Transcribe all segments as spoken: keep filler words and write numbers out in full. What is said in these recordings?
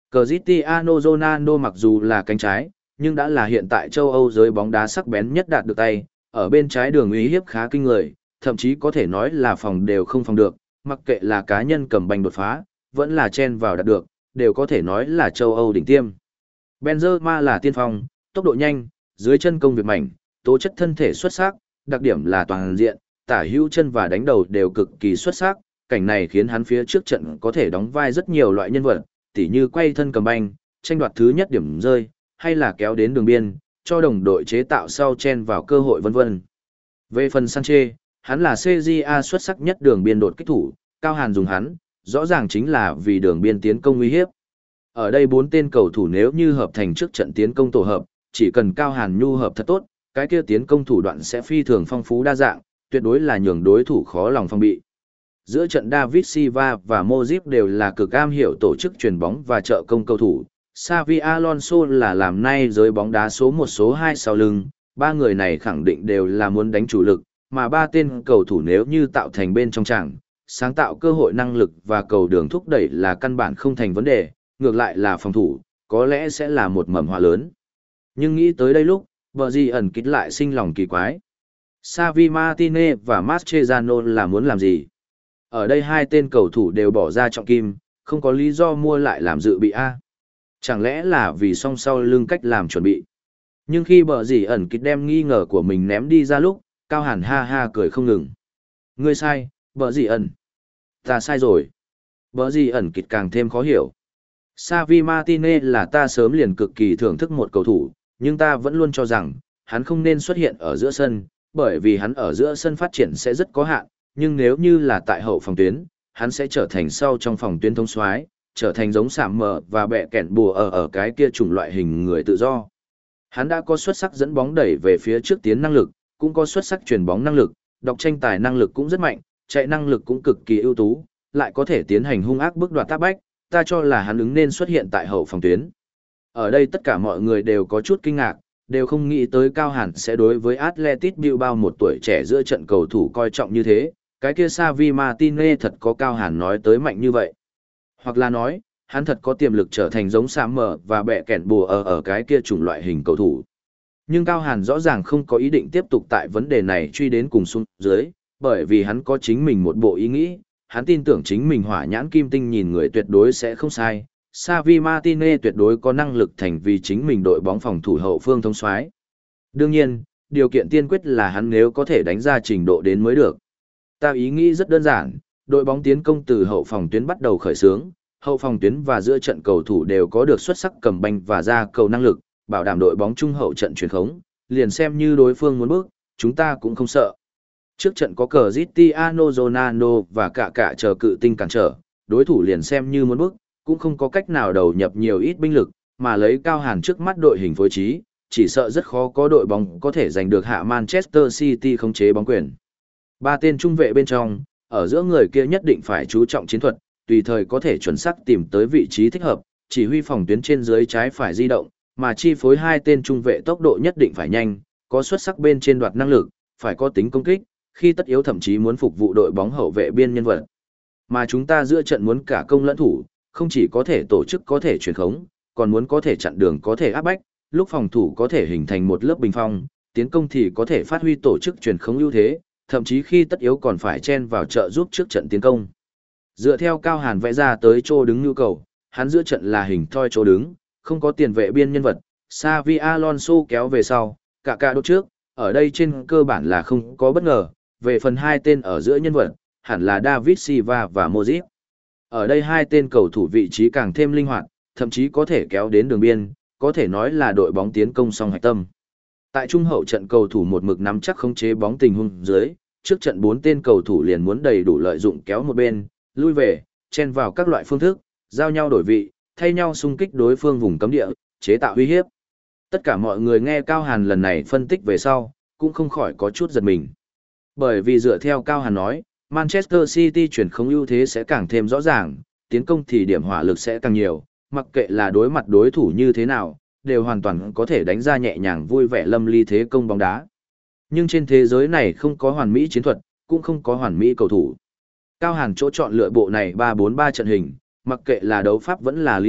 Cristiano Ronaldo mặc dù là cánh trái, nhưng đã là hiện tại châu Âu giới bóng đá sắc bén nhất đạt được tay, ở bên trái đường uy hiếp khá kinh người, thậm chí có thể nói là phòng đều không phòng được, mặc kệ là cá nhân cầm banh đột phá, vẫn là chen vào đạt được, đều có thể nói là châu Âu đỉnh tiêm. Benzema là tiên phong, tốc độ nhanh, dưới chân công việc mạnh, tố chất thân thể xuất sắc, đặc điểm là toàn diện, tả hữu chân và đánh đầu đều cực kỳ xuất sắc, cảnh này khiến hắn phía trước trận có thể đóng vai rất nhiều loại nhân vật, tỉ như quay thân cầm banh, tranh đoạt thứ nhất điểm rơi, hay là kéo đến đường biên, cho đồng đội chế tạo sau chen vào cơ hội vân vân. Về phần Sanchez, hắn là xê giê a xuất sắc nhất đường biên đột kích thủ, Cao Hàn dùng hắn, rõ ràng chính là vì đường biên tiến công uy hiếp. Ở đây bốn tên cầu thủ nếu như hợp thành trước trận tiến công tổ hợp, chỉ cần Cao Hàn nhu hợp thật tốt, cái kia tiến công thủ đoạn sẽ phi thường phong phú đa dạng, tuyệt đối là nhường đối thủ khó lòng phòng bị. Giữa trận David Silva và Modric đều là cực am hiểu tổ chức chuyền bóng và trợ công cầu thủ. Xavi Alonso là làm nay giới bóng đá số một số hai sau lưng, ba người này khẳng định đều là muốn đánh chủ lực, mà ba tên cầu thủ nếu như tạo thành bên trong trận, sáng tạo cơ hội năng lực và cầu đường thúc đẩy là căn bản không thành vấn đề, ngược lại là phòng thủ, có lẽ sẽ là một mầm họa lớn. Nhưng nghĩ tới đây lúc, bờ gì ẩn kít lại sinh lòng kỳ quái. Xavi Martinez và Mascherano là muốn làm gì? Ở đây hai tên cầu thủ đều bỏ ra trọng kim, không có lý do mua lại làm dự bị A. Chẳng lẽ là vì song sau lưng cách làm chuẩn bị? Nhưng khi bờ gì ẩn kít đem nghi ngờ của mình ném đi ra lúc, Cao Hàn ha ha cười không ngừng. Ngươi sai, bờ gì ẩn. Ta sai rồi. Bờ gì ẩn kít càng thêm khó hiểu. Xavi Martinez là ta sớm liền cực kỳ thưởng thức một cầu thủ, nhưng ta vẫn luôn cho rằng, hắn không nên xuất hiện ở giữa sân, bởi vì hắn ở giữa sân phát triển sẽ rất có hạn, nhưng nếu như là tại hậu phòng tuyến, hắn sẽ trở thành sau trong phòng tuyến thông soái, trở thành giống sạm mờ và bẹ kẹn bùa ở ở cái kia chủng loại hình người tự do. Hắn đã có xuất sắc dẫn bóng đẩy về phía trước tiến năng lực, cũng có xuất sắc chuyền bóng năng lực, đọc tranh tài năng lực cũng rất mạnh, chạy năng lực cũng cực kỳ ưu tú, lại có thể tiến hành hung ác bước đoạt tác bách, ta cho là hắn ứng nên xuất hiện tại hậu phòng tuyến. Ở đây tất cả mọi người đều có chút kinh ngạc, đều không nghĩ tới Cao Hàn sẽ đối với Atletico Bilbao một tuổi trẻ giữa trận cầu thủ coi trọng như thế, cái kia Xavi Martinez thật có Cao Hàn nói tới mạnh như vậy. Hoặc là nói, hắn thật có tiềm lực trở thành giống Sam Mở và bẹ kẹn bùa ở ở cái kia chủng loại hình cầu thủ. Nhưng Cao Hàn rõ ràng không có ý định tiếp tục tại vấn đề này truy đến cùng xuống dưới, bởi vì hắn có chính mình một bộ ý nghĩ, hắn tin tưởng chính mình hỏa nhãn kim tinh nhìn người tuyệt đối sẽ không sai. Xavi Martinez tuyệt đối có năng lực thành vì chính mình đội bóng phòng thủ hậu phương thông soái. Đương nhiên, điều kiện tiên quyết là hắn nếu có thể đánh ra trình độ đến mới được. Ta ý nghĩ rất đơn giản, đội bóng tiến công từ hậu phòng tuyến bắt đầu khởi xướng, hậu phòng tuyến và giữa trận cầu thủ đều có được xuất sắc cầm banh và ra cầu năng lực, bảo đảm đội bóng trung hậu trận truyền khống, liền xem như đối phương muốn bước, chúng ta cũng không sợ. Trước trận có Cristiano Ronaldo và cả cả chờ cự tinh cản trở, đối thủ liền xem như muốn bước, cũng không có cách nào đầu nhập nhiều ít binh lực, mà lấy Cao Hàn trước mắt đội hình phối trí, chỉ sợ rất khó có đội bóng có thể giành được hạ Manchester City khống chế bóng quyền. Ba tên trung vệ bên trong, ở giữa người kia nhất định phải chú trọng chiến thuật, tùy thời có thể chuẩn xác tìm tới vị trí thích hợp, chỉ huy phòng tuyến trên dưới trái phải di động, mà chi phối hai tên trung vệ tốc độ nhất định phải nhanh, có xuất sắc bên trên đoạt năng lực, phải có tính công kích, khi tất yếu thậm chí muốn phục vụ đội bóng hậu vệ biên nhân vật. Mà chúng ta giữa trận muốn cả công lẫn thủ, không chỉ có thể tổ chức có thể truyền khống, còn muốn có thể chặn đường có thể áp bách, lúc phòng thủ có thể hình thành một lớp bình phong, tiến công thì có thể phát huy tổ chức truyền khống ưu thế, thậm chí khi tất yếu còn phải chen vào trợ giúp trước trận tiến công. Dựa theo Cao Hàn vẽ ra tới chỗ đứng nhu cầu, hắn giữa trận là hình thoi chỗ đứng, không có tiền vệ biên nhân vật, Xavi Alonso kéo về sau, cả cả đốt trước, ở đây trên cơ bản là không có bất ngờ, về phần hai tên ở giữa nhân vật, hẳn là David Silva và Modric. Ở đây hai tên cầu thủ vị trí càng thêm linh hoạt, thậm chí có thể kéo đến đường biên, có thể nói là đội bóng tiến công song hạch tâm. Tại trung hậu trận cầu thủ một mực nắm chắc khống chế bóng tình huống dưới, trước trận bốn tên cầu thủ liền muốn đầy đủ lợi dụng kéo một bên, lui về, chen vào các loại phương thức, giao nhau đổi vị, thay nhau xung kích đối phương vùng cấm địa, chế tạo uy hiếp. Tất cả mọi người nghe Cao Hàn lần này phân tích về sau, cũng không khỏi có chút giật mình. Bởi vì dựa theo Cao Hàn nói, Manchester City chuyển không ưu thế sẽ càng thêm rõ ràng, tiến công thì điểm hỏa lực sẽ càng nhiều, mặc kệ là đối mặt đối thủ như thế nào, đều hoàn toàn có thể đánh ra nhẹ nhàng vui vẻ lâm ly thế công bóng đá. Nhưng trên thế giới này không có hoàn mỹ chiến thuật, cũng không có hoàn mỹ cầu thủ. Cao Hàn chỗ chọn lựa bộ này ba bốn ba trận hình, mặc kệ là đấu pháp vẫn là lý niệm,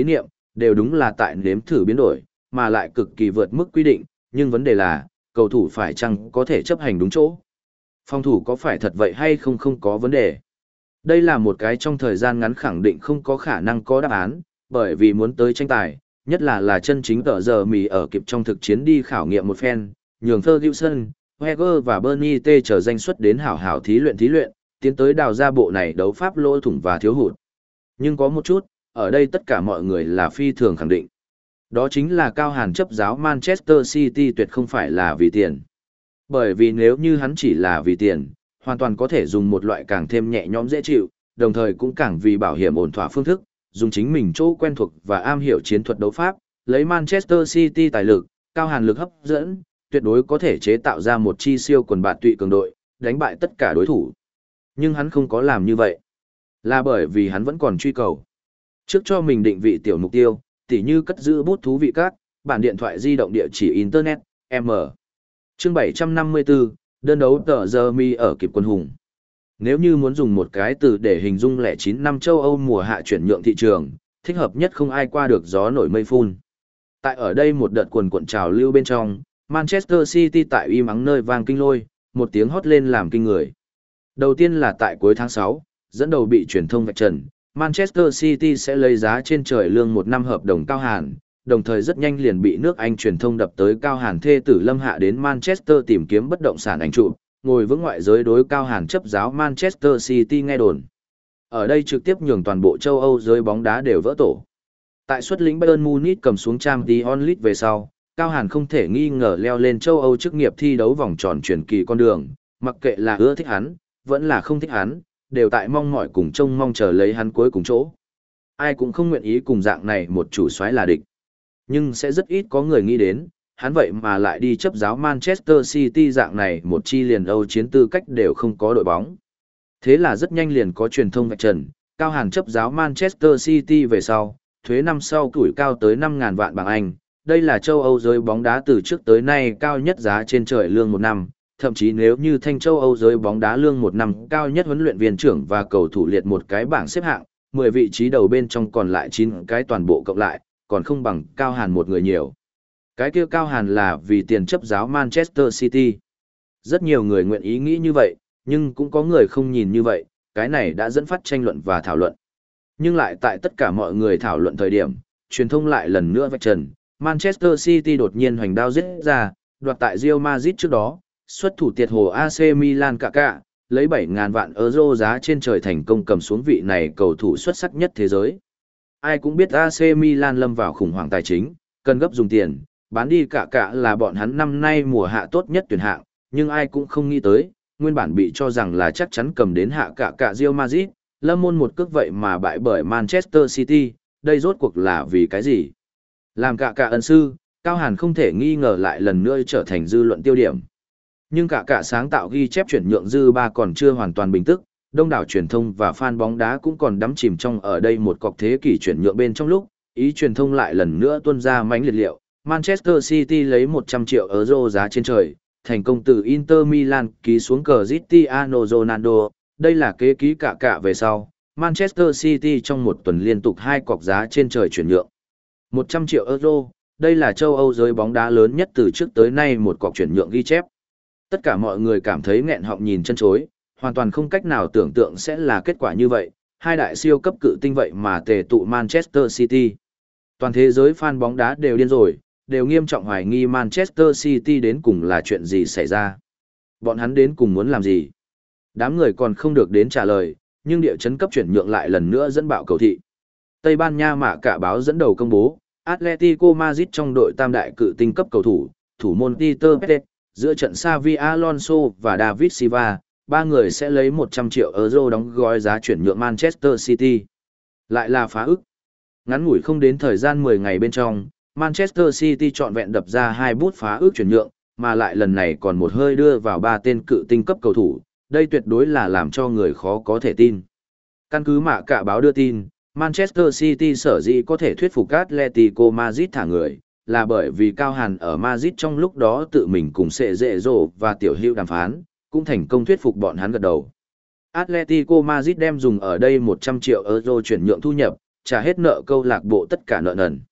đều đúng là tại nếm thử biến đổi, mà lại cực kỳ vượt mức quy định, nhưng vấn đề là, cầu thủ phải chăng có thể chấp hành đúng chỗ. Phòng thủ có phải thật vậy hay không không có vấn đề. Đây là một cái trong thời gian ngắn khẳng định không có khả năng có đáp án, bởi vì muốn tới tranh tài, nhất là là chân chính tờ giờ mì ở kịp trong thực chiến đi khảo nghiệm một phen, nhường Ferguson, Wenger và Bernie T trở danh xuất đến hảo hảo thí luyện thí luyện, tiến tới đào ra bộ này đấu pháp lỗ thủng và thiếu hụt. Nhưng có một chút, ở đây tất cả mọi người là phi thường khẳng định. Đó chính là Cao Hàn chấp giáo Manchester City tuyệt không phải là vì tiền. Bởi vì nếu như hắn chỉ là vì tiền, hoàn toàn có thể dùng một loại càng thêm nhẹ nhõm dễ chịu, đồng thời cũng càng vì bảo hiểm ổn thỏa phương thức, dùng chính mình chỗ quen thuộc và am hiểu chiến thuật đấu pháp, lấy Manchester City tài lực, Cao Hàn lực hấp dẫn, tuyệt đối có thể chế tạo ra một chi siêu quần bạt tụy cường đội, đánh bại tất cả đối thủ. Nhưng hắn không có làm như vậy. Là bởi vì hắn vẫn còn truy cầu. Trước cho mình định vị tiểu mục tiêu, tỉ như cất giữ bút thú vị các, bản điện thoại di động địa chỉ Internet, M. Chương bảy trăm năm mươi tư, đơn đấu tờ giờ mi ở kịp quân hùng. Nếu như muốn dùng một cái từ để hình dung lẻ chín năm châu Âu mùa hạ chuyển nhượng thị trường, thích hợp nhất không ai qua được gió nổi mây phun. Tại ở đây một đợt quần cuộn trào lưu bên trong, Manchester City tại uy mắng nơi vang kinh lôi, một tiếng hót lên làm kinh người. Đầu tiên là tại cuối tháng sáu, dẫn đầu bị truyền thông vạch trần, Manchester City sẽ lấy giá trên trời lương một năm hợp đồng Cao Hàn, đồng thời rất nhanh liền bị nước Anh truyền thông đập tới Cao Hàn thê tử Lâm Hạ đến Manchester tìm kiếm bất động sản ảnh chụp, ngồi vững ngoại giới đối Cao Hàn chấp giáo Manchester City nghe đồn. Ở đây trực tiếp nhường toàn bộ châu Âu giới bóng đá đều vỡ tổ. Tại suất lĩnh Bayern Munich cầm xuống Champions League về sau, Cao Hàn không thể nghi ngờ leo lên châu Âu chức nghiệp thi đấu vòng tròn truyền kỳ con đường, mặc kệ là ưa thích hắn, vẫn là không thích hắn, đều tại mong mỏi cùng trông mong chờ lấy hắn cuối cùng chỗ. Ai cũng không nguyện ý cùng dạng này một chủ soái là địch. Nhưng sẽ rất ít có người nghĩ đến, hắn vậy mà lại đi chấp giáo Manchester City dạng này một chi liền Âu chiến tư cách đều không có đội bóng. Thế là rất nhanh liền có truyền thông vạch trần, Cao Hàn chấp giáo Manchester City về sau, thuế năm sau tuổi cao tới năm nghìn vạn bảng Anh. Đây là châu Âu giới bóng đá từ trước tới nay cao nhất giá trên trời lương một năm, thậm chí nếu như thanh châu Âu giới bóng đá lương một năm cao nhất huấn luyện viên trưởng và cầu thủ liệt một cái bảng xếp hạng, mười vị trí đầu bên trong còn lại chín cái toàn bộ cộng lại, còn không bằng Cao Hàn một người nhiều. Cái kia Cao Hàn là vì tiền chấp giáo Manchester City. Rất nhiều người nguyện ý nghĩ như vậy, nhưng cũng có người không nhìn như vậy, cái này đã dẫn phát tranh luận và thảo luận. Nhưng lại tại tất cả mọi người thảo luận thời điểm, truyền thông lại lần nữa vạch trần, Manchester City đột nhiên hoành đao giết ra, đoạt tại Real Madrid trước đó, xuất thủ tiệt hồ a xê Milan cả cả, lấy bảy nghìn vạn euro giá trên trời thành công cầm xuống vị này cầu thủ xuất sắc nhất thế giới. Ai cũng biết a xê Milan lâm vào khủng hoảng tài chính, cần gấp dùng tiền, bán đi cả cả là bọn hắn năm nay mùa hạ tốt nhất tuyển hạng, nhưng ai cũng không nghĩ tới, nguyên bản bị cho rằng là chắc chắn cầm đến hạ cả cả Real Madrid, lâm môn một cước vậy mà bại bởi Manchester City, đây rốt cuộc là vì cái gì? Làm cả cả ân sư, Cao Hàn không thể nghi ngờ lại lần nữa trở thành dư luận tiêu điểm. Nhưng cả cả sáng tạo ghi chép chuyển nhượng dư ba còn chưa hoàn toàn bình tức, đông đảo truyền thông và fan bóng đá cũng còn đắm chìm trong ở đây một cọc thế kỷ chuyển nhượng bên trong lúc, ý truyền thông lại lần nữa tuôn ra mánh liệt liệu, Manchester City lấy một trăm triệu euro giá trên trời, thành công từ Inter Milan ký xuống Cristiano Ronaldo, đây là kế ký cả cả về sau, Manchester City trong một tuần liên tục hai cọc giá trên trời chuyển nhượng. một trăm triệu euro, đây là châu Âu giới bóng đá lớn nhất từ trước tới nay một cọc chuyển nhượng ghi chép. Tất cả mọi người cảm thấy nghẹn họng nhìn chân chối, hoàn toàn không cách nào tưởng tượng sẽ là kết quả như vậy, hai đại siêu cấp cự tinh vậy mà tề tụ Manchester City. Toàn thế giới fan bóng đá đều điên rồi, đều nghiêm trọng hoài nghi Manchester City đến cùng là chuyện gì xảy ra. Bọn hắn đến cùng muốn làm gì? Đám người còn không được đến trả lời, nhưng địa chấn cấp chuyển nhượng lại lần nữa dẫn bạo cầu thị. Tây Ban Nha mạ cả báo dẫn đầu công bố, Atletico Madrid trong đội tam đại cự tinh cấp cầu thủ, thủ môn Peter Pérez, giữa trận Xavi Alonso và David Silva, ba người sẽ lấy một trăm triệu euro đóng gói giá chuyển nhượng Manchester City. Lại là phá ức. Ngắn ngủi không đến thời gian mười ngày bên trong, Manchester City trọn vẹn đập ra hai bút phá ức chuyển nhượng, mà lại lần này còn một hơi đưa vào ba tên cự tinh cấp cầu thủ, đây tuyệt đối là làm cho người khó có thể tin. Căn cứ mạ cả báo đưa tin, Manchester City sở dĩ có thể thuyết phục Atletico Madrid thả người, là bởi vì Cao Hàn ở Madrid trong lúc đó tự mình cùng Sệ Dệ Dỗ và Tiểu Hữu đàm phán, cũng thành công thuyết phục bọn hắn gật đầu. Atletico Madrid đem dùng ở đây một trăm triệu euro chuyển nhượng thu nhập, trả hết nợ câu lạc bộ tất cả nợ nần.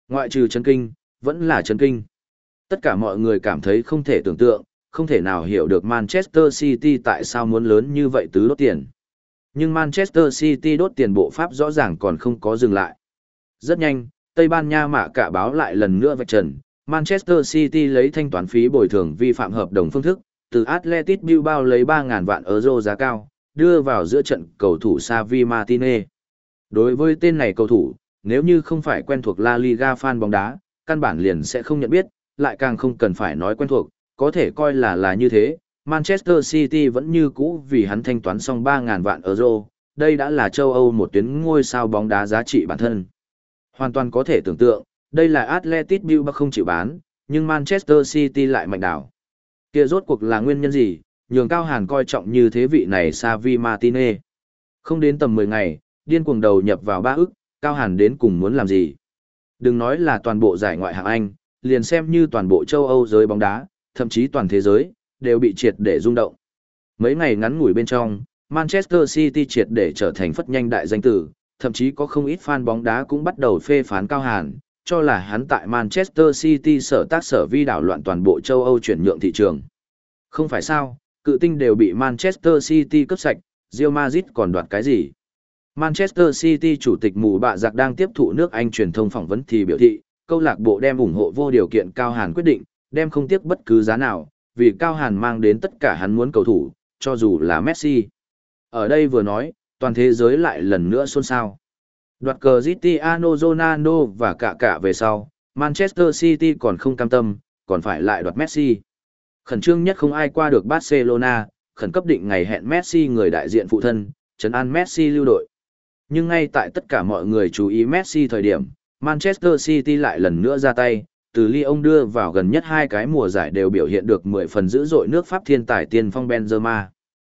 Ngoại trừ chấn kinh, vẫn là chấn kinh. Tất cả mọi người cảm thấy không thể tưởng tượng, không thể nào hiểu được Manchester City tại sao muốn lớn như vậy tứ đốt tiền. Nhưng Manchester City đốt tiền bộ pháp rõ ràng còn không có dừng lại. Rất nhanh, Tây Ban Nha mạ cả báo lại lần nữa vạch trần, Manchester City lấy thanh toán phí bồi thường vi phạm hợp đồng phương thức, từ Athletic Bilbao lấy ba nghìn vạn euro giá cao, đưa vào giữa trận cầu thủ Xavi Martinez. Đối với tên này cầu thủ, nếu như không phải quen thuộc La Liga fan bóng đá, căn bản liền sẽ không nhận biết, lại càng không cần phải nói quen thuộc, có thể coi là là như thế. Manchester City vẫn như cũ vì hắn thanh toán xong ba nghìn vạn euro, đây đã là châu Âu một tuyến ngôi sao bóng đá giá trị bản thân. Hoàn toàn có thể tưởng tượng, đây là Athletic Bilbao không chịu bán, nhưng Manchester City lại mạnh đảo. Kia rốt cuộc là nguyên nhân gì, nhường Cao Hàn coi trọng như thế vị này Xavi Martinez. Không đến tầm mười ngày, điên cuồng đầu nhập vào ba ức, Cao Hàn đến cùng muốn làm gì? Đừng nói là toàn bộ giải ngoại hạng Anh, liền xem như toàn bộ châu Âu giới bóng đá, thậm chí toàn thế giới, đều bị triệt để rung động. Mấy ngày ngắn ngủi bên trong, Manchester City triệt để trở thành phất nhanh đại danh tử, thậm chí có không ít fan bóng đá cũng bắt đầu phê phán Cao Hàn, cho là hắn tại Manchester City sở tác sở vi đảo loạn toàn bộ châu Âu chuyển nhượng thị trường. Không phải sao, cự tinh đều bị Manchester City cướp sạch, Real Madrid còn đoạt cái gì? Manchester City chủ tịch mù bạ giặc đang tiếp thụ nước Anh truyền thông phỏng vấn thì biểu thị, câu lạc bộ đem ủng hộ vô điều kiện Cao Hàn quyết định, đem không tiếc bất cứ giá nào, vì Cao Hàn mang đến tất cả hắn muốn cầu thủ, cho dù là Messi. Ở đây vừa nói, toàn thế giới lại lần nữa xôn xao. Đoạt cờ Cristiano Ronaldo và cả cả về sau, Manchester City còn không cam tâm, còn phải lại đoạt Messi. Khẩn trương nhất không ai qua được Barcelona, khẩn cấp định ngày hẹn Messi người đại diện phụ thân, trấn an Messi lưu đội. Nhưng ngay tại tất cả mọi người chú ý Messi thời điểm, Manchester City lại lần nữa ra tay, từ Lyon đưa vào gần nhất hai cái mùa giải đều biểu hiện được mười phần dữ dội nước Pháp thiên tài tiên phong Benzema.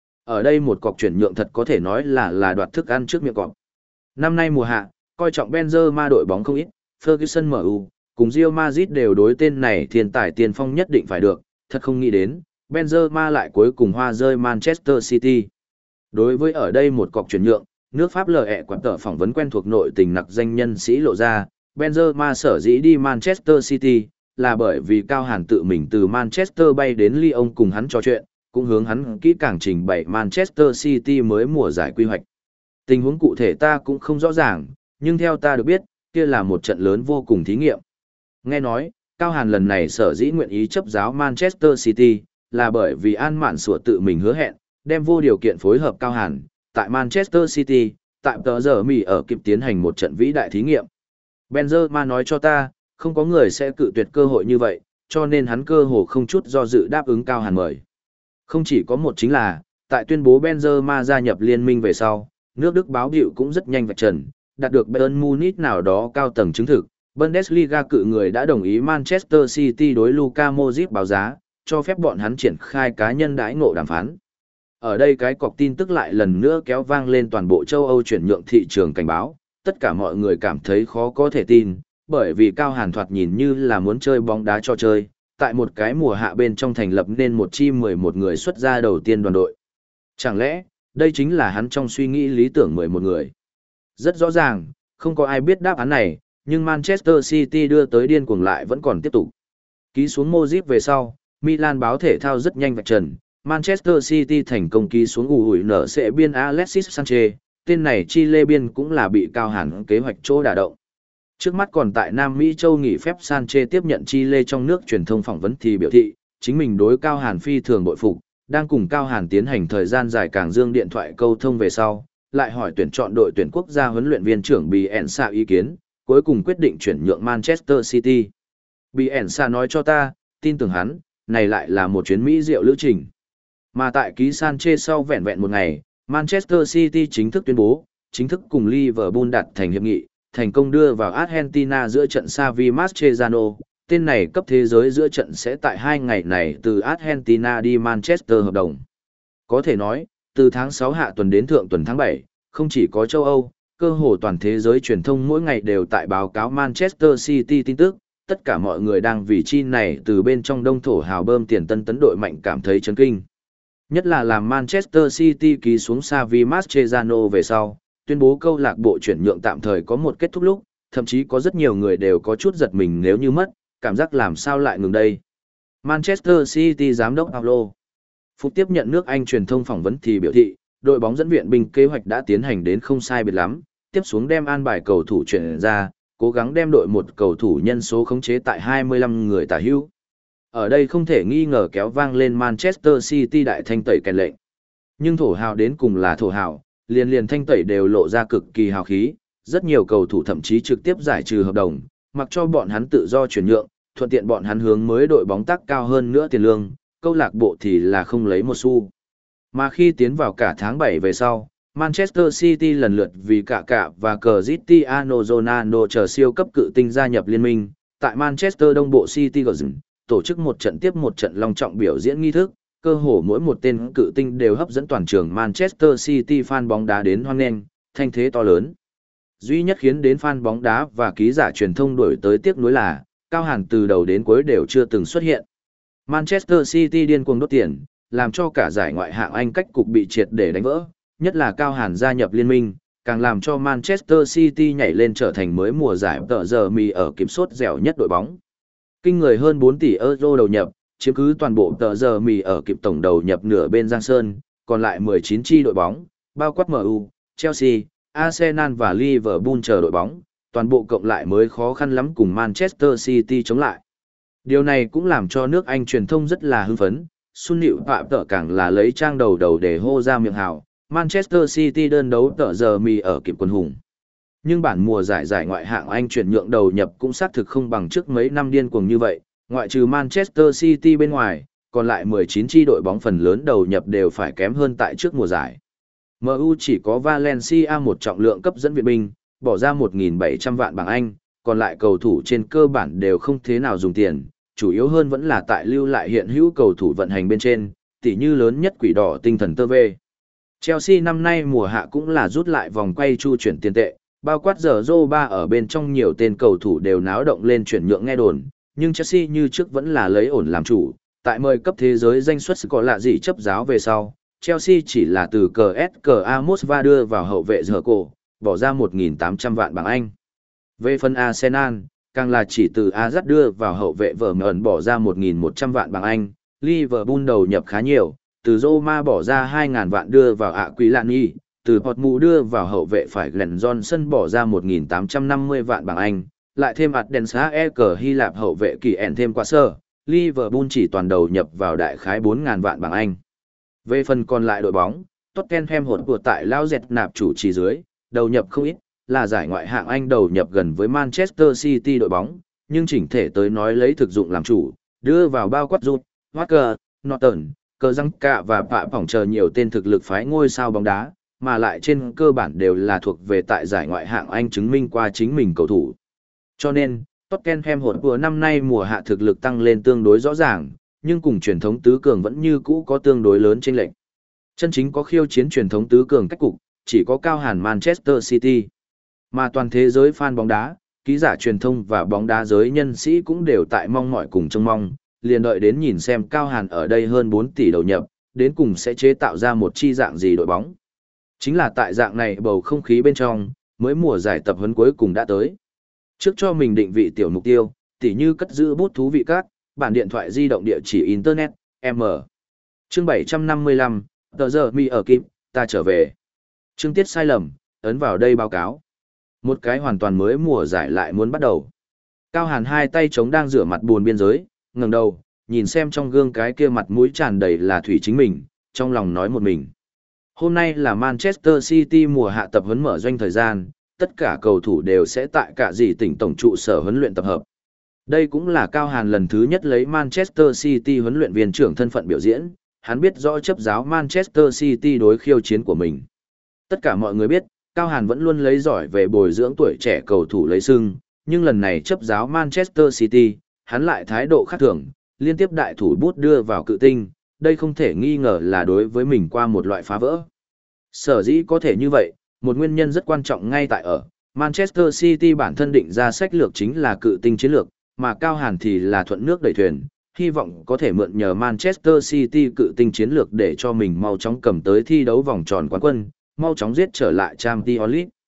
Ở đây một cọc chuyển nhượng thật có thể nói là là đoạt thức ăn trước miệng cọp. Năm nay mùa hạ, coi trọng Benzema đội bóng không ít, Ferguson em u, cùng Real Madrid đều đối tên này thiên tài tiên phong nhất định phải được, thật không nghĩ đến, Benzema lại cuối cùng hoa rơi Manchester City. Đối với ở đây một cọc chuyển nhượng, nước Pháp lờ ẹ quán tờ phỏng vấn quen thuộc nội tình nặc danh nhân sĩ lộ ra, Benzema sở dĩ đi Manchester City, là bởi vì Cao Hàn tự mình từ Manchester bay đến Lyon cùng hắn trò chuyện, cũng hướng hắn kỹ càng trình bày Manchester City mới mùa giải quy hoạch. Tình huống cụ thể ta cũng không rõ ràng, nhưng theo ta được biết, kia là một trận lớn vô cùng thí nghiệm. Nghe nói, Cao Hàn lần này sở dĩ nguyện ý chấp giáo Manchester City, là bởi vì An Mạn Sủa tự mình hứa hẹn, đem vô điều kiện phối hợp Cao Hàn, tại Manchester City, tại tờ giờ Mỹ ở kịp tiến hành một trận vĩ đại thí nghiệm. Benzema nói cho ta, không có người sẽ cự tuyệt cơ hội như vậy, cho nên hắn cơ hồ không chút do dự đáp ứng Cao Hàn mời. Không chỉ có một chính là, tại tuyên bố Benzema gia nhập liên minh về sau, nước Đức báo hiệu cũng rất nhanh vạch trần, đạt được Bayern Munich nào đó cao tầng chứng thực, Bundesliga cự người đã đồng ý Manchester City đối Luka Modric báo giá, cho phép bọn hắn triển khai cá nhân đãi ngộ đàm phán. Ở đây cái cọc tin tức lại lần nữa kéo vang lên toàn bộ châu Âu chuyển nhượng thị trường cảnh báo, tất cả mọi người cảm thấy khó có thể tin, bởi vì Cao Hàn thoạt nhìn như là muốn chơi bóng đá cho chơi, tại một cái mùa hạ bên trong thành lập nên một chi mười một người xuất ra đầu tiên đoàn đội. Chẳng lẽ, đây chính là hắn trong suy nghĩ lý tưởng mười một người? Rất rõ ràng, không có ai biết đáp án này, nhưng Manchester City đưa tới điên cuồng lại vẫn còn tiếp tục. Ký xuống Modric về sau, Milan báo thể thao rất nhanh vạch trần, Manchester City thành công ký xuống ủ hủi nở sẽ biên Alexis Sanchez, tên này Chile biên cũng là bị Cao Hàn kế hoạch chỗ đả động. Trước mắt còn tại Nam Mỹ châu nghỉ phép Sanchez tiếp nhận Chile trong nước truyền thông phỏng vấn thì biểu thị, chính mình đối Cao Hàn phi thường bội phục, đang cùng Cao Hàn tiến hành thời gian dài càng dương điện thoại câu thông về sau, lại hỏi tuyển chọn đội tuyển quốc gia huấn luyện viên trưởng Bielsa ý kiến, cuối cùng quyết định chuyển nhượng Manchester City. Bielsa nói cho ta, tin tưởng hắn, này lại là một chuyến Mỹ diệu lữ trình. Mà tại ký Sanchez sau vẹn vẹn một ngày, Manchester City chính thức tuyên bố, chính thức cùng Liverpool đạt thành hiệp nghị, thành công đưa vào Argentina giữa trận Xavi Mascherano, tên này cấp thế giới giữa trận sẽ tại hai ngày này từ Argentina đi Manchester hợp đồng. Có thể nói, từ tháng sáu hạ tuần đến thượng tuần tháng bảy, không chỉ có châu Âu, cơ hồ toàn thế giới truyền thông mỗi ngày đều tại báo cáo Manchester City tin tức, tất cả mọi người đang vì chi này từ bên trong đông thổ hào bơm tiền tân tấn đội mạnh cảm thấy chấn kinh. Nhất là làm Manchester City ký xuống Xavi Mascherano về sau, tuyên bố câu lạc bộ chuyển nhượng tạm thời có một kết thúc lúc, thậm chí có rất nhiều người đều có chút giật mình nếu như mất, cảm giác làm sao lại ngừng đây. Manchester City giám đốc Paulo Phục tiếp nhận nước Anh truyền thông phỏng vấn thì biểu thị, đội bóng dẫn viện binh kế hoạch đã tiến hành đến không sai biệt lắm, tiếp xuống đem an bài cầu thủ chuyển ra, cố gắng đem đội một cầu thủ nhân số khống chế tại hai mươi lăm người tả hữu. Ở đây không thể nghi ngờ kéo vang lên Manchester City đại thanh tẩy kèn lệnh. Nhưng thổ hào đến cùng là thổ hào, liền liền thanh tẩy đều lộ ra cực kỳ hào khí, rất nhiều cầu thủ thậm chí trực tiếp giải trừ hợp đồng, mặc cho bọn hắn tự do chuyển nhượng, thuận tiện bọn hắn hướng mới đội bóng tác cao hơn nữa tiền lương, câu lạc bộ thì là không lấy một xu. Mà khi tiến vào cả tháng bảy về sau, Manchester City lần lượt vì cả cả và Cristiano Ronaldo chờ siêu cấp cự tinh gia nhập liên minh, tại Manchester Đông Bộ City Garden, tổ chức một trận tiếp một trận long trọng biểu diễn nghi thức, cơ hồ mỗi một tên cự tinh đều hấp dẫn toàn trường Manchester City fan bóng đá đến hoan nghênh, thanh thế to lớn. Duy nhất khiến đến fan bóng đá và ký giả truyền thông đổi tới tiếc nuối là, Cao Hàn từ đầu đến cuối đều chưa từng xuất hiện. Manchester City điên cuồng đốt tiền, làm cho cả giải ngoại hạng Anh cách cục bị triệt để đánh vỡ, nhất là Cao Hàn gia nhập liên minh, càng làm cho Manchester City nhảy lên trở thành mới mùa giải tờ giờ mì ở kiểm soát dẻo nhất đội bóng. Kinh người hơn bốn tỷ euro đầu nhập, chiếm cứ toàn bộ tờ giờ mì ở kịp tổng đầu nhập nửa bên Giang Sơn, còn lại mười chín chi đội bóng, bao quát em u, Chelsea, Arsenal và Liverpool chờ đội bóng, toàn bộ cộng lại mới khó khăn lắm cùng Manchester City chống lại. Điều này cũng làm cho nước Anh truyền thông rất là hưng phấn, Sun Nịu Phạm tợ càng là lấy trang đầu đầu để hô ra miệng hào, Manchester City đơn đấu tờ giờ mì ở kịp quân hùng. Nhưng bản mùa giải giải ngoại hạng Anh chuyển nhượng đầu nhập cũng xác thực không bằng trước mấy năm điên cuồng như vậy, ngoại trừ Manchester City bên ngoài, còn lại mười chín chi đội bóng phần lớn đầu nhập đều phải kém hơn tại trước mùa giải. em u chỉ có Valencia một trọng lượng cấp dẫn viện binh, bỏ ra một nghìn bảy trăm vạn bảng Anh, còn lại cầu thủ trên cơ bản đều không thế nào dùng tiền, chủ yếu hơn vẫn là tại lưu lại hiện hữu cầu thủ vận hành bên trên, tỉ như lớn nhất quỷ đỏ tinh thần tơ vê. Chelsea năm nay mùa hạ cũng là rút lại vòng quay chu chuyển tiền tệ, bao quát giờ Zô ba ở bên trong nhiều tên cầu thủ đều náo động lên chuyển nhượng nghe đồn, nhưng Chelsea như trước vẫn là lấy ổn làm chủ, tại mời cấp thế giới danh suất có lạ gì chấp giáo về sau, Chelsea chỉ là từ cờ ét cờ a Mosva đưa vào hậu vệ giờ cổ, bỏ ra một nghìn tám trăm vạn bảng Anh. Về phần Arsenal, càng là chỉ từ Ajax đưa vào hậu vệ vở mờn bỏ ra một nghìn một trăm vạn bảng Anh, Liverpool đầu nhập khá nhiều, từ Roma bỏ ra hai nghìn vạn đưa vào Aquilani, từ Portmu đưa vào hậu vệ phải Glenn Johnson bỏ ra một nghìn tám trăm năm mươi vạn bảng Anh, lại thêm Adensa E cờ Hy Lạp hậu vệ kỳ ẻn thêm qua sơ, Liverpool chỉ toàn đầu nhập vào đại khái bốn nghìn vạn bảng Anh. Về phần còn lại đội bóng, Tottenham hỗn của tại Lao Dẹt nạp chủ trì dưới, đầu nhập không ít, là giải ngoại hạng Anh đầu nhập gần với Manchester City đội bóng, nhưng chỉnh thể tới nói lấy thực dụng làm chủ, đưa vào bao quát rút, Walker, Norton, Cờ Răng Cạ và Pạ Phỏng chờ nhiều tên thực lực phái ngôi sao bóng đá, mà lại trên cơ bản đều là thuộc về tại giải ngoại hạng Anh chứng minh qua chính mình cầu thủ. Cho nên, Tottenham hỗn của năm nay mùa hạ thực lực tăng lên tương đối rõ ràng, nhưng cùng truyền thống tứ cường vẫn như cũ có tương đối lớn chênh lệch. Chân chính có khiêu chiến truyền thống tứ cường cách cục, chỉ có Cao Hàn Manchester City. Mà toàn thế giới fan bóng đá, ký giả truyền thông và bóng đá giới nhân sĩ cũng đều tại mong mỏi cùng trông mong, liền đợi đến nhìn xem Cao Hàn ở đây hơn bốn tỷ đầu nhập, đến cùng sẽ chế tạo ra một chi dạng gì đội bóng. Chính là tại dạng này bầu không khí bên trong, mới mùa giải tập huấn cuối cùng đã tới. Trước cho mình định vị tiểu mục tiêu, tỉ như cất giữ bút thú vị các, bản điện thoại di động địa chỉ Internet, M. Chương bảy trăm năm mươi lăm, tờ giờ mi ở kịp, ta trở về. Chương tiết sai lầm, ấn vào đây báo cáo. Một cái hoàn toàn mới mùa giải lại muốn bắt đầu. Cao Hàn hai tay chống đang rửa mặt buồn biên giới, ngẩng đầu, nhìn xem trong gương cái kia mặt mũi tràn đầy là thủy chính mình, trong lòng nói một mình. Hôm nay là Manchester City mùa hạ tập huấn mở doanh thời gian, tất cả cầu thủ đều sẽ tại cả gì tỉnh tổng trụ sở huấn luyện tập hợp. Đây cũng là Cao Hàn lần thứ nhất lấy Manchester City huấn luyện viên trưởng thân phận biểu diễn, hắn biết rõ chấp giáo Manchester City đối khiêu chiến của mình. Tất cả mọi người biết, Cao Hàn vẫn luôn lấy giỏi về bồi dưỡng tuổi trẻ cầu thủ lấy sưng, nhưng lần này chấp giáo Manchester City, hắn lại thái độ khác thường, liên tiếp đại thủ bút đưa vào cự tinh, đây không thể nghi ngờ là đối với mình qua một loại phá vỡ. Sở dĩ có thể như vậy, một nguyên nhân rất quan trọng ngay tại ở, Manchester City bản thân định ra sách lược chính là cự tinh chiến lược, mà Cao Hàn thì là thuận nước đẩy thuyền, hy vọng có thể mượn nhờ Manchester City cự tinh chiến lược để cho mình mau chóng cầm tới thi đấu vòng tròn quán quân, mau chóng giết trở lại Champions League.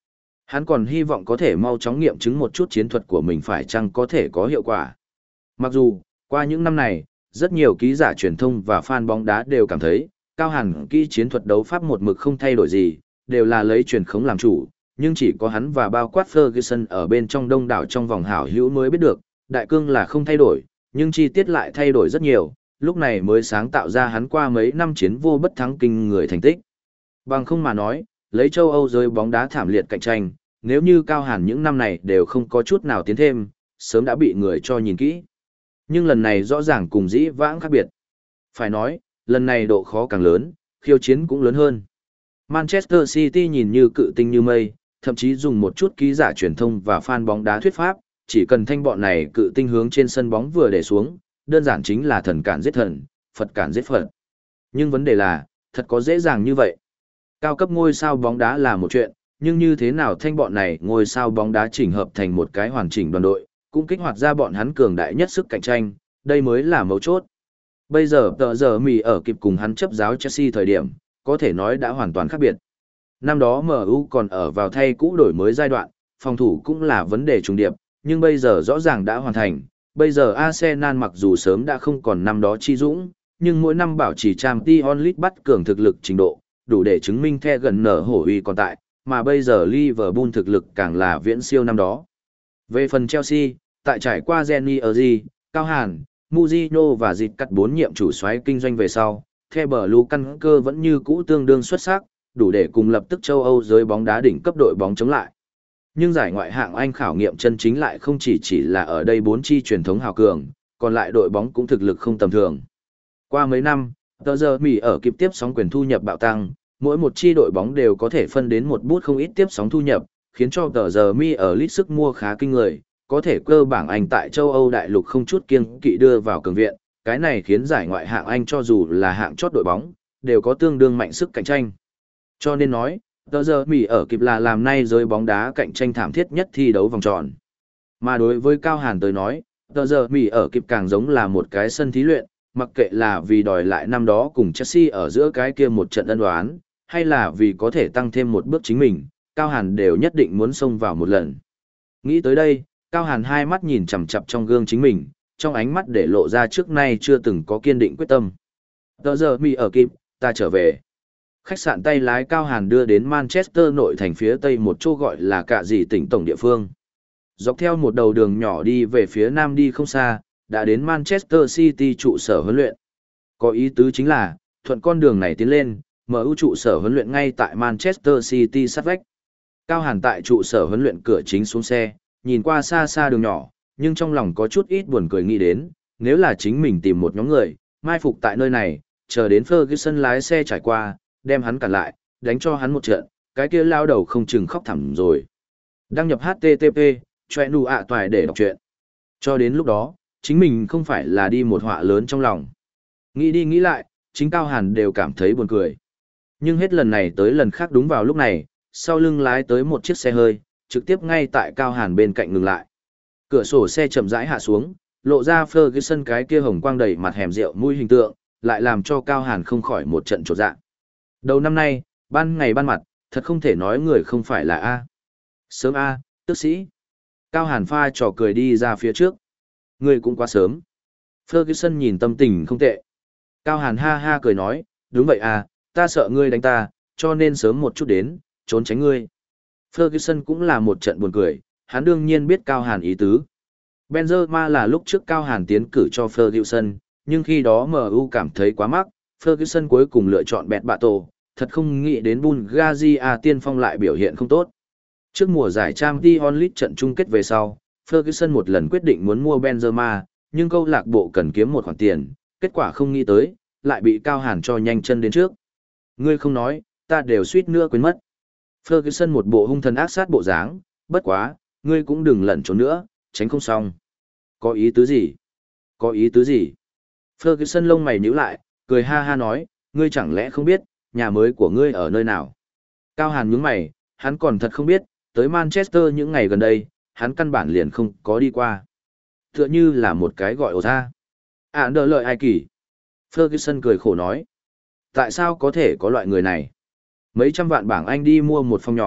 Hắn còn hy vọng có thể mau chóng nghiệm chứng một chút chiến thuật của mình phải chăng có thể có hiệu quả. Mặc dù, qua những năm này, rất nhiều ký giả truyền thông và fan bóng đá đều cảm thấy, Cao Hàn kỹ chiến thuật đấu pháp một mực không thay đổi gì, đều là lấy truyền khống làm chủ, nhưng chỉ có hắn và bao quát Ferguson ở bên trong đông đảo trong vòng hảo hữu mới biết được, đại cương là không thay đổi, nhưng chi tiết lại thay đổi rất nhiều, lúc này mới sáng tạo ra hắn qua mấy năm chiến vô bất thắng kinh người thành tích. Bằng không mà nói, lấy châu Âu giới bóng đá thảm liệt cạnh tranh, nếu như Cao Hàn những năm này đều không có chút nào tiến thêm, sớm đã bị người cho nhìn kỹ. Nhưng lần này rõ ràng cùng dĩ vãng khác biệt. Phải nói, lần này độ khó càng lớn, khiêu chiến cũng lớn hơn. Manchester City nhìn như cự tinh như mây, thậm chí dùng một chút ký giả truyền thông và fan bóng đá thuyết pháp, chỉ cần thanh bọn này cự tinh hướng trên sân bóng vừa để xuống, đơn giản chính là thần cản giết thần, Phật cản giết Phật. Nhưng vấn đề là, thật có dễ dàng như vậy. Cao cấp ngôi sao bóng đá là một chuyện, nhưng như thế nào thanh bọn này ngôi sao bóng đá chỉnh hợp thành một cái hoàn chỉnh đoàn đội, cũng kích hoạt ra bọn hắn cường đại nhất sức cạnh tranh, đây mới là mấu chốt. Bây giờ tờ giờ mì ở kịp cùng hắn chấp giáo Chelsea thời điểm, có thể nói đã hoàn toàn khác biệt. Năm đó em u còn ở vào thay cũ đổi mới giai đoạn, phòng thủ cũng là vấn đề trùng điệp, nhưng bây giờ rõ ràng đã hoàn thành. Bây giờ Arsenal mặc dù sớm đã không còn năm đó chi dũng, nhưng mỗi năm bảo trì Champions League bắt cường thực lực trình độ, đủ để chứng minh The gần nở hổ uy còn tại, mà bây giờ Liverpool thực lực càng là viễn siêu năm đó. Về phần Chelsea, tại trải qua Jenny Erzi, Cao Hàn, Mourinho và dịch cắt bốn nhiệm chủ soái kinh doanh về sau, The Blue căn cơ vẫn như cũ tương đương xuất sắc, đủ để cùng lập tức châu Âu giới bóng đá đỉnh cấp đội bóng chống lại. Nhưng giải ngoại hạng Anh khảo nghiệm chân chính lại không chỉ chỉ là ở đây bốn chi truyền thống hào cường, còn lại đội bóng cũng thực lực không tầm thường. Qua mấy năm, tờ giờ Mỹ ở kịp tiếp sóng quyền thu nhập bạo tăng, mỗi một chi đội bóng đều có thể phân đến một bút không ít tiếp sóng thu nhập, khiến cho tờ giờ Mi ở lít sức mua khá kinh người, có thể cơ bảng Anh tại châu Âu đại lục không chút kiêng kỵ đưa vào cường viện, cái này khiến giải ngoại hạng Anh cho dù là hạng chót đội bóng, đều có tương đương mạnh sức cạnh tranh. Cho nên nói, tờ giờ Mỹ ở kịp là làm nay giới bóng đá cạnh tranh thảm thiết nhất thi đấu vòng tròn. Mà đối với Cao Hàn tới nói, tờ giờ Mỹ ở kịp càng giống là một cái sân thí luyện, mặc kệ là vì đòi lại năm đó cùng Chelsea ở giữa cái kia một trận ân đoán, hay là vì có thể tăng thêm một bước chính mình, Cao Hàn đều nhất định muốn xông vào một lần. Nghĩ tới đây, Cao Hàn hai mắt nhìn chằm chằm trong gương chính mình, trong ánh mắt để lộ ra trước nay chưa từng có kiên định quyết tâm. Tờ giờ Mỹ ở kịp, ta trở về. Khách sạn tay lái Cao Hàn đưa đến Manchester nội thành phía tây một chỗ gọi là Cạ Dị tỉnh tổng địa phương. Dọc theo một đầu đường nhỏ đi về phía nam đi không xa, đã đến Manchester City trụ sở huấn luyện. Có ý tứ chính là, thuận con đường này tiến lên, em u trụ sở huấn luyện ngay tại Manchester City sát vách. Cao Hàn tại trụ sở huấn luyện cửa chính xuống xe, nhìn qua xa xa đường nhỏ, nhưng trong lòng có chút ít buồn cười nghĩ đến, nếu là chính mình tìm một nhóm người, mai phục tại nơi này, chờ đến Ferguson lái xe trải qua, đem hắn cản lại, đánh cho hắn một trận, cái kia lao đầu không chừng khóc thẳm rồi. Đăng nhập hát tê tê pê, choe nụ ạ toài để đọc truyện. Cho đến lúc đó, chính mình không phải là đi một họa lớn trong lòng. Nghĩ đi nghĩ lại, chính Cao Hàn đều cảm thấy buồn cười. Nhưng hết lần này tới lần khác đúng vào lúc này, sau lưng lái tới một chiếc xe hơi, trực tiếp ngay tại Cao Hàn bên cạnh ngừng lại. Cửa sổ xe chậm rãi hạ xuống, lộ ra Ferguson cái kia hồng quang đầy mặt hẻm rượu mũi hình tượng, lại làm cho Cao Hàn không khỏi một trận chột dạ. Đầu năm nay, ban ngày ban mặt, thật không thể nói người không phải là A. Sớm A, tức sĩ. Cao Hàn pha trò cười đi ra phía trước. Người cũng quá sớm. Ferguson nhìn tâm tình không tệ. Cao Hàn ha ha cười nói, đúng vậy à, ta sợ ngươi đánh ta, cho nên sớm một chút đến, trốn tránh ngươi. Ferguson cũng là một trận buồn cười, hắn đương nhiên biết Cao Hàn ý tứ. Benzema là lúc trước Cao Hàn tiến cử cho Ferguson, nhưng khi đó em u cảm thấy quá mắc, Ferguson cuối cùng lựa chọn bẹt bạ tổ, thật không nghĩ đến Bulgaria tiên phong lại biểu hiện không tốt. Trước mùa giải Champions League trận chung kết về sau, Ferguson một lần quyết định muốn mua Benzema, nhưng câu lạc bộ cần kiếm một khoản tiền, kết quả không nghĩ tới, lại bị Cao Hàn cho nhanh chân đến trước. Ngươi không nói, ta đều suýt nữa quên mất. Ferguson một bộ hung thần ác sát bộ dáng, bất quá, ngươi cũng đừng lẩn trốn nữa, tránh không xong. Có ý tứ gì? Có ý tứ gì? Ferguson lông mày nhíu lại, cười ha ha nói, ngươi chẳng lẽ không biết, nhà mới của ngươi ở nơi nào? Cao Hàn nhướng mày, hắn còn thật không biết, tới Manchester những ngày gần đây, hắn căn bản liền không có đi qua. Tựa như là một cái gọi ồ ra. À đỡ lợi ai kỳ? Ferguson cười khổ nói. Tại sao có thể có loại người này? Mấy trăm vạn bảng Anh đi mua một phòng nhỏ,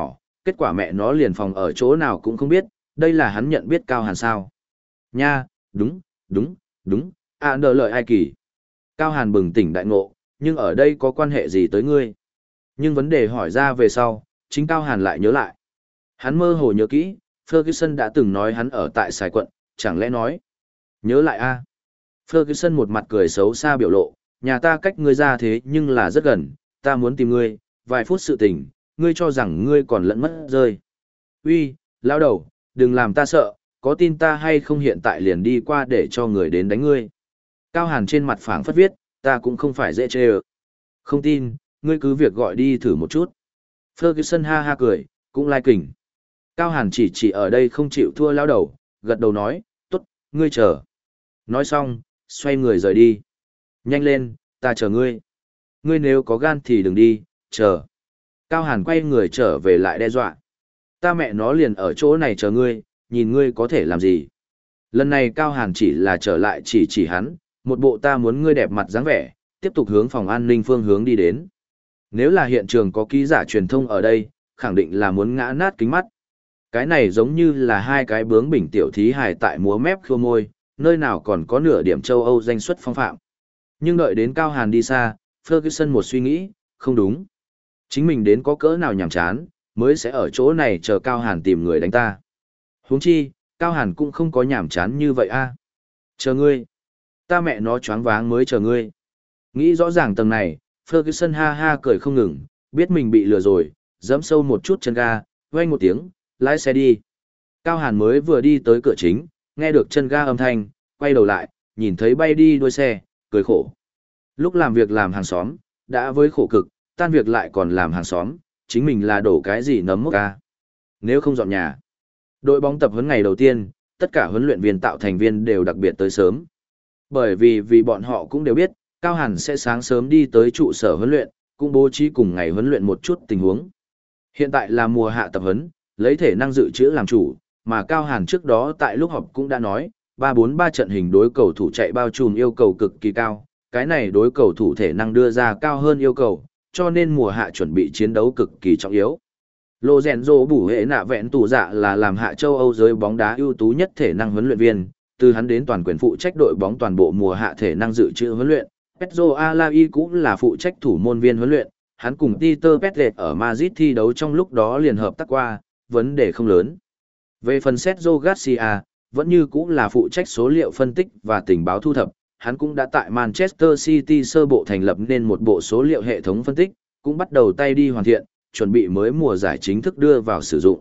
Kết quả mẹ nó liền phòng ở chỗ nào cũng không biết, đây là hắn nhận biết Cao Hàn sao. Nha, đúng, đúng, đúng, à đờ lợi ai kỳ. Cao Hàn bừng tỉnh đại ngộ, nhưng ở đây có quan hệ gì tới ngươi? Nhưng vấn đề hỏi ra về sau, chính Cao Hàn lại nhớ lại. Hắn mơ hồ nhớ kỹ, Ferguson đã từng nói hắn ở tại Sài Quận, chẳng lẽ nói. Nhớ lại a Ferguson một mặt cười xấu xa biểu lộ, nhà ta cách ngươi ra thế nhưng là rất gần, ta muốn tìm ngươi, vài phút sự tình, ngươi cho rằng ngươi còn lẫn mất rơi. Uy, lão đầu, đừng làm ta sợ, có tin ta hay không hiện tại liền đi qua để cho người đến đánh ngươi. Cao Hàn trên mặt phảng phất viết, ta cũng không phải dễ chê ơ. Không tin, ngươi cứ việc gọi đi thử một chút. Ferguson ha ha cười, cũng lai kình. Cao Hàn chỉ chỉ ở đây không chịu thua lão đầu, gật đầu nói, tốt, ngươi chờ. Nói xong, xoay người rời đi. Nhanh lên, ta chờ ngươi. Ngươi nếu có gan thì đừng đi, chờ. Cao Hàn quay người trở về lại đe dọa. Ta mẹ nó liền ở chỗ này chờ ngươi, nhìn ngươi có thể làm gì. Lần này Cao Hàn chỉ là trở lại chỉ chỉ hắn, một bộ ta muốn ngươi đẹp mặt dáng vẻ, tiếp tục hướng phòng an ninh phương hướng đi đến. Nếu là hiện trường có ký giả truyền thông ở đây, khẳng định là muốn ngã nát kính mắt. Cái này giống như là hai cái bướng bỉnh tiểu thí hài tại múa mép khua môi, nơi nào còn có nửa điểm châu Âu danh xuất phong phạm. Nhưng đợi đến Cao Hàn đi xa, Ferguson một suy nghĩ, không đúng. Chính mình đến có cỡ nào nhàm chán, mới sẽ ở chỗ này chờ Cao Hàn tìm người đánh ta. Huống chi, Cao Hàn cũng không có nhàm chán như vậy a. Chờ ngươi. Ta mẹ nó choáng váng mới chờ ngươi. Nghĩ rõ ràng tầng này, Ferguson ha ha cười không ngừng, biết mình bị lừa rồi, dẫm sâu một chút chân ga, vang một tiếng, lái xe đi. Cao Hàn mới vừa đi tới cửa chính, nghe được chân ga âm thanh, quay đầu lại, nhìn thấy bay đi đuôi xe, cười khổ. Lúc làm việc làm hàng xóm, đã với khổ cực, tan việc lại còn làm hàng xóm, chính mình là đổ cái gì nấm mốc ca. Nếu không dọn nhà. Đội bóng tập huấn ngày đầu tiên, tất cả huấn luyện viên tạo thành viên đều đặc biệt tới sớm. Bởi vì vì bọn họ cũng đều biết, Cao Hàn sẽ sáng sớm đi tới trụ sở huấn luyện, cũng bố trí cùng ngày huấn luyện một chút tình huống. Hiện tại là mùa hạ tập huấn, lấy thể năng dự trữ làm chủ, mà Cao Hàn trước đó tại lúc họp cũng đã nói, ba bốn ba trận hình đối cầu thủ chạy bao trùm yêu cầu cực kỳ cao, cái này đối cầu thủ thể năng đưa ra cao hơn yêu cầu, cho nên mùa hạ chuẩn bị chiến đấu cực kỳ trọng yếu. Lorenzo bủ hệ nạ vẹn tù dạ là làm hạ châu Âu giới bóng đá ưu tú nhất thể năng huấn luyện viên, từ hắn đến toàn quyền phụ trách đội bóng toàn bộ mùa hạ thể năng dự trữ huấn luyện. Pedro Alai cũng là phụ trách thủ môn viên huấn luyện, hắn cùng Peter Petlet ở Madrid thi đấu trong lúc đó liền hợp tác qua, vấn đề không lớn. Về phần Sergio Garcia, vẫn như cũng là phụ trách số liệu phân tích và tình báo thu thập, hắn cũng đã tại Manchester City sơ bộ thành lập nên một bộ số liệu hệ thống phân tích, cũng bắt đầu tay đi hoàn thiện, chuẩn bị mới mùa giải chính thức đưa vào sử dụng.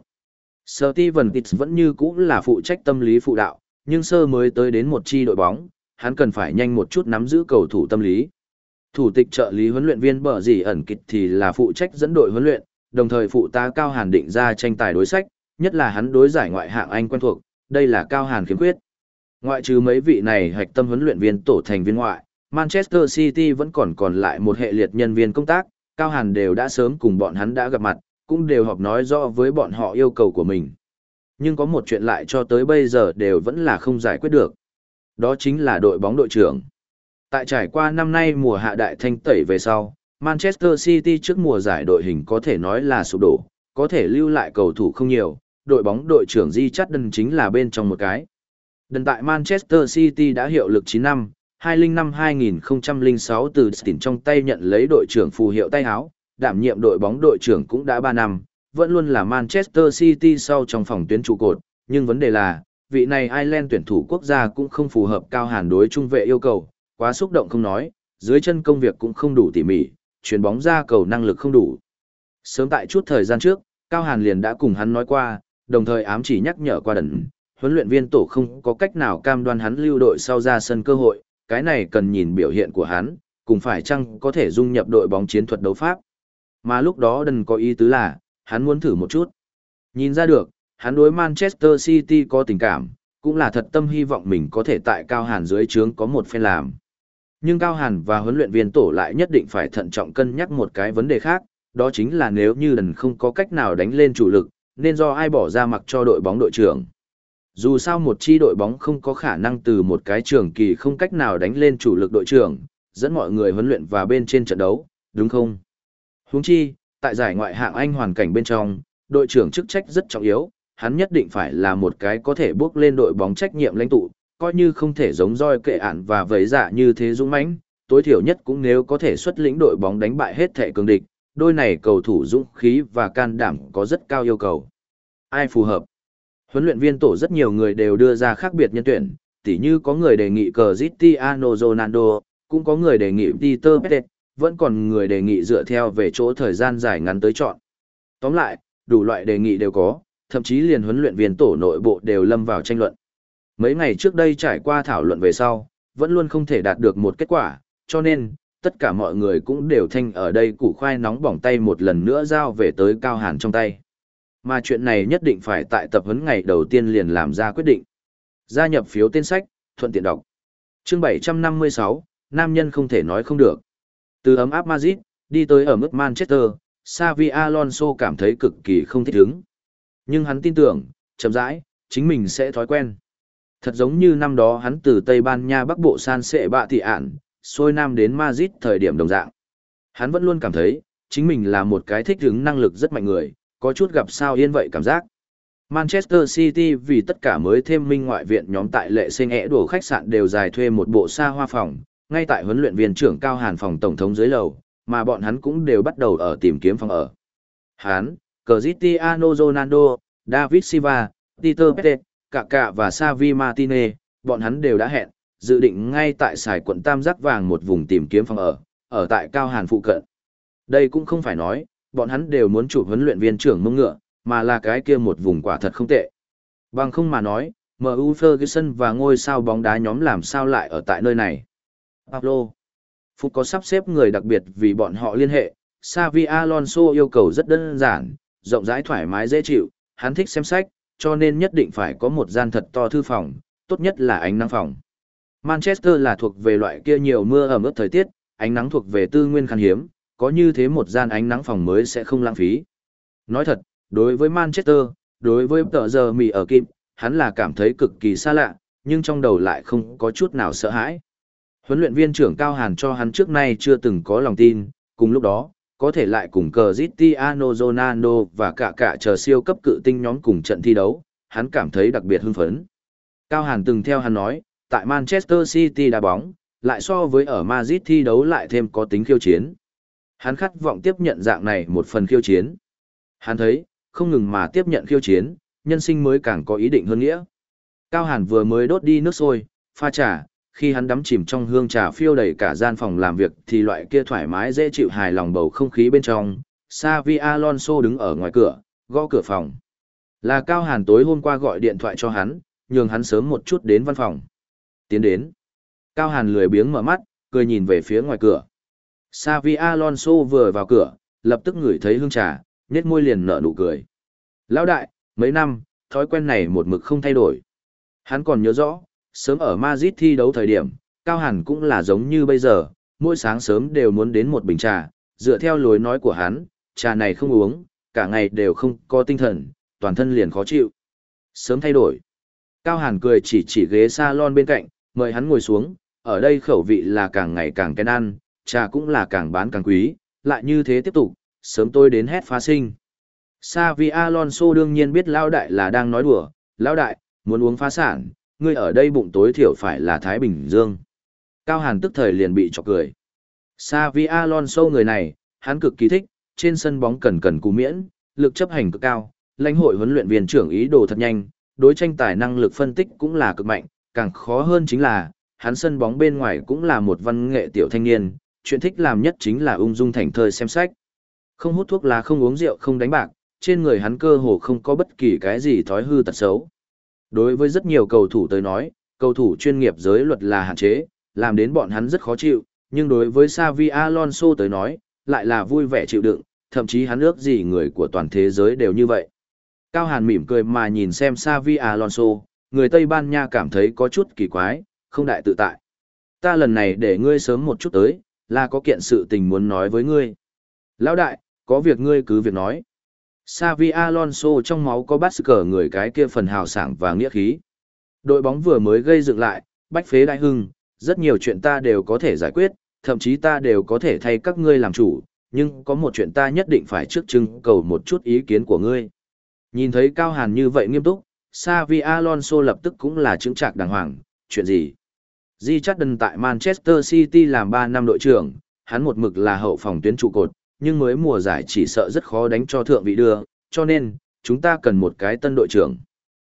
Steven Pitts vẫn như cũng là phụ trách tâm lý phụ đạo, nhưng sơ mới tới đến một chi đội bóng, hắn cần phải nhanh một chút nắm giữ cầu thủ tâm lý. Thủ tịch trợ lý huấn luyện viên Bở Dĩ ẩn kịch thì là phụ trách dẫn đội huấn luyện, đồng thời phụ tá Cao Hàn định ra tranh tài đối sách, nhất là hắn đối giải ngoại hạng Anh quen thuộc, đây là Cao Hàn khiếm khuyết. Ngoại trừ mấy vị này hạch tâm huấn luyện viên tổ thành viên ngoại, Manchester City vẫn còn còn lại một hệ liệt nhân viên công tác, Cao Hàn đều đã sớm cùng bọn hắn đã gặp mặt, cũng đều họp nói rõ với bọn họ yêu cầu của mình. Nhưng có một chuyện lại cho tới bây giờ đều vẫn là không giải quyết được. Đó chính là đội bóng đội trưởng. Tại trải qua năm nay mùa hạ đại thanh tẩy về sau, Manchester City trước mùa giải đội hình có thể nói là sụp đổ, có thể lưu lại cầu thủ không nhiều, đội bóng đội trưởng Di Chát Đần chính là bên trong một cái. Đần tại Manchester City đã hiệu lực chín năm, hai không năm hai nghìn không trăm lẻ sáu từ Stin trong tay nhận lấy đội trưởng phù hiệu tay áo, đảm nhiệm đội bóng đội trưởng cũng đã ba năm, vẫn luôn là Manchester City sau trong phòng tuyến trụ cột, nhưng vấn đề là, vị này Ireland tuyển thủ quốc gia cũng không phù hợp Cao Hàn đối trung vệ yêu cầu, quá xúc động không nói, dưới chân công việc cũng không đủ tỉ mỉ, chuyền bóng ra cầu năng lực không đủ. Sớm tại chút thời gian trước, Cao Hàn liền đã cùng hắn nói qua, đồng thời ám chỉ nhắc nhở qua Đần, huấn luyện viên tổ không có cách nào cam đoan hắn lưu đội sau ra sân cơ hội, cái này cần nhìn biểu hiện của hắn, cùng phải chăng có thể dung nhập đội bóng chiến thuật đấu pháp. Mà lúc đó Đần có ý tứ là, hắn muốn thử một chút. Nhìn ra được, hắn đối Manchester City có tình cảm, cũng là thật tâm hy vọng mình có thể tại Cao Hàn dưới trướng có một phen làm. Nhưng Cao Hàn và huấn luyện viên tổ lại nhất định phải thận trọng cân nhắc một cái vấn đề khác, đó chính là nếu như Đần không có cách nào đánh lên chủ lực, nên do ai bỏ ra mặc cho đội bóng đội trưởng. Dù sao một chi đội bóng không có khả năng từ một cái trường kỳ không cách nào đánh lên chủ lực đội trưởng, dẫn mọi người huấn luyện và bên trên trận đấu, đúng không? Huống chi, tại giải ngoại hạng Anh hoàn cảnh bên trong, đội trưởng chức trách rất trọng yếu, hắn nhất định phải là một cái có thể bước lên đội bóng trách nhiệm lãnh tụ, coi như không thể giống roi kệ ản và vấy dạ như thế dũng mãnh, tối thiểu nhất cũng nếu có thể xuất lĩnh đội bóng đánh bại hết thể cường địch, đôi này cầu thủ dũng khí và can đảm có rất cao yêu cầu. Ai phù hợp? Huấn luyện viên tổ rất nhiều người đều đưa ra khác biệt nhân tuyển, tỉ như có người đề nghị Cristiano Ronaldo, cũng có người đề nghị Peter Pettet, vẫn còn người đề nghị dựa theo về chỗ thời gian dài ngắn tới chọn. Tóm lại, đủ loại đề nghị đều có, thậm chí liền huấn luyện viên tổ nội bộ đều lâm vào tranh luận. Mấy ngày trước đây trải qua thảo luận về sau, vẫn luôn không thể đạt được một kết quả, cho nên, tất cả mọi người cũng đều thanh ở đây củ khoai nóng bỏng tay một lần nữa giao về tới Cao Hàn trong tay. Mà chuyện này nhất định phải tại tập huấn ngày đầu tiên liền làm ra quyết định. Gia nhập phiếu tên sách, thuận tiện đọc. Chương bảy trăm năm mươi sáu, nam nhân không thể nói không được. Từ ấm áp Madrid, đi tới ở mức Manchester, Xavi Alonso cảm thấy cực kỳ không thích ứng. Nhưng hắn tin tưởng, chậm rãi, chính mình sẽ thói quen. Thật giống như năm đó hắn từ Tây Ban Nha Bắc Bộ San Sệ Bạ Thị Ản, xuôi nam đến Madrid thời điểm đồng dạng. Hắn vẫn luôn cảm thấy, chính mình là một cái thích ứng năng lực rất mạnh người, có chút gặp sao yên vậy cảm giác. Manchester City vì tất cả mới thêm minh ngoại viện nhóm tại lệ sinh ẽ đổ khách sạn đều dài thuê một bộ xa hoa phòng, ngay tại huấn luyện viên trưởng Cao Hàn phòng tổng thống dưới lầu, mà bọn hắn cũng đều bắt đầu ở tìm kiếm phòng ở. Hắn, Cristiano Ronaldo, David Silva, Peter Pettet, Kaká và Xavi Martinez, bọn hắn đều đã hẹn, dự định ngay tại Sài quận Tam Giác Vàng một vùng tìm kiếm phòng ở, ở tại Cao Hàn phụ cận. Đây cũng không phải nói, bọn hắn đều muốn chụp huấn luyện viên trưởng mông ngựa, mà là cái kia một vùng quả thật không tệ. Bằng không mà nói, em u Ferguson và ngôi sao bóng đá nhóm làm sao lại ở tại nơi này. Pablo Phục có sắp xếp người đặc biệt vì bọn họ liên hệ, Xavi Alonso yêu cầu rất đơn giản, rộng rãi thoải mái dễ chịu, hắn thích xem sách, cho nên nhất định phải có một gian thật to thư phòng, tốt nhất là ánh nắng phòng. Manchester là thuộc về loại kia nhiều mưa ẩm ướt thời tiết, ánh nắng thuộc về tư nguyên khan hiếm, có như thế một gian ánh nắng phòng mới sẽ không lãng phí. Nói thật, đối với Manchester, đối với tờ giờ mì ở Kim, hắn là cảm thấy cực kỳ xa lạ, nhưng trong đầu lại không có chút nào sợ hãi. Huấn luyện viên trưởng Cao Hàn cho hắn trước nay chưa từng có lòng tin, cùng lúc đó, có thể lại cùng Cristiano Ronaldo và cả cả chờ siêu cấp cự tinh nhóm cùng trận thi đấu, hắn cảm thấy đặc biệt hưng phấn. Cao Hàn từng theo hắn nói, tại Manchester City đá bóng, lại so với ở Madrid thi đấu lại thêm có tính khiêu chiến. Hắn khát vọng tiếp nhận dạng này một phần khiêu chiến. Hắn thấy, không ngừng mà tiếp nhận khiêu chiến, nhân sinh mới càng có ý định hơn nghĩa. Cao Hàn vừa mới đốt đi nước sôi, pha trà, khi hắn đắm chìm trong hương trà phiêu đầy cả gian phòng làm việc thì loại kia thoải mái dễ chịu hài lòng bầu không khí bên trong, Xavi Alonso đứng ở ngoài cửa, gõ cửa phòng. Là Cao Hàn tối hôm qua gọi điện thoại cho hắn, nhường hắn sớm một chút đến văn phòng. Tiến đến. Cao Hàn lười biếng mở mắt, cười nhìn về phía ngoài cửa. Xavi Alonso vừa vào cửa, lập tức ngửi thấy hương trà, nhếch môi liền nở nụ cười. Lão đại, mấy năm, thói quen này một mực không thay đổi. Hắn còn nhớ rõ, sớm ở Madrid thi đấu thời điểm, Cao Hàn cũng là giống như bây giờ, mỗi sáng sớm đều muốn đến một bình trà, dựa theo lối nói của hắn, trà này không uống, cả ngày đều không có tinh thần, toàn thân liền khó chịu. Sớm thay đổi. Cao Hàn cười chỉ chỉ ghế salon bên cạnh, mời hắn ngồi xuống, ở đây khẩu vị là càng ngày càng kén ăn, trà cũng là càng bán càng quý, lại như thế tiếp tục, sớm tôi đến hét phá sinh. Xavi Alonso đương nhiên biết lão đại là đang nói đùa, lão đại, muốn uống phá sản, ngươi ở đây bụng tối thiểu phải là Thái Bình Dương. Cao Hàn tức thời liền bị chọc cười. Xavi Alonso người này, hắn cực kỳ thích, trên sân bóng cần cần cú miễn, lực chấp hành cực cao, lãnh hội huấn luyện viên trưởng ý đồ thật nhanh, đối tranh tài năng lực phân tích cũng là cực mạnh, càng khó hơn chính là, hắn sân bóng bên ngoài cũng là một văn nghệ tiểu thanh niên, chuyện thích làm nhất chính là ung dung thảnh thơi xem sách. Không hút thuốc lá, không uống rượu, không đánh bạc, trên người hắn cơ hồ không có bất kỳ cái gì thói hư tật xấu. Đối với rất nhiều cầu thủ tới nói, cầu thủ chuyên nghiệp giới luật là hạn chế, làm đến bọn hắn rất khó chịu, nhưng đối với Xavi Alonso tới nói, lại là vui vẻ chịu đựng, thậm chí hắn ước gì người của toàn thế giới đều như vậy. Cao Hàn mỉm cười mà nhìn xem Xavi Alonso, người Tây Ban Nha cảm thấy có chút kỳ quái, không đại tự tại. Ta lần này để ngươi sớm một chút tới, là có kiện sự tình muốn nói với ngươi. Lão đại, có việc ngươi cứ việc nói. Xavi Alonso trong máu có bắt cờ người cái kia phần hào sảng và nghĩa khí. Đội bóng vừa mới gây dựng lại, bách phế đại hưng, rất nhiều chuyện ta đều có thể giải quyết, thậm chí ta đều có thể thay các ngươi làm chủ, nhưng có một chuyện ta nhất định phải trước trưng cầu một chút ý kiến của ngươi. Nhìn thấy Cao Hàn như vậy nghiêm túc, Xavi Alonso lập tức cũng là chững chạc đàng hoàng, chuyện gì? Di Chadden tại Manchester City làm ba năm đội trưởng, hắn một mực là hậu phòng tuyến trụ cột, nhưng mới mùa giải chỉ sợ rất khó đánh cho thượng vị đưa, cho nên, chúng ta cần một cái tân đội trưởng.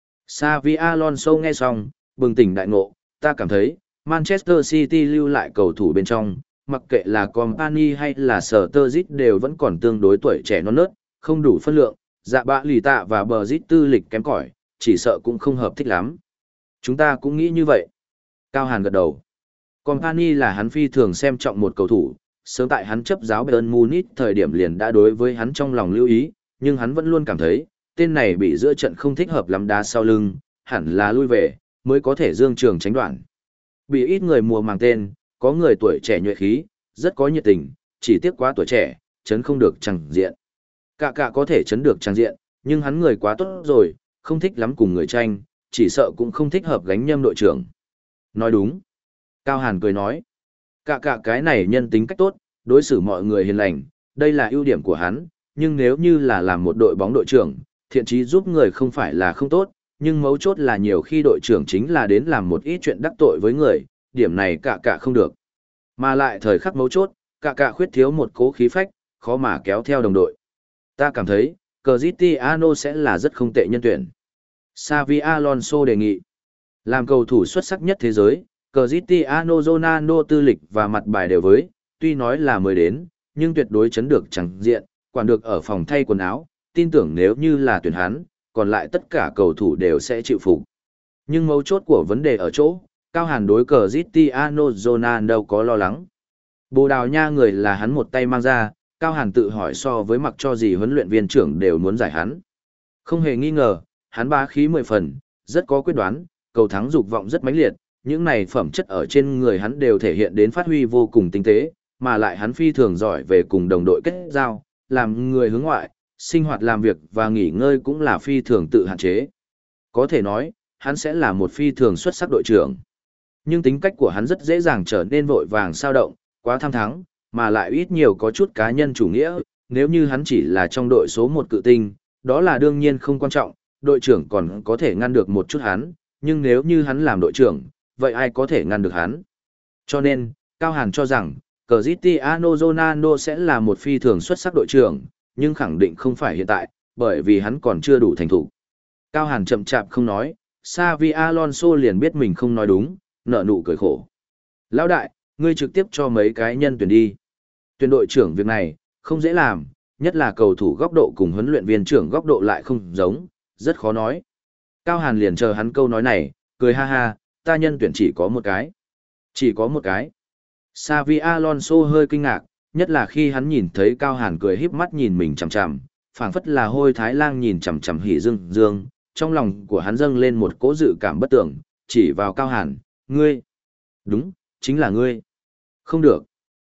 Xavi Alonso nghe xong, bừng tỉnh đại ngộ, ta cảm thấy, Manchester City lưu lại cầu thủ bên trong, mặc kệ là Company hay là Sturridge đều vẫn còn tương đối tuổi trẻ non nớt, không đủ phân lượng, dạ bạ lì tạ và bờ dít tư lịch kém cỏi, chỉ sợ cũng không hợp thích lắm. Chúng ta cũng nghĩ như vậy. Cao Hàn gật đầu. Company là hắn phi thường xem trọng một cầu thủ, sớm tại hắn chấp giáo Bayern Munich thời điểm liền đã đối với hắn trong lòng lưu ý, nhưng hắn vẫn luôn cảm thấy, tên này bị giữa trận không thích hợp lắm đá sau lưng, hẳn là lui về, mới có thể dương trường tránh đoạn. Bị ít người mùa màng tên, có người tuổi trẻ nhuệ khí, rất có nhiệt tình, chỉ tiếc quá tuổi trẻ, chấn không được chẳng diện. Cả cả có thể chấn được trang diện, nhưng hắn người quá tốt rồi, không thích lắm cùng người tranh, chỉ sợ cũng không thích hợp gánh nhâm đội trưởng. Nói đúng. Cao Hàn cười nói. Cả cả cái này nhân tính cách tốt, đối xử mọi người hiền lành, đây là ưu điểm của hắn, nhưng nếu như là làm một đội bóng đội trưởng, thiện chí giúp người không phải là không tốt, nhưng mấu chốt là nhiều khi đội trưởng chính là đến làm một ít chuyện đắc tội với người, điểm này cả cả không được. Mà lại thời khắc mấu chốt, cả cả khuyết thiếu một cố khí phách, khó mà kéo theo đồng đội. Ta cảm thấy, Cristiano sẽ là rất không tệ nhân tuyển. Xavi Alonso đề nghị. Làm cầu thủ xuất sắc nhất thế giới, Cristiano Ronaldo tư lịch và mặt bài đều với, tuy nói là mới đến, nhưng tuyệt đối chấn được chẳng diện, quản được ở phòng thay quần áo, tin tưởng nếu như là tuyển hắn, còn lại tất cả cầu thủ đều sẽ chịu phục. Nhưng mấu chốt của vấn đề ở chỗ, Cao Hàn đối Cristiano Ronaldo có lo lắng. Bồ Đào Nha người là hắn một tay mang ra, Cao Hàn tự hỏi so với mặc cho gì huấn luyện viên trưởng đều muốn giải hắn. Không hề nghi ngờ, hắn bá khí mười phần, rất có quyết đoán, cầu thắng dục vọng rất mãnh liệt, những này phẩm chất ở trên người hắn đều thể hiện đến phát huy vô cùng tinh tế, mà lại hắn phi thường giỏi về cùng đồng đội kết giao, làm người hướng ngoại, sinh hoạt làm việc và nghỉ ngơi cũng là phi thường tự hạn chế. Có thể nói, hắn sẽ là một phi thường xuất sắc đội trưởng. Nhưng tính cách của hắn rất dễ dàng trở nên vội vàng sao động, quá tham thắng, mà lại ít nhiều có chút cá nhân chủ nghĩa, nếu như hắn chỉ là trong đội số một cự tinh, đó là đương nhiên không quan trọng, đội trưởng còn có thể ngăn được một chút hắn, nhưng nếu như hắn làm đội trưởng, vậy ai có thể ngăn được hắn? Cho nên, Cao Hàn cho rằng, Cristiano Ronaldo sẽ là một phi thường xuất sắc đội trưởng, nhưng khẳng định không phải hiện tại, bởi vì hắn còn chưa đủ thành thủ. Cao Hàn chậm chạp không nói, Xavi Alonso liền biết mình không nói đúng, nở nụ cười khổ. Lão đại, ngươi trực tiếp cho mấy cái nhân tuyển đi. Tuyển đội trưởng việc này, không dễ làm, nhất là cầu thủ góc độ cùng huấn luyện viên trưởng góc độ lại không giống, rất khó nói. Cao Hàn liền chờ hắn câu nói này, cười ha ha, ta nhân tuyển chỉ có một cái. Chỉ có một cái. Xavi Alonso hơi kinh ngạc, nhất là khi hắn nhìn thấy Cao Hàn cười híp mắt nhìn mình chằm chằm, phảng phất là hôi thái lang nhìn chằm chằm hỉ dương dương, trong lòng của hắn dâng lên một cỗ dự cảm bất tưởng, chỉ vào Cao Hàn, ngươi. Đúng, chính là ngươi. Không được.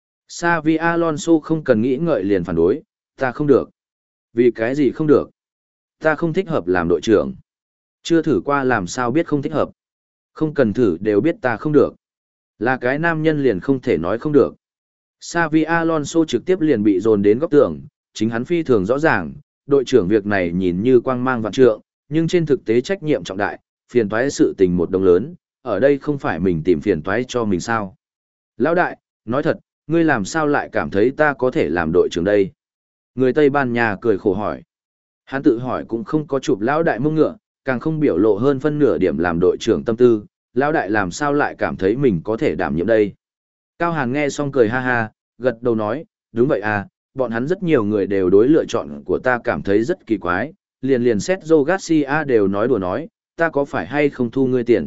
Xavi Alonso không cần nghĩ ngợi liền phản đối, ta không được. Vì cái gì không được? Ta không thích hợp làm đội trưởng. Chưa thử qua làm sao biết không thích hợp. Không cần thử đều biết ta không được. Là cái nam nhân liền không thể nói không được. Xavi Alonso trực tiếp liền bị dồn đến góc tường, chính hắn phi thường rõ ràng, đội trưởng việc này nhìn như quang mang vạn trượng, nhưng trên thực tế trách nhiệm trọng đại, phiền toái sự tình một đồng lớn, ở đây không phải mình tìm phiền toái cho mình sao. Lão đại, nói thật, ngươi làm sao lại cảm thấy ta có thể làm đội trưởng đây? Người Tây Ban Nha cười khổ hỏi. Hắn tự hỏi cũng không có chụp lão đại mông ngựa, càng không biểu lộ hơn phân nửa điểm làm đội trưởng tâm tư, lão đại làm sao lại cảm thấy mình có thể đảm nhiệm đây. Cao Hàn nghe xong cười ha ha, gật đầu nói, đúng vậy à, bọn hắn rất nhiều người đều đối lựa chọn của ta cảm thấy rất kỳ quái, liền liền Sergio Garcia đều nói đùa nói, ta có phải hay không thu ngươi tiền.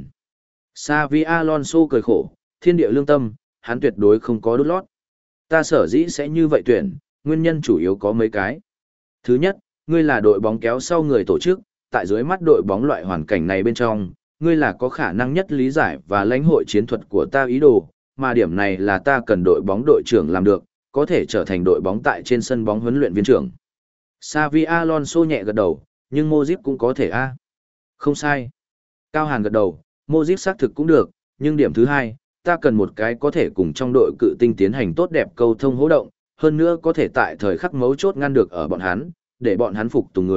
Xavi Alonso cười khổ, thiên địa lương tâm, hắn tuyệt đối không có đút lót. Ta sở dĩ sẽ như vậy tuyển, nguyên nhân chủ yếu có mấy cái. Thứ nhất, ngươi là đội bóng kéo sau người tổ chức, tại dưới mắt đội bóng loại hoàn cảnh này bên trong, ngươi là có khả năng nhất lý giải và lãnh hội chiến thuật của ta ý đồ, mà điểm này là ta cần đội bóng đội trưởng làm được, có thể trở thành đội bóng tại trên sân bóng huấn luyện viên trưởng. Xavi Alonso nhẹ gật đầu, nhưng Modric cũng có thể a. Không sai. Cao Hàn gật đầu, Modric xác thực cũng được, nhưng điểm thứ hai, ta cần một cái có thể cùng trong đội cự tinh tiến hành tốt đẹp câu thông hỗ động, hơn nữa có thể tại thời khắc mấu chốt ngăn được ở bọn hắn, để bọn hắn phục tùng người,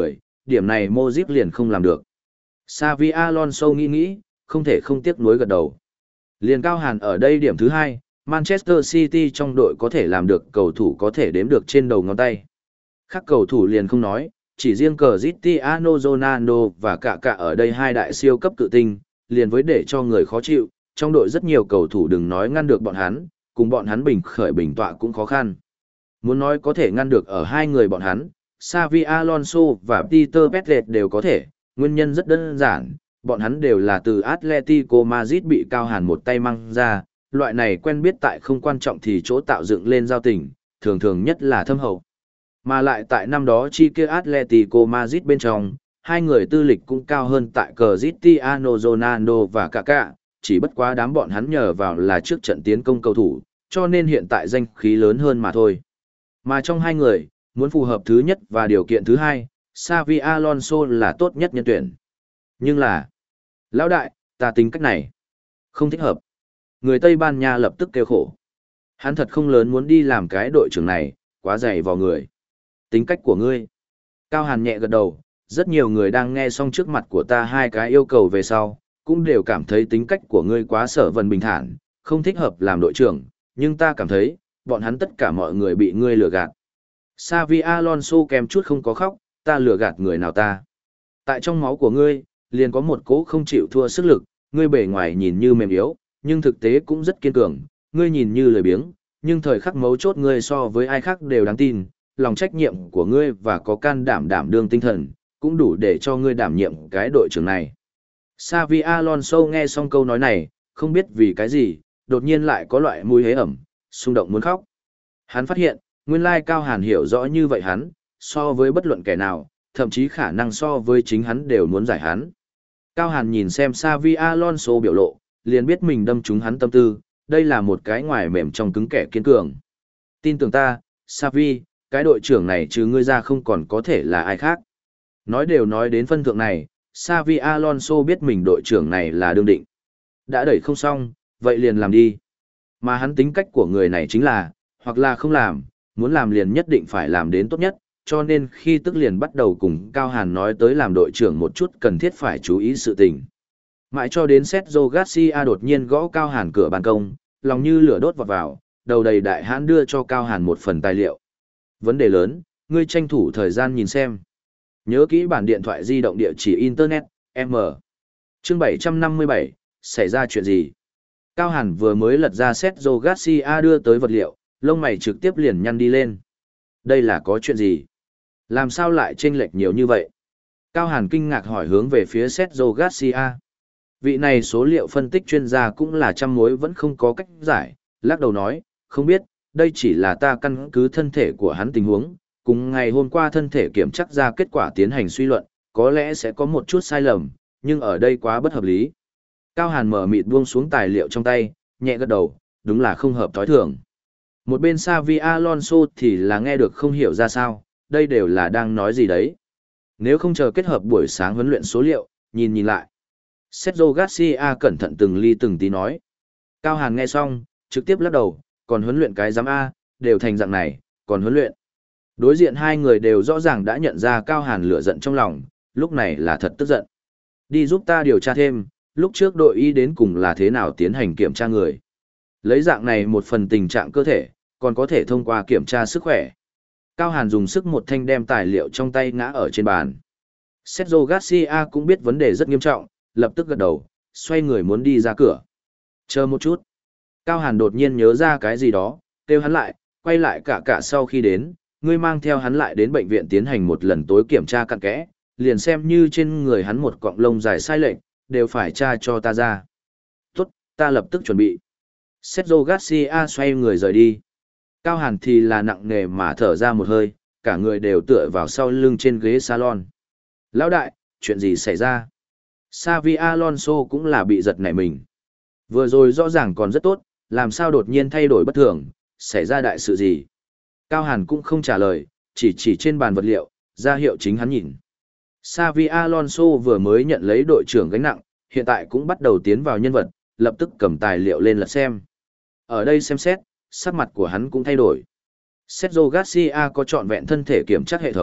điểm này Modric liền không làm được. Xavi Alonso nghĩ nghĩ, không thể không tiếc nuối gật đầu. Liền Cao Hàn ở đây điểm thứ hai, Manchester City trong đội có thể làm được cầu thủ có thể đếm được trên đầu ngón tay. Khác cầu thủ liền không nói, chỉ riêng Cristiano Ronaldo và cả cả ở đây hai đại siêu cấp cự tinh, liền với để cho người khó chịu, trong đội rất nhiều cầu thủ đừng nói ngăn được bọn hắn, cùng bọn hắn bình khởi bình tọa cũng khó khăn. Muốn nói có thể ngăn được ở hai người bọn hắn, Xavi Alonso và Peter Petlet đều có thể, nguyên nhân rất đơn giản, bọn hắn đều là từ Atletico Madrid bị Cao Hàn một tay mang ra, loại này quen biết tại không quan trọng thì chỗ tạo dựng lên giao tình, thường thường nhất là thâm hậu. Mà lại tại năm đó chi kia Atletico Madrid bên trong, hai người tư lịch cũng cao hơn tại Cristiano Ronaldo và Kaká, chỉ bất quá đám bọn hắn nhờ vào là trước trận tiến công cầu thủ, cho nên hiện tại danh khí lớn hơn mà thôi. Mà trong hai người, muốn phù hợp thứ nhất và điều kiện thứ hai, Xavi Alonso là tốt nhất nhân tuyển. Nhưng là, lão đại, ta tính cách này, không thích hợp. Người Tây Ban Nha lập tức kêu khổ. Hắn thật không lớn muốn đi làm cái đội trưởng này, quá dày vào người. Tính cách của ngươi. Cao Hàn nhẹ gật đầu, rất nhiều người đang nghe xong trước mặt của ta hai cái yêu cầu về sau, cũng đều cảm thấy tính cách của ngươi quá sở vần bình thản, không thích hợp làm đội trưởng, nhưng ta cảm thấy, bọn hắn tất cả mọi người bị ngươi lừa gạt. Xavi Alonso kèm chút không có khóc, ta lừa gạt người nào ta. Tại trong máu của ngươi, liền có một cố không chịu thua sức lực, ngươi bề ngoài nhìn như mềm yếu, nhưng thực tế cũng rất kiên cường, ngươi nhìn như lười biếng, nhưng thời khắc mấu chốt ngươi so với ai khác đều đáng tin, lòng trách nhiệm của ngươi và có can đảm đảm đương tinh thần, cũng đủ để cho ngươi đảm nhiệm cái đội trưởng này. Xavi Alonso nghe xong câu nói này, không biết vì cái gì, đột nhiên lại có loại mùi hế ẩm, xung động muốn khóc. Hắn phát hiện, nguyên lai Cao Hàn hiểu rõ như vậy hắn, so với bất luận kẻ nào, thậm chí khả năng so với chính hắn đều muốn giải hắn. Cao Hàn nhìn xem Xavi Alonso biểu lộ, liền biết mình đâm trúng hắn tâm tư, đây là một cái ngoài mềm trong cứng kẻ kiên cường. Tin tưởng ta, Xavi, cái đội trưởng này chứ ngươi ra không còn có thể là ai khác. Nói đều nói đến phân thượng này, Xavi Alonso biết mình đội trưởng này là đương định. Đã đẩy không xong, vậy liền làm đi. Mà hắn tính cách của người này chính là, hoặc là không làm, muốn làm liền nhất định phải làm đến tốt nhất, cho nên khi tức liền bắt đầu cùng Cao Hàn nói tới làm đội trưởng một chút cần thiết phải chú ý sự tình. Mãi cho đến Sergio Garcia đột nhiên gõ Cao Hàn cửa ban công, lòng như lửa đốt vọt vào, đầu đầy đại hãn đưa cho Cao Hàn một phần tài liệu. Vấn đề lớn, ngươi tranh thủ thời gian nhìn xem. Nhớ kỹ bản điện thoại di động địa chỉ Internet, M. Chương bảy trăm năm mươi bảy, xảy ra chuyện gì? Cao Hàn vừa mới lật ra Sergio Garcia đưa tới vật liệu, lông mày trực tiếp liền nhăn đi lên. Đây là có chuyện gì? Làm sao lại chênh lệch nhiều như vậy? Cao Hàn kinh ngạc hỏi hướng về phía Sergio Garcia. Vị này số liệu phân tích chuyên gia cũng là trăm mối vẫn không có cách giải, lắc đầu nói, không biết, đây chỉ là ta căn cứ thân thể của hắn tình huống, cùng ngày hôm qua thân thể kiểm chắc ra kết quả tiến hành suy luận, có lẽ sẽ có một chút sai lầm, nhưng ở đây quá bất hợp lý. Cao Hàn mở mịt buông xuống tài liệu trong tay, nhẹ gật đầu, đúng là không hợp thói thường. Một bên Xavi Alonso thì là nghe được không hiểu ra sao, đây đều là đang nói gì đấy. Nếu không chờ kết hợp buổi sáng huấn luyện số liệu, nhìn nhìn lại. Sergio Garcia cẩn thận từng ly từng tí nói. Cao Hàn nghe xong, trực tiếp lắc đầu, còn huấn luyện cái giám A, đều thành dạng này, còn huấn luyện. Đối diện hai người đều rõ ràng đã nhận ra Cao Hàn lửa giận trong lòng, lúc này là thật tức giận. Đi giúp ta điều tra thêm, lúc trước đội y đến cùng là thế nào tiến hành kiểm tra người. Lấy dạng này một phần tình trạng cơ thể, còn có thể thông qua kiểm tra sức khỏe. Cao Hàn dùng sức một thanh đem tài liệu trong tay ngã ở trên bàn. Sergio Garcia cũng biết vấn đề rất nghiêm trọng, lập tức gật đầu, xoay người muốn đi ra cửa. Chờ một chút. Cao Hàn đột nhiên nhớ ra cái gì đó, kêu hắn lại, quay lại cả cả sau khi đến, ngươi mang theo hắn lại đến bệnh viện tiến hành một lần tối kiểm tra cặn kẽ, liền xem như trên người hắn một cọng lông dài sai lệch, đều phải tra cho ta ra. Tốt, ta lập tức chuẩn bị. Sergio Garcia xoay người rời đi. Cao Hàn thì là nặng nề mà thở ra một hơi, cả người đều tựa vào sau lưng trên ghế salon. Lão đại, chuyện gì xảy ra? Xavi Alonso cũng là bị giật nảy mình. Vừa rồi rõ ràng còn rất tốt, làm sao đột nhiên thay đổi bất thường, xảy ra đại sự gì? Cao Hàn cũng không trả lời, chỉ chỉ trên bàn vật liệu, ra hiệu chính hắn nhìn. Xavi Alonso vừa mới nhận lấy đội trưởng gánh nặng, hiện tại cũng bắt đầu tiến vào nhân vật, lập tức cầm tài liệu lên lật xem. Ở đây xem xét, sắc mặt của hắn cũng thay đổi. Sergio Garcia có trọn vẹn thân thể kiểm tra hệ thống,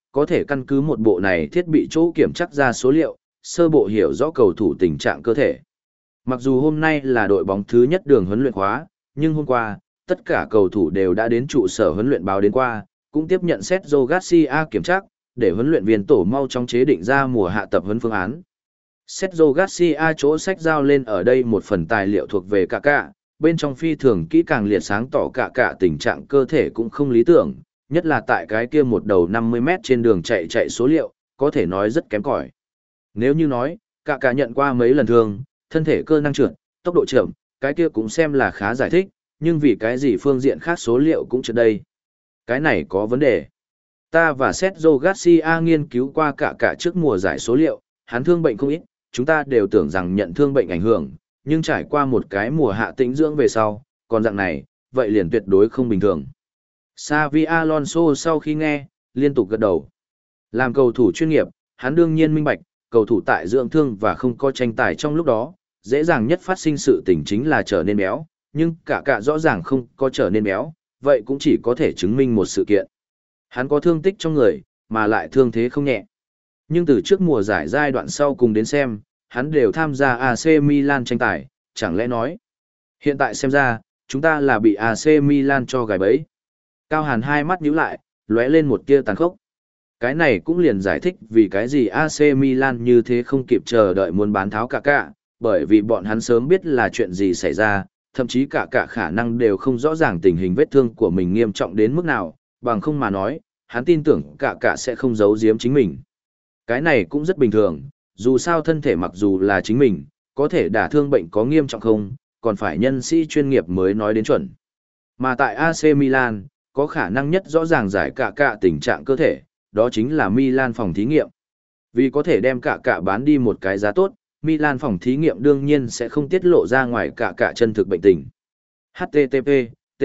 có thể căn cứ một bộ này thiết bị chỗ kiểm chắc ra số liệu, sơ bộ hiểu rõ cầu thủ tình trạng cơ thể. Mặc dù hôm nay là đội bóng thứ nhất đường huấn luyện khóa, nhưng hôm qua, tất cả cầu thủ đều đã đến trụ sở huấn luyện báo đến qua, cũng tiếp nhận Sergio Garcia kiểm tra, để huấn luyện viên tổ mau chóng chế định ra mùa hạ tập huấn phương án. Sergio Garcia chỗ sách giao lên ở đây một phần tài liệu thuộc về Kaká, bên trong phi thường kỹ càng liệt sáng tỏ Kaká tình trạng cơ thể cũng không lý tưởng, nhất là tại cái kia một đầu năm mươi mét trên đường chạy chạy số liệu, có thể nói rất kém cỏi. Nếu như nói, Kaká nhận qua mấy lần thương, thân thể cơ năng trượt, tốc độ chậm, cái kia cũng xem là khá giải thích, nhưng vì cái gì phương diện khác số liệu cũng trượt đây. Cái này có vấn đề. Ta và Sergio Garcia nghiên cứu qua cả cả trước mùa giải số liệu, hắn thương bệnh không ít, chúng ta đều tưởng rằng nhận thương bệnh ảnh hưởng, nhưng trải qua một cái mùa hạ tĩnh dưỡng về sau, còn dạng này, vậy liền tuyệt đối không bình thường. Xavi Alonso sau khi nghe, liên tục gật đầu. Làm cầu thủ chuyên nghiệp, hắn đương nhiên minh bạch, cầu thủ tại dưỡng thương và không có tranh tài trong lúc đó, dễ dàng nhất phát sinh sự tình chính là trở nên béo, nhưng cả cả rõ ràng không có trở nên béo, vậy cũng chỉ có thể chứng minh một sự kiện. Hắn có thương tích trong người, mà lại thương thế không nhẹ. Nhưng từ trước mùa giải giai đoạn sau cùng đến xem, hắn đều tham gia a xê Milan tranh tài, chẳng lẽ nói. Hiện tại xem ra, chúng ta là bị a xê Milan cho gài bẫy. Cao Hàn hai mắt nhíu lại, lóe lên một tia tàn khốc. Cái này cũng liền giải thích vì cái gì a xê Milan như thế không kịp chờ đợi muốn bán tháo cả cả, bởi vì bọn hắn sớm biết là chuyện gì xảy ra, thậm chí cả cả khả năng đều không rõ ràng tình hình vết thương của mình nghiêm trọng đến mức nào, bằng không mà nói, hắn tin tưởng cả cả sẽ không giấu giếm chính mình. Cái này cũng rất bình thường, dù sao thân thể mặc dù là chính mình, có thể đả thương bệnh có nghiêm trọng không, còn phải nhân sĩ chuyên nghiệp mới nói đến chuẩn. Mà tại a xê Milan, có khả năng nhất rõ ràng giải cả cả tình trạng cơ thể, đó chính là Milan phòng thí nghiệm. Vì có thể đem cả cả bán đi một cái giá tốt, Milan phòng thí nghiệm đương nhiên sẽ không tiết lộ ra ngoài cả cả chân thực bệnh tình. hát tê tê pê, T.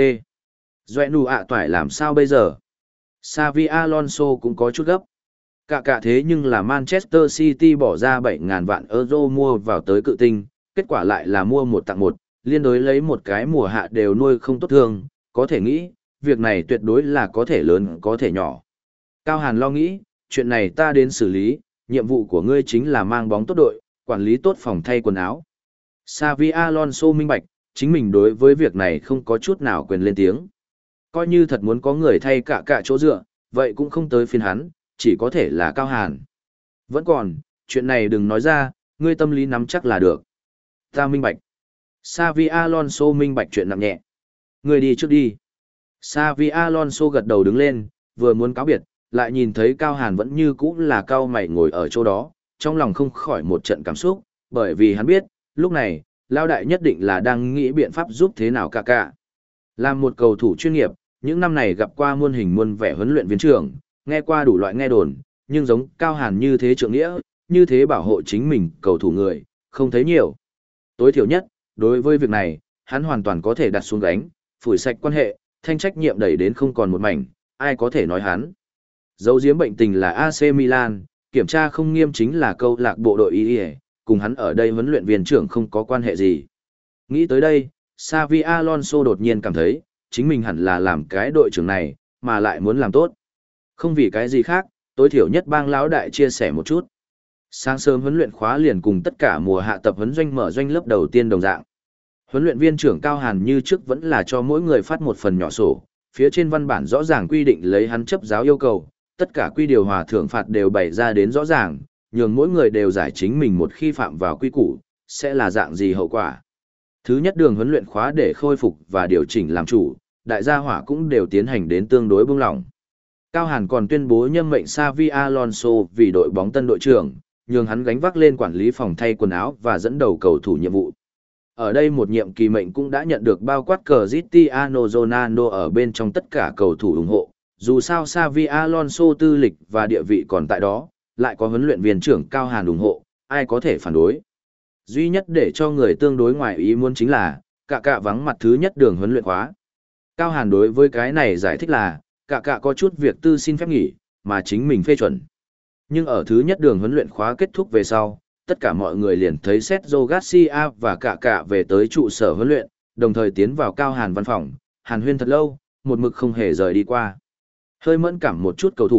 Doẹ nụ ạ toải làm sao bây giờ? Xavi Alonso cũng có chút gấp. Cả cả thế nhưng là Manchester City bỏ ra bảy nghìn vạn euro mua vào tới cự tinh, kết quả lại là mua một tặng một, liên đối lấy một cái mùa hạ đều nuôi không tốt thương, có thể nghĩ, việc này tuyệt đối là có thể lớn có thể nhỏ. Cao Hàn lo nghĩ, chuyện này ta đến xử lý, nhiệm vụ của ngươi chính là mang bóng tốt đội, quản lý tốt phòng thay quần áo. Xavi Alonso minh bạch, chính mình đối với việc này không có chút nào quyền lên tiếng. Coi như thật muốn có người thay cả cả chỗ dựa, vậy cũng không tới phiên hắn, chỉ có thể là Cao Hàn. Vẫn còn, chuyện này đừng nói ra, ngươi tâm lý nắm chắc là được. Ta minh bạch. Xavi Alonso minh bạch chuyện nặng nhẹ. Ngươi đi trước đi. Xavi Alonso gật đầu đứng lên, vừa muốn cáo biệt, lại nhìn thấy Cao Hàn vẫn như cũ là cao mày ngồi ở chỗ đó, trong lòng không khỏi một trận cảm xúc, bởi vì hắn biết, lúc này, Lao Đại nhất định là đang nghĩ biện pháp giúp thế nào cả cả. Làm một cầu thủ chuyên nghiệp, những năm này gặp qua muôn hình muôn vẻ huấn luyện viên trưởng, nghe qua đủ loại nghe đồn, nhưng giống Cao Hàn như thế trượng nghĩa, như thế bảo hộ chính mình cầu thủ người, không thấy nhiều. Tối thiểu nhất, đối với việc này, hắn hoàn toàn có thể đặt xuống gánh, phủi sạch quan hệ, thanh trách nhiệm đẩy đến không còn một mảnh, ai có thể nói hắn. Dấu diếm bệnh tình là a xê Milan, kiểm tra không nghiêm chính là câu lạc bộ đội y, cùng hắn ở đây huấn luyện viên trưởng không có quan hệ gì. Nghĩ tới đây, Xavi Alonso đột nhiên cảm thấy, chính mình hẳn là làm cái đội trưởng này, mà lại muốn làm tốt. Không vì cái gì khác, tối thiểu nhất bang lão đại chia sẻ một chút. Sáng sớm huấn luyện khóa liền cùng tất cả mùa hạ tập huấn doanh mở doanh lớp đầu tiên đồng dạng. Huấn luyện viên trưởng Cao Hàn như trước vẫn là cho mỗi người phát một phần nhỏ sổ, phía trên văn bản rõ ràng quy định lấy hắn chấp giáo yêu cầu, tất cả quy điều hòa thưởng phạt đều bày ra đến rõ ràng, nhường mỗi người đều giải chính mình một khi phạm vào quy củ, sẽ là dạng gì hậu quả. Thứ nhất đường huấn luyện khóa để khôi phục và điều chỉnh làm chủ, đại gia hỏa cũng đều tiến hành đến tương đối buông lỏng. Cao Hàn còn tuyên bố nhâm mệnh Xavi Alonso vì đội bóng tân đội trưởng, nhường hắn gánh vác lên quản lý phòng thay quần áo và dẫn đầu cầu thủ nhiệm vụ. Ở đây một nhiệm kỳ mệnh cũng đã nhận được bao quát Cristiano Ronaldo ở bên trong tất cả cầu thủ ủng hộ, dù sao Xavi Alonso tư lịch và địa vị còn tại đó, lại có huấn luyện viên trưởng Cao Hàn ủng hộ, ai có thể phản đối. Duy nhất để cho người tương đối ngoài ý muốn chính là, cả cả vắng mặt thứ nhất đường huấn luyện khóa. Cao Hàn đối với cái này giải thích là, cả cả có chút việc tư xin phép nghỉ, mà chính mình phê chuẩn. Nhưng ở thứ nhất đường huấn luyện khóa kết thúc về sau, tất cả mọi người liền thấy Sergio Garcia và cả cả về tới trụ sở huấn luyện, đồng thời tiến vào Cao Hàn văn phòng, Hàn huyên thật lâu, một mực không hề rời đi qua. Hơi mẫn cảm một chút cầu thủ,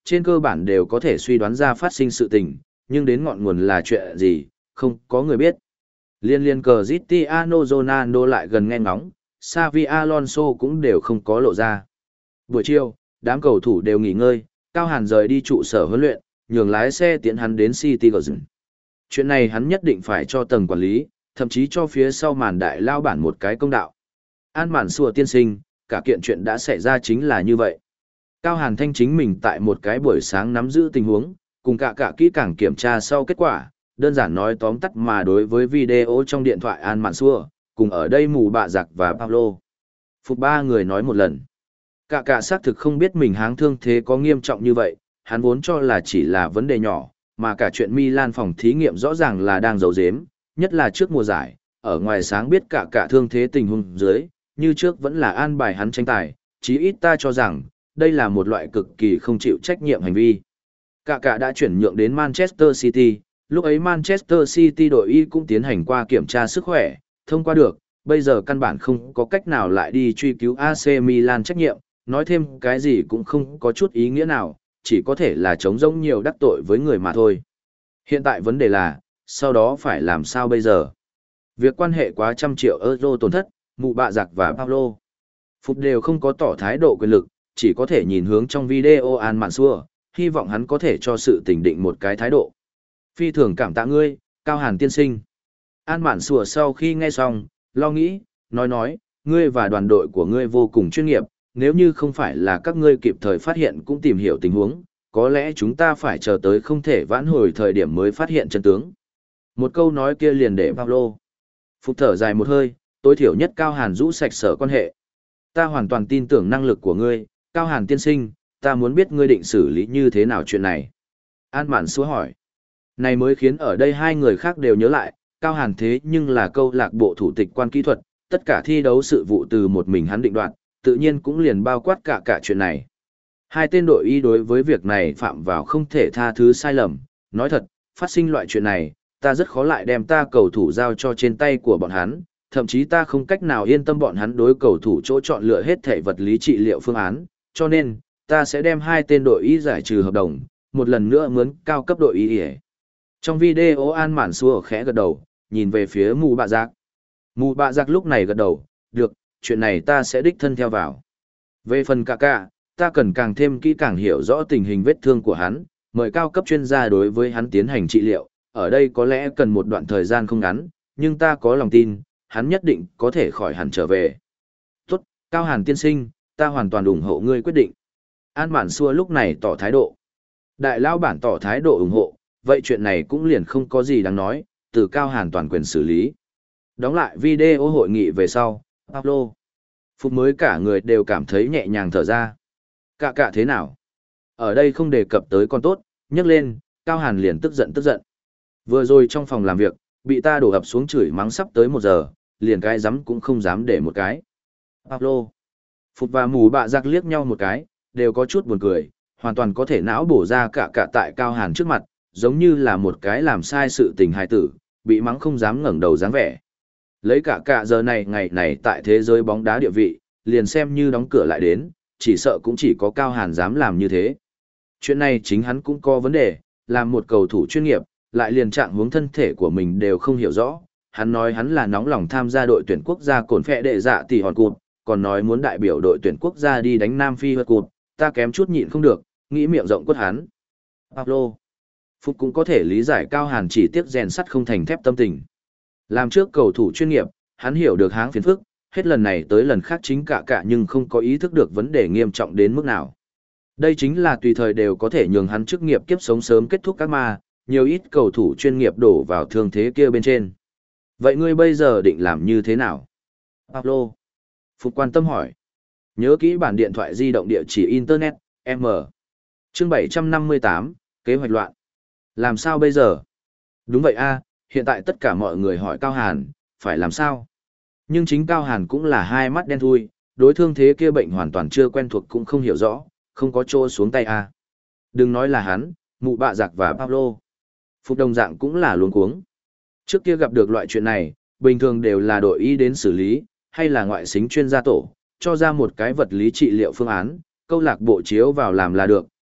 trên cơ bản đều có thể suy đoán ra phát sinh sự tình, nhưng đến ngọn nguồn là chuyện gì, không có người biết. Liên liên cờ Cristiano Ronaldo lại gần nghe ngóng, Xavi Alonso cũng đều không có lộ ra. Buổi chiều, đám cầu thủ đều nghỉ ngơi, Cao Hàn rời đi trụ sở huấn luyện, nhường lái xe tiễn hắn đến City Garden. Chuyện này hắn nhất định phải cho tầng quản lý, thậm chí cho phía sau màn đại lao bản một cái công đạo. An mạn sùa tiên sinh, cả kiện chuyện đã xảy ra chính là như vậy. Cao Hàn Thanh chính mình tại một cái buổi sáng nắm giữ tình huống, cùng cả cả kỹ càng kiểm tra sau kết quả, đơn giản nói tóm tắt mà đối với video trong điện thoại An mạn sùa, cùng ở đây mù bạ giặc và Pablo. Phục ba người nói một lần. Cả cả xác thực không biết mình háng thương thế có nghiêm trọng như vậy, hắn vốn cho là chỉ là vấn đề nhỏ, mà cả chuyện Milan phòng thí nghiệm rõ ràng là đang giấu giếm, nhất là trước mùa giải, ở ngoài sáng biết cả cả thương thế tình huống dưới, như trước vẫn là an bài hắn tranh tài, chí ít ta cho rằng, đây là một loại cực kỳ không chịu trách nhiệm hành vi. Cả cả đã chuyển nhượng đến Manchester City, lúc ấy Manchester City đội y cũng tiến hành qua kiểm tra sức khỏe, thông qua được, bây giờ căn bản không có cách nào lại đi truy cứu a xê Milan trách nhiệm, nói thêm cái gì cũng không có chút ý nghĩa nào, chỉ có thể là chống rỗng nhiều đắc tội với người mà thôi. Hiện tại vấn đề là, sau đó phải làm sao bây giờ? Việc quan hệ quá trăm triệu euro tổn thất, mụ bạ giặc và Pablo Phục đều không có tỏ thái độ quyền lực, chỉ có thể nhìn hướng trong video An Mạn Xua, hy vọng hắn có thể cho sự tình định một cái thái độ. Phi thường cảm tạ ngươi, Cao Hàn tiên sinh. An Mạn Xua sau khi nghe xong, lo nghĩ, nói nói, ngươi và đoàn đội của ngươi vô cùng chuyên nghiệp, nếu như không phải là các ngươi kịp thời phát hiện cũng tìm hiểu tình huống, có lẽ chúng ta phải chờ tới không thể vãn hồi thời điểm mới phát hiện chân tướng. Một câu nói kia liền để Pablo Phục thở dài một hơi, tối thiểu nhất Cao Hàn rũ sạch sở quan hệ. Ta hoàn toàn tin tưởng năng lực của ngươi, Cao Hàn tiên sinh, ta muốn biết ngươi định xử lý như thế nào chuyện này. An Mạn Xúa hỏi. Này mới khiến ở đây hai người khác đều nhớ lại, Cao Hàn thế nhưng là câu lạc bộ thủ tịch quan kỹ thuật, tất cả thi đấu sự vụ từ một mình hắn định đoạt, tự nhiên cũng liền bao quát cả cả chuyện này. Hai tên đội y đối với việc này phạm vào không thể tha thứ sai lầm, nói thật, phát sinh loại chuyện này, ta rất khó lại đem ta cầu thủ giao cho trên tay của bọn hắn, thậm chí ta không cách nào yên tâm bọn hắn đối cầu thủ chỗ chọn lựa hết thể vật lý trị liệu phương án, cho nên, ta sẽ đem hai tên đội y giải trừ hợp đồng, một lần nữa mướn cao cấp đội y. Trong video An Mạn Xua khẽ gật đầu, nhìn về phía mù bạ giặc. Mù bạ giặc lúc này gật đầu, được, chuyện này ta sẽ đích thân theo vào. Về phần cả cả, ta cần càng thêm kỹ càng hiểu rõ tình hình vết thương của hắn, mời cao cấp chuyên gia đối với hắn tiến hành trị liệu, ở đây có lẽ cần một đoạn thời gian không ngắn, nhưng ta có lòng tin, hắn nhất định có thể khỏi hẳn trở về. Tốt, Cao Hàn tiên sinh, ta hoàn toàn ủng hộ ngươi quyết định. An Mạn Xua lúc này tỏ thái độ. Đại lao bản tỏ thái độ ủng hộ, vậy chuyện này cũng liền không có gì đáng nói, từ Cao Hàn toàn quyền xử lý. Đóng lại video hội nghị về sau, Pablo Phục mới cả người đều cảm thấy nhẹ nhàng thở ra. Cả cả thế nào? Ở đây không đề cập tới con tốt, nhắc lên, Cao Hàn liền tức giận tức giận. Vừa rồi trong phòng làm việc, bị ta đổ ập xuống chửi mắng sắp tới một giờ, liền cái dám cũng không dám để một cái. Pablo Phục và mù bạ giặc liếc nhau một cái, đều có chút buồn cười, hoàn toàn có thể não bổ ra cả cả tại Cao Hàn trước mặt, giống như là một cái làm sai sự tình hài tử, bị mắng không dám ngẩng đầu dáng vẻ. Lấy cả cả giờ này ngày này tại thế giới bóng đá địa vị, liền xem như đóng cửa lại đến, chỉ sợ cũng chỉ có Cao Hàn dám làm như thế. Chuyện này chính hắn cũng có vấn đề, làm một cầu thủ chuyên nghiệp, lại liền trạng hướng thân thể của mình đều không hiểu rõ. Hắn nói hắn là nóng lòng tham gia đội tuyển quốc gia cồn phệ đệ dạ tỷ hòn cụt, còn nói muốn đại biểu đội tuyển quốc gia đi đánh Nam Phi hòn cụt, ta kém chút nhịn không được, nghĩ miệng rộng quất hắn. Pablo Phúc cũng có thể lý giải Cao Hàn chỉ tiếc rèn sắt không thành thép tâm tình. Làm trước cầu thủ chuyên nghiệp, hắn hiểu được háng phiền phức, hết lần này tới lần khác chính cả cả nhưng không có ý thức được vấn đề nghiêm trọng đến mức nào. Đây chính là tùy thời đều có thể nhường hắn chức nghiệp kiếp sống sớm kết thúc các ma, nhiều ít cầu thủ chuyên nghiệp đổ vào thương thế kia bên trên. Vậy ngươi bây giờ định làm như thế nào? Pablo Phục quan tâm hỏi. Nhớ kỹ bản điện thoại di động địa chỉ Internet, M. Chương bảy trăm năm mươi tám, kế hoạch loạn. Làm sao bây giờ? Đúng vậy a, hiện tại tất cả mọi người hỏi Cao Hàn, phải làm sao? Nhưng chính Cao Hàn cũng là hai mắt đen thui, đối thương thế kia bệnh hoàn toàn chưa quen thuộc cũng không hiểu rõ, không có chỗ xuống tay a. Đừng nói là hắn, mụ bạ giặc và Pablo Phục đồng dạng cũng là luống cuống. Trước kia gặp được loại chuyện này, bình thường đều là đội y đến xử lý, hay là ngoại xính chuyên gia tổ, cho ra một cái vật lý trị liệu phương án, câu lạc bộ chiếu vào làm là được,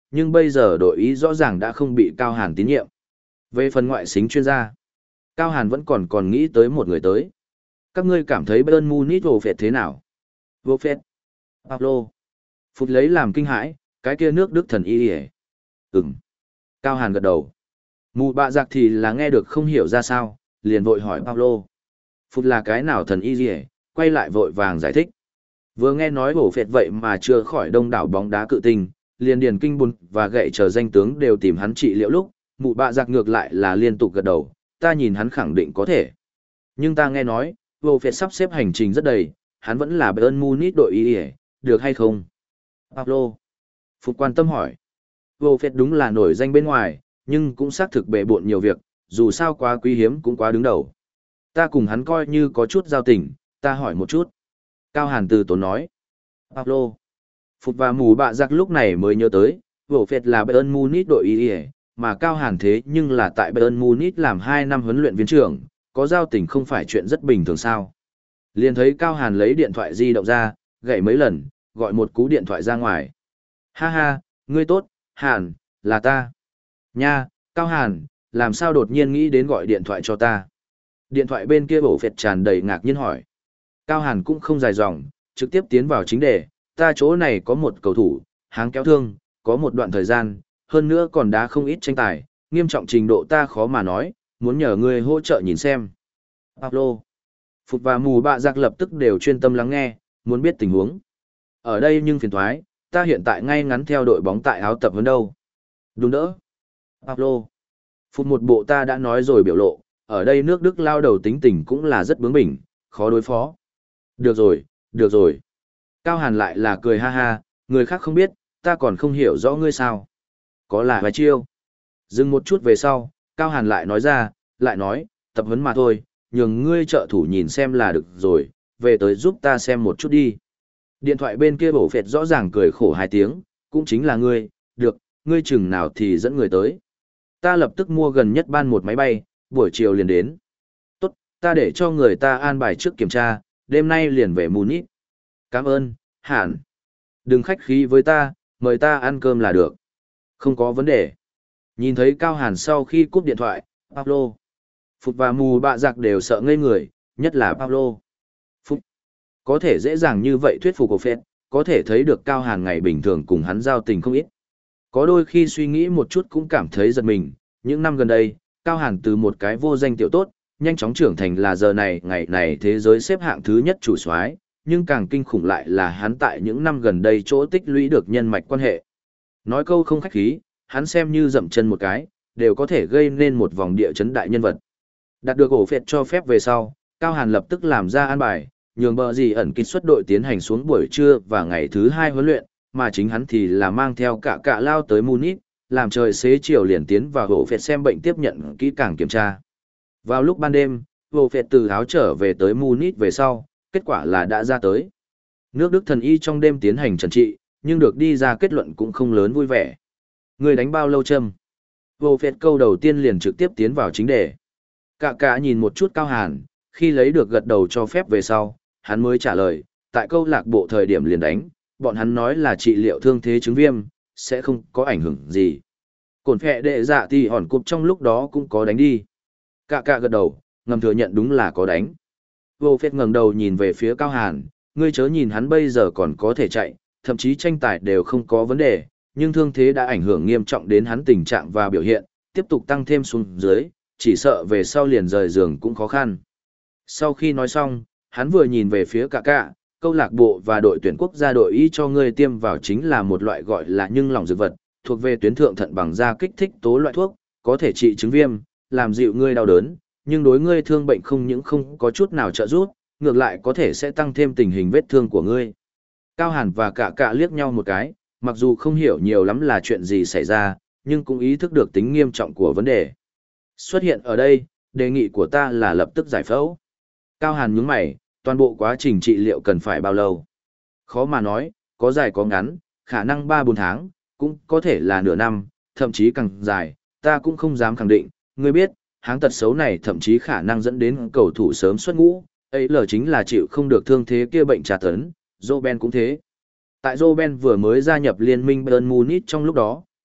nhưng bây giờ đội ý rõ ràng đã không bị Cao Hàn tín nhiệm. Về phần ngoại xính chuyên gia, Cao Hàn vẫn còn còn nghĩ tới một người tới. Các ngươi cảm thấy Bayern Munich vô phệt thế nào? Vô phệt? Pablo. Phút lấy làm kinh hãi, cái kia nước Đức thần y hề. Ừm. Cao Hàn gật đầu. Mù bạ giặc thì là nghe được không hiểu ra sao, liền vội hỏi Pablo. Phút là cái nào thần y hề, quay lại vội vàng giải thích. Vừa nghe nói bổ phệt vậy mà chưa khỏi đông đảo bóng đá cự tinh, liền điền kinh bùn và gậy chờ danh tướng đều tìm hắn trị liệu lúc, mụ bạ giặc ngược lại là liên tục gật đầu, ta nhìn hắn khẳng định có thể. Nhưng ta nghe nói, bổ phệt sắp xếp hành trình rất đầy, hắn vẫn là Bayern Munich đội y hề, được hay không? Pablo. Phục quan tâm hỏi. Bổ phệt đúng là nổi danh bên ngoài, nhưng cũng xác thực bề bộn nhiều việc, dù sao quá quý hiếm cũng quá đứng đầu. Ta cùng hắn coi như có chút giao tình, ta hỏi một chút. Cao Hàn từ tốn nói. Pablo. Phục và mù bạ giặc lúc này mới nhớ tới, Bổ phệt là Bayern Munich đội y, mà Cao Hàn thế nhưng là tại Bayern Munich làm hai năm huấn luyện viên trưởng, có giao tình không phải chuyện rất bình thường sao. Liền thấy Cao Hàn lấy điện thoại di động ra, gảy mấy lần, gọi một cú điện thoại ra ngoài. Ha ha, ngươi tốt, Hàn, là ta. Nha, Cao Hàn, làm sao đột nhiên nghĩ đến gọi điện thoại cho ta? Điện thoại bên kia Bổ phệt tràn đầy ngạc nhiên hỏi. Cao Hàn cũng không dài dòng, trực tiếp tiến vào chính đề, ta chỗ này có một cầu thủ, háng kéo thương, có một đoạn thời gian, hơn nữa còn đá không ít tranh tài, nghiêm trọng trình độ ta khó mà nói, muốn nhờ ngươi hỗ trợ nhìn xem. Pablo. Phục và mù bạ giặc lập tức đều chuyên tâm lắng nghe, muốn biết tình huống. Ở đây nhưng phiền thoái, ta hiện tại ngay ngắn theo đội bóng tại áo tập huấn đâu. Đúng đỡ. Pablo. Phục một bộ ta đã nói rồi biểu lộ, ở đây nước Đức lao đầu tính tình cũng là rất bướng bỉnh, khó đối phó. Được rồi, được rồi. Cao Hàn lại là cười ha ha, người khác không biết, ta còn không hiểu rõ ngươi sao. Có là vài chiêu. Dừng một chút về sau, Cao Hàn lại nói ra, lại nói, tập huấn mà thôi, nhường ngươi trợ thủ nhìn xem là được rồi, về tới giúp ta xem một chút đi. Điện thoại bên kia Bổ phệt rõ ràng cười khổ hai tiếng, cũng chính là ngươi, được, ngươi chừng nào thì dẫn người tới. Ta lập tức mua gần nhất ban một máy bay, buổi chiều liền đến. Tốt, ta để cho người ta an bài trước kiểm tra, đêm nay liền về Munich. Cảm ơn, Hàn. Đừng khách khí với ta, mời ta ăn cơm là được. Không có vấn đề. Nhìn thấy Cao Hàn sau khi cúp điện thoại, Pablo. Phục và mù bạ giặc đều sợ ngây người, nhất là Pablo. Phục. Có thể dễ dàng như vậy thuyết phục của phết, có thể thấy được Cao Hàn ngày bình thường cùng hắn giao tình không ít. Có đôi khi suy nghĩ một chút cũng cảm thấy giật mình, những năm gần đây, Cao Hàn từ một cái vô danh tiểu tốt, nhanh chóng trưởng thành là giờ này ngày này thế giới xếp hạng thứ nhất chủ soái, nhưng càng kinh khủng lại là hắn tại những năm gần đây chỗ tích lũy được nhân mạch quan hệ. Nói câu không khách khí, hắn xem như dậm chân một cái, đều có thể gây nên một vòng địa chấn đại nhân vật. Đạt được ổ phệt cho phép về sau, Cao Hàn lập tức làm ra an bài, nhường bờ gì ẩn kích xuất đội tiến hành xuống buổi trưa và ngày thứ hai huấn luyện, mà chính hắn thì là mang theo cả cả lao tới Munich, làm trời xế chiều liền tiến vào ổ phệt xem bệnh tiếp nhận kỹ càng kiểm tra. Vào lúc ban đêm, ổ phệt từ áo trở về tới Munich về sau, kết quả là đã ra tới. Nước Đức thần y trong đêm tiến hành trần trị, nhưng được đi ra kết luận cũng không lớn vui vẻ. Người đánh bao lâu châm? Vô phệt câu đầu tiên liền trực tiếp tiến vào chính đề. Cả cả nhìn một chút Cao Hàn, khi lấy được gật đầu cho phép về sau, hắn mới trả lời, tại câu lạc bộ thời điểm liền đánh, bọn hắn nói là trị liệu thương thế chứng viêm, sẽ không có ảnh hưởng gì. Cổn phệ đệ dạ thì hòn cục trong lúc đó cũng có đánh đi. Cả cả gật đầu, ngầm thừa nhận đúng là có đánh. Vô phết ngẩng đầu nhìn về phía Cao Hàn, ngươi chớ nhìn hắn bây giờ còn có thể chạy, thậm chí tranh tài đều không có vấn đề, nhưng thương thế đã ảnh hưởng nghiêm trọng đến hắn tình trạng và biểu hiện, tiếp tục tăng thêm xuống dưới, chỉ sợ về sau liền rời giường cũng khó khăn. Sau khi nói xong, hắn vừa nhìn về phía cả cả, câu lạc bộ và đội tuyển quốc gia đội y cho ngươi tiêm vào chính là một loại gọi là nhưng lỏng dược vật, thuộc về tuyến thượng thận bằng da kích thích tố loại thuốc, có thể trị chứng viêm, làm dịu ngươi đau đớn, nhưng đối ngươi thương bệnh không những không có chút nào trợ giúp, ngược lại có thể sẽ tăng thêm tình hình vết thương của ngươi. Cao Hàn và cả cả liếc nhau một cái, mặc dù không hiểu nhiều lắm là chuyện gì xảy ra, nhưng cũng ý thức được tính nghiêm trọng của vấn đề. Xuất hiện ở đây, đề nghị của ta là lập tức giải phẫu. Cao Hàn nhướng mày, toàn bộ quá trình trị liệu cần phải bao lâu? Khó mà nói, có dài có ngắn, khả năng ba bốn tháng, cũng có thể là nửa năm, thậm chí càng dài, ta cũng không dám khẳng định, ngươi biết, háng tật xấu này thậm chí khả năng dẫn đến cầu thủ sớm xuất ngũ, ấy lờ chính là chịu không được thương thế kia bệnh tra tấn, Robben cũng thế. Tại Robben vừa mới gia nhập liên minh Bayern Munich trong lúc đó,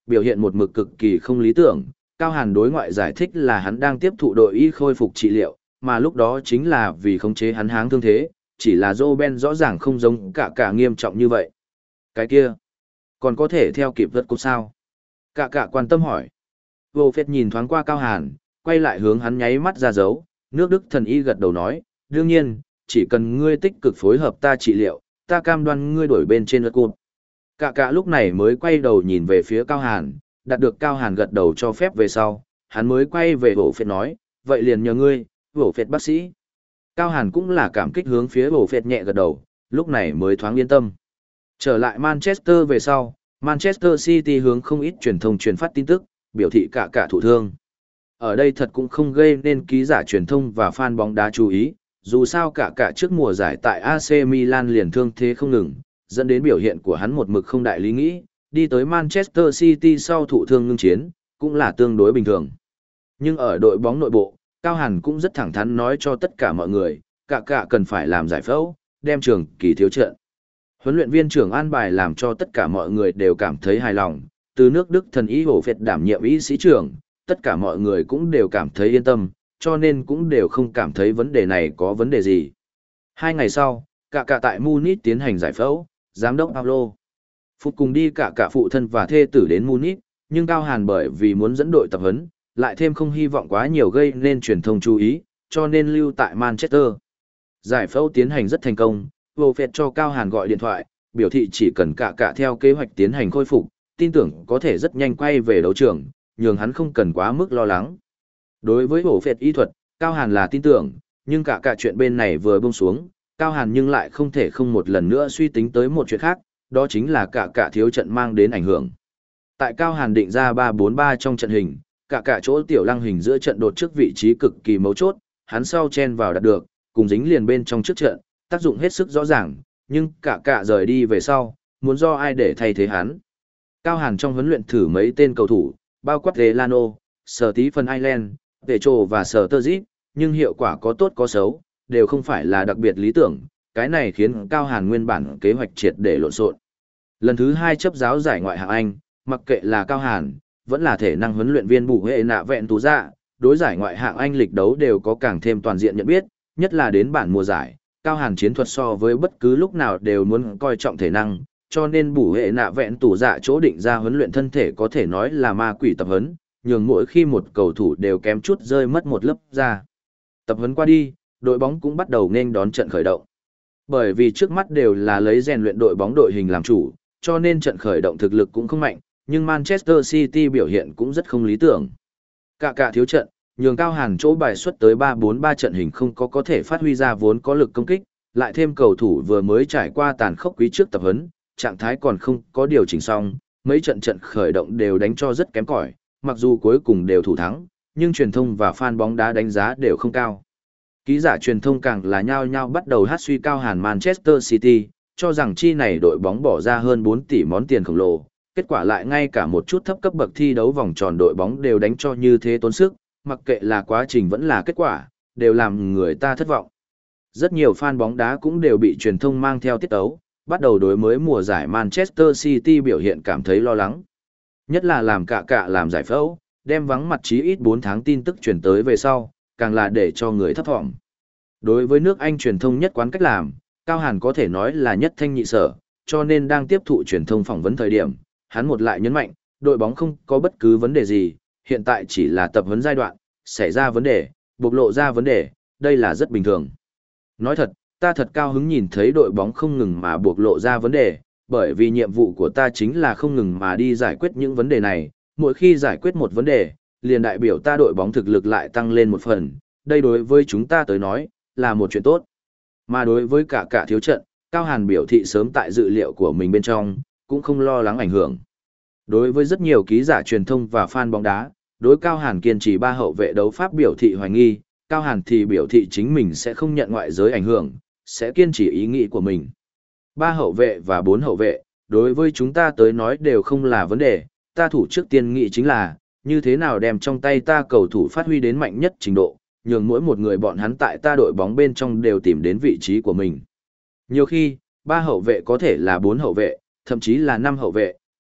biểu hiện một mực cực kỳ không lý tưởng. Cao Hàn đối ngoại giải thích là hắn đang tiếp thụ đội y khôi phục trị liệu, mà lúc đó chính là vì khống chế hắn háng thương thế, chỉ là Roben rõ ràng không giống cả cả nghiêm trọng như vậy. Cái kia, còn có thể theo kịp vượt cúp sao? Cả cả quan tâm hỏi. Vô phết nhìn thoáng qua Cao Hàn, quay lại hướng hắn nháy mắt ra dấu, nước Đức thần y gật đầu nói, đương nhiên, chỉ cần ngươi tích cực phối hợp ta trị liệu, ta cam đoan ngươi đổi bên trên vượt cúp. Cả cả lúc này mới quay đầu nhìn về phía Cao Hàn, đạt được Cao Hàn gật đầu cho phép về sau, hắn mới quay về Vô phết nói, vậy liền nhờ ngươi, Vô phết bác sĩ. Cao Hàn cũng là cảm kích hướng phía Vô phết nhẹ gật đầu, lúc này mới thoáng yên tâm. Trở lại Manchester về sau, Manchester City hướng không ít truyền thông truyền phát tin tức, biểu thị cả cả thụ thương. Ở đây thật cũng không gây nên ký giả truyền thông và fan bóng đá chú ý, dù sao cả cả trước mùa giải tại a xê Milan liền thương thế không ngừng, dẫn đến biểu hiện của hắn một mực không đại lý nghĩ, đi tới Manchester City sau thụ thương ngưng chiến, cũng là tương đối bình thường. Nhưng ở đội bóng nội bộ, Cao Hàn cũng rất thẳng thắn nói cho tất cả mọi người, cả cả cần phải làm giải phẫu, đem trường kỳ thiếu trận. Huấn luyện viên trưởng an bài làm cho tất cả mọi người đều cảm thấy hài lòng, từ nước Đức thần y Hổ Phệt đảm nhiệm y sĩ trưởng, tất cả mọi người cũng đều cảm thấy yên tâm, cho nên cũng đều không cảm thấy vấn đề này có vấn đề gì. Hai ngày sau, cả cả tại Munich tiến hành giải phẫu, giám đốc Paulo Phút cùng đi cả cả phụ thân và thê tử đến Munich, nhưng Cao Hàn bởi vì muốn dẫn đội tập huấn, lại thêm không hy vọng quá nhiều gây nên truyền thông chú ý, cho nên lưu tại Manchester. Giải phẫu tiến hành rất thành công, Vô Phệt cho Cao Hàn gọi điện thoại, biểu thị chỉ cần cả cả theo kế hoạch tiến hành khôi phục, tin tưởng có thể rất nhanh quay về đấu trường, nhường hắn không cần quá mức lo lắng. Đối với Vô Phệt y thuật, Cao Hàn là tin tưởng, nhưng cả cả chuyện bên này vừa buông xuống, Cao Hàn nhưng lại không thể không một lần nữa suy tính tới một chuyện khác, đó chính là cả cả thiếu trận mang đến ảnh hưởng. Tại Cao Hàn định ra ba bốn ba trong trận hình, cả cả chỗ tiểu lăng hình giữa trận đột trước vị trí cực kỳ mấu chốt, hắn sau chen vào đạt được, cùng dính liền bên trong trước trận, tác dụng hết sức rõ ràng, nhưng cả cả rời đi về sau, muốn do ai để thay thế hắn. Cao Hàn trong huấn luyện thử mấy tên cầu thủ, bao quát Delano, Stephen Ireland, Petro và Sturridge, nhưng hiệu quả có tốt có xấu, đều không phải là đặc biệt lý tưởng, cái này khiến Cao Hàn nguyên bản kế hoạch triệt để lộn xộn. Lần thứ hai chấp giáo giải ngoại hạng Anh, mặc kệ là Cao Hàn, vẫn là thể năng huấn luyện viên bù hệ nạ vẹn tú dạ, đối giải ngoại hạng Anh lịch đấu đều có càng thêm toàn diện nhận biết, nhất là đến bản mùa giải, Cao Hàn chiến thuật so với bất cứ lúc nào đều muốn coi trọng thể năng, cho nên bù hệ nạ vẹn tủ dạ chỗ định ra huấn luyện thân thể có thể nói là ma quỷ tập huấn, nhường mỗi khi một cầu thủ đều kém chút rơi mất một lớp da. Tập huấn qua đi, đội bóng cũng bắt đầu nên đón trận khởi động. Bởi vì trước mắt đều là lấy rèn luyện đội bóng đội hình làm chủ, cho nên trận khởi động thực lực cũng không mạnh, nhưng Manchester City biểu hiện cũng rất không lý tưởng. Cả cả thiếu trận, nhường Cao Hàn chỗ bài xuất tới ba bốn ba trận hình không có có thể phát huy ra vốn có lực công kích, lại thêm cầu thủ vừa mới trải qua tàn khốc quý trước tập huấn, trạng thái còn không có điều chỉnh xong, mấy trận trận khởi động đều đánh cho rất kém cỏi, mặc dù cuối cùng đều thủ thắng, nhưng truyền thông và fan bóng đá đánh giá đều không cao. Ký giả truyền thông càng là nhao nhao bắt đầu hát suy Cao Hàn Manchester City, cho rằng chi này đội bóng bỏ ra hơn bốn tỷ món tiền khổng lồ, kết quả lại ngay cả một chút thấp cấp bậc thi đấu vòng tròn đội bóng đều đánh cho như thế tốn sức, mặc kệ là quá trình vẫn là kết quả, đều làm người ta thất vọng. Rất nhiều fan bóng đá cũng đều bị truyền thông mang theo tiết tấu, bắt đầu đối mới mùa giải Manchester City biểu hiện cảm thấy lo lắng. Nhất là làm cả cả làm giải phẫu, đem vắng mặt chí ít bốn tháng tin tức truyền tới về sau, càng là để cho người thất vọng. Đối với nước Anh truyền thông nhất quán cách làm, Cao Hàn có thể nói là nhất thanh nhị sở, cho nên đang tiếp thụ truyền thông phỏng vấn thời điểm, hắn một lại nhấn mạnh, đội bóng không có bất cứ vấn đề gì, hiện tại chỉ là tập huấn giai đoạn, xảy ra vấn đề, bộc lộ ra vấn đề, đây là rất bình thường. Nói thật, ta thật cao hứng nhìn thấy đội bóng không ngừng mà bộc lộ ra vấn đề, bởi vì nhiệm vụ của ta chính là không ngừng mà đi giải quyết những vấn đề này, mỗi khi giải quyết một vấn đề, liền đại biểu ta đội bóng thực lực lại tăng lên một phần, đây đối với chúng ta tới nói, là một chuyện tốt. Mà đối với cả cả thiếu trận, Cao Hàn biểu thị sớm tại dự liệu của mình bên trong, cũng không lo lắng ảnh hưởng. Đối với rất nhiều ký giả truyền thông và fan bóng đá, đối Cao Hàn kiên trì ba hậu vệ đấu pháp biểu thị hoài nghi, Cao Hàn thì biểu thị chính mình sẽ không nhận ngoại giới ảnh hưởng, sẽ kiên trì ý nghĩ của mình. Ba hậu vệ và bốn hậu vệ, đối với chúng ta tới nói đều không là vấn đề, ta thủ trước tiên nghĩ chính là, như thế nào đem trong tay ta cầu thủ phát huy đến mạnh nhất trình độ, nhường mỗi một người bọn hắn tại ta đội bóng bên trong đều tìm đến vị trí của mình. Nhiều khi, ba hậu vệ có thể là bốn hậu vệ, thậm chí là năm hậu vệ,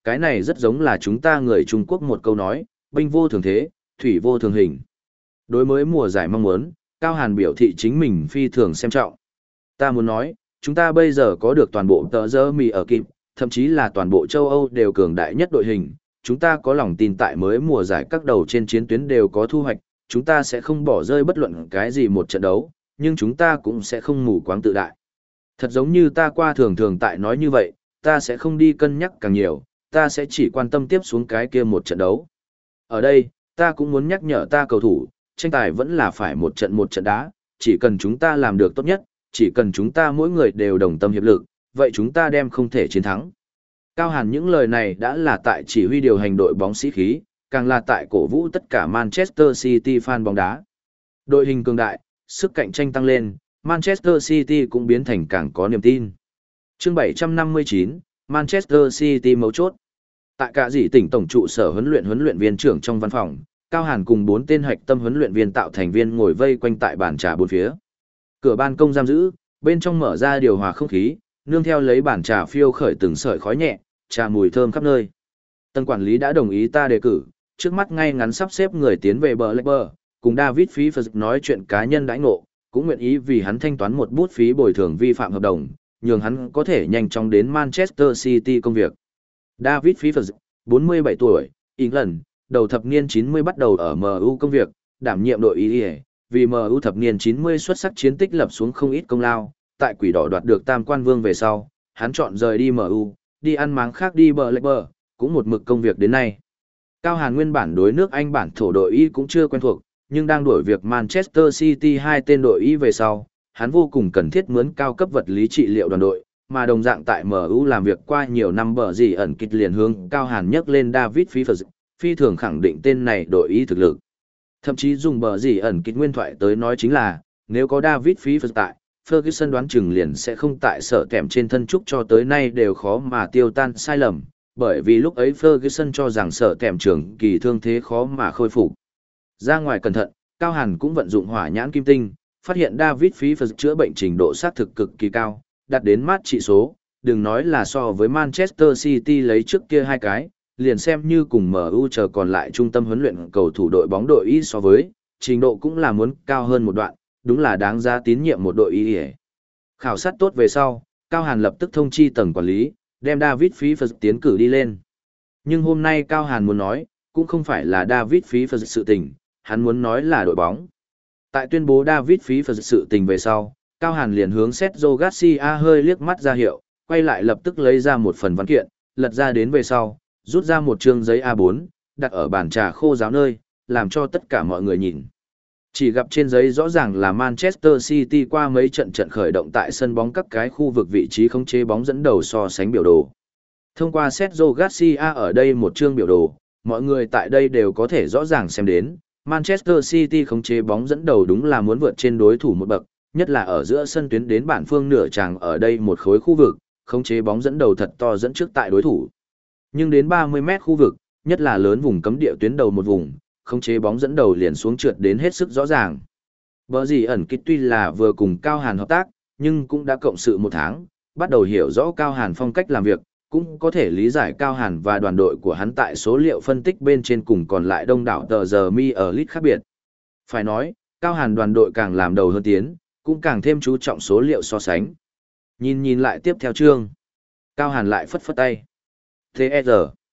cái này rất giống là chúng ta người Trung Quốc một câu nói, binh vô thường thế, thủy vô thường hình. Đối với mùa giải mong muốn, Cao Hàn biểu thị chính mình phi thường xem trọng. Ta muốn nói, chúng ta bây giờ có được toàn bộ tờ giơ mì ở kịp, thậm chí là toàn bộ châu Âu đều cường đại nhất đội hình. Chúng ta có lòng tin tại mới mùa giải các đầu trên chiến tuyến đều có thu hoạch, chúng ta sẽ không bỏ rơi bất luận cái gì một trận đấu, nhưng chúng ta cũng sẽ không mù quáng tự đại. Thật giống như ta qua thường thường tại nói như vậy, ta sẽ không đi cân nhắc càng nhiều, ta sẽ chỉ quan tâm tiếp xuống cái kia một trận đấu. Ở đây, ta cũng muốn nhắc nhở ta cầu thủ, tranh tài vẫn là phải một trận một trận đá, chỉ cần chúng ta làm được tốt nhất, chỉ cần chúng ta mỗi người đều đồng tâm hiệp lực, vậy chúng ta đem không thể chiến thắng. Cao Hàn những lời này đã là tại chỉ huy điều hành đội bóng sĩ khí, càng là tại cổ vũ tất cả Manchester City fan bóng đá. Đội hình cường đại, sức cạnh tranh tăng lên, Manchester City cũng biến thành càng có niềm tin. Chương bảy trăm năm mươi chín, Manchester City mấu chốt. Tại cả dĩ tỉnh tổng trụ sở huấn luyện huấn luyện viên trưởng trong văn phòng, Cao Hàn cùng bốn tên hạch tâm huấn luyện viên tạo thành viên ngồi vây quanh tại bàn trà bốn phía. Cửa ban công giam giữ, bên trong mở ra điều hòa không khí, nương theo lấy bàn trà phiêu khởi từng sợi khói nhẹ, trà mùi thơm khắp nơi. Tân quản lý đã đồng ý ta đề cử, trước mắt ngay ngắn sắp xếp người tiến về bờ lệch bờ, cùng David Pfeiffer nói chuyện cá nhân đãi ngộ, cũng nguyện ý vì hắn thanh toán một bút phí bồi thường vi phạm hợp đồng, nhường hắn có thể nhanh chóng đến Manchester City công việc. David Pfeiffer, bốn mươi bảy tuổi, England, đầu thập niên chín mươi bắt đầu ở em u công việc, đảm nhiệm đội y, vì em u thập niên chín mươi xuất sắc chiến tích lập xuống không ít công lao, tại Quỷ Đỏ đoạt được tam quan vương về sau, hắn chọn rời đi em u, đi ăn máng khác đi bờ lệch bờ, cũng một mực công việc đến nay. Cao Hàn nguyên bản đối nước Anh bản thổ đội y cũng chưa quen thuộc, nhưng đang đổi việc Manchester City hai tên đội y về sau, hắn vô cùng cần thiết mướn cao cấp vật lý trị liệu đoàn đội, mà đồng dạng tại em u làm việc qua nhiều năm bờ gì ẩn kịch liền hướng Cao Hàn nhắc lên David Pfeiffer, phi thường khẳng định tên này đội y thực lực. Thậm chí dùng bờ gì ẩn kịch nguyên thoại tới nói chính là, nếu có David Pfeiffer tại, Ferguson đoán chừng liền sẽ không tại sở kèm trên thân trúc cho tới nay đều khó mà tiêu tan sai lầm, bởi vì lúc ấy Ferguson cho rằng sở kèm trưởng kỳ thương thế khó mà khôi phục. Ra ngoài cẩn thận, Cao Hàn cũng vận dụng hỏa nhãn kim tinh, phát hiện David Pfeiffer chữa bệnh trình độ xác thực cực kỳ cao, đạt đến mát trị số, đừng nói là so với Manchester City lấy trước kia hai cái, liền xem như cùng em u chờ còn lại trung tâm huấn luyện cầu thủ đội bóng đội y so với, trình độ cũng là muốn cao hơn một đoạn, đúng là đáng giá tín nhiệm một đội y. Khảo sát tốt về sau, Cao Hàn lập tức thông chi tầng quản lý, đem David Pfeiffer tiến cử đi lên. Nhưng hôm nay Cao Hàn muốn nói, cũng không phải là David Pfeiffer sự tình, hắn muốn nói là đội bóng. Tại tuyên bố David Pfeiffer sự tình về sau, Cao Hàn liền hướng Sergio Garcia hơi liếc mắt ra hiệu, quay lại lập tức lấy ra một phần văn kiện, lật ra đến về sau, rút ra một chương giấy a bốn, đặt ở bàn trà khô ráo nơi, làm cho tất cả mọi người nhìn. Chỉ gặp trên giấy rõ ràng là Manchester City qua mấy trận trận khởi động tại sân bóng các cái khu vực vị trí khống chế bóng dẫn đầu so sánh biểu đồ. Thông qua Sergio Garcia ở đây một chương biểu đồ, mọi người tại đây đều có thể rõ ràng xem đến, Manchester City khống chế bóng dẫn đầu đúng là muốn vượt trên đối thủ một bậc, nhất là ở giữa sân tuyến đến bản phương nửa tràng ở đây một khối khu vực, khống chế bóng dẫn đầu thật to dẫn trước tại đối thủ. Nhưng đến ba mươi mét khu vực, nhất là lớn vùng cấm địa tuyến đầu một vùng, khống chế bóng dẫn đầu liền xuống trượt đến hết sức rõ ràng. Bở gì ẩn kịch tuy là vừa cùng Cao Hàn hợp tác, nhưng cũng đã cộng sự một tháng, bắt đầu hiểu rõ Cao Hàn phong cách làm việc, cũng có thể lý giải Cao Hàn và đoàn đội của hắn tại số liệu phân tích bên trên cùng còn lại đông đảo tờ giờ mi ở lit khác biệt. Phải nói, Cao Hàn đoàn đội càng làm đầu hơn tiến, cũng càng thêm chú trọng số liệu so sánh. Nhìn nhìn lại tiếp theo chương. Cao Hàn lại phất phất tay. T R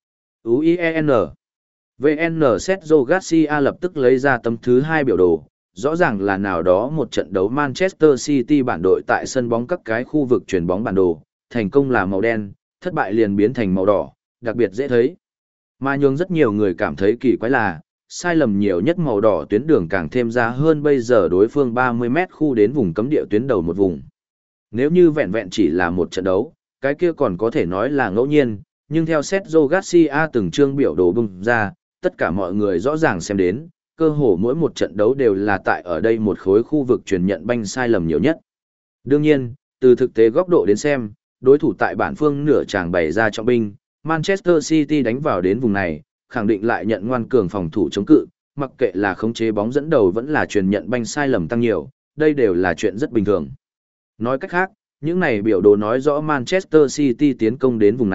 U I E N vê en Sergio Garcia lập tức lấy ra tấm thứ hai biểu đồ, rõ ràng là nào đó một trận đấu Manchester City bản đội tại sân bóng các cái khu vực chuyển bóng bản đồ, thành công là màu đen, thất bại liền biến thành màu đỏ, đặc biệt dễ thấy. Mà nhường rất nhiều người cảm thấy kỳ quái là, sai lầm nhiều nhất màu đỏ tuyến đường càng thêm ra hơn bây giờ đối phương ba mươi mét khu đến vùng cấm địa tuyến đầu một vùng. Nếu như vẹn vẹn chỉ là một trận đấu, cái kia còn có thể nói là ngẫu nhiên, nhưng theo Sergio Garcia từng chương biểu đồ bung ra, tất cả mọi người rõ ràng xem đến, cơ hồ mỗi một trận đấu đều là tại ở đây một khối khu vực truyền nhận banh sai lầm nhiều nhất. Đương nhiên, từ thực tế góc độ đến xem, đối thủ tại bản phương nửa tràng bày ra trọng binh, Manchester City đánh vào đến vùng này, khẳng định lại nhận ngoan cường phòng thủ chống cự, mặc kệ là khống chế bóng dẫn đầu vẫn là truyền nhận banh sai lầm tăng nhiều, đây đều là chuyện rất bình thường. Nói cách khác, những này biểu đồ nói rõ Manchester City tiến công đến vùng này,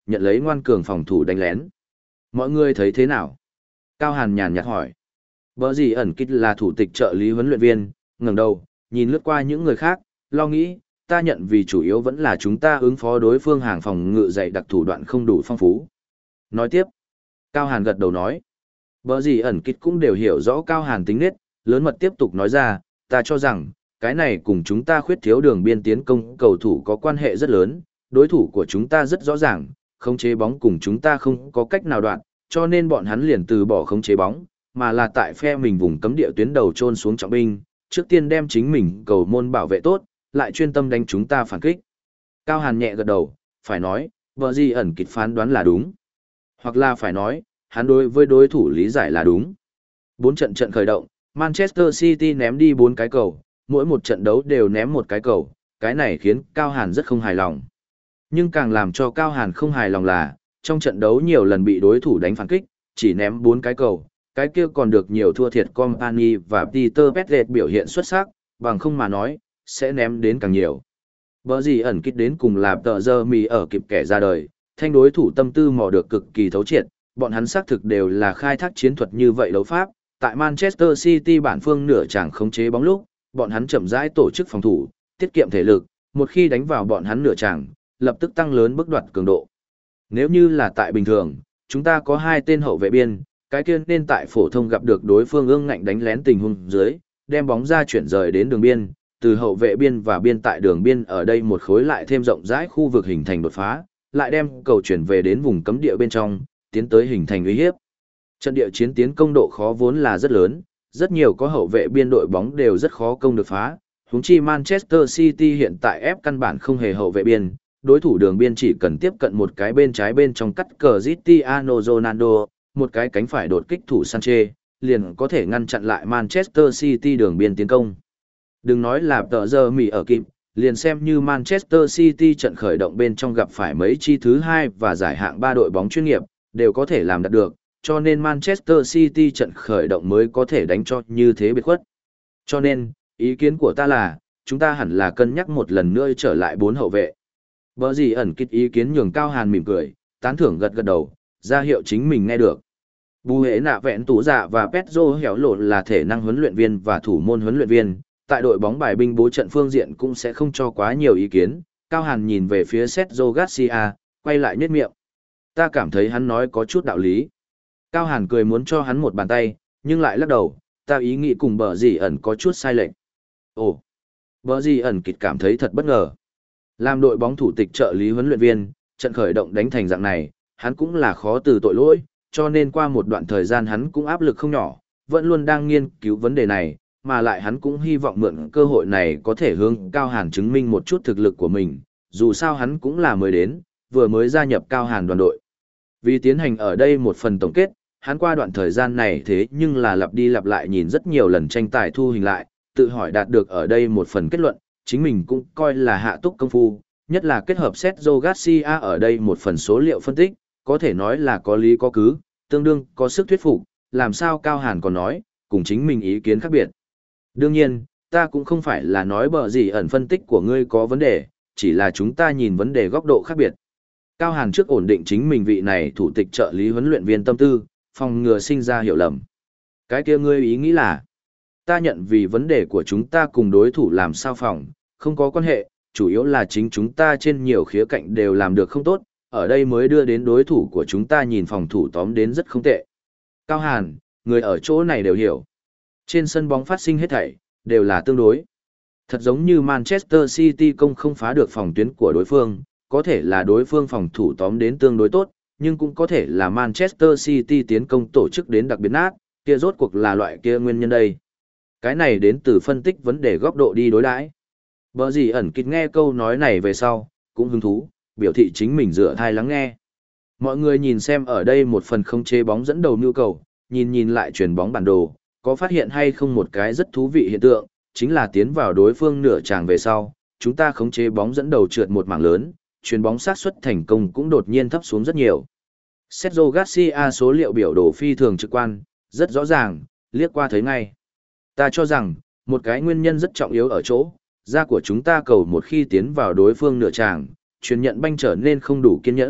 nhận lấy ngoan cường phòng thủ đánh lén. Mọi người thấy thế nào? Cao Hàn nhàn nhạt hỏi. Bở gì ẩn kích là thủ tịch trợ lý huấn luyện viên, ngẩng đầu, nhìn lướt qua những người khác, lo nghĩ, ta nhận vì chủ yếu vẫn là chúng ta ứng phó đối phương hàng phòng ngự dày đặc thủ đoạn không đủ phong phú. Nói tiếp, Cao Hàn gật đầu nói. Bở gì ẩn kích cũng đều hiểu rõ Cao Hàn tính nết, lớn mật tiếp tục nói ra, ta cho rằng, cái này cùng chúng ta khuyết thiếu đường biên tiến công cầu thủ có quan hệ rất lớn, đối thủ của chúng ta rất rõ ràng, khống chế bóng cùng chúng ta không có cách nào đoạn, cho nên bọn hắn liền từ bỏ khống chế bóng, mà là tại phe mình vùng cấm địa tuyến đầu chôn xuống trọng binh, trước tiên đem chính mình cầu môn bảo vệ tốt, lại chuyên tâm đánh chúng ta phản kích. Cao Hàn nhẹ gật đầu, phải nói, vợ gì ẩn kịch phán đoán là đúng. Hoặc là phải nói, hắn đối với đối thủ lý giải là đúng. Bốn trận trận khởi động, Manchester City ném đi bốn cái cầu, mỗi một trận đấu đều ném một cái cầu, cái này khiến Cao Hàn rất không hài lòng. Nhưng càng làm cho Cao Hàn không hài lòng là, trong trận đấu nhiều lần bị đối thủ đánh phản kích, chỉ ném bốn cái cầu, cái kia còn được nhiều thua thiệt Company và Peter Petret biểu hiện xuất sắc, bằng không mà nói, sẽ ném đến càng nhiều. Bở gì ẩn kích đến cùng là tờ giờ mì ở kịp kẻ ra đời, thanh đối thủ tâm tư mò được cực kỳ thấu triệt, bọn hắn xác thực đều là khai thác chiến thuật như vậy đấu pháp, tại Manchester City bản phương nửa chàng khống chế bóng lúc, bọn hắn chậm rãi tổ chức phòng thủ, tiết kiệm thể lực, một khi đánh vào bọn hắn nửa chàng, lập tức tăng lớn bước đoạt cường độ. Nếu như là tại bình thường, chúng ta có hai tên hậu vệ biên, cái kia nên tại phổ thông gặp được đối phương ương ngạnh đánh lén tình huống dưới, đem bóng ra chuyển rời đến đường biên, từ hậu vệ biên và biên tại đường biên ở đây một khối lại thêm rộng rãi khu vực hình thành đột phá, lại đem cầu chuyển về đến vùng cấm địa bên trong, tiến tới hình thành uy hiếp. Trận địa chiến tiến công độ khó vốn là rất lớn, rất nhiều có hậu vệ biên đội bóng đều rất khó công được phá, huống chi Manchester City hiện tại ép căn bản không hề hậu vệ biên, đối thủ đường biên chỉ cần tiếp cận một cái bên trái bên trong cắt cờ Cristiano Ronaldo, một cái cánh phải đột kích thủ Sanchez, liền có thể ngăn chặn lại Manchester City đường biên tiến công. Đừng nói là tờ giờ mì ở kịp, liền xem như Manchester City trận khởi động bên trong gặp phải mấy chi thứ hai và giải hạng ba đội bóng chuyên nghiệp, đều có thể làm đạt được, cho nên Manchester City trận khởi động mới có thể đánh cho như thế biệt khuất. Cho nên, ý kiến của ta là, chúng ta hẳn là cân nhắc một lần nữa trở lại bốn hậu vệ. Bở gì ẩn kích ý kiến nhường Cao Hàn mỉm cười, tán thưởng gật gật đầu, ra hiệu chính mình nghe được. Bù hệ nạ vẹn tủ dạ và Pedro héo lộn là thể năng huấn luyện viên và thủ môn huấn luyện viên, tại đội bóng bài binh bố trận phương diện cũng sẽ không cho quá nhiều ý kiến. Cao Hàn nhìn về phía Sergio Garcia, quay lại nhếch miệng. Ta cảm thấy hắn nói có chút đạo lý. Cao Hàn cười muốn cho hắn một bàn tay, nhưng lại lắc đầu, ta ý nghĩ cùng bở gì ẩn có chút sai lệch. Ồ, bở gì ẩn kịch cảm thấy thật bất ngờ. Làm đội bóng thủ tịch trợ lý huấn luyện viên, trận khởi động đánh thành dạng này, hắn cũng là khó từ tội lỗi, cho nên qua một đoạn thời gian hắn cũng áp lực không nhỏ, vẫn luôn đang nghiên cứu vấn đề này, mà lại hắn cũng hy vọng mượn cơ hội này có thể hướng Cao Hàn chứng minh một chút thực lực của mình, dù sao hắn cũng là mới đến, vừa mới gia nhập Cao Hàn đoàn đội. Vì tiến hành ở đây một phần tổng kết, hắn qua đoạn thời gian này thế nhưng là lặp đi lặp lại nhìn rất nhiều lần tranh tài thu hình lại, tự hỏi đạt được ở đây một phần kết luận, chính mình cũng coi là hạ túc công phu, nhất là kết hợp Sergio Garcia ở đây một phần số liệu phân tích, có thể nói là có lý có cứ, tương đương có sức thuyết phục, làm sao Cao Hàn còn nói, cùng chính mình ý kiến khác biệt. Đương nhiên, ta cũng không phải là nói bở gì ẩn phân tích của ngươi có vấn đề, chỉ là chúng ta nhìn vấn đề góc độ khác biệt. Cao Hàn trước ổn định chính mình vị này thủ tịch trợ lý huấn luyện viên tâm tư, phòng ngừa sinh ra hiểu lầm. Cái kia ngươi ý nghĩ là, ta nhận vì vấn đề của chúng ta cùng đối thủ làm sao phòng, không có quan hệ, chủ yếu là chính chúng ta trên nhiều khía cạnh đều làm được không tốt, ở đây mới đưa đến đối thủ của chúng ta nhìn phòng thủ tóm đến rất không tệ. Cao Hàn, người ở chỗ này đều hiểu. Trên sân bóng phát sinh hết thảy, đều là tương đối. Thật giống như Manchester City công không phá được phòng tuyến của đối phương, có thể là đối phương phòng thủ tóm đến tương đối tốt, nhưng cũng có thể là Manchester City tiến công tổ chức đến đặc biệt nát, kia rốt cuộc là loại kia nguyên nhân đây. Cái này đến từ phân tích vấn đề góc độ đi đối đãi. Bở gì ẩn kịch nghe câu nói này về sau, cũng hứng thú, biểu thị chính mình dựa thai lắng nghe. Mọi người nhìn xem ở đây một phần không chế bóng dẫn đầu nhu cầu, nhìn nhìn lại chuyển bóng bản đồ, có phát hiện hay không một cái rất thú vị hiện tượng, chính là tiến vào đối phương nửa tràng về sau, chúng ta khống chế bóng dẫn đầu trượt một mảng lớn, chuyền bóng xác suất thành công cũng đột nhiên thấp xuống rất nhiều. Sergio Garcia số liệu biểu đồ phi thường trực quan, rất rõ ràng, liếc qua thấy ngay. Ta cho rằng, một cái nguyên nhân rất trọng yếu ở chỗ, da của chúng ta cầu một khi tiến vào đối phương nửa tràng, truyền nhận banh trở nên không đủ kiên nhẫn,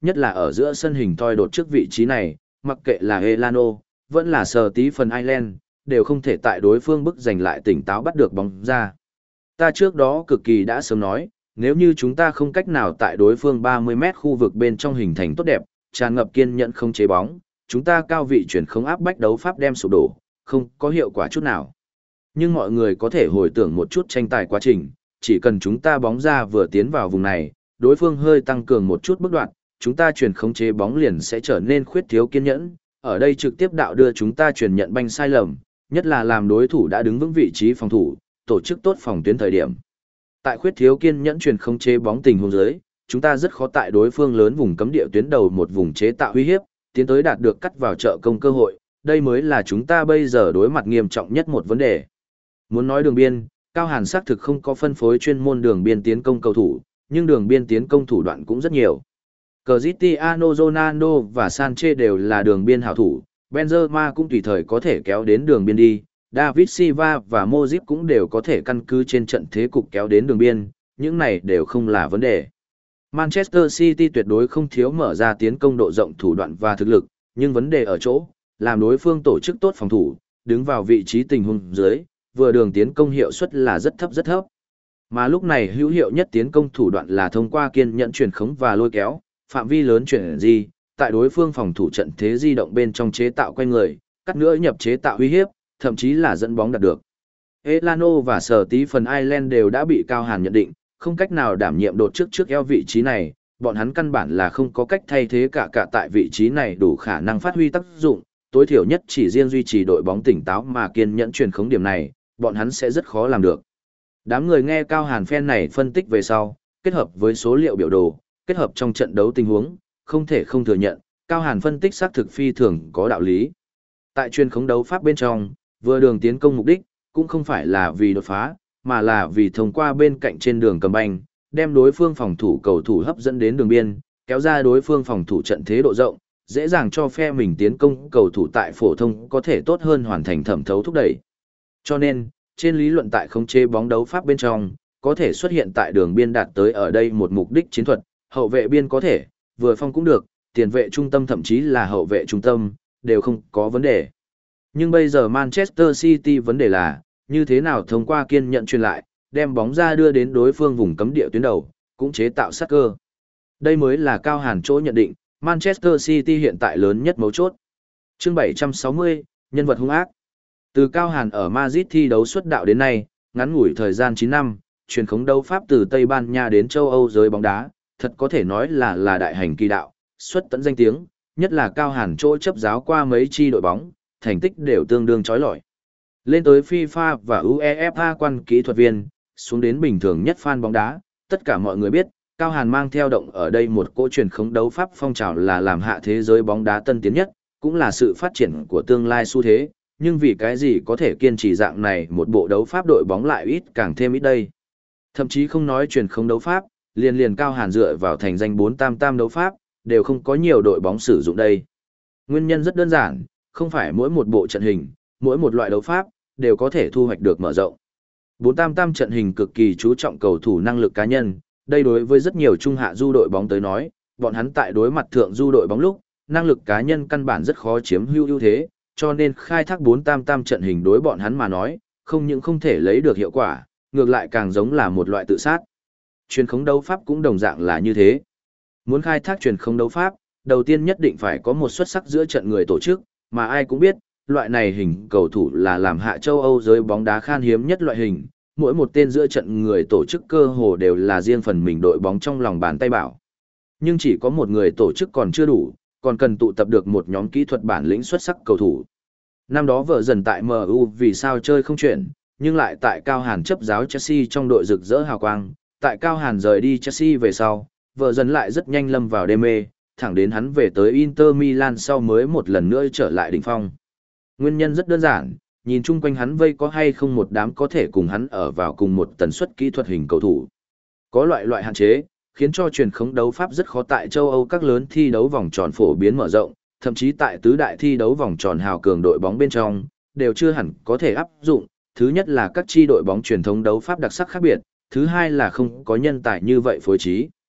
nhất là ở giữa sân hình thoi đột trước vị trí này, mặc kệ là Elano, vẫn là sờ tí phần Ireland, đều không thể tại đối phương bức giành lại tỉnh táo bắt được bóng ra. Ta trước đó cực kỳ đã sớm nói, nếu như chúng ta không cách nào tại đối phương ba mươi mét khu vực bên trong hình thành tốt đẹp, tràn ngập kiên nhẫn không chế bóng, chúng ta cao vị chuyển không áp bách đấu pháp đem sụp đổ, không có hiệu quả chút nào. Nhưng mọi người có thể hồi tưởng một chút tranh tài quá trình, chỉ cần chúng ta bóng ra vừa tiến vào vùng này, đối phương hơi tăng cường một chút bước đoạn, chúng ta chuyển khống chế bóng liền sẽ trở nên khuyết thiếu kiên nhẫn, ở đây trực tiếp đạo đưa chúng ta chuyển nhận banh sai lầm, nhất là làm đối thủ đã đứng vững vị trí phòng thủ, tổ chức tốt phòng tuyến thời điểm. Tại khuyết thiếu kiên nhẫn chuyển khống chế bóng tình huống dưới, chúng ta rất khó tại đối phương lớn vùng cấm địa tuyến đầu một vùng chế tạo uy hiếp, tiến tới đạt được cắt vào trợ công cơ hội, đây mới là chúng ta bây giờ đối mặt nghiêm trọng nhất một vấn đề. Muốn nói đường biên, Cao Hàn xác thực không có phân phối chuyên môn đường biên tiến công cầu thủ, nhưng đường biên tiến công thủ đoạn cũng rất nhiều. Cristiano Ronaldo và Sanchez đều là đường biên hảo thủ, Benzema cũng tùy thời có thể kéo đến đường biên đi, David Silva và Modric cũng đều có thể căn cứ trên trận thế cục kéo đến đường biên, những này đều không là vấn đề. Manchester City tuyệt đối không thiếu mở ra tiến công độ rộng thủ đoạn và thực lực, nhưng vấn đề ở chỗ, làm đối phương tổ chức tốt phòng thủ, đứng vào vị trí tình huống dưới, vừa đường tiến công hiệu suất là rất thấp rất thấp. Mà lúc này hữu hiệu nhất tiến công thủ đoạn là thông qua kiên nhẫn chuyển khống và lôi kéo, phạm vi lớn chuyển di, tại đối phương phòng thủ trận thế di động bên trong chế tạo quanh người, cắt nữa nhập chế tạo uy hiếp, thậm chí là dẫn bóng đạt được. Elano và Sở Tí phần Ireland đều đã bị Cao Hàn nhận định, không cách nào đảm nhiệm đột trước trước eo vị trí này, bọn hắn căn bản là không có cách thay thế cả cả tại vị trí này đủ khả năng phát huy tác dụng, tối thiểu nhất chỉ riêng duy trì đội bóng tỉnh táo mà kiên nhẫn truyền khống điểm này, bọn hắn sẽ rất khó làm được. Đám người nghe Cao Hàn fan này phân tích về sau, kết hợp với số liệu biểu đồ, kết hợp trong trận đấu tình huống, không thể không thừa nhận, Cao Hàn phân tích xác thực phi thường có đạo lý. Tại truyền khống đấu pháp bên trong, vừa đường tiến công mục đích, cũng không phải là vì đột phá, mà là vì thông qua bên cạnh trên đường cầm banh, đem đối phương phòng thủ cầu thủ hấp dẫn đến đường biên, kéo ra đối phương phòng thủ trận thế độ rộng, dễ dàng cho phe mình tiến công cầu thủ tại phổ thông có thể tốt hơn hoàn thành thẩm thấu thúc đẩy. Cho nên, trên lý luận tại khống chế bóng đấu pháp bên trong, có thể xuất hiện tại đường biên đạt tới ở đây một mục đích chiến thuật, hậu vệ biên có thể, vừa phong cũng được, tiền vệ trung tâm thậm chí là hậu vệ trung tâm, đều không có vấn đề. Nhưng bây giờ Manchester City vấn đề là, như thế nào thông qua kiên nhận truyền lại, đem bóng ra đưa đến đối phương vùng cấm địa tuyến đầu, cũng chế tạo sát cơ. Đây mới là Cao Hàn chỗ nhận định, Manchester City hiện tại lớn nhất mấu chốt. Chương bảy trăm sáu mươi, nhân vật hung ác. Từ Cao Hàn ở Madrid thi đấu xuất đạo đến nay, ngắn ngủi thời gian chín năm, truyền khống đấu pháp từ Tây Ban Nha đến châu Âu giới bóng đá, thật có thể nói là là đại hành kỳ đạo, xuất tận danh tiếng, nhất là Cao Hàn chỗ chấp giáo qua mấy chi đội bóng, thành tích đều tương đương chói lọi. Lên tới FIFA và UEFA quan kỹ thuật viên, xuống đến bình thường nhất fan bóng đá, tất cả mọi người biết, Cao Hàn mang theo động ở đây một cỗ truyền khống đấu pháp phong trào là làm hạ thế giới bóng đá tân tiến nhất, cũng là sự phát triển của tương lai xu thế, nhưng vì cái gì có thể kiên trì dạng này một bộ đấu pháp đội bóng lại ít càng thêm ít đây. Thậm chí không nói truyền khống đấu pháp, liền liền Cao Hàn dựa vào thành danh bốn tam tam đấu pháp, đều không có nhiều đội bóng sử dụng đây. Nguyên nhân rất đơn giản, không phải mỗi một bộ trận hình, mỗi một loại đấu pháp, đều có thể thu hoạch được mở rộng. bốn tam tam trận hình cực kỳ chú trọng cầu thủ năng lực cá nhân, đây đối với rất nhiều trung hạ du đội bóng tới nói, bọn hắn tại đối mặt thượng du đội bóng lúc, năng lực cá nhân căn bản rất khó chiếm hữu ưu thế, cho nên khai thác bốn tam tam trận hình đối bọn hắn mà nói, không những không thể lấy được hiệu quả, ngược lại càng giống là một loại tự sát. Truyền khống đấu pháp cũng đồng dạng là như thế. Muốn khai thác truyền khống đấu pháp, đầu tiên nhất định phải có một xuất sắc giữa trận người tổ chức, mà ai cũng biết, loại này hình cầu thủ là làm hạ châu Âu giới bóng đá khan hiếm nhất loại hình, mỗi một tên giữa trận người tổ chức cơ hồ đều là riêng phần mình đội bóng trong lòng bàn tay bảo. Nhưng chỉ có một người tổ chức còn chưa đủ, còn cần tụ tập được một nhóm kỹ thuật bản lĩnh xuất sắc cầu thủ. Năm đó vợ dần tại em u vì sao chơi không chuyển, nhưng lại tại Cao Hàn chấp giáo Chelsea trong đội rực rỡ hào quang, tại Cao Hàn rời đi Chelsea về sau, vợ dần lại rất nhanh lâm vào đê mê, thẳng đến hắn về tới Inter Milan sau mới một lần nữa trở lại đỉnh phong. Nguyên nhân rất đơn giản, nhìn chung quanh hắn vây có hay không một đám có thể cùng hắn ở vào cùng một tần suất kỹ thuật hình cầu thủ. Có loại loại hạn chế, khiến cho truyền khống đấu pháp rất khó tại châu Âu các lớn thi đấu vòng tròn phổ biến mở rộng, thậm chí tại tứ đại thi đấu vòng tròn hào cường đội bóng bên trong, đều chưa hẳn có thể áp dụng. Thứ nhất là các chi đội bóng truyền thống đấu pháp đặc sắc khác biệt, thứ hai là không có nhân tài như vậy phối trí.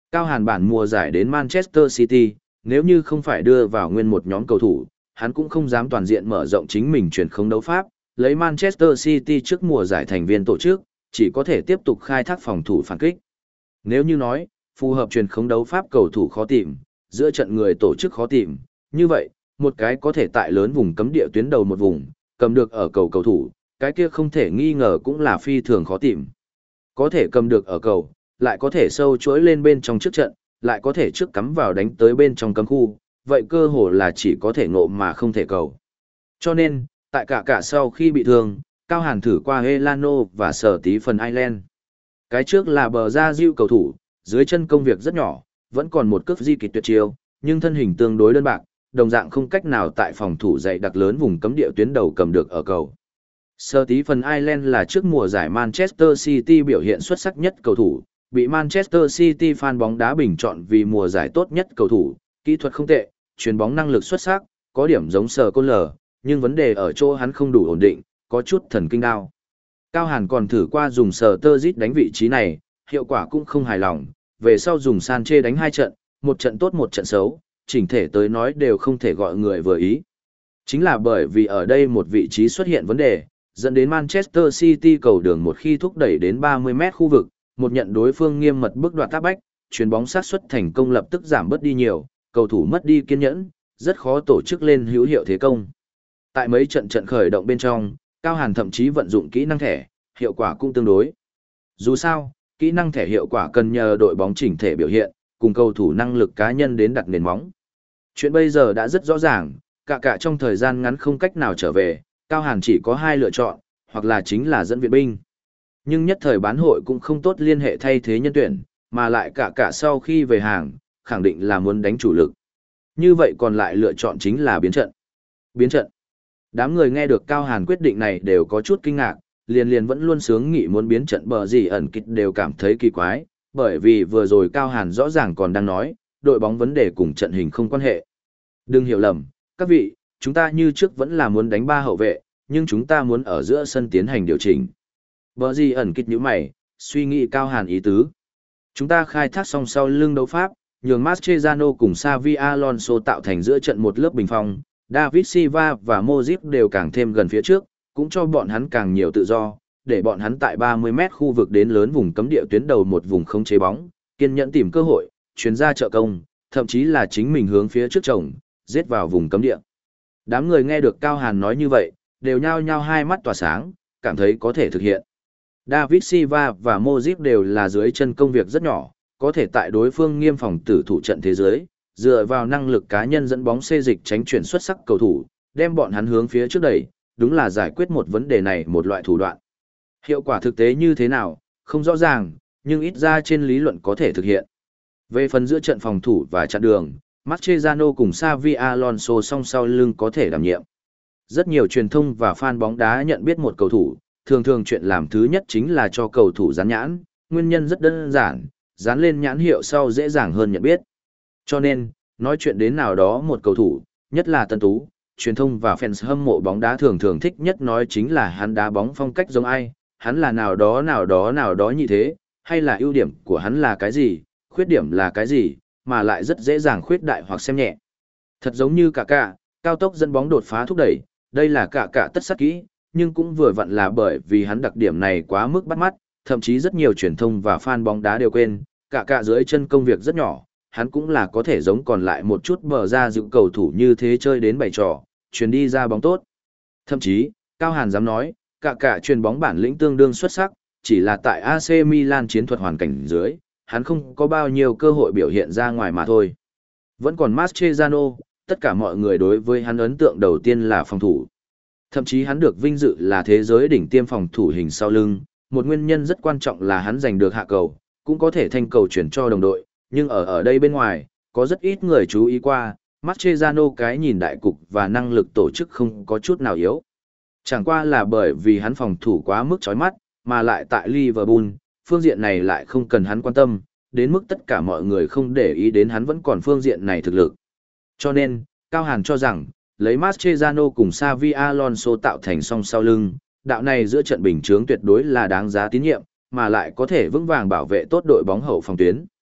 Cao Hàn bản mùa giải đến Manchester City, nếu như không phải đưa vào nguyên một nhóm cầu thủ, hắn cũng không dám toàn diện mở rộng chính mình truyền không đấu pháp, lấy Manchester City trước mùa giải thành viên tổ chức, chỉ có thể tiếp tục khai thác phòng thủ phản kích. Nếu như nói, phù hợp truyền không đấu pháp cầu thủ khó tìm, giữa trận người tổ chức khó tìm, như vậy, một cái có thể tại lớn vùng cấm địa tuyến đầu một vùng, cầm được ở cầu cầu thủ, cái kia không thể nghi ngờ cũng là phi thường khó tìm. Có thể cầm được ở cầu, lại có thể sâu chuỗi lên bên trong trước trận, lại có thể trước cắm vào đánh tới bên trong cấm khu, vậy cơ hồ là chỉ có thể ngộ mà không thể cầu. Cho nên, tại cả cả sau khi bị thương, Cao Hàn thử qua Helano và sở tí phần Ireland. Cái trước là bờ ra diệu cầu thủ, dưới chân công việc rất nhỏ, vẫn còn một cước di kịch tuyệt chiêu, nhưng thân hình tương đối đơn bạc, đồng dạng không cách nào tại phòng thủ dày đặc lớn vùng cấm địa tuyến đầu cầm được ở cầu. Sở tí phần Ireland là trước mùa giải Manchester City biểu hiện xuất sắc nhất cầu thủ, bị Manchester City fan bóng đá bình chọn vì mùa giải tốt nhất cầu thủ, kỹ thuật không tệ, chuyền bóng năng lực xuất sắc, có điểm giống Sở Côn Lờ, nhưng vấn đề ở chỗ hắn không đủ ổn định, có chút thần kinh đao. Cao Hàn còn thử qua dùng Sở Tơ Dít đánh vị trí này, hiệu quả cũng không hài lòng, về sau dùng Sanchez đánh hai trận, một trận tốt một trận xấu, chỉnh thể tới nói đều không thể gọi người vừa ý. Chính là bởi vì ở đây một vị trí xuất hiện vấn đề, dẫn đến Manchester City cầu đường một khi thúc đẩy đến ba mươi mét khu vực, một nhận đối phương nghiêm mật bước đoạt áp bách, chuyền bóng sát suất thành công lập tức giảm bớt đi nhiều, cầu thủ mất đi kiên nhẫn, rất khó tổ chức lên hữu hiệu thế công. Tại mấy trận trận khởi động bên trong, Cao Hàn thậm chí vận dụng kỹ năng thẻ, hiệu quả cũng tương đối. Dù sao, kỹ năng thẻ hiệu quả cần nhờ đội bóng chỉnh thể biểu hiện, cùng cầu thủ năng lực cá nhân đến đặt nền móng. Chuyện bây giờ đã rất rõ ràng, cả cả trong thời gian ngắn không cách nào trở về, Cao Hàn chỉ có hai lựa chọn, hoặc là chính là dẫn viện binh. Nhưng nhất thời bán hội cũng không tốt liên hệ thay thế nhân tuyển, mà lại cả cả sau khi về hàng, khẳng định là muốn đánh chủ lực. Như vậy còn lại lựa chọn chính là biến trận. Biến trận. Đám người nghe được Cao Hàn quyết định này đều có chút kinh ngạc, liền liền vẫn luôn sướng nghị muốn biến trận bờ gì ẩn kịch đều cảm thấy kỳ quái, bởi vì vừa rồi Cao Hàn rõ ràng còn đang nói, đội bóng vấn đề cùng trận hình không quan hệ. Đừng hiểu lầm, các vị, chúng ta như trước vẫn là muốn đánh ba hậu vệ, nhưng chúng ta muốn ở giữa sân tiến hành điều chỉnh. Bờ gì ẩn kịch như mày, suy nghĩ Cao Hàn ý tứ. Chúng ta khai thác song sau lưng đấu pháp, nhường Mascherano cùng Xavi Alonso tạo thành giữa trận một lớp bình phong, David Silva và Modric đều càng thêm gần phía trước, cũng cho bọn hắn càng nhiều tự do, để bọn hắn tại ba mươi mét khu vực đến lớn vùng cấm địa tuyến đầu một vùng không chế bóng, kiên nhẫn tìm cơ hội, chuyển ra trợ công, thậm chí là chính mình hướng phía trước chồng, giết vào vùng cấm địa. Đám người nghe được Cao Hàn nói như vậy, đều nhao nhao hai mắt tỏa sáng, cảm thấy có thể thực hiện. David Silva và Modric đều là dưới chân công việc rất nhỏ, có thể tại đối phương nghiêm phòng tử thủ trận thế giới, dựa vào năng lực cá nhân dẫn bóng xê dịch tránh chuyển xuất sắc cầu thủ, đem bọn hắn hướng phía trước đẩy, đúng là giải quyết một vấn đề này một loại thủ đoạn. Hiệu quả thực tế như thế nào, không rõ ràng, nhưng ít ra trên lý luận có thể thực hiện. Về phần giữa trận phòng thủ và chặn đường, Mascherano cùng Xavi Alonso song sau lưng có thể đảm nhiệm. Rất nhiều truyền thông và fan bóng đá nhận biết một cầu thủ, thường thường chuyện làm thứ nhất chính là cho cầu thủ dán nhãn, nguyên nhân rất đơn giản, dán lên nhãn hiệu sau dễ dàng hơn nhận biết. Cho nên, nói chuyện đến nào đó một cầu thủ, nhất là Tân Tú, truyền thông và fans hâm mộ bóng đá thường thường thích nhất nói chính là hắn đá bóng phong cách giống ai, hắn là nào đó nào đó nào đó như thế, hay là ưu điểm của hắn là cái gì, khuyết điểm là cái gì, mà lại rất dễ dàng khuyết đại hoặc xem nhẹ. Thật giống như cả cả, cao tốc dẫn bóng đột phá thúc đẩy, đây là cả cả tất sắc kỹ, nhưng cũng vừa vặn là bởi vì hắn đặc điểm này quá mức bắt mắt, thậm chí rất nhiều truyền thông và fan bóng đá đều quên, cả cả dưới chân công việc rất nhỏ, hắn cũng là có thể giống còn lại một chút bờ ra dự cầu thủ như thế chơi đến bảy trò, truyền đi ra bóng tốt. Thậm chí, Cao Hàn dám nói, cả cả truyền bóng bản lĩnh tương đương xuất sắc, chỉ là tại a xê Milan chiến thuật hoàn cảnh dưới, hắn không có bao nhiêu cơ hội biểu hiện ra ngoài mà thôi. Vẫn còn Mascherano, tất cả mọi người đối với hắn ấn tượng đầu tiên là phòng thủ. Thậm chí hắn được vinh dự là thế giới đỉnh tiêm phòng thủ hình sau lưng, một nguyên nhân rất quan trọng là hắn giành được hạ cầu, cũng có thể thanh cầu chuyển cho đồng đội, nhưng ở ở đây bên ngoài, có rất ít người chú ý qua, Mascherano cái nhìn đại cục và năng lực tổ chức không có chút nào yếu. Chẳng qua là bởi vì hắn phòng thủ quá mức chói mắt, mà lại tại Liverpool, phương diện này lại không cần hắn quan tâm, đến mức tất cả mọi người không để ý đến hắn vẫn còn phương diện này thực lực. Cho nên, Cao Hàn cho rằng, lấy Mascherano cùng Xavi Alonso tạo thành song sau lưng, đạo này giữa trận bình chướng tuyệt đối là đáng giá tín nhiệm, mà lại có thể vững vàng bảo vệ tốt đội bóng hậu phòng tuyến.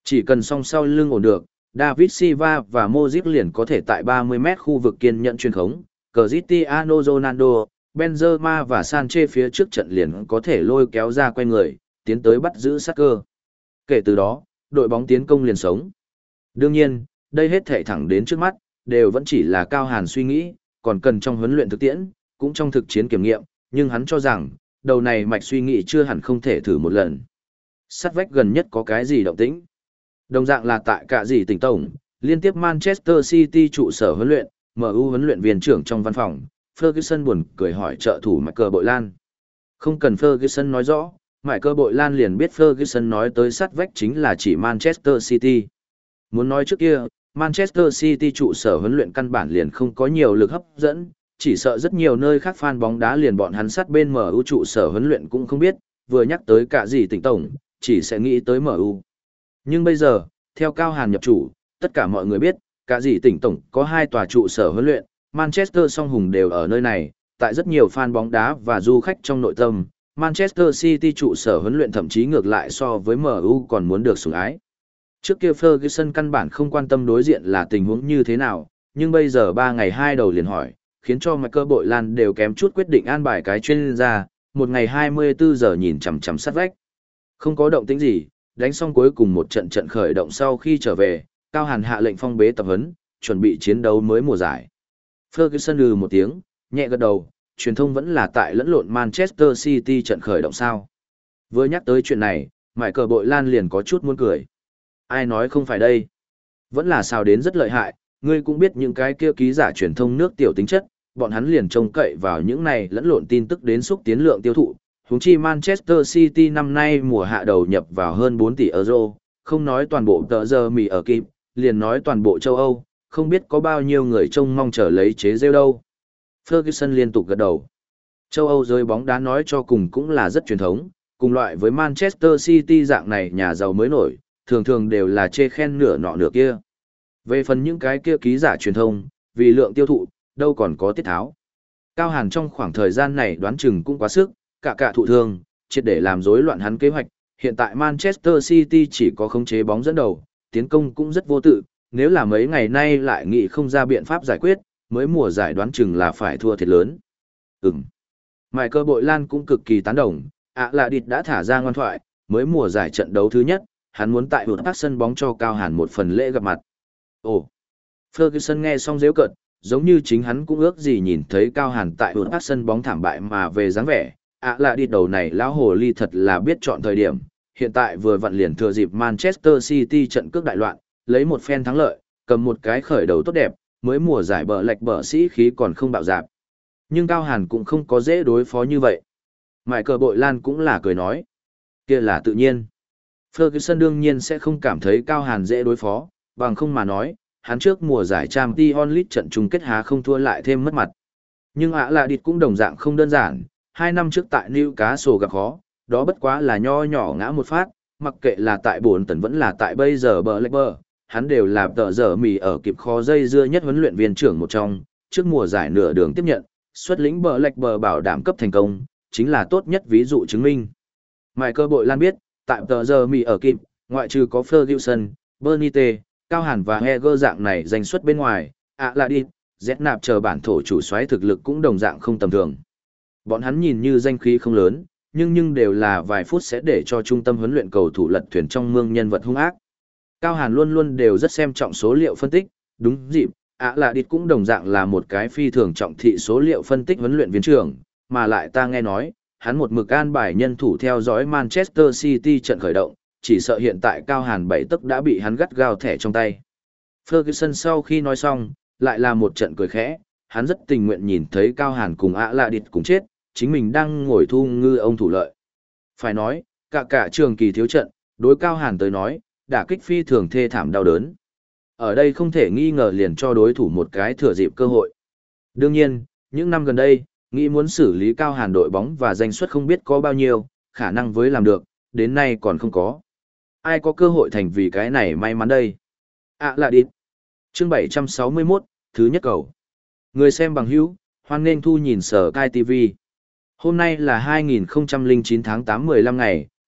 Chỉ cần song sau lưng ổn được, David Silva và Modric liền có thể tại ba mươi mét khu vực kiên nhận truyền khống, Cristiano Ronaldo, Benzema và Sanchez phía trước trận liền có thể lôi kéo ra quay người, tiến tới bắt giữ sát cơ. Kể từ đó, đội bóng tiến công liền sống. Đương nhiên, đây hết thảy thẳng đến trước mắt, đều vẫn chỉ là Cao Hàn suy nghĩ, còn cần trong huấn luyện thực tiễn, cũng trong thực chiến kiểm nghiệm, nhưng hắn cho rằng, đầu này mạch suy nghĩ chưa hẳn không thể thử một lần. Sát vách gần nhất có cái gì động tĩnh? Đồng dạng là tại cả gì tỉnh tổng, liên tiếp Manchester City trụ sở huấn luyện, em u huấn luyện viên trưởng trong văn phòng, Ferguson buồn cười hỏi trợ thủ Michael Bội Lan. Không cần Ferguson nói rõ, Michael Bội Lan liền biết Ferguson nói tới sát vách chính là chỉ Manchester City. Muốn nói trước kia, Manchester City trụ sở huấn luyện căn bản liền không có nhiều lực hấp dẫn, chỉ sợ rất nhiều nơi khác fan bóng đá liền bọn hắn sát bên em u trụ sở huấn luyện cũng không biết, vừa nhắc tới cả gì tỉnh tổng, chỉ sẽ nghĩ tới em u. Nhưng bây giờ, theo Cao Hàn nhập chủ, tất cả mọi người biết, cả gì tỉnh tổng có hai tòa trụ sở huấn luyện, Manchester song hùng đều ở nơi này, tại rất nhiều fan bóng đá và du khách trong nội tâm, Manchester City trụ sở huấn luyện thậm chí ngược lại so với em u còn muốn được sủng ái. Trước kia Ferguson căn bản không quan tâm đối diện là tình huống như thế nào, nhưng bây giờ ba ngày hai đầu liền hỏi, khiến cho Michael Bội Lan đều kém chút quyết định an bài cái chuyên gia, một ngày hai mươi bốn giờ nhìn chằm chằm sát vách. Không có động tĩnh gì, đánh xong cuối cùng một trận trận khởi động sau khi trở về, Cao Hàn hạ lệnh phong bế tập huấn, chuẩn bị chiến đấu mới mùa giải. Ferguson lừ một tiếng, nhẹ gật đầu, truyền thông vẫn là tại lẫn lộn Manchester City trận khởi động sao. Vừa nhắc tới chuyện này, Michael Bội Lan liền có chút muốn cười. Ai nói không phải đây? Vẫn là sao đến rất lợi hại, ngươi cũng biết những cái kia ký giả truyền thông nước tiểu tính chất, bọn hắn liền trông cậy vào những này lẫn lộn tin tức đến xúc tiến lượng tiêu thụ. Huống chi Manchester City năm nay mùa hạ đầu nhập vào hơn bốn tỷ euro, không nói toàn bộ tờ giờ mì ở kịp, liền nói toàn bộ châu Âu, không biết có bao nhiêu người trông mong chờ lấy chế rêu đâu. Ferguson liên tục gật đầu. Châu Âu giới bóng đá nói cho cùng cũng là rất truyền thống, cùng loại với Manchester City dạng này nhà giàu mới nổi, thường thường đều là chê khen nửa nọ nửa kia. Về phần những cái kia ký giả truyền thông, vì lượng tiêu thụ, đâu còn có tiết tháo. Cao Hàn trong khoảng thời gian này đoán chừng cũng quá sức, cả cả thụ thương, triệt để làm rối loạn hắn kế hoạch. Hiện tại Manchester City chỉ có khống chế bóng dẫn đầu, tiến công cũng rất vô tự, nếu là mấy ngày nay lại nghĩ không ra biện pháp giải quyết, mới mùa giải đoán chừng là phải thua thiệt lớn. Ừm. Michael Bội Lan cũng cực kỳ tán đồng, ạ là địt đã thả ra ngoan thoại, mới mùa giải trận đấu thứ nhất, hắn muốn tại hụt các sân bóng cho Cao Hàn một phần lễ gặp mặt. Ồ. Ferguson nghe xong giễu cợt, giống như chính hắn cũng ước gì nhìn thấy Cao Hàn tại hụt các sân bóng thảm bại mà về dáng vẻ. ạ là địt đầu này lão hồ ly thật là biết chọn thời điểm, hiện tại vừa vặn liền thừa dịp Manchester City trận cước đại loạn, lấy một phen thắng lợi, cầm một cái khởi đầu tốt đẹp, mới mùa giải bờ lệch bờ sĩ khí còn không bạo dạp. Nhưng Cao Hàn cũng không có dễ đối phó như vậy. Michael Bội Lan cũng là cười nói, kia là tự nhiên. Ferguson đương nhiên sẽ không cảm thấy Cao Hàn dễ đối phó, bằng không mà nói, hắn trước mùa giải Champions League trận chung kết há không thua lại thêm mất mặt. Nhưng ạ là địt cũng đồng dạng không đơn giản, hai năm trước tại Newcastle gặp khó, đó bất quá là nho nhỏ ngã một phát, mặc kệ là tại bốn tấn vẫn là tại bây giờ bờ lệch bờ, hắn đều là tờ giờ mì ở kịp khó dây dưa nhất huấn luyện viên trưởng một trong, trước mùa giải nửa đường tiếp nhận, xuất lĩnh bờ lệch bờ bảo đảm cấp thành công, chính là tốt nhất ví dụ chứng minh. Michael Bội Lan biết, tại tờ giờ mì ở kịp, ngoại trừ có Ferguson, Bernite, Cao Hàn và Heger dạng này danh xuất bên ngoài, ạ là đi, Z nạp chờ bản thổ chủ soái thực lực cũng đồng dạng không tầm thường. Bọn hắn nhìn như danh khí không lớn, nhưng nhưng đều là vài phút sẽ để cho trung tâm huấn luyện cầu thủ lật thuyền trong mương nhân vật hung ác. Cao Hàn luôn luôn đều rất xem trọng số liệu phân tích, đúng dịp, ạ là địt cũng đồng dạng là một cái phi thường trọng thị số liệu phân tích huấn luyện viên trưởng, mà lại ta nghe nói, hắn một mực an bài nhân thủ theo dõi Manchester City trận khởi động, chỉ sợ hiện tại Cao Hàn bảy tấc đã bị hắn gắt gao thẻ trong tay. Ferguson sau khi nói xong, lại là một trận cười khẽ, hắn rất tình nguyện nhìn thấy Cao Hàn cùng ạ là địt cùng chết, chính mình đang ngồi thu ngư ông thủ lợi. Phải nói, cả cả trường kỳ thiếu trận, đối Cao Hàn tới nói, đả kích phi thường thê thảm đau đớn. Ở đây không thể nghi ngờ liền cho đối thủ một cái thừa dịp cơ hội. Đương nhiên, những năm gần đây, nghĩ muốn xử lý Cao Hàn đội bóng và danh suất không biết có bao nhiêu, khả năng với làm được, đến nay còn không có. Ai có cơ hội thành vì cái này may mắn đây? À là đi. Chương bảy trăm sáu mươi mốt, thứ nhất cầu. Người xem bằng hữu, hoan nghênh thu nhìn sở Sky ti vi. Hôm nay là hai nghìn không trăm lẻ chín tháng tám mười lăm ngày,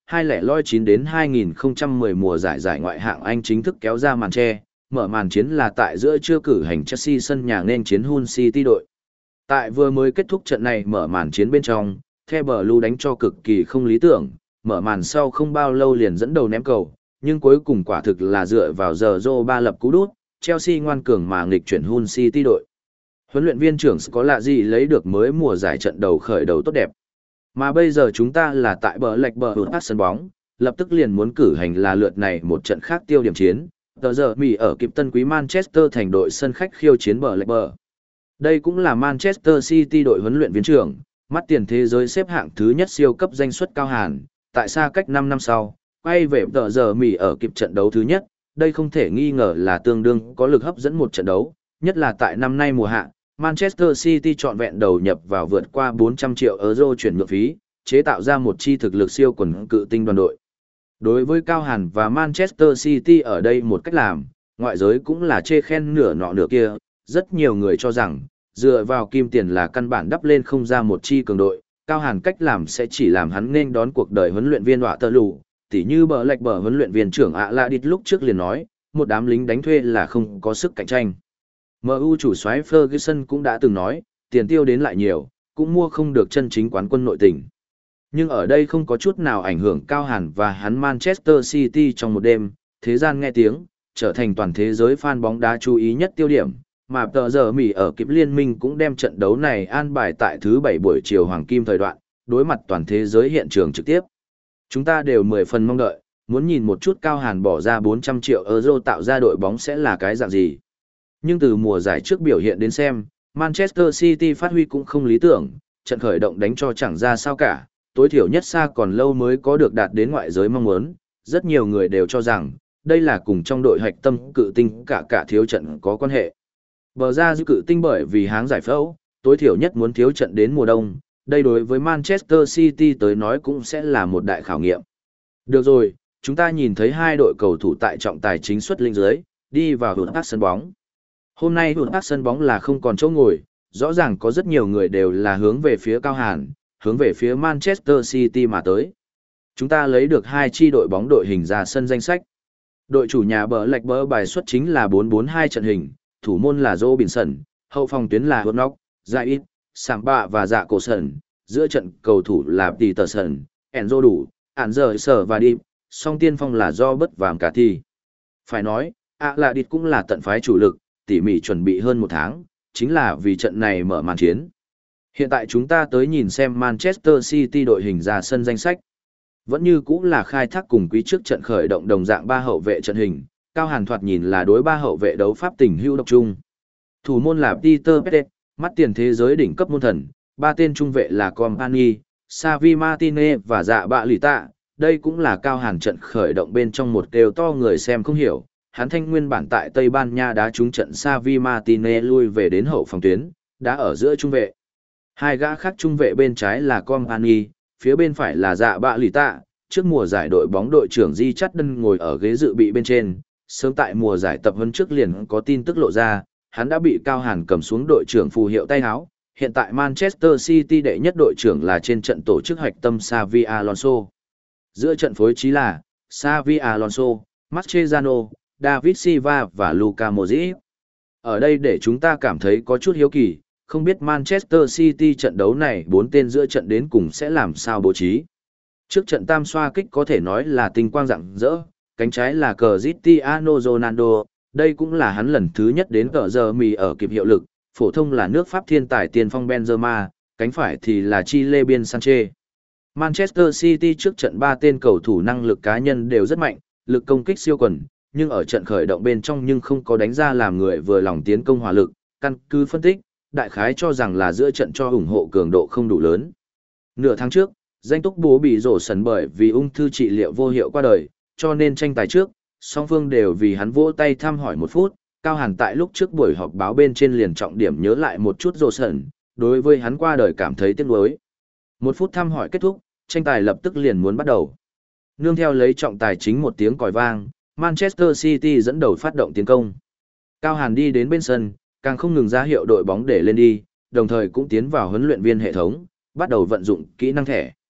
hai lẻ loi chín đến hai nghìn không trăm mười mùa giải giải ngoại hạng Anh chính thức kéo ra màn che, mở màn chiến là tại giữa trưa cử hành Chelsea sân nhà nên chiến Hull City đội. Tại vừa mới kết thúc trận này mở màn chiến bên trong, The Blue đánh cho cực kỳ không lý tưởng, mở màn sau không bao lâu liền dẫn đầu ném cầu, nhưng cuối cùng quả thực là dựa vào giờ Zô ba lập cú đút, Chelsea ngoan cường mà nghịch chuyển Hull City đội. Huấn luyện viên trưởng có lạ gì lấy được mới mùa giải trận đầu khởi đầu tốt đẹp. Mà bây giờ chúng ta là tại bờ lệch bờ hụt sân bóng, lập tức liền muốn cử hành là lượt này một trận khác tiêu điểm chiến. Tờ giờ Mỹ ở kịp tân quý Manchester thành đội sân khách khiêu chiến bờ lệch bờ. Đây cũng là Manchester City đội huấn luyện viên trưởng, mắt tiền thế giới xếp hạng thứ nhất siêu cấp danh suất cao hàn, tại xa cách năm năm sau, quay về tờ giờ Mỹ ở kịp trận đấu thứ nhất, đây không thể nghi ngờ là tương đương có lực hấp dẫn một trận đấu, nhất là tại năm nay mùa hạ, Manchester City trọn vẹn đầu nhập vào vượt qua bốn trăm triệu euro chuyển nhượng phí, chế tạo ra một chi thực lực siêu quần cự tinh đoàn đội. Đối với Cao Hàn và Manchester City ở đây một cách làm, ngoại giới cũng là chê khen nửa nọ nửa kia, rất nhiều người cho rằng, dựa vào kim tiền là căn bản đắp lên không ra một chi cường đội, Cao Hàn cách làm sẽ chỉ làm hắn nên đón cuộc đời huấn luyện viên họa tơ lù, tỉ như bờ lệch bờ huấn luyện viên trưởng ạ lạ đít lúc trước liền nói, một đám lính đánh thuê là không có sức cạnh tranh. em u chủ soái Ferguson cũng đã từng nói, tiền tiêu đến lại nhiều, cũng mua không được chân chính quán quân nội tình. Nhưng ở đây không có chút nào ảnh hưởng Cao Hàn và hắn Manchester City trong một đêm, thế gian nghe tiếng, trở thành toàn thế giới fan bóng đá chú ý nhất tiêu điểm, mà tờ giờ Mỹ ở kịp liên minh cũng đem trận đấu này an bài tại thứ bảy buổi chiều hoàng kim thời đoạn, đối mặt toàn thế giới hiện trường trực tiếp. Chúng ta đều mười phần mong đợi, muốn nhìn một chút Cao Hàn bỏ ra bốn trăm triệu euro tạo ra đội bóng sẽ là cái dạng gì. Nhưng từ mùa giải trước biểu hiện đến xem, Manchester City phát huy cũng không lý tưởng, trận khởi động đánh cho chẳng ra sao cả, tối thiểu nhất xa còn lâu mới có được đạt đến ngoại giới mong muốn. Rất nhiều người đều cho rằng, đây là cùng trong đội hạch tâm cự tinh cả cả thiếu trận có quan hệ. Bờ ra dư cự tinh bởi vì háng giải phẫu, tối thiểu nhất muốn thiếu trận đến mùa đông, đây đối với Manchester City tới nói cũng sẽ là một đại khảo nghiệm. Được rồi, chúng ta nhìn thấy hai đội cầu thủ tại trọng tài chính xuất linh dưới, đi vào hụt sân bóng. Hôm nay hụt sân bóng là không còn chỗ ngồi, rõ ràng có rất nhiều người đều là hướng về phía Cao Hàn, hướng về phía Manchester City mà tới. Chúng ta lấy được hai chi đội bóng đội hình ra sân danh sách. Đội chủ nhà bờ lệch bờ bài xuất chính là bốn bốn hai trận hình, thủ môn là Robinson, hậu phòng tuyến là Hotnock, Zayit, Samba và Dạ Cổ Sần, giữa trận cầu thủ là Peterson, Enzo đủ, Ản Giờ Sở và Điệp, song tiên phong là do bất vàm cả thi. Phải nói, ạ là Điệp cũng là tận phái chủ lực, tỉ mỉ chuẩn bị hơn một tháng, chính là vì trận này mở màn chiến. Hiện tại chúng ta tới nhìn xem Manchester City đội hình ra sân danh sách. Vẫn như cũng là khai thác cùng quý trước trận khởi động đồng dạng ba hậu vệ trận hình, Cao Hàn thoạt nhìn là đối ba hậu vệ đấu pháp tình hữu độc trung. Thủ môn là Peter Pettet, mắt tiền thế giới đỉnh cấp môn thần, ba tên trung vệ là Company, Xavi Martinez và Dạ Bạ Lì Tạ. Đây cũng là Cao Hàn trận khởi động bên trong một kêu to người xem không hiểu. Hắn thanh nguyên bản tại Tây Ban Nha đá trúng trận Xavi Martinez lui về đến hậu phòng tuyến, đá ở giữa trung vệ. Hai gã khác trung vệ bên trái là Company, phía bên phải là Dạ Bạ Lì Tạ. Trước mùa giải đội bóng đội trưởng Di Chát Đân ngồi ở ghế dự bị bên trên, sớm tại mùa giải tập huấn trước liền có tin tức lộ ra, hắn đã bị Cao Hàn cầm xuống đội trưởng phù hiệu tay áo. Hiện tại Manchester City đệ nhất đội trưởng là trên trận tổ chức hoạch tâm Xavi Alonso. Giữa trận phối trí là Xavi Alonso, Mascherano, David Silva và Luka Modric. Ở đây để chúng ta cảm thấy có chút hiếu kỳ, không biết Manchester City trận đấu này bốn tên giữa trận đến cùng sẽ làm sao bố trí. Trước trận tam xoa kích có thể nói là tinh quang rạng rỡ, cánh trái là Cristiano Ronaldo, đây cũng là hắn lần thứ nhất đến cờ giờ mì ở kịp hiệu lực, phổ thông là nước Pháp thiên tài tiền phong Benzema, cánh phải thì là Chile Bien Sanchez. Manchester City trước trận ba tên cầu thủ năng lực cá nhân đều rất mạnh, lực công kích siêu quần, nhưng ở trận khởi động bên trong nhưng không có đánh ra làm người vừa lòng tiến công hỏa lực, căn cứ phân tích, đại khái cho rằng là giữa trận cho ủng hộ cường độ không đủ lớn. Nửa tháng trước, danh túc bố bị rổ sần bởi vì ung thư trị liệu vô hiệu qua đời, cho nên tranh tài trước, song phương đều vì hắn vỗ tay thăm hỏi một phút. Cao Hàn tại lúc trước buổi họp báo bên trên liền trọng điểm nhớ lại một chút rổ sần, đối với hắn qua đời cảm thấy tiếc nuối. Một phút thăm hỏi kết thúc, tranh tài lập tức liền muốn bắt đầu. Nương theo lấy trọng tài chính một tiếng còi vang, Manchester City dẫn đầu phát động tiến công. Cao Hàn đi đến bên sân, càng không ngừng ra hiệu đội bóng để lên đi, đồng thời cũng tiến vào huấn luyện viên hệ thống, bắt đầu vận dụng kỹ năng thẻ.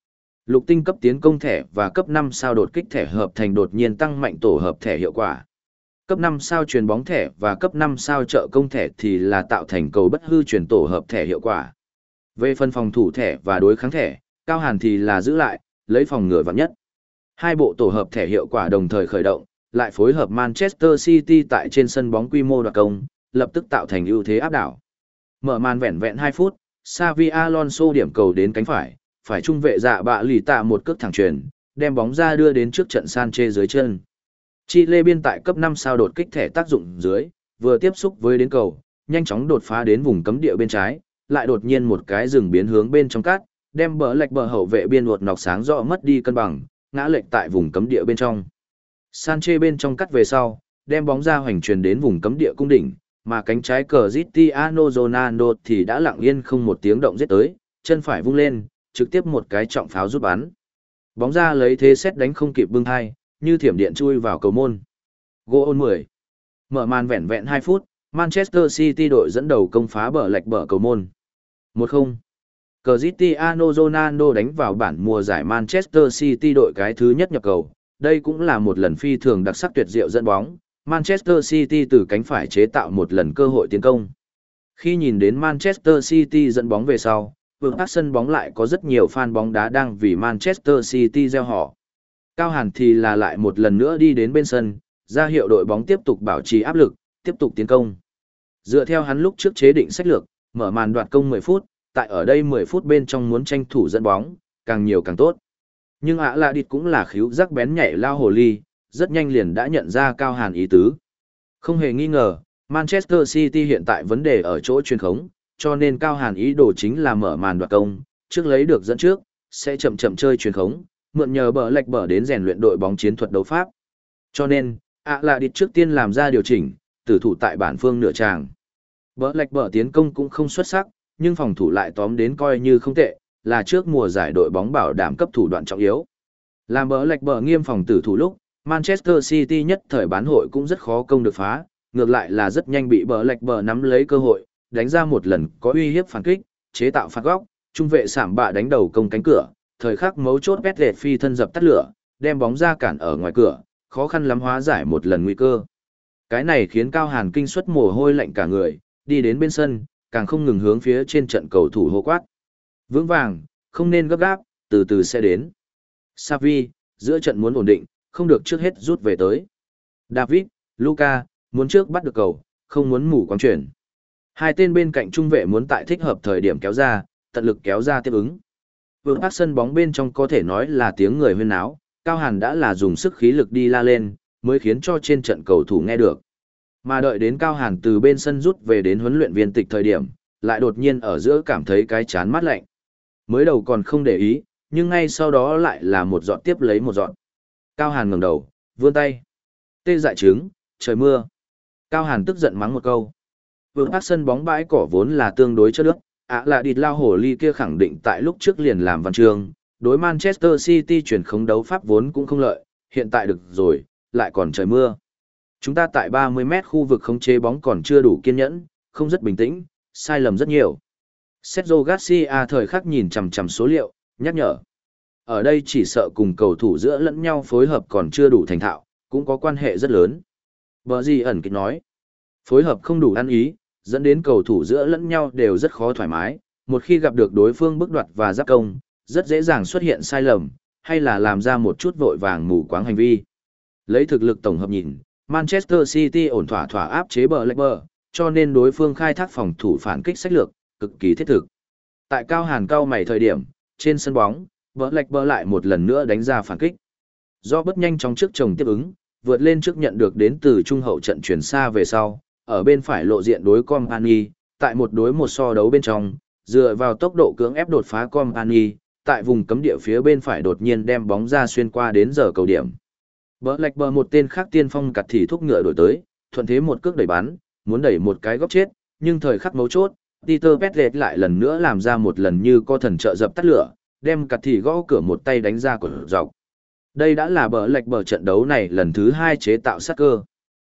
Lục tinh cấp tiến công thẻ và cấp năm sao đột kích thẻ hợp thành đột nhiên tăng mạnh tổ hợp thẻ hiệu quả. Cấp năm sao chuyền bóng thẻ và cấp năm sao trợ công thẻ thì là tạo thành cầu bất hư chuyển tổ hợp thẻ hiệu quả. Về phần phòng thủ thẻ và đối kháng thẻ, Cao Hàn thì là giữ lại, lấy phòng ngừa vạn nhất. Hai bộ tổ hợp thẻ hiệu quả đồng thời khởi động, lại phối hợp Manchester City tại trên sân bóng quy mô đoạt công, lập tức tạo thành ưu thế áp đảo. Mở màn vẹn vẹn hai phút, Xavi Alonso điểm cầu đến cánh phải, phải trung vệ dạ bạ lì tạ một cước thẳng chuyền, đem bóng ra đưa đến trước trận Sanchez dưới chân. Chile biên tại cấp năm sao đột kích thẻ tác dụng dưới, vừa tiếp xúc với đến cầu, nhanh chóng đột phá đến vùng cấm địa bên trái, lại đột nhiên một cái dừng biến hướng bên trong cát, đem bờ lệch bờ hậu vệ biên uột nọc sáng rõ mất đi cân bằng, ngã lệch tại vùng cấm địa bên trong. Sanchez bên trong cắt về sau, đem bóng ra hoành truyền đến vùng cấm địa cung đỉnh, mà cánh trái Cristiano Ronaldo thì đã lặng yên không một tiếng động giết tới, chân phải vung lên, trực tiếp một cái trọng pháo rút bắn. Bóng ra lấy thế xét đánh không kịp bưng hai, như thiểm điện chui vào cầu môn. Goal mười. Mở màn vẹn vẹn hai phút, Manchester City đội dẫn đầu công phá bờ lệch bờ cầu môn. một không. Cristiano Ronaldo đánh vào bản mùa giải Manchester City đội cái thứ nhất nhập cầu. Đây cũng là một lần phi thường đặc sắc tuyệt diệu dẫn bóng. Manchester City từ cánh phải chế tạo một lần cơ hội tiến công. Khi nhìn đến Manchester City dẫn bóng về sau, vương phát sân bóng lại có rất nhiều fan bóng đá đang vì Manchester City reo hò. Cao Hàn thì là lại một lần nữa đi đến bên sân, ra hiệu đội bóng tiếp tục bảo trì áp lực, tiếp tục tiến công. Dựa theo hắn lúc trước chế định sách lược, mở màn đoạt công mười phút, tại ở đây mười phút bên trong muốn tranh thủ dẫn bóng, càng nhiều càng tốt. Nhưng ạ là địt cũng là khíu rắc bén nhảy lao hồ ly, rất nhanh liền đã nhận ra Cao Hàn ý tứ. Không hề nghi ngờ, Manchester City hiện tại vấn đề ở chỗ truyền khống, cho nên Cao Hàn ý đồ chính là mở màn đoạt công, trước lấy được dẫn trước, sẽ chậm chậm chơi truyền khống, mượn nhờ bờ lệch bờ đến rèn luyện đội bóng chiến thuật đấu pháp. Cho nên, ạ là địt trước tiên làm ra điều chỉnh, tử thủ tại bản phương nửa tràng. Bờ lệch bờ tiến công cũng không xuất sắc, nhưng phòng thủ lại tóm đến coi như không tệ, là trước mùa giải đội bóng bảo đảm cấp thủ đoạn trọng yếu. Làm bờ lệch bờ nghiêm phòng tử thủ lúc, Manchester City nhất thời bán hội cũng rất khó công được phá, ngược lại là rất nhanh bị bờ lệch bờ nắm lấy cơ hội, đánh ra một lần có uy hiếp phản kích, chế tạo phạt góc, trung vệ sảm bạ đánh đầu công cánh cửa, thời khắc mấu chốt vét lệt phi thân dập tắt lửa, đem bóng ra cản ở ngoài cửa, khó khăn lắm hóa giải một lần nguy cơ. Cái này khiến Cao Hàn kinh suất mồ hôi lạnh cả người, đi đến bên sân, càng không ngừng hướng phía trên trận cầu thủ hô quát. Vững vàng, không nên gấp gáp, từ từ sẽ đến. Xavi, giữa trận muốn ổn định, không được trước hết rút về tới. David, Luka, muốn trước bắt được cầu, không muốn mù quáng chuyển. Hai tên bên cạnh trung vệ muốn tại thích hợp thời điểm kéo ra, tận lực kéo ra tiếp ứng. Vương phát sân bóng bên trong có thể nói là tiếng người huyên náo, Cao Hàn đã là dùng sức khí lực đi la lên, mới khiến cho trên trận cầu thủ nghe được. Mà đợi đến Cao Hàn từ bên sân rút về đến huấn luyện viên tịch thời điểm, lại đột nhiên ở giữa cảm thấy cái chán mát lạnh. Mới đầu còn không để ý, nhưng ngay sau đó lại là một giọt tiếp lấy một giọt. Cao Hàn ngẩng đầu, vươn tay. Tê dại trứng, trời mưa. Cao Hàn tức giận mắng một câu. Vương phát sân bóng bãi cỏ vốn là tương đối chất nước, ạ là địt lao hổ ly kia khẳng định tại lúc trước liền làm văn trường, đối Manchester City chuyển khống đấu pháp vốn cũng không lợi, hiện tại được rồi, lại còn trời mưa. Chúng ta tại ba mươi mét khu vực khống chế bóng còn chưa đủ kiên nhẫn, không rất bình tĩnh, sai lầm rất nhiều. Sergio Garcia thời khắc nhìn chằm chằm số liệu, nhắc nhở. Ở đây chỉ sợ cùng cầu thủ giữa lẫn nhau phối hợp còn chưa đủ thành thạo, cũng có quan hệ rất lớn. Bờ gì ẩn kịch nói. Phối hợp không đủ ăn ý, dẫn đến cầu thủ giữa lẫn nhau đều rất khó thoải mái, một khi gặp được đối phương bức đoạt và giáp công, rất dễ dàng xuất hiện sai lầm, hay là làm ra một chút vội vàng mù quáng hành vi. Lấy thực lực tổng hợp nhìn, Manchester City ổn thỏa thỏa áp chế bờ lệch bờ, cho nên đối phương khai thác phòng thủ phản kích sách lược, cực kỳ thiết thực. Tại Cao Hàn cao mày thời điểm, trên sân bóng, bờ lệch bờ lại một lần nữa đánh ra phản kích. Do bất nhanh chóng trước chồng tiếp ứng, vượt lên trước nhận được đến từ trung hậu trận chuyển xa về sau, ở bên phải lộ diện đối Company, tại một đối một so đấu bên trong, dựa vào tốc độ cưỡng ép đột phá Company, tại vùng cấm địa phía bên phải đột nhiên đem bóng ra xuyên qua đến giờ cầu điểm. Bờ lệch bờ một tên khác tiên phong cặt thì thúc ngựa đổi tới, thuận thế một cước đẩy bắn, muốn đẩy một cái góc chết, nhưng thời khắc mấu chốt, Peter Petlet lại lần nữa làm ra một lần như có thần trợ dập tắt lửa, đem cặt thì gõ cửa một tay đánh ra của dọc. Đây đã là bờ lệch bờ trận đấu này lần thứ hai chế tạo sát cơ.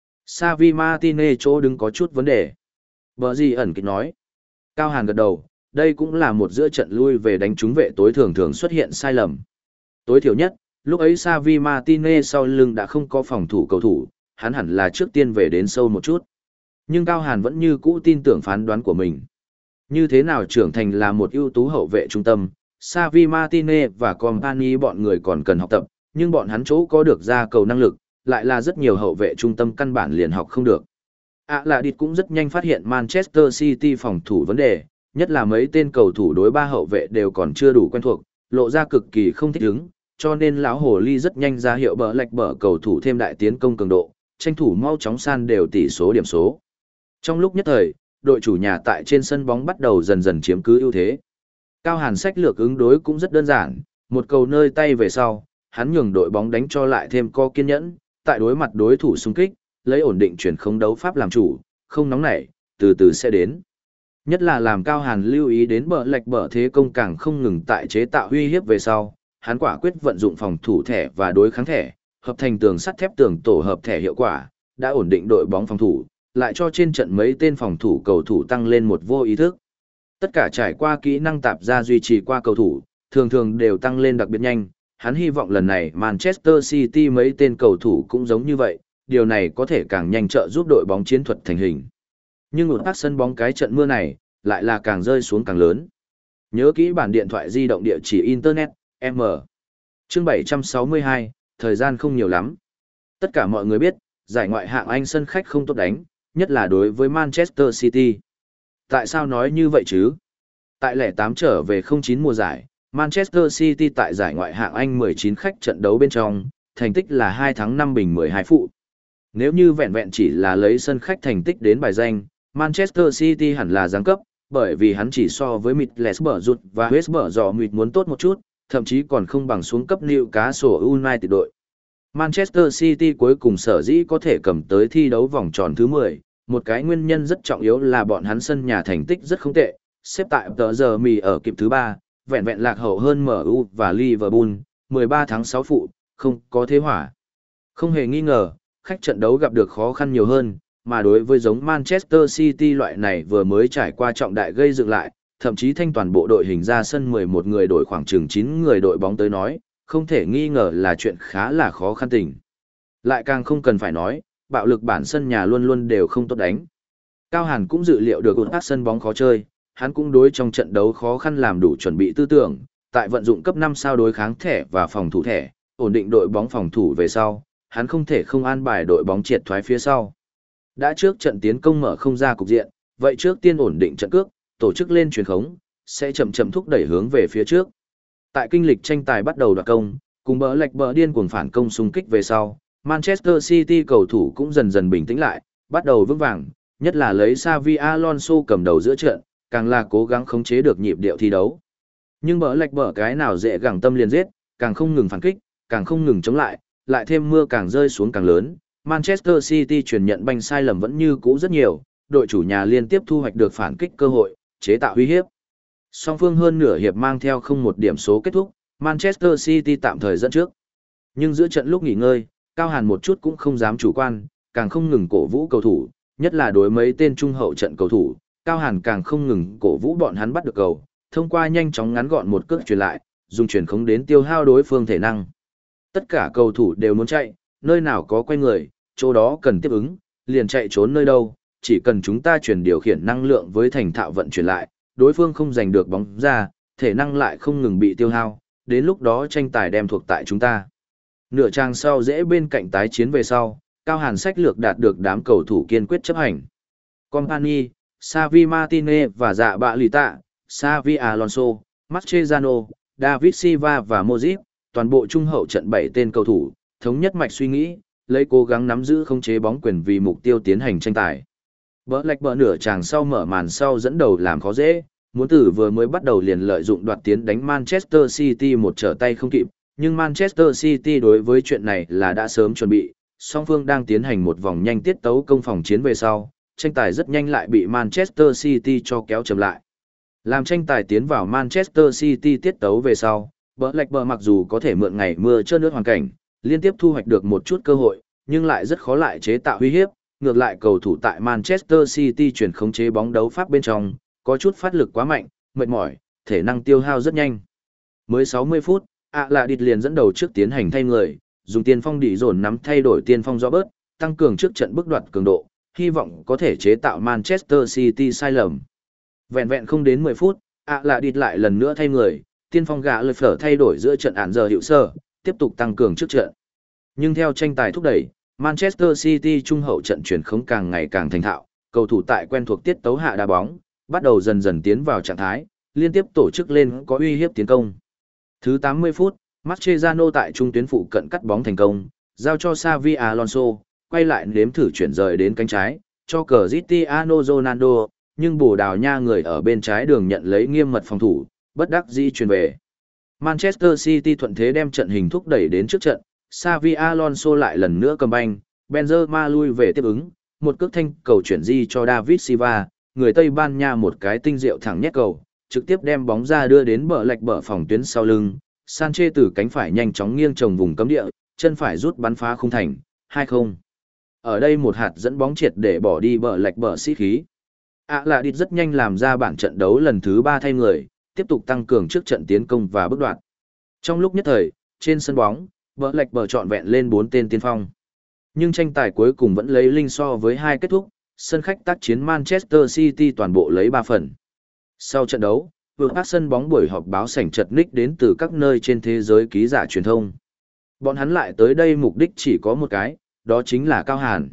Xavi Martinez chỗ đứng có chút vấn đề. Bờ gì ẩn kịch nói. Cao Hàn gật đầu, đây cũng là một giữa trận lui về đánh trúng vệ tối thường thường xuất hiện sai lầm. Tối thiểu nhất, lúc ấy Xavi Martinez sau lưng đã không có phòng thủ cầu thủ, hắn hẳn là trước tiên về đến sâu một chút. Nhưng Cao Hàn vẫn như cũ tin tưởng phán đoán của mình. Như thế nào trưởng thành là một ưu tú hậu vệ trung tâm, Xavi Martinez và Company bọn người còn cần học tập, nhưng bọn hắn chỗ có được ra cầu năng lực, lại là rất nhiều hậu vệ trung tâm căn bản liền học không được. À là địt cũng rất nhanh phát hiện Manchester City phòng thủ vấn đề, nhất là mấy tên cầu thủ đối ba hậu vệ đều còn chưa đủ quen thuộc, lộ ra cực kỳ không thích ứng, cho nên lão hồ ly rất nhanh ra hiệu bờ lệch bờ cầu thủ thêm đại tiến công cường độ, tranh thủ mau chóng san đều tỷ số điểm số. Trong lúc nhất thời, đội chủ nhà tại trên sân bóng bắt đầu dần dần chiếm cứ ưu thế. Cao Hàn sách lược ứng đối cũng rất đơn giản, một cầu nơi tay về sau, hắn nhường đội bóng đánh cho lại thêm co kiên nhẫn, tại đối mặt đối thủ xung kích, lấy ổn định chuyển không đấu pháp làm chủ, không nóng nảy, từ từ sẽ đến. Nhất là làm Cao Hàn lưu ý đến bờ lệch bờ thế công càng không ngừng tại chế tạo uy hiếp về sau, hắn quả quyết vận dụng phòng thủ thẻ và đối kháng thẻ, hợp thành tường sắt thép tường tổ hợp thẻ hiệu quả, đã ổn định đội bóng phòng thủ, lại cho trên trận mấy tên phòng thủ cầu thủ tăng lên một vô ý thức. Tất cả trải qua kỹ năng tạp ra duy trì qua cầu thủ, thường thường đều tăng lên đặc biệt nhanh, hắn hy vọng lần này Manchester City mấy tên cầu thủ cũng giống như vậy, điều này có thể càng nhanh trợ giúp đội bóng chiến thuật thành hình. Nhưng một phát sân bóng cái trận mưa này, lại là càng rơi xuống càng lớn. Nhớ kỹ bản điện thoại di động địa chỉ Internet, M. Chương bảy trăm sáu mươi hai, thời gian không nhiều lắm. Tất cả mọi người biết, giải ngoại hạng Anh sân khách không tốt đánh, nhất là đối với Manchester City. Tại sao nói như vậy chứ? Tại lẻ tám trở về không chín mùa giải, Manchester City tại giải ngoại hạng Anh mười chín khách trận đấu bên trong, thành tích là hai thắng năm bình mười hai phụ. Nếu như vẹn vẹn chỉ là lấy sân khách thành tích đến bài danh, Manchester City hẳn là giáng cấp, bởi vì hắn chỉ so với Middlesbrough và West Bromwich muốn tốt một chút, thậm chí còn không bằng xuống cấp Newcastle United đội. Manchester City cuối cùng sở dĩ có thể cầm tới thi đấu vòng tròn thứ mười, một cái nguyên nhân rất trọng yếu là bọn hắn sân nhà thành tích rất không tệ, xếp tại tờ giờ mì ở kịp thứ ba, vẹn vẹn lạc hậu hơn em u và Liverpool, mười ba tháng sáu phụ, không có thế hỏa. Không hề nghi ngờ, khách trận đấu gặp được khó khăn nhiều hơn, mà đối với giống Manchester City loại này vừa mới trải qua trọng đại gây dựng lại, thậm chí thanh toàn bộ đội hình ra sân mười một người đổi khoảng chừng chín người đội bóng tới nói, không thể nghi ngờ là chuyện khá là khó khăn tình. Lại càng không cần phải nói, bạo lực bản sân nhà luôn luôn đều không tốt đánh. Cao Hàn cũng dự liệu được các sân bóng khó chơi, hắn cũng đối trong trận đấu khó khăn làm đủ chuẩn bị tư tưởng, tại vận dụng cấp năm sao đối kháng thẻ và phòng thủ thẻ, ổn định đội bóng phòng thủ về sau, hắn không thể không an bài đội bóng triệt thoái phía sau. Đã trước trận tiến công mở không ra cục diện, vậy trước tiên ổn định trận cước, tổ chức lên truyền khống, sẽ chậm chậm thúc đẩy hướng về phía trước. Tại kinh lịch tranh tài bắt đầu đoạt công, cùng bờ lệch bờ điên cuồng phản công xung kích về sau, Manchester City cầu thủ cũng dần dần bình tĩnh lại, bắt đầu vững vàng, nhất là lấy Xavi Alonso cầm đầu giữa trận, càng là cố gắng khống chế được nhịp điệu thi đấu. Nhưng bờ lệch bờ cái nào dễ gẳng tâm liền giết, càng không ngừng phản kích, càng không ngừng chống lại, lại thêm mưa càng rơi xuống càng lớn, Manchester City truyền nhận banh sai lầm vẫn như cũ rất nhiều, đội chủ nhà liên tiếp thu hoạch được phản kích cơ hội, chế tạo uy hiếp. Song phương hơn nửa hiệp mang theo không một điểm số kết thúc, Manchester City tạm thời dẫn trước. Nhưng giữa trận lúc nghỉ ngơi, Cao Hàn một chút cũng không dám chủ quan, càng không ngừng cổ vũ cầu thủ, nhất là đối mấy tên trung hậu trận cầu thủ, Cao Hàn càng không ngừng cổ vũ bọn hắn bắt được cầu, thông qua nhanh chóng ngắn gọn một cước truyền lại, dùng truyền khống đến tiêu hao đối phương thể năng. Tất cả cầu thủ đều muốn chạy, nơi nào có quay người, chỗ đó cần tiếp ứng, liền chạy trốn nơi đâu, chỉ cần chúng ta chuyển điều khiển năng lượng với thành thạo vận chuyển lại, đối phương không giành được bóng ra, thể năng lại không ngừng bị tiêu hao, đến lúc đó tranh tài đem thuộc tại chúng ta. Nửa trang sau dễ bên cạnh tái chiến về sau, Cao Hàn sách lược đạt được đám cầu thủ kiên quyết chấp hành. Company, Xavi Martinez và dạ bạ lì tạ, Xavi Alonso, Mascherano, David Silva và Modric, toàn bộ trung hậu trận bảy tên cầu thủ, thống nhất mạch suy nghĩ, lấy cố gắng nắm giữ khống chế bóng quyền vì mục tiêu tiến hành tranh tài. Bỡ lệch bỡ nửa chàng sau mở màn sau dẫn đầu làm khó dễ, muốn tử vừa mới bắt đầu liền lợi dụng đoạt tiến đánh Manchester City một trở tay không kịp, nhưng Manchester City đối với chuyện này là đã sớm chuẩn bị, song phương đang tiến hành một vòng nhanh tiết tấu công phòng chiến về sau, tranh tài rất nhanh lại bị Manchester City cho kéo chậm lại. Làm tranh tài tiến vào Manchester City tiết tấu về sau, bỡ lệch bỡ mặc dù có thể mượn ngày mưa trơn nước hoàn cảnh, liên tiếp thu hoạch được một chút cơ hội, nhưng lại rất khó lại chế tạo uy hiếp, ngược lại cầu thủ tại Manchester City chuyển khống chế bóng đấu pháp bên trong, có chút phát lực quá mạnh, mệt mỏi, thể năng tiêu hao rất nhanh. Mới sáu mươi phút, ạ lạ địt liền dẫn đầu trước tiến hành thay người, dùng tiên phong đỉ dồn nắm thay đổi tiên phong Robert, tăng cường trước trận bước đoạt cường độ, hy vọng có thể chế tạo Manchester City sai lầm. Vẹn vẹn không đến mười phút, ạ lạ địt lại lần nữa thay người, tiên phong gã lười phở thay đổi giữa trận ản giờ hiệu sơ, tiếp tục tăng cường trước trận. Nhưng theo tranh tài thúc đẩy, Manchester City trung hậu trận chuyển khống càng ngày càng thành thạo, cầu thủ tại quen thuộc tiết tấu hạ đá bóng, bắt đầu dần dần tiến vào trạng thái, liên tiếp tổ chức lên có uy hiếp tiến công. Thứ tám mươi phút, Mascherano tại trung tuyến phụ cận cắt bóng thành công, giao cho Xavi Alonso, quay lại nếm thử chuyển rời đến cánh trái, cho Cristiano Ronaldo, nhưng Bồ Đào Nha người ở bên trái đường nhận lấy nghiêm mật phòng thủ, bất đắc dĩ chuyển về. Manchester City thuận thế đem trận hình thúc đẩy đến trước trận, Xavi Alonso lại lần nữa cầm banh, Benzema lui về tiếp ứng, một cước thanh cầu chuyển di cho David Silva, người Tây Ban Nha một cái tinh diệu thẳng nhét cầu, trực tiếp đem bóng ra đưa đến bờ lệch bờ phòng tuyến sau lưng. Sanchez từ cánh phải nhanh chóng nghiêng trồng vùng cấm địa, chân phải rút bắn phá khung thành, hai không. Ở đây một hạt dẫn bóng triệt để bỏ đi bờ lệch bờ sĩ khí. ạ lạ địt rất nhanh làm ra bản trận đấu lần thứ ba thay người, tiếp tục tăng cường trước trận tiến công và bước đoạn. Trong lúc nhất thời, trên sân bóng, bờ lệch bờ trọn vẹn lên bốn tên tiên phong. Nhưng tranh tài cuối cùng vẫn lấy linh so với hai kết thúc, sân khách tác chiến Manchester City toàn bộ lấy ba phần. Sau trận đấu, vừa phát sân bóng buổi họp báo sảnh chật ních đến từ các nơi trên thế giới ký giả truyền thông. Bọn hắn lại tới đây mục đích chỉ có một cái, đó chính là Cao Hàn.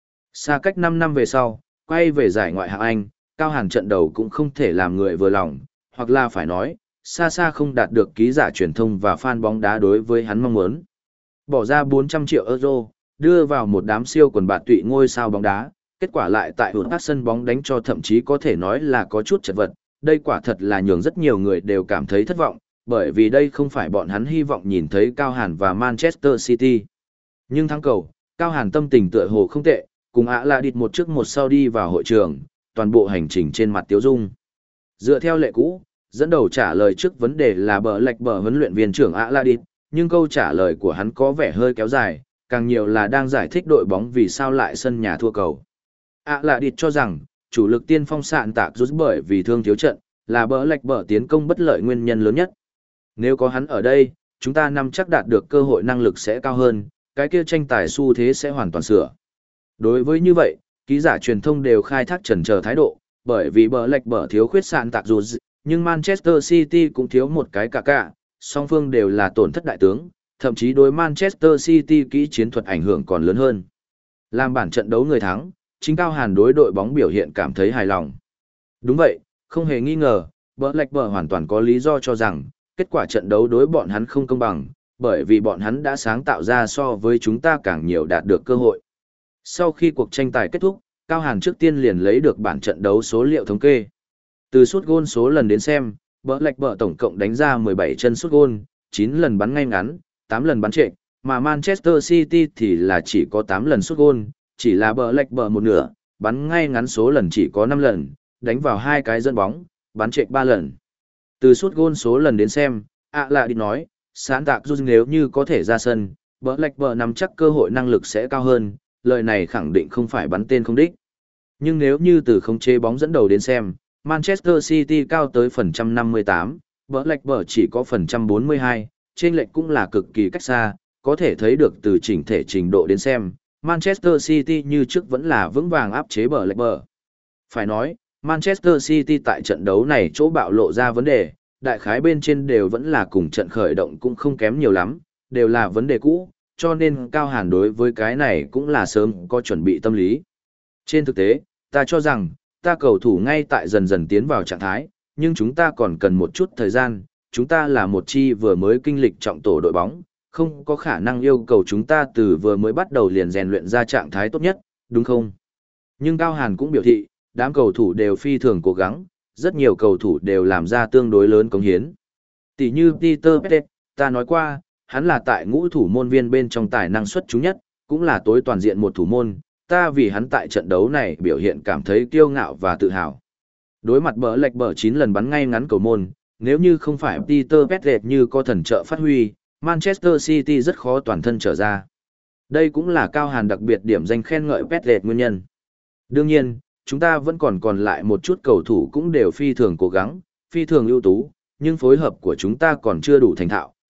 Xa cách năm năm về sau, quay về giải ngoại hạng Anh, Cao Hàn trận đầu cũng không thể làm người vừa lòng, hoặc là phải nói, xa xa không đạt được ký giả truyền thông và fan bóng đá đối với hắn mong muốn. Bỏ ra bốn trăm triệu euro, đưa vào một đám siêu quần bạt tụy ngôi sao bóng đá, kết quả lại tại hưởng các sân bóng đánh cho thậm chí có thể nói là có chút chật vật. Đây quả thật là nhường rất nhiều người đều cảm thấy thất vọng, bởi vì đây không phải bọn hắn hy vọng nhìn thấy Cao Hàn và Manchester City. Nhưng thắng cầu, Cao Hàn tâm tình tựa hồ không tệ, cùng ạ lạ địt một trước một sau đi vào hội trường, toàn bộ hành trình trên mặt tiếu dung. Dựa theo lệ cũ, dẫn đầu trả lời trước vấn đề là bờ lệch bờ huấn luyện viên trưởng ạ lạ địt, nhưng câu trả lời của hắn có vẻ hơi kéo dài, càng nhiều là đang giải thích đội bóng vì sao lại sân nhà thua cầu. ạ lạ địt cho rằng, chủ lực tiên phong sạn tạc rút bởi vì thương thiếu trận, là bờ lệch bờ tiến công bất lợi nguyên nhân lớn nhất. Nếu có hắn ở đây, chúng ta nắm chắc đạt được cơ hội năng lực sẽ cao hơn, cái kia tranh tài xu thế sẽ hoàn toàn sửa. Đối với như vậy, ký giả truyền thông đều khai thác chần chờ thái độ, bởi vì bờ lệch bờ thiếu khuyết sạn tạc rút, nhưng Manchester City cũng thiếu một cái cả cả, song phương đều là tổn thất đại tướng, thậm chí đối Manchester City kỹ chiến thuật ảnh hưởng còn lớn hơn. Làm bản trận đấu người thắng, chính Cao Hàn đối đội bóng biểu hiện cảm thấy hài lòng. Đúng vậy, không hề nghi ngờ, bờ lệch bờ hoàn toàn có lý do cho rằng, kết quả trận đấu đối bọn hắn không công bằng, bởi vì bọn hắn đã sáng tạo ra so với chúng ta càng nhiều đạt được cơ hội. Sau khi cuộc tranh tài kết thúc, Cao Hàn trước tiên liền lấy được bản trận đấu số liệu thống kê. Từ sút gôn số lần đến xem, bờ lệch bờ tổng cộng đánh ra mười bảy chân sút gôn, chín lần bắn ngay ngắn, tám lần bắn trệ, mà Manchester City thì là chỉ có tám lần sút gôn, chỉ là bờ lệch bờ một nửa, bắn ngay ngắn số lần chỉ có năm lần, đánh vào hai cái dẫn bóng, bắn trệ ba lần. Từ sút gôn số lần đến xem, ạ lạ đi nói, sáng tạc rút nếu như có thể ra sân, bờ lệch bờ nắm chắc cơ hội năng lực sẽ cao hơn, lời này khẳng định không phải bắn tên không đích. Nhưng nếu như từ khống chế bóng dẫn đầu đến xem, Manchester City cao tới phần trăm năm mươi tám, bờ lệch bờ chỉ có phần trăm bốn mươi hai, trên lệch cũng là cực kỳ cách xa, có thể thấy được từ chỉnh thể trình độ đến xem, Manchester City như trước vẫn là vững vàng áp chế bờ lệch bờ. Phải nói, Manchester City tại trận đấu này chỗ bạo lộ ra vấn đề, đại khái bên trên đều vẫn là cùng trận khởi động cũng không kém nhiều lắm, đều là vấn đề cũ, cho nên Cao Hàn đối với cái này cũng là sớm có chuẩn bị tâm lý. Trên thực tế, ta cho rằng, ta cầu thủ ngay tại dần dần tiến vào trạng thái, nhưng chúng ta còn cần một chút thời gian, chúng ta là một chi vừa mới kinh lịch trọng tổ đội bóng, không có khả năng yêu cầu chúng ta từ vừa mới bắt đầu liền rèn luyện ra trạng thái tốt nhất, đúng không? Nhưng Cao Hàn cũng biểu thị, đám cầu thủ đều phi thường cố gắng, rất nhiều cầu thủ đều làm ra tương đối lớn cống hiến. Tỷ như Peter Pettet, ta nói qua, hắn là tại ngũ thủ môn viên bên trong tài năng xuất chúng nhất, cũng là tối toàn diện một thủ môn, ta vì hắn tại trận đấu này biểu hiện cảm thấy kiêu ngạo và tự hào. Đối mặt bờ lệch bờ chín lần bắn ngay ngắn cầu môn, nếu như không phải Peter Pettet như có thần trợ phát huy, Manchester City rất khó toàn thân trở ra. Đây cũng là Cao Hàn đặc biệt điểm danh khen ngợi Pettet nguyên nhân. Đương nhiên, chúng ta vẫn còn còn lại một chút cầu thủ cũng đều phi thường cố gắng, phi thường ưu tú, nhưng phối hợp của chúng ta còn chưa đủ thành thạo,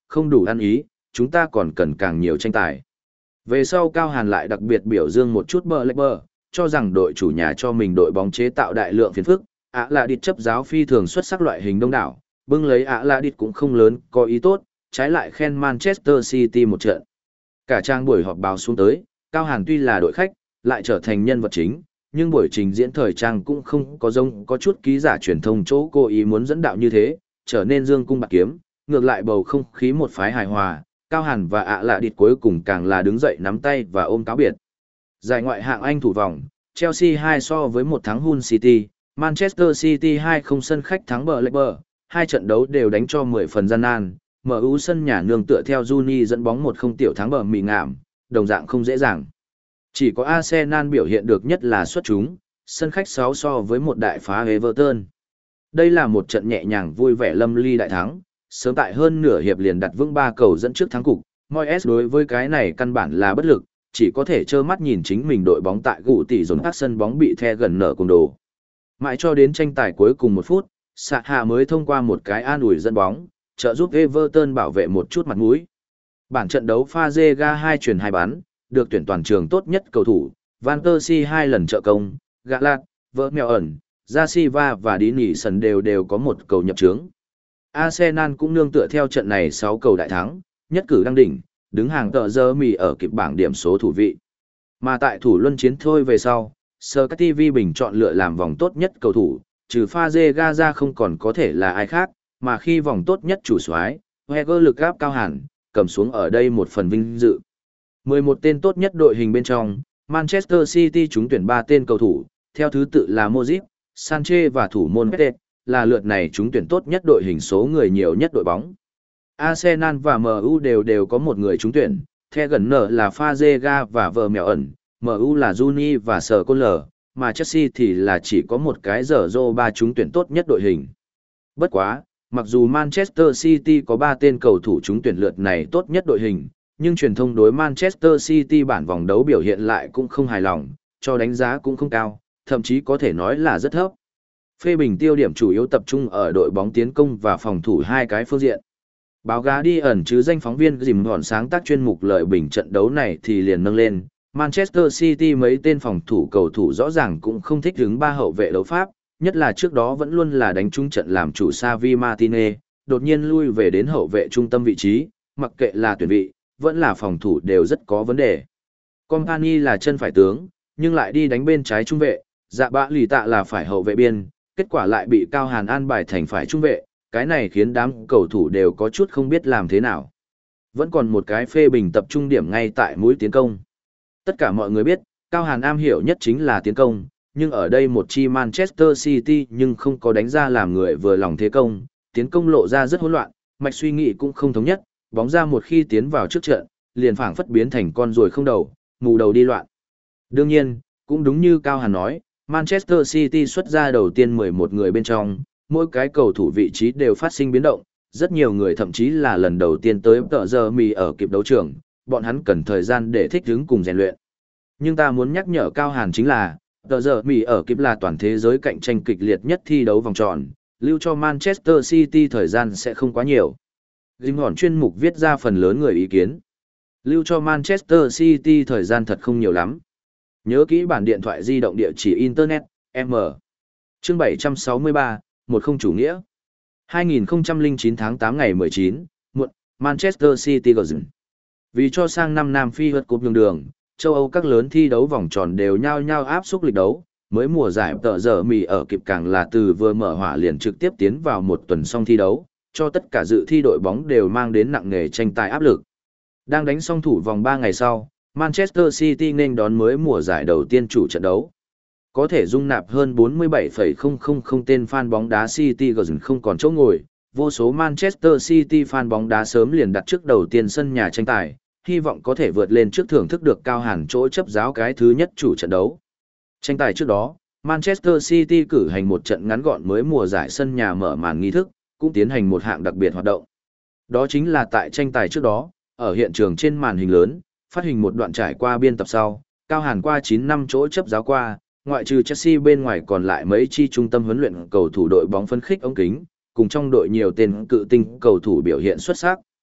không đủ ăn ý, chúng ta còn cần càng nhiều tranh tài. Về sau Cao Hàn lại đặc biệt biểu dương một chút Blackburn, cho rằng đội chủ nhà cho mình đội bóng chế tạo đại lượng phiền phức, ạ là địt chấp giáo phi thường xuất sắc loại hình đông đảo, bưng lấy ạ là địt cũng không lớn, có ý tốt, trái lại khen Manchester City một trận. Cả trang buổi họp báo xuống tới, Cao Hàn tuy là đội khách, lại trở thành nhân vật chính, nhưng buổi trình diễn thời trang cũng không có giống có chút ký giả truyền thông chỗ cố ý muốn dẫn đạo như thế, trở nên dương cung bạc kiếm, ngược lại bầu không khí một phái hài hòa, Cao Hàn và ạ lạ địt cuối cùng càng là đứng dậy nắm tay và ôm cáo biệt. Giải ngoại hạng Anh thủ vòng, Chelsea hai so với một thắng Hull City, Manchester City hai không sân khách thắng Blackburn, hai trận đấu đều đánh cho mười phần gian nan, em u sân nhà nương tựa theo Juni dẫn bóng một không tiểu thắng bờ mì ngảm, đồng dạng không dễ dàng. Chỉ có Arsenal biểu hiện được nhất là xuất chúng, sân khách sáu so với một đại phá Everton. Đây là một trận nhẹ nhàng vui vẻ lâm ly đại thắng, sớm tại hơn nửa hiệp liền đặt vững ba cầu dẫn trước thắng cục. Moyes đối với cái này căn bản là bất lực, chỉ có thể trơ mắt nhìn chính mình đội bóng tại gụ tỷ dồn các sân bóng bị the gần nở cùng đồ. Mãi cho đến tranh tài cuối cùng một phút, Sạ Hạ mới thông qua một cái an ủi dẫn bóng, trợ giúp Everton bảo vệ một chút mặt mũi. Bản trận đấu Fazega hai truyền hai bắn, được tuyển toàn trường tốt nhất cầu thủ, Van Persie hai lần trợ công, Galat, Vermaelen, Da Silva và Dinison đều đều có một cầu nhập trướng. Arsenal cũng nương tựa theo trận này sáu cầu đại thắng, nhất cử đăng đỉnh, đứng hàng tờ giờ mì ở kịp bảng điểm số thủ vị. Mà tại thủ luân chiến thôi về sau, Sky ti vi bình chọn lựa làm vòng tốt nhất cầu thủ, trừ Fazega ra không còn có thể là ai khác, mà khi vòng tốt nhất chủ soái, Wenger lực gáp Cao Hàn, cầm xuống ở đây một phần vinh dự. mười một tên tốt nhất đội hình bên trong, Manchester City trúng tuyển ba tên cầu thủ, theo thứ tự là Modric, Sanchez và thủ môn Pete, là lượt này trúng tuyển tốt nhất đội hình số người nhiều nhất đội bóng. Arsenal và em u đều đều có một người trúng tuyển, theo gần nở là Fazega và Vermaelen, em u là Juni và Scholes, mà Chelsea thì là chỉ có một cái giờ rô ba trúng tuyển tốt nhất đội hình. Bất quá, mặc dù Manchester City có ba tên cầu thủ trúng tuyển lượt này tốt nhất đội hình, nhưng truyền thông đối Manchester City bản vòng đấu biểu hiện lại cũng không hài lòng, cho đánh giá cũng không cao, thậm chí có thể nói là rất thấp. Phê bình tiêu điểm chủ yếu tập trung ở đội bóng tiến công và phòng thủ hai cái phương diện. Báo gá đi ẩn chứ danh phóng viên dìm hòn sáng tác chuyên mục lợi bình trận đấu này thì liền nâng lên, Manchester City mấy tên phòng thủ cầu thủ rõ ràng cũng không thích đứng ba hậu vệ đấu pháp, nhất là trước đó vẫn luôn là đánh trúng trận làm chủ Xavi Martinez, đột nhiên lui về đến hậu vệ trung tâm vị trí, mặc kệ là tuyển vị, vẫn là phòng thủ đều rất có vấn đề. Company là chân phải tướng, nhưng lại đi đánh bên trái trung vệ, dạ bạ lì tạ là phải hậu vệ biên, kết quả lại bị Cao Hàn an bài thành phải trung vệ, cái này khiến đám cầu thủ đều có chút không biết làm thế nào. Vẫn còn một cái phê bình tập trung điểm ngay tại mũi tiến công. Tất cả mọi người biết, Cao Hàn am hiểu nhất chính là tiến công, nhưng ở đây một chi Manchester City nhưng không có đánh ra làm người vừa lòng thế công, tiến công lộ ra rất hỗn loạn, mạch suy nghĩ cũng không thống nhất, bóng ra một khi tiến vào trước trận, liền phảng phất biến thành con ruồi không đầu, mù đầu đi loạn. Đương nhiên, cũng đúng như Cao Hàn nói, Manchester City xuất ra đầu tiên mười một người bên trong, mỗi cái cầu thủ vị trí đều phát sinh biến động, rất nhiều người thậm chí là lần đầu tiên tới tờ giờ mì ở kịp đấu trường, bọn hắn cần thời gian để thích ứng cùng rèn luyện. Nhưng ta muốn nhắc nhở Cao Hàn chính là, tờ giờ mì ở kịp là toàn thế giới cạnh tranh kịch liệt nhất thi đấu vòng tròn, lưu cho Manchester City thời gian sẽ không quá nhiều. Dinh hòn chuyên mục viết ra phần lớn người ý kiến. Lưu cho Manchester City thời gian thật không nhiều lắm. Nhớ kỹ bản điện thoại di động địa chỉ Internet, M. Chương bảy trăm sáu mươi ba, một không chủ nghĩa. hai nghìn không trăm lẻ chín tháng tám ngày mười chín, muộn, Manchester City Golden. Vì cho sang năm Nam Phi vượt cúp đường đường, châu Âu các lớn thi đấu vòng tròn đều nhao nhao áp xúc lịch đấu, mới mùa giải tờ giờ mì ở kịp càng là từ vừa mở hỏa liền trực tiếp tiến vào một tuần xong thi đấu, cho tất cả dự thi đội bóng đều mang đến nặng nề tranh tài áp lực. Đang đánh xong thủ vòng ba ngày sau, Manchester City nên đón mới mùa giải đầu tiên chủ trận đấu. Có thể dung nạp hơn bốn mươi bảy phẩy không không không tên fan bóng đá City gần không còn chỗ ngồi, vô số Manchester City fan bóng đá sớm liền đặt trước đầu tiên sân nhà tranh tài, hy vọng có thể vượt lên trước thưởng thức được Cao Hàn chỗ chấp giáo cái thứ nhất chủ trận đấu. Tranh tài trước đó, Manchester City cử hành một trận ngắn gọn mới mùa giải sân nhà mở màn nghi thức, cũng tiến hành một hạng đặc biệt hoạt động. Đó chính là tại tranh tài trước đó, ở hiện trường trên màn hình lớn, phát hình một đoạn trải qua biên tập sau, Cao Hàn qua chín năm chỗ chấp giáo qua, ngoại trừ Chelsea bên ngoài còn lại mấy chi trung tâm huấn luyện cầu thủ đội bóng phấn khích ống kính, cùng trong đội nhiều tên cự tinh cầu thủ biểu hiện xuất sắc.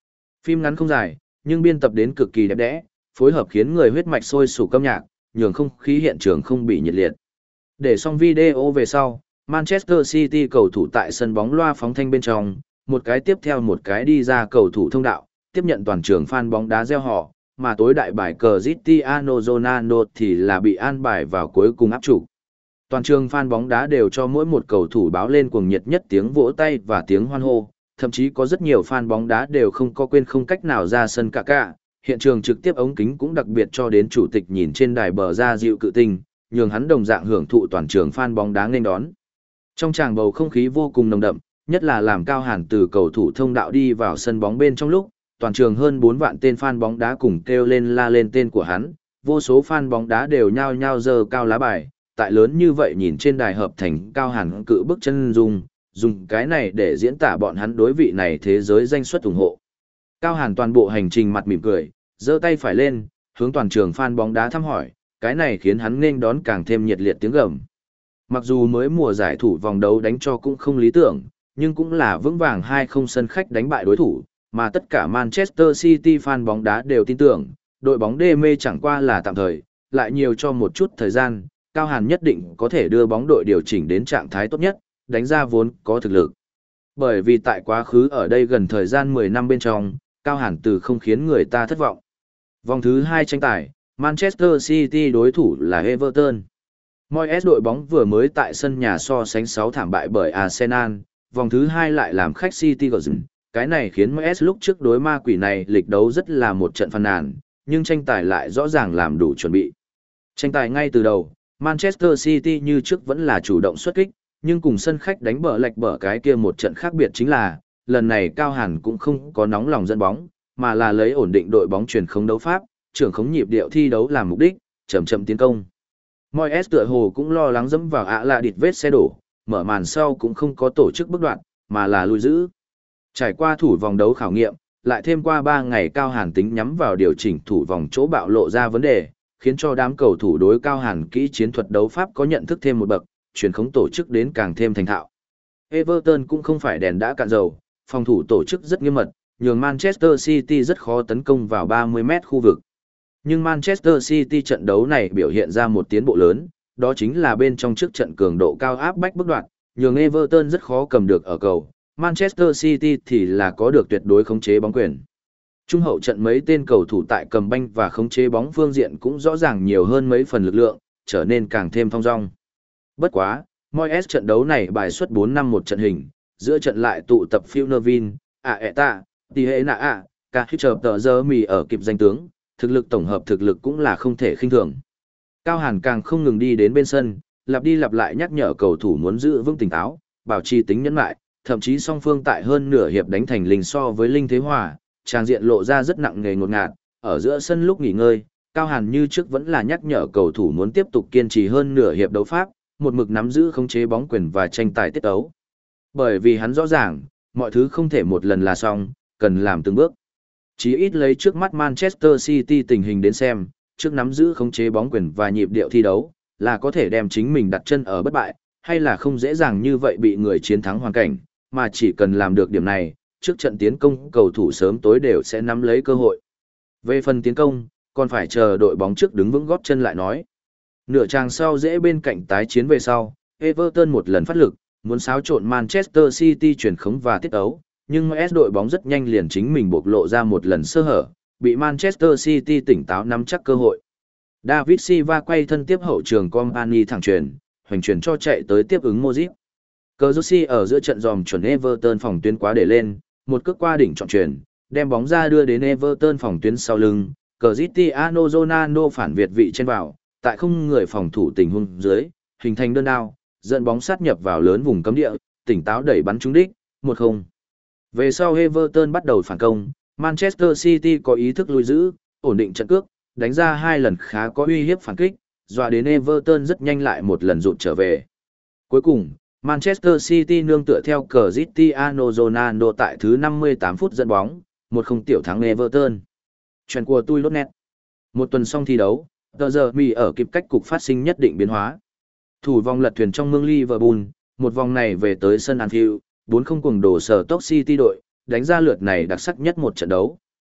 Phim ngắn không dài, nhưng biên tập đến cực kỳ đẹp đẽ, phối hợp khiến người huyết mạch sôi sục âm nhạc, nhường không khí hiện trường không bị nhiệt liệt. Để xong video về sau, Manchester City cầu thủ tại sân bóng loa phóng thanh bên trong, một cái tiếp theo một cái đi ra cầu thủ thông đạo, tiếp nhận toàn trường fan bóng đá reo hò, mà tối đại bài Cristiano Ronaldo thì là bị an bài vào cuối cùng áp trụ. Toàn trường fan bóng đá đều cho mỗi một cầu thủ báo lên cuồng nhiệt nhất tiếng vỗ tay và tiếng hoan hô, thậm chí có rất nhiều fan bóng đá đều không có quên không cách nào ra sân cả cả. Hiện trường trực tiếp ống kính cũng đặc biệt cho đến chủ tịch nhìn trên đài bờ ra dịu cự tinh, nhường hắn đồng dạng hưởng thụ toàn trường fan bóng đá nên đón. Trong tràng bầu không khí vô cùng nồng đậm, nhất là làm Cao Hàn từ cầu thủ thông đạo đi vào sân bóng bên trong lúc, toàn trường hơn bốn vạn tên fan bóng đá cùng kêu lên la lên tên của hắn, vô số fan bóng đá đều nhao nhao giơ cao lá bài, tại lớn như vậy nhìn trên đài hợp thành Cao Hàn cự bước chân dung, dùng cái này để diễn tả bọn hắn đối vị này thế giới danh xuất ủng hộ. Cao Hàn toàn bộ hành trình mặt mỉm cười, giơ tay phải lên, hướng toàn trường fan bóng đá thăm hỏi, cái này khiến hắn nên đón càng thêm nhiệt liệt tiếng gầm. Mặc dù mới mùa giải thủ vòng đấu đánh cho cũng không lý tưởng, nhưng cũng là vững vàng hai không sân khách đánh bại đối thủ, mà tất cả Manchester City fan bóng đá đều tin tưởng, đội bóng đê mê chẳng qua là tạm thời, lại nhiều cho một chút thời gian, Cao Hàn nhất định có thể đưa bóng đội điều chỉnh đến trạng thái tốt nhất, đánh ra vốn có thực lực. Bởi vì tại quá khứ ở đây gần thời gian mười năm bên trong, Cao Hàn từ không khiến người ta thất vọng. Vòng thứ hai tranh tài, Manchester City đối thủ là Everton. Moyes đội bóng vừa mới tại sân nhà so sánh sáu thảm bại bởi Arsenal, vòng thứ hai lại làm khách City Garden. Cái này khiến Moyes lúc trước đối ma quỷ này lịch đấu rất là một trận phàn nàn, nhưng tranh tài lại rõ ràng làm đủ chuẩn bị. Tranh tài ngay từ đầu, Manchester City như trước vẫn là chủ động xuất kích, nhưng cùng sân khách đánh bờ lệch bờ cái kia một trận khác biệt chính là, lần này Cao Hàn cũng không có nóng lòng dẫn bóng, mà là lấy ổn định đội bóng truyền khống đấu pháp, trưởng khống nhịp điệu thi đấu làm mục đích, chậm chậm tiến công. Moyes tựa hồ cũng lo lắng dẫm vào ạ lạ địt vết xe đổ, mở màn sau cũng không có tổ chức bước đoạn, mà là lùi giữ. Trải qua thủ vòng đấu khảo nghiệm, lại thêm qua ba ngày Cao Hàn tính nhắm vào điều chỉnh thủ vòng chỗ bạo lộ ra vấn đề, khiến cho đám cầu thủ đối Cao Hàn kỹ chiến thuật đấu pháp có nhận thức thêm một bậc, truyền khống tổ chức đến càng thêm thành thạo. Everton cũng không phải đèn đã cạn dầu, phòng thủ tổ chức rất nghiêm mật, nhường Manchester City rất khó tấn công vào ba mươi mét khu vực. Nhưng Manchester City trận đấu này biểu hiện ra một tiến bộ lớn, đó chính là bên trong trước trận cường độ cao áp bách bức đoạn, nhường Everton rất khó cầm được ở cầu. Manchester City thì là có được tuyệt đối khống chế bóng quyền. Trung hậu trận mấy tên cầu thủ tại cầm banh và khống chế bóng phương diện cũng rõ ràng nhiều hơn mấy phần lực lượng, trở nên càng thêm thong dong. Bất quá, Moyes trận đấu này bài xuất bốn năm một trận hình, giữa trận lại tụ tập Phil Neville, Aeta, Tiena A, cả hít trợ tờ giờ mì ở kịp danh tướng, thực lực tổng hợp thực lực cũng là không thể khinh thường. Cao Hàn càng không ngừng đi đến bên sân, lặp đi lặp lại nhắc nhở cầu thủ muốn giữ vững tỉnh táo, bảo trì tính nhẫn lại, thậm chí song phương tại hơn nửa hiệp đánh thành linh so với linh thế hòa, trang diện lộ ra rất nặng nề ngột ngạt, ở giữa sân lúc nghỉ ngơi, Cao Hàn như trước vẫn là nhắc nhở cầu thủ muốn tiếp tục kiên trì hơn nửa hiệp đấu pháp, một mực nắm giữ khống chế bóng quyền và tranh tài tiết tấu. Bởi vì hắn rõ ràng, mọi thứ không thể một lần là xong, cần làm từng bước. Chí ít lấy trước mắt Manchester City tình hình đến xem, trước nắm giữ khống chế bóng quyền và nhịp điệu thi đấu, là có thể đem chính mình đặt chân ở bất bại, hay là không dễ dàng như vậy bị người chiến thắng hoàn cảnh, mà chỉ cần làm được điểm này, trước trận tiến công cầu thủ sớm tối đều sẽ nắm lấy cơ hội. Về phần tiến công, còn phải chờ đội bóng trước đứng vững gót chân lại nói. Nửa trang sau dễ bên cạnh tái chiến về sau, Everton một lần phát lực, muốn xáo trộn Manchester City chuyển khống và tiết ấu, nhưng Moyes đội bóng rất nhanh liền chính mình bộc lộ ra một lần sơ hở, bị Manchester City tỉnh táo nắm chắc cơ hội. David Silva quay thân tiếp hậu trường Company thẳng truyền, hoành chuyển cho chạy tới tiếp ứng Modric. Cazorsi ở giữa trận dòm chuẩn Everton phòng tuyến quá để lên, một cước qua đỉnh chọn truyền, đem bóng ra đưa đến Everton phòng tuyến sau lưng, Cristiano Ronaldo phản việt vị trên vào, tại không người phòng thủ tình huống dưới, hình thành đơn đao, dẫn bóng sát nhập vào lớn vùng cấm địa, tỉnh táo đẩy bắn trúng đích, một không. Về sau Everton bắt đầu phản công, Manchester City có ý thức lui giữ, ổn định trận cước, đánh ra hai lần khá có uy hiếp phản kích, dọa đến Everton rất nhanh lại một lần rụt trở về. Cuối cùng, Manchester City nương tựa theo Cristiano Ronaldo tại thứ năm mươi tám phút dẫn bóng, một không tiểu thắng Everton. Chuyện của tôi lốt nét. Một tuần xong thi đấu, tờ giờ mì ở kịp cách cục phát sinh nhất định biến hóa. Thủ vòng lật thuyền trong mương Liverpool, một vòng này về tới sân Anfield, bốn không cuồng đổ sở Stoke City đội, đánh ra lượt này đặc sắc nhất một trận đấu.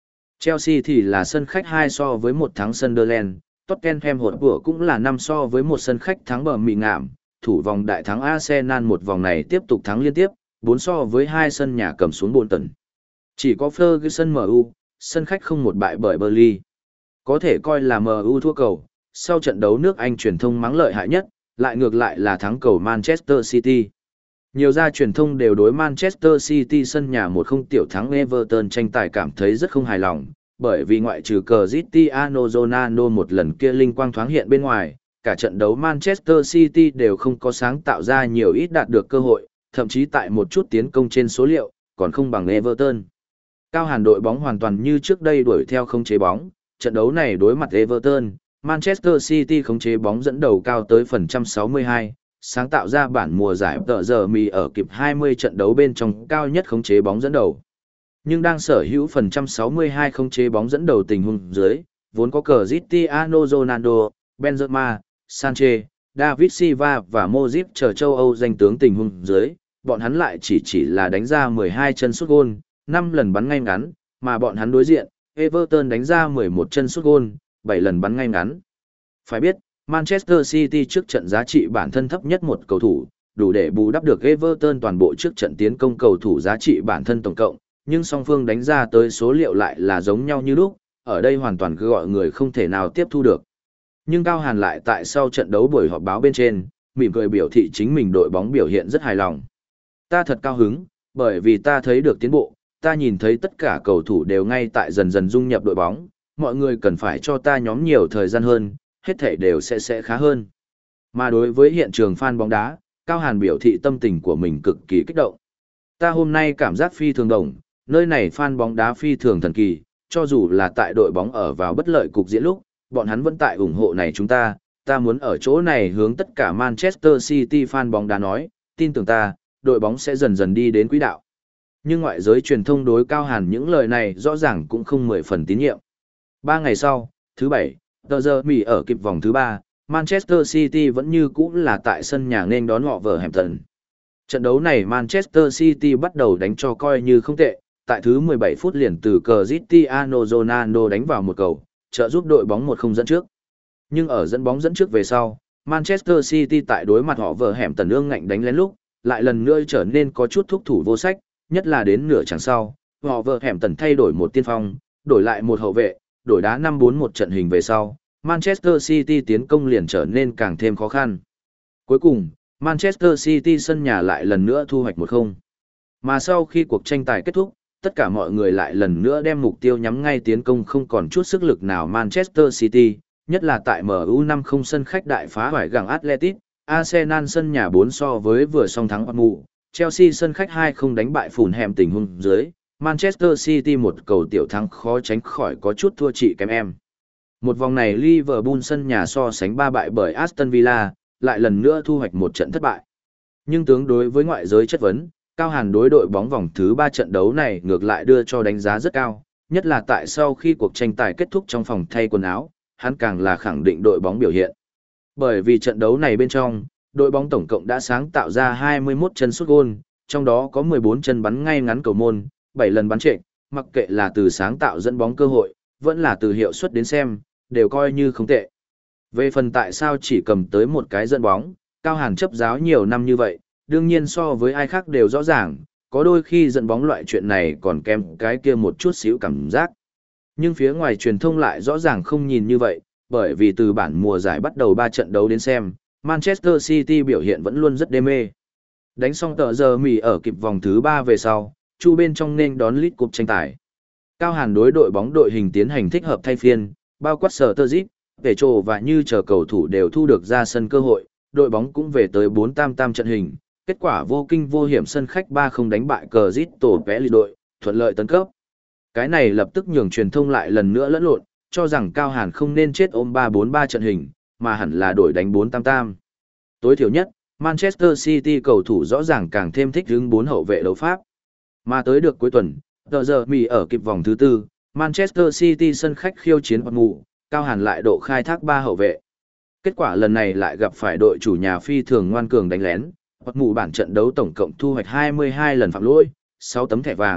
Chelsea thì là sân khách hai so với một thắng Sunderland, Tottenham hột của cũng là năm so với một sân khách thắng bờ mị ngạm, thủ vòng đại thắng Arsenal một vòng này tiếp tục thắng liên tiếp, bốn so với hai sân nhà cầm xuống Bolton. Chỉ có Ferguson em u, sân khách không một bại bởi Burnley. Có thể coi là em u thua cầu, sau trận đấu nước Anh truyền thông mắng lợi hại nhất, lại ngược lại là thắng cầu Manchester City. Nhiều gia truyền thông đều đối Manchester City sân nhà một không tiểu thắng Everton tranh tài cảm thấy rất không hài lòng, bởi vì ngoại trừ Cristiano Ronaldo một lần kia linh quang thoáng hiện bên ngoài, cả trận đấu Manchester City đều không có sáng tạo ra nhiều ít đạt được cơ hội, thậm chí tại một chút tiến công trên số liệu, còn không bằng Everton. Cao Hàn đội bóng hoàn toàn như trước đây đuổi theo không chế bóng, trận đấu này đối mặt Everton, Manchester City khống chế bóng dẫn đầu cao tới phần trăm sáu mươi hai, sáng tạo ra bản mùa giải tờ giờ mì ở kịp hai mươi trận đấu bên trong cao nhất khống chế bóng dẫn đầu. Nhưng đang sở hữu phần trăm sáu mươi hai khống chế bóng dẫn đầu tình huống dưới, vốn có Cristiano Ronaldo, Benzema, Sanchez, David Silva và Modric chờ châu Âu danh tướng tình huống dưới, bọn hắn lại chỉ chỉ là đánh ra mười hai chân sút gôn, năm lần bắn ngay ngắn, mà bọn hắn đối diện, Everton đánh ra mười một chân sút gôn, bảy lần bắn ngay ngắn. Phải biết, Manchester City trước trận giá trị bản thân thấp nhất một cầu thủ, đủ để bù đắp được Everton toàn bộ trước trận tiến công cầu thủ giá trị bản thân tổng cộng, nhưng song phương đánh ra tới số liệu lại là giống nhau như lúc, ở đây hoàn toàn cứ gọi người không thể nào tiếp thu được. Nhưng Cao Hàn lại tại sau trận đấu buổi họp báo bên trên, mỉm cười biểu thị chính mình đội bóng biểu hiện rất hài lòng. Ta thật cao hứng, bởi vì ta thấy được tiến bộ, ta nhìn thấy tất cả cầu thủ đều ngay tại dần dần dung nhập đội bóng, mọi người cần phải cho ta nhóm nhiều thời gian hơn, hết thể đều sẽ sẽ khá hơn. Mà đối với hiện trường fan bóng đá, Cao Hàn biểu thị tâm tình của mình cực kỳ kích động. Ta hôm nay cảm giác phi thường đồng, nơi này fan bóng đá phi thường thần kỳ, cho dù là tại đội bóng ở vào bất lợi cục diễn lúc, bọn hắn vẫn tại ủng hộ này chúng ta, ta muốn ở chỗ này hướng tất cả Manchester City fan bóng đá nói, tin tưởng ta, đội bóng sẽ dần dần đi đến quỹ đạo. Nhưng ngoại giới truyền thông đối Cao Hàn những lời này rõ ràng cũng không mười phần tín nhiệm. Ba ngày sau, thứ bảy, tờ giờ Mỹ ở kịp vòng thứ ba, Manchester City vẫn như cũ là tại sân nhà nên đón họ Wolverhampton. Trận đấu này Manchester City bắt đầu đánh cho coi như không tệ, tại thứ mười bảy phút liền từ Cristiano Ronaldo đánh vào một cầu, trợ giúp đội bóng một không dẫn trước. Nhưng ở dẫn bóng dẫn trước về sau, Manchester City tại đối mặt họ Wolverhampton ương ngạnh đánh lén lúc, lại lần nữa trở nên có chút thúc thủ vô sách, nhất là đến nửa chặng sau, họ Wolverhampton thay đổi một tiên phong, đổi lại một hậu vệ, đổi đá năm bốn một trận hình về sau, Manchester City tiến công liền trở nên càng thêm khó khăn. Cuối cùng, Manchester City sân nhà lại lần nữa thu hoạch một không. Mà sau khi cuộc tranh tài kết thúc, tất cả mọi người lại lần nữa đem mục tiêu nhắm ngay tiến công không còn chút sức lực nào Manchester City, nhất là tại em u năm không sân khách đại phá hoại gặng Atletico, Arsenal sân nhà bốn so với vừa song thắng Bạt Mù, Chelsea sân khách hai không đánh bại Fulham tình huống dưới, Manchester City một cầu tiểu thắng khó tránh khỏi có chút thua chị kém em. Một vòng này Liverpool sân nhà so sánh ba bại bởi Aston Villa, lại lần nữa thu hoạch một trận thất bại. Nhưng tướng đối với ngoại giới chất vấn, Cao Hàn đối đội bóng vòng thứ ba trận đấu này ngược lại đưa cho đánh giá rất cao, nhất là tại sau khi cuộc tranh tài kết thúc trong phòng thay quần áo, hắn càng là khẳng định đội bóng biểu hiện. Bởi vì trận đấu này bên trong, đội bóng tổng cộng đã sáng tạo ra hai mươi mốt chân sút gôn, trong đó có mười bốn chân bắn ngay ngắn cầu môn, bảy lần bắn trệch, mặc kệ là từ sáng tạo dẫn bóng cơ hội, vẫn là từ hiệu suất đến xem, đều coi như không tệ. Về phần tại sao chỉ cầm tới một cái dẫn bóng, Cao Hàn chấp giáo nhiều năm như vậy, đương nhiên so với ai khác đều rõ ràng, có đôi khi dẫn bóng loại chuyện này còn kém cái kia một chút xíu cảm giác. Nhưng phía ngoài truyền thông lại rõ ràng không nhìn như vậy, bởi vì từ bản mùa giải bắt đầu ba trận đấu đến xem, Manchester City biểu hiện vẫn luôn rất đê mê. Đánh xong tờ giờ Mỹ ở kịp vòng thứ ba về sau, chu bên trong nên đón League Cup tranh tài. Cao Hàn đối đội bóng đội hình tiến hành thích hợp thay phiên, bao quát sở tơ dít, Petro và như chờ cầu thủ đều thu được ra sân cơ hội, đội bóng cũng về tới bốn tam tam trận hình, kết quả vô kinh vô hiểm sân khách ba không đánh bại cờ rít tổ vẽ lì đội, thuận lợi tấn cấp. Cái này lập tức nhường truyền thông lại lần nữa lẫn lộn, cho rằng Cao Hàn không nên chết ôm ba bốn ba trận hình, mà hẳn là đổi đánh bốn tam tam. Tối thiểu nhất, Manchester City cầu thủ rõ ràng càng thêm thích hứng bốn hậu vệ đấu pháp. Mà tới được cuối tuần, tờ giờ Mỹ ở kịp vòng thứ tư, Manchester City sân khách khiêu chiến Bạt Mù, Cao Hàn lại độ khai thác ba hậu vệ. Kết quả lần này lại gặp phải đội chủ nhà phi thường ngoan cường đánh lén, Bạt Mù bản trận đấu tổng cộng thu hoạch hai mươi hai lần phạm lỗi, sáu tấm thẻ vàng,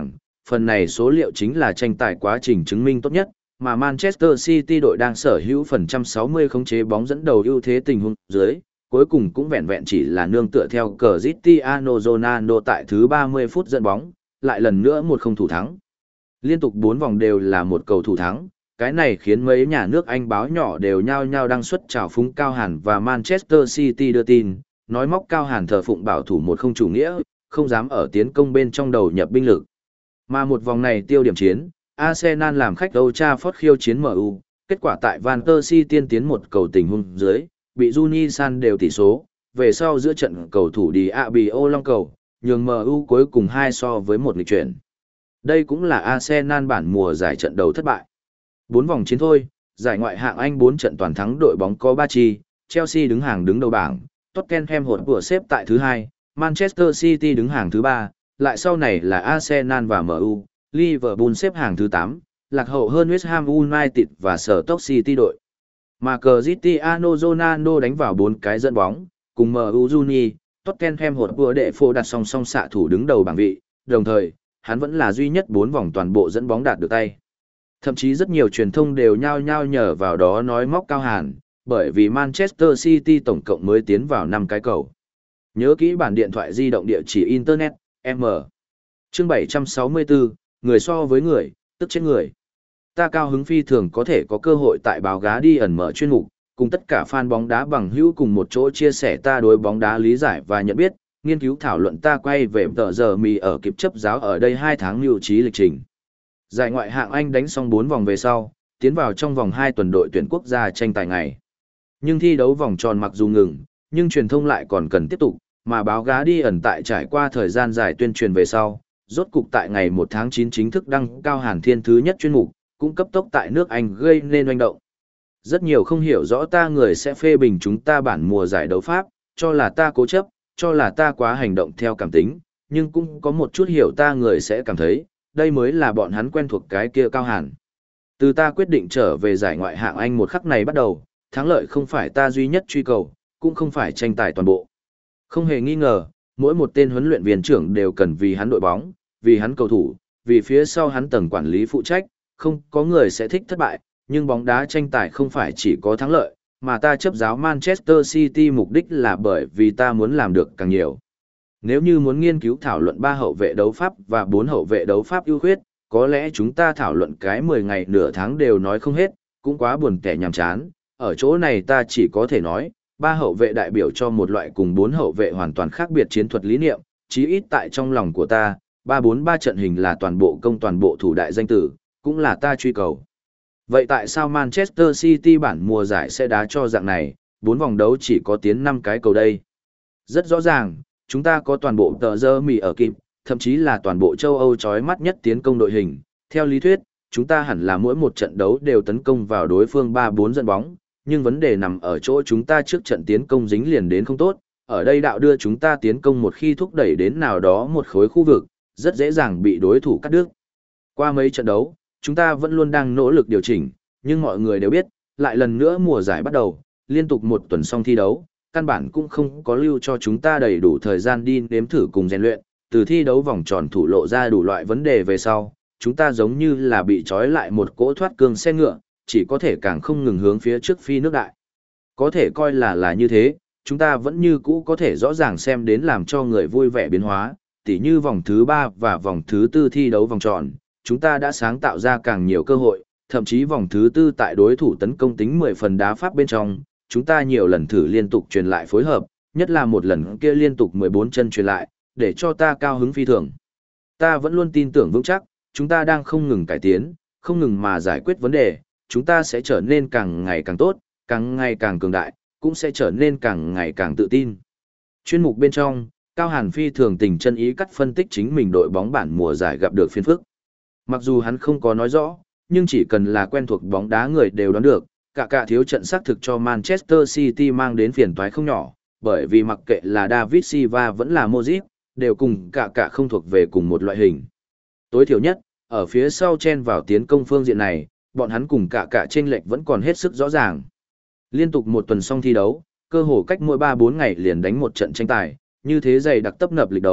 phần này số liệu chính là tranh tài quá trình chứng minh tốt nhất, mà Manchester City đội đang sở hữu phần trăm sáu mươi khống chế bóng dẫn đầu ưu thế tình huống dưới, cuối cùng cũng vẹn vẹn chỉ là nương tựa theo Cristiano Ronaldo tại thứ ba mươi phút dẫn bóng, lại lần nữa một không thủ thắng. Liên tục bốn vòng đều là một cầu thủ thắng, cái này khiến mấy nhà nước Anh báo nhỏ đều nhao nhao đăng xuất chào phúng Cao Hàn và Manchester City đưa tin, nói móc Cao Hàn thờ phụng bảo thủ một không chủ nghĩa, không dám ở tiến công bên trong đầu nhập binh lực. Mà một vòng này tiêu điểm chiến, Arsenal làm khách Old Trafford khiêu chiến em u, kết quả tại Van Persie tiên tiến một cầu tình huống dưới, bị Juni San đều tỷ số, về sau giữa trận cầu thủ đi Abio long cầu, nhường em u cuối cùng hai so với một nghịch chuyển. Đây cũng là Arsenal bản mùa giải trận đầu thất bại. Bốn vòng chiến thôi, giải ngoại hạng Anh bốn trận toàn thắng đội bóng có ba chi, Chelsea đứng hàng đứng đầu bảng, Tottenham hột vừa xếp tại thứ hai, Manchester City đứng hàng thứ ba, lại sau này là Arsenal và em u, Liverpool xếp hàng thứ tám, lạc hậu hơn West Ham United và Stoke City đội. Mà Cristiano Ronaldo đánh vào bốn cái dẫn bóng, cùng em u Juni, Tottenham hột vừa đệ phô đặt song song xạ thủ đứng đầu bảng vị, đồng thời, hắn vẫn là duy nhất bốn vòng toàn bộ dẫn bóng đạt được tay. Thậm chí rất nhiều truyền thông đều nhao nhao nhờ vào đó nói móc Cao Hàn, bởi vì Manchester City tổng cộng mới tiến vào năm cái cầu. Nhớ kỹ bản điện thoại di động địa chỉ Internet, M. Chương bảy trăm sáu mươi tư, người so với người, tức chết người. Ta cao hứng phi thường có thể có cơ hội tại báo gá đi ẩn mở chuyên mục, cùng tất cả fan bóng đá bằng hữu cùng một chỗ chia sẻ ta đối bóng đá lý giải và nhận biết, nghiên cứu thảo luận ta quay về tờ giờ mì ở kịp chấp giáo ở đây hai tháng lưu trí lịch trình. Giải ngoại hạng Anh đánh xong bốn vòng về sau, tiến vào trong vòng hai tuần đội tuyển quốc gia tranh tài ngày. Nhưng thi đấu vòng tròn mặc dù ngừng, nhưng truyền thông lại còn cần tiếp tục, mà báo gá đi ẩn tại trải qua thời gian dài tuyên truyền về sau, rốt cục tại ngày một tháng chín chính thức đăng Cao Hàn Thiên thứ nhất chuyên mục, cũng cấp tốc tại nước Anh gây nên oanh động. Rất nhiều không hiểu rõ ta người sẽ phê bình chúng ta bản mùa giải đấu pháp, cho là ta cố chấp, cho là ta quá hành động theo cảm tính, nhưng cũng có một chút hiểu ta người sẽ cảm thấy, đây mới là bọn hắn quen thuộc cái kia Cao Hàn. Từ ta quyết định trở về giải ngoại hạng Anh một khắc này bắt đầu, thắng lợi không phải ta duy nhất truy cầu, cũng không phải tranh tài toàn bộ. Không hề nghi ngờ, mỗi một tên huấn luyện viên trưởng đều cần vì hắn đội bóng, vì hắn cầu thủ, vì phía sau hắn tầng quản lý phụ trách, không có người sẽ thích thất bại, nhưng bóng đá tranh tài không phải chỉ có thắng lợi, mà ta chấp giáo Manchester City mục đích là bởi vì ta muốn làm được càng nhiều. Nếu như muốn nghiên cứu thảo luận ba hậu vệ đấu pháp và bốn hậu vệ đấu pháp ưu khuyết, có lẽ chúng ta thảo luận cái mười ngày nửa tháng đều nói không hết, cũng quá buồn tẻ nhàm chán. Ở chỗ này ta chỉ có thể nói, ba hậu vệ đại biểu cho một loại cùng bốn hậu vệ hoàn toàn khác biệt chiến thuật lý niệm, chí ít tại trong lòng của ta, ba bốn ba trận hình là toàn bộ công toàn bộ thủ đại danh tử, cũng là ta truy cầu. Vậy tại sao Manchester City bản mùa giải sẽ đá cho dạng này, bốn vòng đấu chỉ có tiến năm cái cầu đây? Rất rõ ràng, chúng ta có toàn bộ tờ giờ mì ở kịp, thậm chí là toàn bộ châu Âu chói mắt nhất tiến công đội hình. Theo lý thuyết, chúng ta hẳn là mỗi một trận đấu đều tấn công vào đối phương ba bốn dẫn bóng, nhưng vấn đề nằm ở chỗ chúng ta trước trận tiến công dính liền đến không tốt, ở đây đạo đưa chúng ta tiến công một khi thúc đẩy đến nào đó một khối khu vực, rất dễ dàng bị đối thủ cắt đứt. Qua mấy trận đấu, chúng ta vẫn luôn đang nỗ lực điều chỉnh, nhưng mọi người đều biết, lại lần nữa mùa giải bắt đầu, liên tục một tuần xong thi đấu, căn bản cũng không có lưu cho chúng ta đầy đủ thời gian đi nếm thử cùng rèn luyện, từ thi đấu vòng tròn thủ lộ ra đủ loại vấn đề về sau, chúng ta giống như là bị trói lại một cỗ thoát cương xe ngựa, chỉ có thể càng không ngừng hướng phía trước phi nước đại. Có thể coi là là như thế, chúng ta vẫn như cũ có thể rõ ràng xem đến làm cho người vui vẻ biến hóa, tỉ như vòng thứ ba và vòng thứ tư thi đấu vòng tròn, chúng ta đã sáng tạo ra càng nhiều cơ hội, thậm chí vòng thứ tư tại đối thủ tấn công tính mười phần đá pháp bên trong, chúng ta nhiều lần thử liên tục truyền lại phối hợp, nhất là một lần kia liên tục mười bốn chân truyền lại, để cho ta cao hứng phi thường. Ta vẫn luôn tin tưởng vững chắc, chúng ta đang không ngừng cải tiến, không ngừng mà giải quyết vấn đề, chúng ta sẽ trở nên càng ngày càng tốt, càng ngày càng cường đại, cũng sẽ trở nên càng ngày càng tự tin. Chuyên mục bên trong, Cao Hàn phi thường tình chân ý cắt phân tích chính mình đội bóng bản mùa giải gặp được phiền phức. Mặc dù hắn không có nói rõ, nhưng chỉ cần là quen thuộc bóng đá người đều đoán được, cả cả thiếu trận xác thực cho Manchester City mang đến phiền toái không nhỏ, bởi vì mặc kệ là David Silva vẫn là Modric, đều cùng cả cả không thuộc về cùng một loại hình. Tối thiểu nhất, ở phía sau chen vào tiến công phương diện này, bọn hắn cùng cả cả chênh lệch vẫn còn hết sức rõ ràng. Liên tục một tuần xong thi đấu, cơ hồ cách mỗi ba bốn ngày liền đánh một trận tranh tài, như thế dày đặc tấp nập lịch đấu,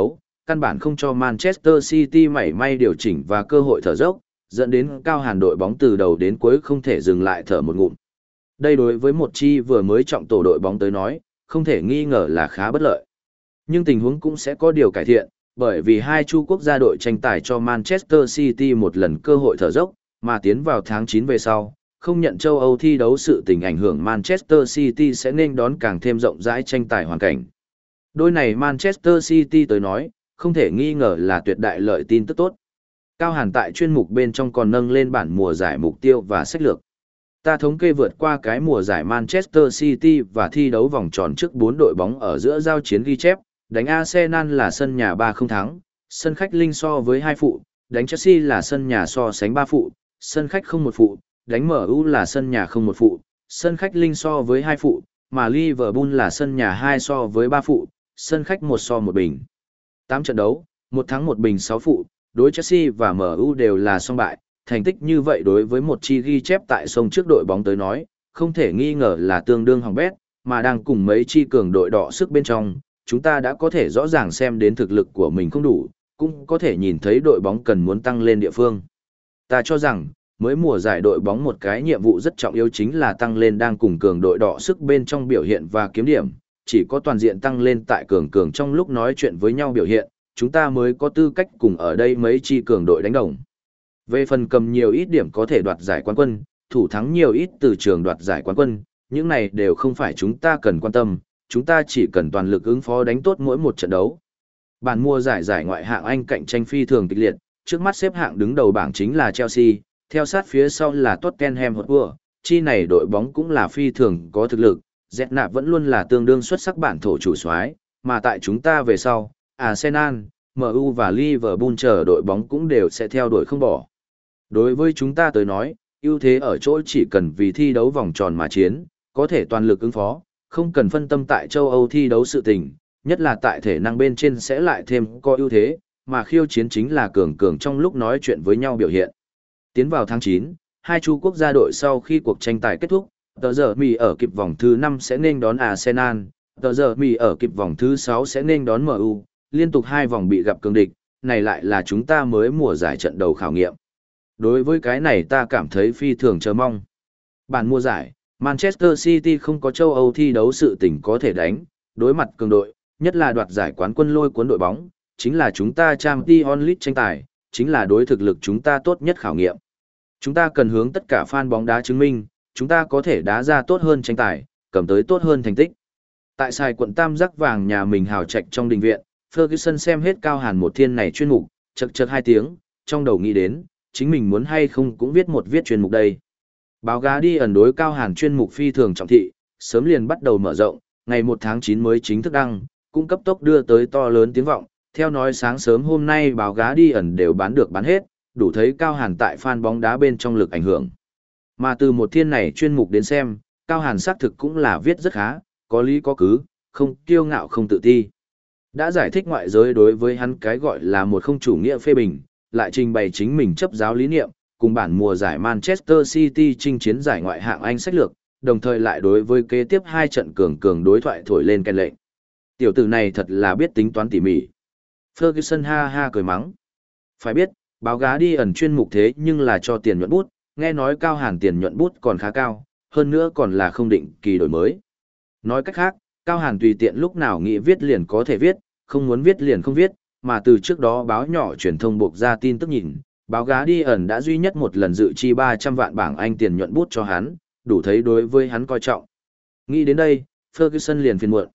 căn bản không cho Manchester City mảy may điều chỉnh và cơ hội thở dốc, dẫn đến Cao Hàn đội bóng từ đầu đến cuối không thể dừng lại thở một ngụm. Đây đối với một chi vừa mới trọng tổ đội bóng tới nói, không thể nghi ngờ là khá bất lợi. Nhưng tình huống cũng sẽ có điều cải thiện, bởi vì hai chu quốc gia đội tranh tài cho Manchester City một lần cơ hội thở dốc, mà tiến vào tháng chín về sau, không nhận châu Âu thi đấu sự tình ảnh hưởng Manchester City sẽ nên đón càng thêm rộng rãi tranh tài hoàn cảnh. Đôi này Manchester City tới nói, không thể nghi ngờ là tuyệt đại lợi tin tức tốt. Cao Hàn tại chuyên mục bên trong còn nâng lên bản mùa giải mục tiêu và sách lược. Ta thống kê vượt qua cái mùa giải Manchester City và thi đấu vòng tròn trước bốn đội bóng ở giữa giao chiến ghi chép, đánh Arsenal là sân nhà ba không thắng, sân khách linh so với hai phụ, đánh Chelsea là sân nhà so sánh ba phụ, sân khách không một phụ, đánh em u là sân nhà không một phụ, sân khách linh so với hai phụ, mà Liverpool là sân nhà hai so với ba phụ, sân khách một so một bình. tám trận đấu, một thắng một bình sáu phụ, đối Chelsea và em u đều là song bại, thành tích như vậy đối với một chi ghi chép tại sông trước đội bóng tới nói, không thể nghi ngờ là tương đương hỏng bét, mà đang cùng mấy chi cường đội đọ sức bên trong, chúng ta đã có thể rõ ràng xem đến thực lực của mình không đủ, cũng có thể nhìn thấy đội bóng cần muốn tăng lên địa phương. Ta cho rằng, mới mùa giải đội bóng một cái nhiệm vụ rất trọng yếu chính là tăng lên đang cùng cường đội đọ sức bên trong biểu hiện và kiếm điểm, chỉ có toàn diện tăng lên tại cường cường trong lúc nói chuyện với nhau biểu hiện, chúng ta mới có tư cách cùng ở đây mấy chi cường đội đánh đồng. Về phần cầm nhiều ít điểm có thể đoạt giải quán quân, thủ thắng nhiều ít từ trường đoạt giải quán quân, những này đều không phải chúng ta cần quan tâm, chúng ta chỉ cần toàn lực ứng phó đánh tốt mỗi một trận đấu. Bản mùa giải giải ngoại hạng Anh cạnh tranh phi thường kịch liệt, trước mắt xếp hạng đứng đầu bảng chính là Chelsea, theo sát phía sau là Tottenham Hotspur, chi này đội bóng cũng là phi thường có thực lực, Zetnap vẫn luôn là tương đương xuất sắc bản thổ chủ soái, mà tại chúng ta về sau, Arsenal, em u và Liverpool chờ đội bóng cũng đều sẽ theo đuổi không bỏ. Đối với chúng ta tới nói, ưu thế ở chỗ chỉ cần vì thi đấu vòng tròn mà chiến, có thể toàn lực ứng phó, không cần phân tâm tại châu Âu thi đấu sự tình, nhất là tại thể năng bên trên sẽ lại thêm có ưu thế, mà khiêu chiến chính là cường cường trong lúc nói chuyện với nhau biểu hiện. Tiến vào tháng chín, hai chu quốc gia đội sau khi cuộc tranh tài kết thúc, tờ giờ mì ở kịp vòng thứ năm sẽ nên đón Arsenal, tờ giờ mì ở kịp vòng thứ sáu sẽ nên đón em u, liên tục hai vòng bị gặp cường địch, này lại là chúng ta mới mùa giải trận đầu khảo nghiệm. Đối với cái này ta cảm thấy phi thường chờ mong. Bản mùa giải, Manchester City không có châu Âu thi đấu sự tình có thể đánh, đối mặt cường đội, nhất là đoạt giải quán quân lôi cuốn đội bóng, chính là chúng ta Champions League tranh tài, chính là đối thực lực chúng ta tốt nhất khảo nghiệm. Chúng ta cần hướng tất cả fan bóng đá chứng minh, chúng ta có thể đá ra tốt hơn tranh tài, cầm tới tốt hơn thành tích. Tại sài quận Tam Giác Vàng nhà mình hào trạch trong đình viện, Ferguson xem hết Cao Hàn một thiên này chuyên mục, chậc chậc hai tiếng, trong đầu nghĩ đến, chính mình muốn hay không cũng viết một viết chuyên mục đây. Báo gá đi ẩn đối Cao Hàn chuyên mục phi thường trọng thị, sớm liền bắt đầu mở rộng, ngày một tháng chín mới chính thức đăng, cũng cấp tốc đưa tới to lớn tiếng vọng. Theo nói sáng sớm hôm nay báo gá đi ẩn đều bán được bán hết, đủ thấy Cao Hàn tại fan bóng đá bên trong lực ảnh hưởng. Mà từ một thiên này chuyên mục đến xem, Cao Hàn xác thực cũng là viết rất khá, có lý có cứ, không kiêu ngạo không tự ti. Đã giải thích ngoại giới đối với hắn cái gọi là một không chủ nghĩa phê bình, lại trình bày chính mình chấp giáo lý niệm, cùng bản mùa giải Manchester City chinh chiến giải ngoại hạng Anh sách lược, đồng thời lại đối với kế tiếp hai trận cường cường đối thoại thổi lên kèn lệnh. Tiểu tử này thật là biết tính toán tỉ mỉ. Ferguson ha ha cười mắng. Phải biết, báo gá đi ẩn chuyên mục thế nhưng là cho tiền nhuận bút, nghe nói Cao Hàn tiền nhuận bút còn khá cao, hơn nữa còn là không định kỳ đổi mới. Nói cách khác, Cao Hàn tùy tiện lúc nào nghĩ viết liền có thể viết, không muốn viết liền không viết, mà từ trước đó báo nhỏ truyền thông buộc ra tin tức nhìn, báo gá đi ẩn đã duy nhất một lần dự chi ba trăm vạn bảng Anh tiền nhuận bút cho hắn, đủ thấy đối với hắn coi trọng. Nghĩ đến đây, Ferguson liền phiền muộn.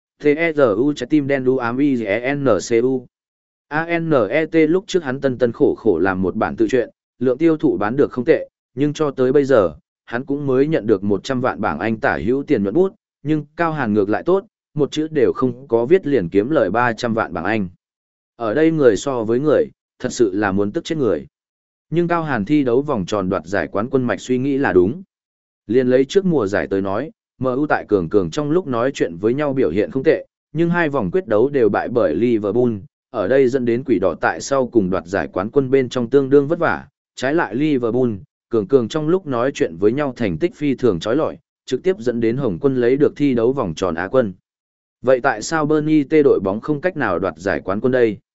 T-E-Z-U trái tim đen đu ám I-G-E-N-C-U. A-N-E-T lúc trước hắn tân tân khổ khổ làm một bản tự truyện, lượng tiêu thụ bán được không tệ, nhưng cho tới bây giờ, hắn cũng mới nhận được một trăm vạn bảng Anh tả hữu tiền nhuận bút, nhưng Cao Hàn ngược lại tốt, một chữ đều không có viết liền kiếm lời ba trăm vạn bảng Anh. Ở đây người so với người, thật sự là muốn tức chết người. Nhưng Cao Hàn thi đấu vòng tròn đoạt giải quán quân mạch suy nghĩ là đúng. Liên lấy trước mùa giải tới nói, em u tại cường cường trong lúc nói chuyện với nhau biểu hiện không tệ, nhưng hai vòng quyết đấu đều bại bởi Liverpool, ở đây dẫn đến quỷ đỏ tại sau cùng đoạt giải quán quân bên trong tương đương vất vả, trái lại Liverpool, cường cường trong lúc nói chuyện với nhau thành tích phi thường chói lọi, trực tiếp dẫn đến Hồng quân lấy được thi đấu vòng tròn Á quân. Vậy tại sao Burnley T đội bóng không cách nào đoạt giải quán quân đây?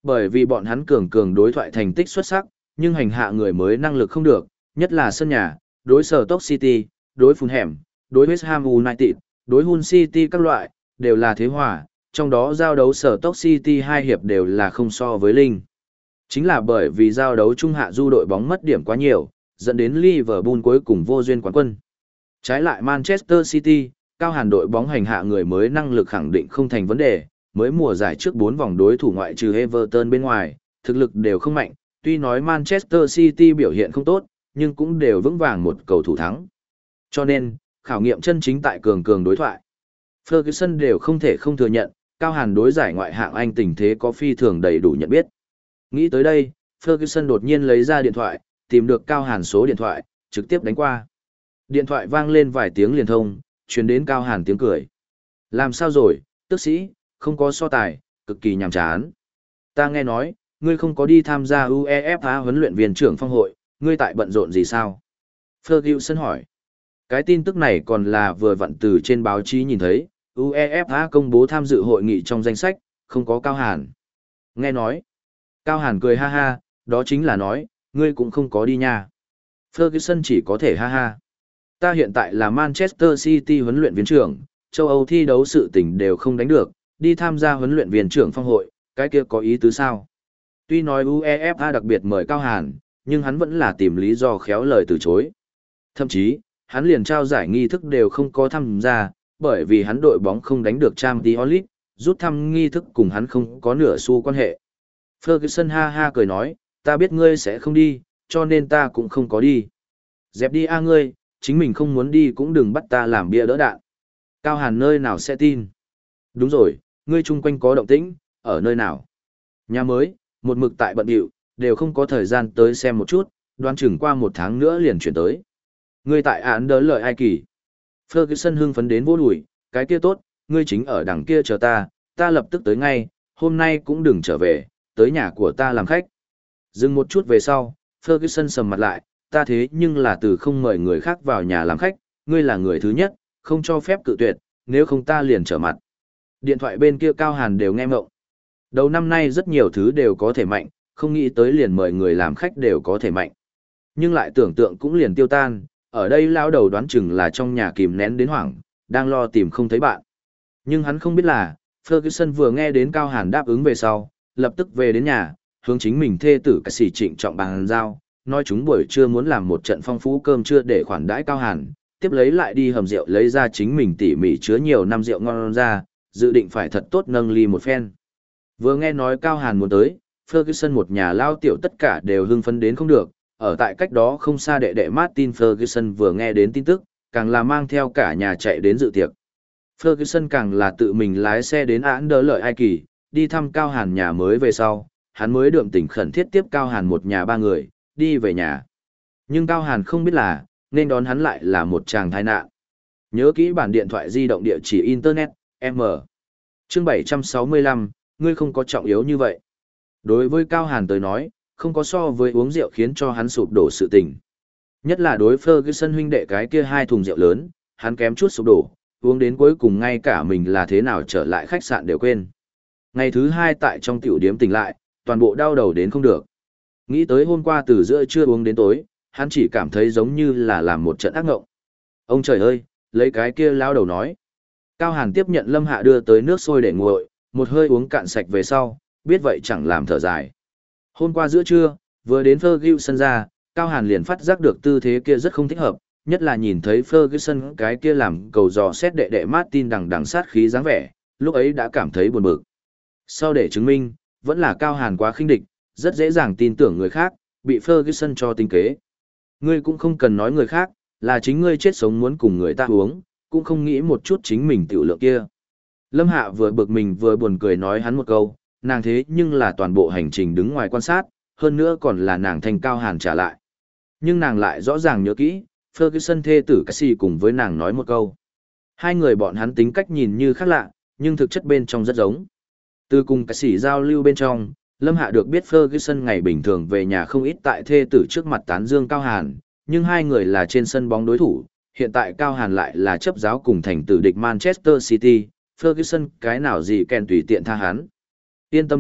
Bởi vì bọn hắn cường cường đối thoại thành tích xuất sắc, nhưng hành hạ người mới năng lực không được, nhất là sân nhà, đối sở Stoke City, đối Fulham, đối West Ham United, đối Hull City các loại, đều là thế hòa, trong đó giao đấu sở Stoke City hai hiệp đều là không so với Linh. Chính là bởi vì giao đấu trung hạ du đội bóng mất điểm quá nhiều, dẫn đến Liverpool cuối cùng vô duyên quán quân. Trái lại Manchester City, cao hàn đội bóng hành hạ người mới năng lực khẳng định không thành vấn đề, mới mùa giải trước bốn vòng đối thủ ngoại trừ Everton bên ngoài, thực lực đều không mạnh, tuy nói Manchester City biểu hiện không tốt, nhưng cũng đều vững vàng một cầu thủ thắng. Cho nên, khảo nghiệm chân chính tại cường cường đối thoại. Ferguson đều không thể không thừa nhận, cao hàn đối giải ngoại hạng Anh tình thế có phi thường đầy đủ nhận biết. Nghĩ tới đây, Ferguson đột nhiên lấy ra điện thoại, tìm được cao hàn số điện thoại, trực tiếp đánh qua. Điện thoại vang lên vài tiếng liền thông, truyền đến cao hàn tiếng cười. Làm sao rồi, tức sĩ, không có so tài, cực kỳ nhàm chán. Ta nghe nói, ngươi không có đi tham gia UEFA huấn luyện viên trưởng phong hội, ngươi tại bận rộn gì sao? Ferguson hỏi. Cái tin tức này còn là vừa vặn từ trên báo chí nhìn thấy, UEFA công bố tham dự hội nghị trong danh sách, không có Cao Hàn. Nghe nói. Cao Hàn cười ha ha, đó chính là nói, ngươi cũng không có đi nha. Ferguson chỉ có thể ha ha. Ta hiện tại là Manchester City huấn luyện viên trưởng, châu Âu thi đấu sự tình đều không đánh được, đi tham gia huấn luyện viên trưởng phong hội, cái kia có ý tứ sao? Tuy nói UEFA đặc biệt mời Cao Hàn, nhưng hắn vẫn là tìm lý do khéo lời từ chối. Thậm chí, hắn liền trao giải nghi thức đều không có tham gia, bởi vì hắn đội bóng không đánh được Champions League, rút thăm nghi thức cùng hắn không có nửa xu quan hệ. Ferguson ha ha cười nói, ta biết ngươi sẽ không đi, cho nên ta cũng không có đi. Dẹp đi a ngươi, chính mình không muốn đi cũng đừng bắt ta làm bia đỡ đạn. Cao Hàn nơi nào sẽ tin? Đúng rồi, ngươi chung quanh có động tĩnh, ở nơi nào? Nhà mới, một mực tại bận điệu, đều không có thời gian tới xem một chút, đoán chừng qua một tháng nữa liền chuyển tới. Ngươi tại án đỡ lợi ai kỳ? Ferguson hưng phấn đến vô đuổi, cái kia tốt, ngươi chính ở đằng kia chờ ta, ta lập tức tới ngay, hôm nay cũng đừng trở về, tới nhà của ta làm khách. Dừng một chút về sau, Ferguson sầm mặt lại, ta thế nhưng là từ không mời người khác vào nhà làm khách, ngươi là người thứ nhất, không cho phép cự tuyệt, nếu không ta liền trở mặt. Điện thoại bên kia Cao Hàn đều nghe mộng. Đầu năm nay rất nhiều thứ đều có thể mạnh, không nghĩ tới liền mời người làm khách đều có thể mạnh. Nhưng lại tưởng tượng cũng liền tiêu tan, ở đây lao đầu đoán chừng là trong nhà kìm nén đến hoảng, đang lo tìm không thấy bạn. Nhưng hắn không biết là, Ferguson vừa nghe đến Cao Hàn đáp ứng về sau, lập tức về đến nhà, hướng chính mình thê tử cái xỉ trịnh trọng bàn giao, nói chúng buổi trưa muốn làm một trận phong phú cơm trưa để khoản đãi Cao Hàn, tiếp lấy lại đi hầm rượu lấy ra chính mình tỉ mỉ chứa nhiều năm rượu ngon ra, dự định phải thật tốt nâng ly một phen. Vừa nghe nói Cao Hàn muốn tới, Ferguson một nhà lao tiểu tất cả đều hưng phấn đến không được, ở tại cách đó không xa đệ đệ Martin Ferguson vừa nghe đến tin tức, càng là mang theo cả nhà chạy đến dự tiệc. Ferguson càng là tự mình lái xe đến án đỡ lợi ai kỳ, đi thăm Cao Hàn nhà mới về sau, hắn mới đượm tình khẩn thiết tiếp Cao Hàn một nhà ba người, đi về nhà. Nhưng Cao Hàn không biết là, nên đón hắn lại là một chàng tai nạn. Nhớ kỹ bản điện thoại di động địa chỉ Internet, M. Chương bảy trăm sáu mươi lăm, ngươi không có trọng yếu như vậy. Đối với Cao Hàn tới nói, không có so với uống rượu khiến cho hắn sụp đổ sự tình. Nhất là đối Ferguson huynh đệ cái kia hai thùng rượu lớn, hắn kém chút sụp đổ, uống đến cuối cùng ngay cả mình là thế nào trở lại khách sạn đều quên. Ngày thứ hai tại trong tiểu điếm tỉnh lại, toàn bộ đau đầu đến không được. Nghĩ tới hôm qua từ giữa trưa uống đến tối, hắn chỉ cảm thấy giống như là làm một trận ác ngộng. Ông trời ơi, lấy cái kia lao đầu nói. Cao Hàn tiếp nhận Lâm Hạ đưa tới nước sôi để nguội, một hơi uống cạn sạch về sau, biết vậy chẳng làm thở dài. Hôm qua giữa trưa, vừa đến Ferguson ra, Cao Hàn liền phát giác được tư thế kia rất không thích hợp, nhất là nhìn thấy Ferguson cái kia làm cầu dò xét đệ đệ Martin đằng đằng sát khí dáng vẻ, lúc ấy đã cảm thấy buồn bực. Sau để chứng minh, vẫn là Cao Hàn quá khinh địch, rất dễ dàng tin tưởng người khác, bị Ferguson cho tinh kế. Ngươi cũng không cần nói người khác, là chính ngươi chết sống muốn cùng người ta uống, cũng không nghĩ một chút chính mình tiểu lượng kia. Lâm Hạ vừa bực mình vừa buồn cười nói hắn một câu, nàng thế nhưng là toàn bộ hành trình đứng ngoài quan sát, hơn nữa còn là nàng thanh Cao Hàn trả lại. Nhưng nàng lại rõ ràng nhớ kỹ, Ferguson thê tử Cassie cùng với nàng nói một câu. Hai người bọn hắn tính cách nhìn như khác lạ, nhưng thực chất bên trong rất giống. Từ cùng Cassie giao lưu bên trong, Lâm Hạ được biết Ferguson ngày bình thường về nhà không ít tại thê tử trước mặt tán dương Cao Hàn, nhưng hai người là trên sân bóng đối thủ, hiện tại Cao Hàn lại là chấp giáo cùng thành tử địch Manchester City, Ferguson cái nào gì kèn tùy tiện tha hắn. Yên tâm đi,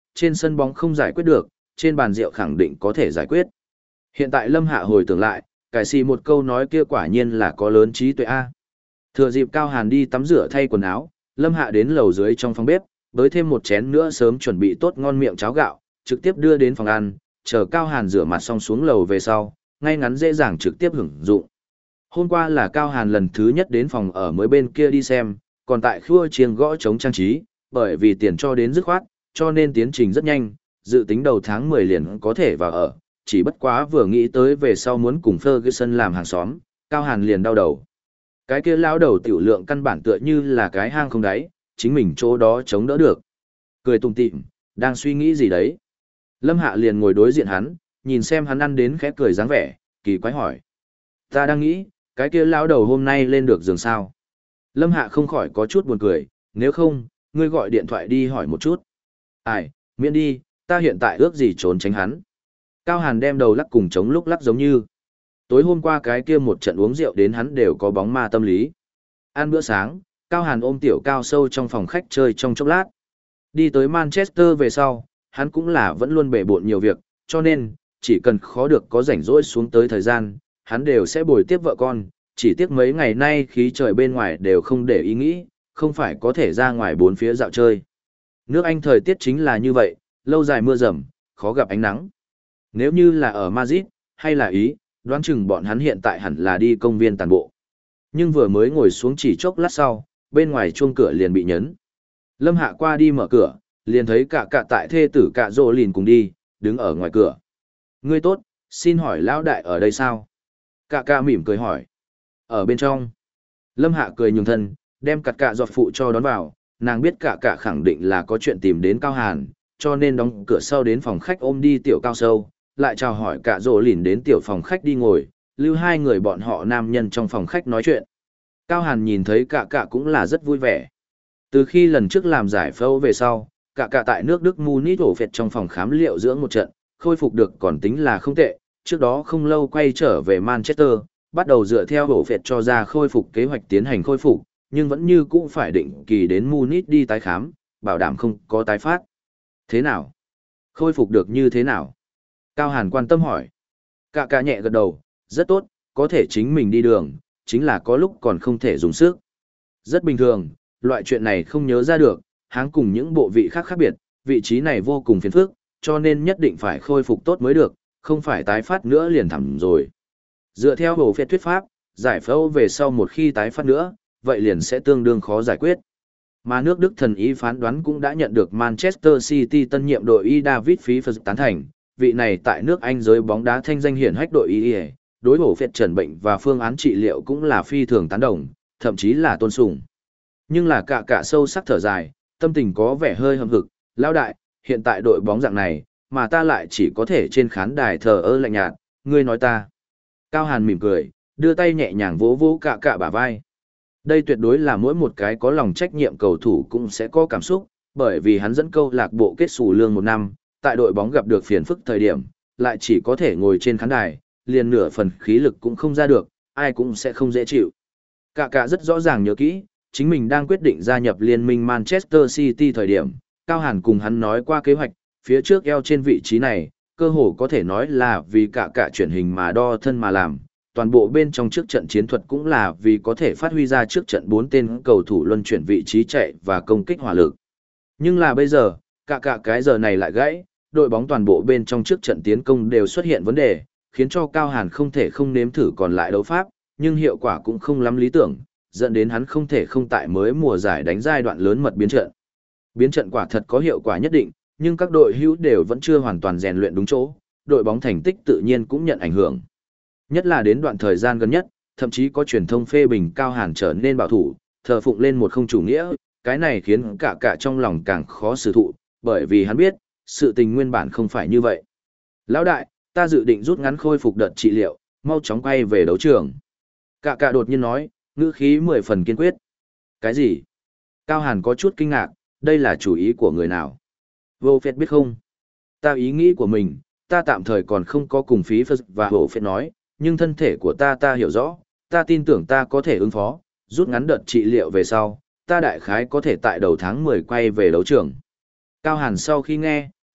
trên sân bóng không giải quyết được, trên bàn rượu khẳng định có thể giải quyết. Hiện tại Lâm Hạ hồi tưởng lại, cải xì một câu nói kia quả nhiên là có lớn trí tuệ A. Thừa dịp Cao Hàn đi tắm rửa thay quần áo, Lâm Hạ đến lầu dưới trong phòng bếp, với thêm một chén nữa sớm chuẩn bị tốt ngon miệng cháo gạo, trực tiếp đưa đến phòng ăn, chờ Cao Hàn rửa mặt xong xuống lầu về sau, ngay ngắn dễ dàng trực tiếp hưởng dụng. Hôm qua là Cao Hàn lần thứ nhất đến phòng ở mới bên kia đi xem, còn tại khua chiêng gõ chống trang trí, bởi vì tiền cho đến dứt khoát, cho nên tiến trình rất nhanh, dự tính đầu tháng mười liền có thể vào ở, chỉ bất quá vừa nghĩ tới về sau muốn cùng Ferguson làm hàng xóm, Cao Hàn liền đau đầu. Cái kia lão đầu tiểu lượng căn bản tựa như là cái hang không đáy, chính mình chỗ đó chống đỡ được. Cười tủm tỉm, đang suy nghĩ gì đấy. Lâm Hạ liền ngồi đối diện hắn, nhìn xem hắn ăn đến khẽ cười dáng vẻ, kỳ quái hỏi. Ta đang nghĩ, cái kia lão đầu hôm nay lên được giường sao? Lâm Hạ không khỏi có chút buồn cười, nếu không, ngươi gọi điện thoại đi hỏi một chút. Ai, miễn đi, ta hiện tại ước gì trốn tránh hắn. Cao Hàn đem đầu lắc cùng chống lúc lắc giống như. Tối hôm qua cái kia một trận uống rượu đến hắn đều có bóng ma tâm lý. Ăn bữa sáng, Cao Hàn ôm Tiểu Cao sâu trong phòng khách chơi trong chốc lát. Đi tới Manchester về sau, hắn cũng là vẫn luôn bể bộn nhiều việc, cho nên, chỉ cần khó được có rảnh rỗi xuống tới thời gian, hắn đều sẽ bồi tiếp vợ con, chỉ tiếc mấy ngày nay khí trời bên ngoài đều không để ý nghĩ, không phải có thể ra ngoài bốn phía dạo chơi. Nước Anh thời tiết chính là như vậy, lâu dài mưa rầm, khó gặp ánh nắng. Nếu như là ở Madrid, hay là Ý, đoán chừng bọn hắn hiện tại hẳn là đi công viên tàn bộ. Nhưng vừa mới ngồi xuống chỉ chốc lát sau, bên ngoài chuông cửa liền bị nhấn. Lâm Hạ qua đi mở cửa, liền thấy cả cả tại thê tử cả rồ lìn cùng đi, đứng ở ngoài cửa. Ngươi tốt, xin hỏi lão đại ở đây sao? Cả cả mỉm cười hỏi. Ở bên trong. Lâm Hạ cười nhường thân, đem cặt cả giọt phụ cho đón vào, nàng biết cả cả khẳng định là có chuyện tìm đến Cao Hàn, cho nên đóng cửa sau đến phòng khách ôm đi Tiểu Cao sâu, lại chào hỏi cả rồ lìn đến tiểu phòng khách đi ngồi, lưu hai người bọn họ nam nhân trong phòng khách nói chuyện. Cao Hàn nhìn thấy cả cả cũng là rất vui vẻ. Từ khi lần trước làm giải phẫu về sau, cả cả tại nước Đức Munich ổ phệt trong phòng khám liệu dưỡng một trận, khôi phục được còn tính là không tệ, trước đó không lâu quay trở về Manchester, bắt đầu dựa theo ổ phệt cho ra khôi phục kế hoạch tiến hành khôi phục, nhưng vẫn như cũ phải định kỳ đến Munich đi tái khám, bảo đảm không có tái phát. Thế nào? Khôi phục được như thế nào? Cao Hàn quan tâm hỏi. Cả cả nhẹ gật đầu, rất tốt, có thể chính mình đi đường, chính là có lúc còn không thể dùng sức. Rất bình thường, loại chuyện này không nhớ ra được, háng cùng những bộ vị khác khác biệt, vị trí này vô cùng phiền phức, cho nên nhất định phải khôi phục tốt mới được, không phải tái phát nữa liền thẳng rồi. Dựa theo hồ phép thuyết pháp, giải phẫu về sau một khi tái phát nữa, vậy liền sẽ tương đương khó giải quyết. Mà nước Đức thần y phán đoán cũng đã nhận được Manchester City tân nhiệm đội y David Pfeiffer tán thành, vị này tại nước Anh giới bóng đá thanh danh hiển hách đội y, đối bổ phệt trần bệnh và phương án trị liệu cũng là phi thường tán đồng, thậm chí là tôn sùng. Nhưng là cả cả sâu sắc thở dài, tâm tình có vẻ hơi hậm hực, lão đại, hiện tại đội bóng dạng này, mà ta lại chỉ có thể trên khán đài thờ ơ lạnh nhạt, ngươi nói ta. Cao Hàn mỉm cười, đưa tay nhẹ nhàng vỗ vỗ cả cả bả vai. Đây tuyệt đối là mỗi một cái có lòng trách nhiệm cầu thủ cũng sẽ có cảm xúc, bởi vì hắn dẫn câu lạc bộ kết xù lương một năm, tại đội bóng gặp được phiền phức thời điểm, lại chỉ có thể ngồi trên khán đài, liền nửa phần khí lực cũng không ra được, ai cũng sẽ không dễ chịu. Cả cả rất rõ ràng nhớ kỹ, chính mình đang quyết định gia nhập liên minh Manchester City thời điểm, Cao Hàn cùng hắn nói qua kế hoạch, phía trước eo trên vị trí này, cơ hồ có thể nói là vì cả cả chuyển hình mà đo thân mà làm, toàn bộ bên trong trước trận chiến thuật cũng là vì có thể phát huy ra trước trận bốn tên cầu thủ luân chuyển vị trí chạy và công kích hỏa lực. Nhưng là bây giờ, cả cả cái giờ này lại gãy, đội bóng toàn bộ bên trong trước trận tiến công đều xuất hiện vấn đề, khiến cho Cao Hàn không thể không nếm thử còn lại đấu pháp, nhưng hiệu quả cũng không lắm lý tưởng, dẫn đến hắn không thể không tại mới mùa giải đánh giai đoạn lớn mật biến trận. Biến trận quả thật có hiệu quả nhất định, nhưng các đội hữu đều vẫn chưa hoàn toàn rèn luyện đúng chỗ, đội bóng thành tích tự nhiên cũng nhận ảnh hưởng. Nhất là đến đoạn thời gian gần nhất, thậm chí có truyền thông phê bình Cao Hàn trở nên bảo thủ, thờ phụng lên một không chủ nghĩa, cái này khiến cả cả trong lòng càng khó xử thụ, bởi vì hắn biết, sự tình nguyên bản không phải như vậy. Lão đại, ta dự định rút ngắn khôi phục đợt trị liệu, mau chóng quay về đấu trường. Cả cả đột nhiên nói, ngữ khí mười phần kiên quyết. Cái gì? Cao Hàn có chút kinh ngạc, đây là chủ ý của người nào? Vô phết biết không? Ta ý nghĩ của mình, ta tạm thời còn không có cùng phí phật và vô phết nói, nhưng thân thể của ta ta hiểu rõ, ta tin tưởng ta có thể ứng phó, rút ngắn đợt trị liệu về sau, ta đại khái có thể tại đầu tháng mười quay về đấu trường. Cao Hàn sau khi nghe,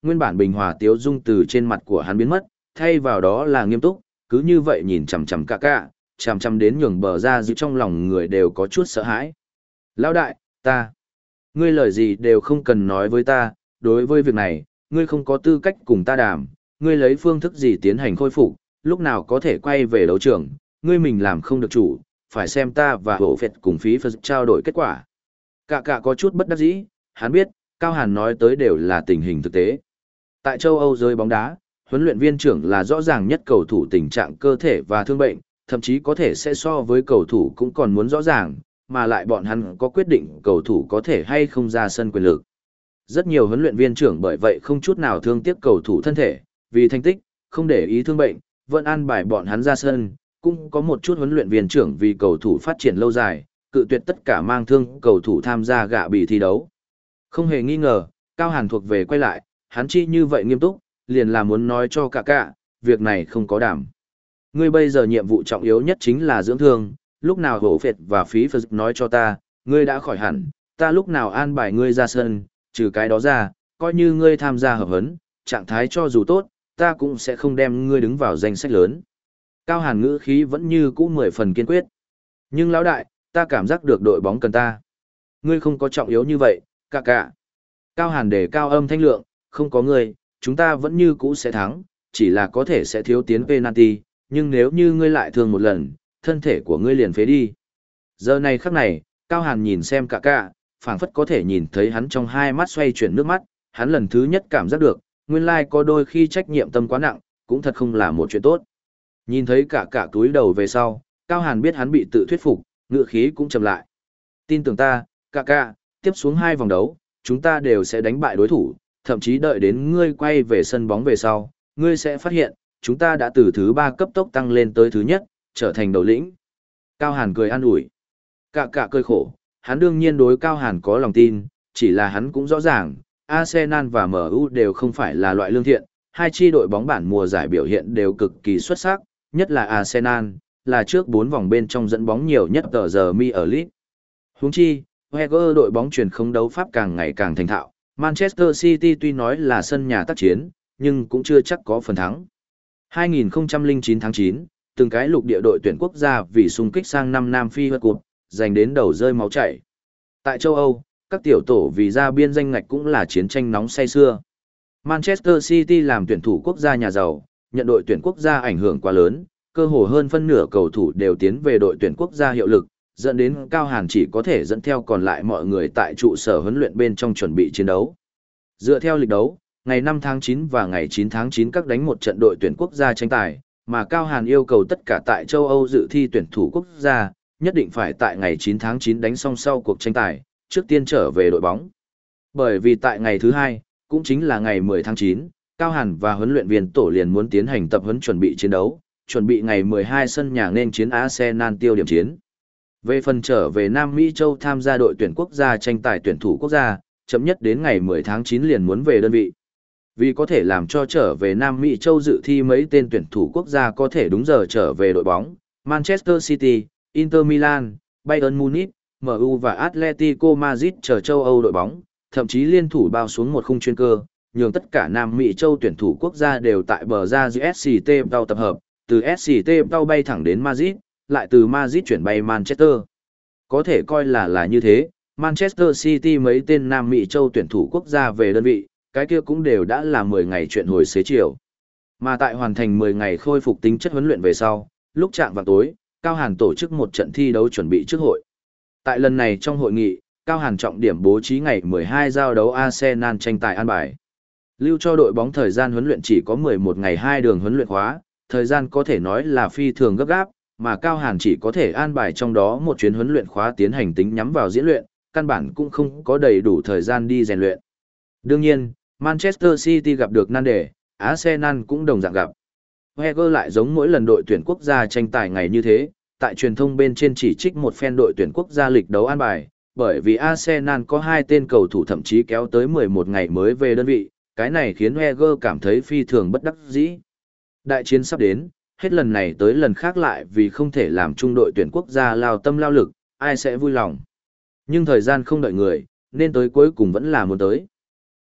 Nguyên bản bình hòa tiếu dung từ trên mặt của hắn biến mất, thay vào đó là nghiêm túc, cứ như vậy nhìn chằm chằm cả cả, chằm chằm đến nhường bờ ra giữ trong lòng người đều có chút sợ hãi. Lão đại, ta, ngươi lời gì đều không cần nói với ta, đối với việc này, ngươi không có tư cách cùng ta đàm, ngươi lấy phương thức gì tiến hành khôi phục, lúc nào có thể quay về đấu trường, ngươi mình làm không được chủ, phải xem ta và hộ phệt cùng phí phật trao đổi kết quả. Cả cả có chút bất đắc dĩ, hắn biết, Cao Hàn nói tới đều là tình hình thực tế. Tại châu Âu giới bóng đá, huấn luyện viên trưởng là rõ ràng nhất cầu thủ tình trạng cơ thể và thương bệnh, thậm chí có thể sẽ so với cầu thủ cũng còn muốn rõ ràng, mà lại bọn hắn có quyết định cầu thủ có thể hay không ra sân quyền lực. Rất nhiều huấn luyện viên trưởng bởi vậy không chút nào thương tiếc cầu thủ thân thể, vì thành tích, không để ý thương bệnh, vẫn an bài bọn hắn ra sân, cũng có một chút huấn luyện viên trưởng vì cầu thủ phát triển lâu dài, cự tuyệt tất cả mang thương cầu thủ tham gia gạ bị thi đấu. Không hề nghi ngờ, Cao Hàn thuộc về quay lại, hắn chi như vậy nghiêm túc, liền là muốn nói cho cả cả, việc này không có đảm. Ngươi bây giờ nhiệm vụ trọng yếu nhất chính là dưỡng thương, lúc nào hổ phệt và phí phật nói cho ta, ngươi đã khỏi hẳn, ta lúc nào an bài ngươi ra sân, trừ cái đó ra, coi như ngươi tham gia hợp huấn, trạng thái cho dù tốt, ta cũng sẽ không đem ngươi đứng vào danh sách lớn. Cao Hàn ngữ khí vẫn như cũ mười phần kiên quyết. Nhưng lão đại, ta cảm giác được đội bóng cần ta. Ngươi không có trọng yếu như vậy, cả cả. Cao Hàn đề cao âm thanh lượng, không có ngươi, chúng ta vẫn như cũ sẽ thắng, chỉ là có thể sẽ thiếu tiến penalty, nhưng nếu như ngươi lại thương một lần, thân thể của ngươi liền phế đi. Giờ này khắc này, Cao Hàn nhìn xem cả cả, phảng phất có thể nhìn thấy hắn trong hai mắt xoay chuyển nước mắt, hắn lần thứ nhất cảm giác được, nguyên lai có đôi khi trách nhiệm tâm quá nặng, cũng thật không là một chuyện tốt. Nhìn thấy cả cả túi đầu về sau, Cao Hàn biết hắn bị tự thuyết phục, ngựa khí cũng chậm lại. Tin tưởng ta, cả cả, tiếp xuống hai vòng đấu, chúng ta đều sẽ đánh bại đối thủ, thậm chí đợi đến ngươi quay về sân bóng về sau, ngươi sẽ phát hiện, chúng ta đã từ thứ ba cấp tốc tăng lên tới thứ nhất, trở thành đầu lĩnh. Cao Hàn cười an ủi. Cả cả cười khổ, hắn đương nhiên đối Cao Hàn có lòng tin, chỉ là hắn cũng rõ ràng, Arsenal và em u đều không phải là loại lương thiện, hai chi đội bóng bản mùa giải biểu hiện đều cực kỳ xuất sắc, nhất là Arsenal, là trước bốn vòng bên trong dẫn bóng nhiều nhất tờ giờ mi ở League. Huống chi, Wenger đội bóng truyền không đấu pháp càng ngày càng thành thạo, Manchester City tuy nói là sân nhà tác chiến, nhưng cũng chưa chắc có phần thắng. hai nghìn không trăm lẻ chín tháng chín, từng cái lục địa đội tuyển quốc gia vì xung kích sang năm Nam Phi World Cup, giành đến đầu rơi máu chảy. Tại châu Âu, các tiểu tổ vì ra biên danh ngạch cũng là chiến tranh nóng say xưa. Manchester City làm tuyển thủ quốc gia nhà giàu, nhận đội tuyển quốc gia ảnh hưởng quá lớn, cơ hồ hơn phân nửa cầu thủ đều tiến về đội tuyển quốc gia hiệu lực, dẫn đến Cao Hàn chỉ có thể dẫn theo còn lại mọi người tại trụ sở huấn luyện bên trong chuẩn bị chiến đấu. Dựa theo lịch đấu, ngày năm tháng chín và ngày chín tháng chín các đánh một trận đội tuyển quốc gia tranh tài, mà Cao Hàn yêu cầu tất cả tại châu Âu dự thi tuyển thủ quốc gia, nhất định phải tại ngày chín tháng chín đánh xong sau cuộc tranh tài, trước tiên trở về đội bóng. Bởi vì tại ngày thứ hai, cũng chính là ngày mười tháng chín, Cao Hàn và huấn luyện viên tổ liền muốn tiến hành tập huấn chuẩn bị chiến đấu, chuẩn bị ngày mười hai sân nhà nên chiến Arsenal tiêu điểm chiến. Về phần trở về Nam Mỹ Châu tham gia đội tuyển quốc gia tranh tài tuyển thủ quốc gia, chậm nhất đến ngày mười tháng chín liền muốn về đơn vị. Vì có thể làm cho trở về Nam Mỹ Châu dự thi mấy tên tuyển thủ quốc gia có thể đúng giờ trở về đội bóng, Manchester City, Inter Milan, Bayern Munich, em u và Atletico Madrid chờ châu Âu đội bóng, thậm chí liên thủ bao xuống một khung chuyên cơ, nhường tất cả Nam Mỹ Châu tuyển thủ quốc gia đều tại bờ ra giữa ét xê tê tàu tập hợp, từ ét xê tê tàu bay thẳng đến Madrid, lại từ Madrid chuyển bay Manchester. Có thể coi là là như thế, Manchester City mấy tên Nam Mỹ Châu tuyển thủ quốc gia về đơn vị, cái kia cũng đều đã là mười ngày chuyện hồi xế chiều. Mà tại hoàn thành mười ngày khôi phục tính chất huấn luyện về sau, lúc chạm vào tối, Cao Hàn tổ chức một trận thi đấu chuẩn bị trước hội. Tại lần này trong hội nghị, Cao Hàn trọng điểm bố trí ngày mười hai giao đấu Arsenal tranh tài an bài. Lưu cho đội bóng thời gian huấn luyện chỉ có mười một ngày hai đường huấn luyện khóa, thời gian có thể nói là phi thường gấp gáp, mà Cao Hàn chỉ có thể an bài trong đó một chuyến huấn luyện khóa tiến hành tính nhắm vào diễn luyện, căn bản cũng không có đầy đủ thời gian đi rèn luyện. Đương nhiên, Manchester City gặp được nan đề, Arsenal cũng đồng dạng gặp. Wenger lại giống mỗi lần đội tuyển quốc gia tranh tài ngày như thế, tại truyền thông bên trên chỉ trích một phen đội tuyển quốc gia lịch đấu an bài, bởi vì Arsenal có hai tên cầu thủ thậm chí kéo tới mười một ngày mới về đơn vị, cái này khiến Wenger cảm thấy phi thường bất đắc dĩ. Đại chiến sắp đến, hết lần này tới lần khác lại vì không thể làm chung đội tuyển quốc gia lao tâm lao lực, ai sẽ vui lòng. Nhưng thời gian không đợi người, nên tới cuối cùng vẫn là muốn tới.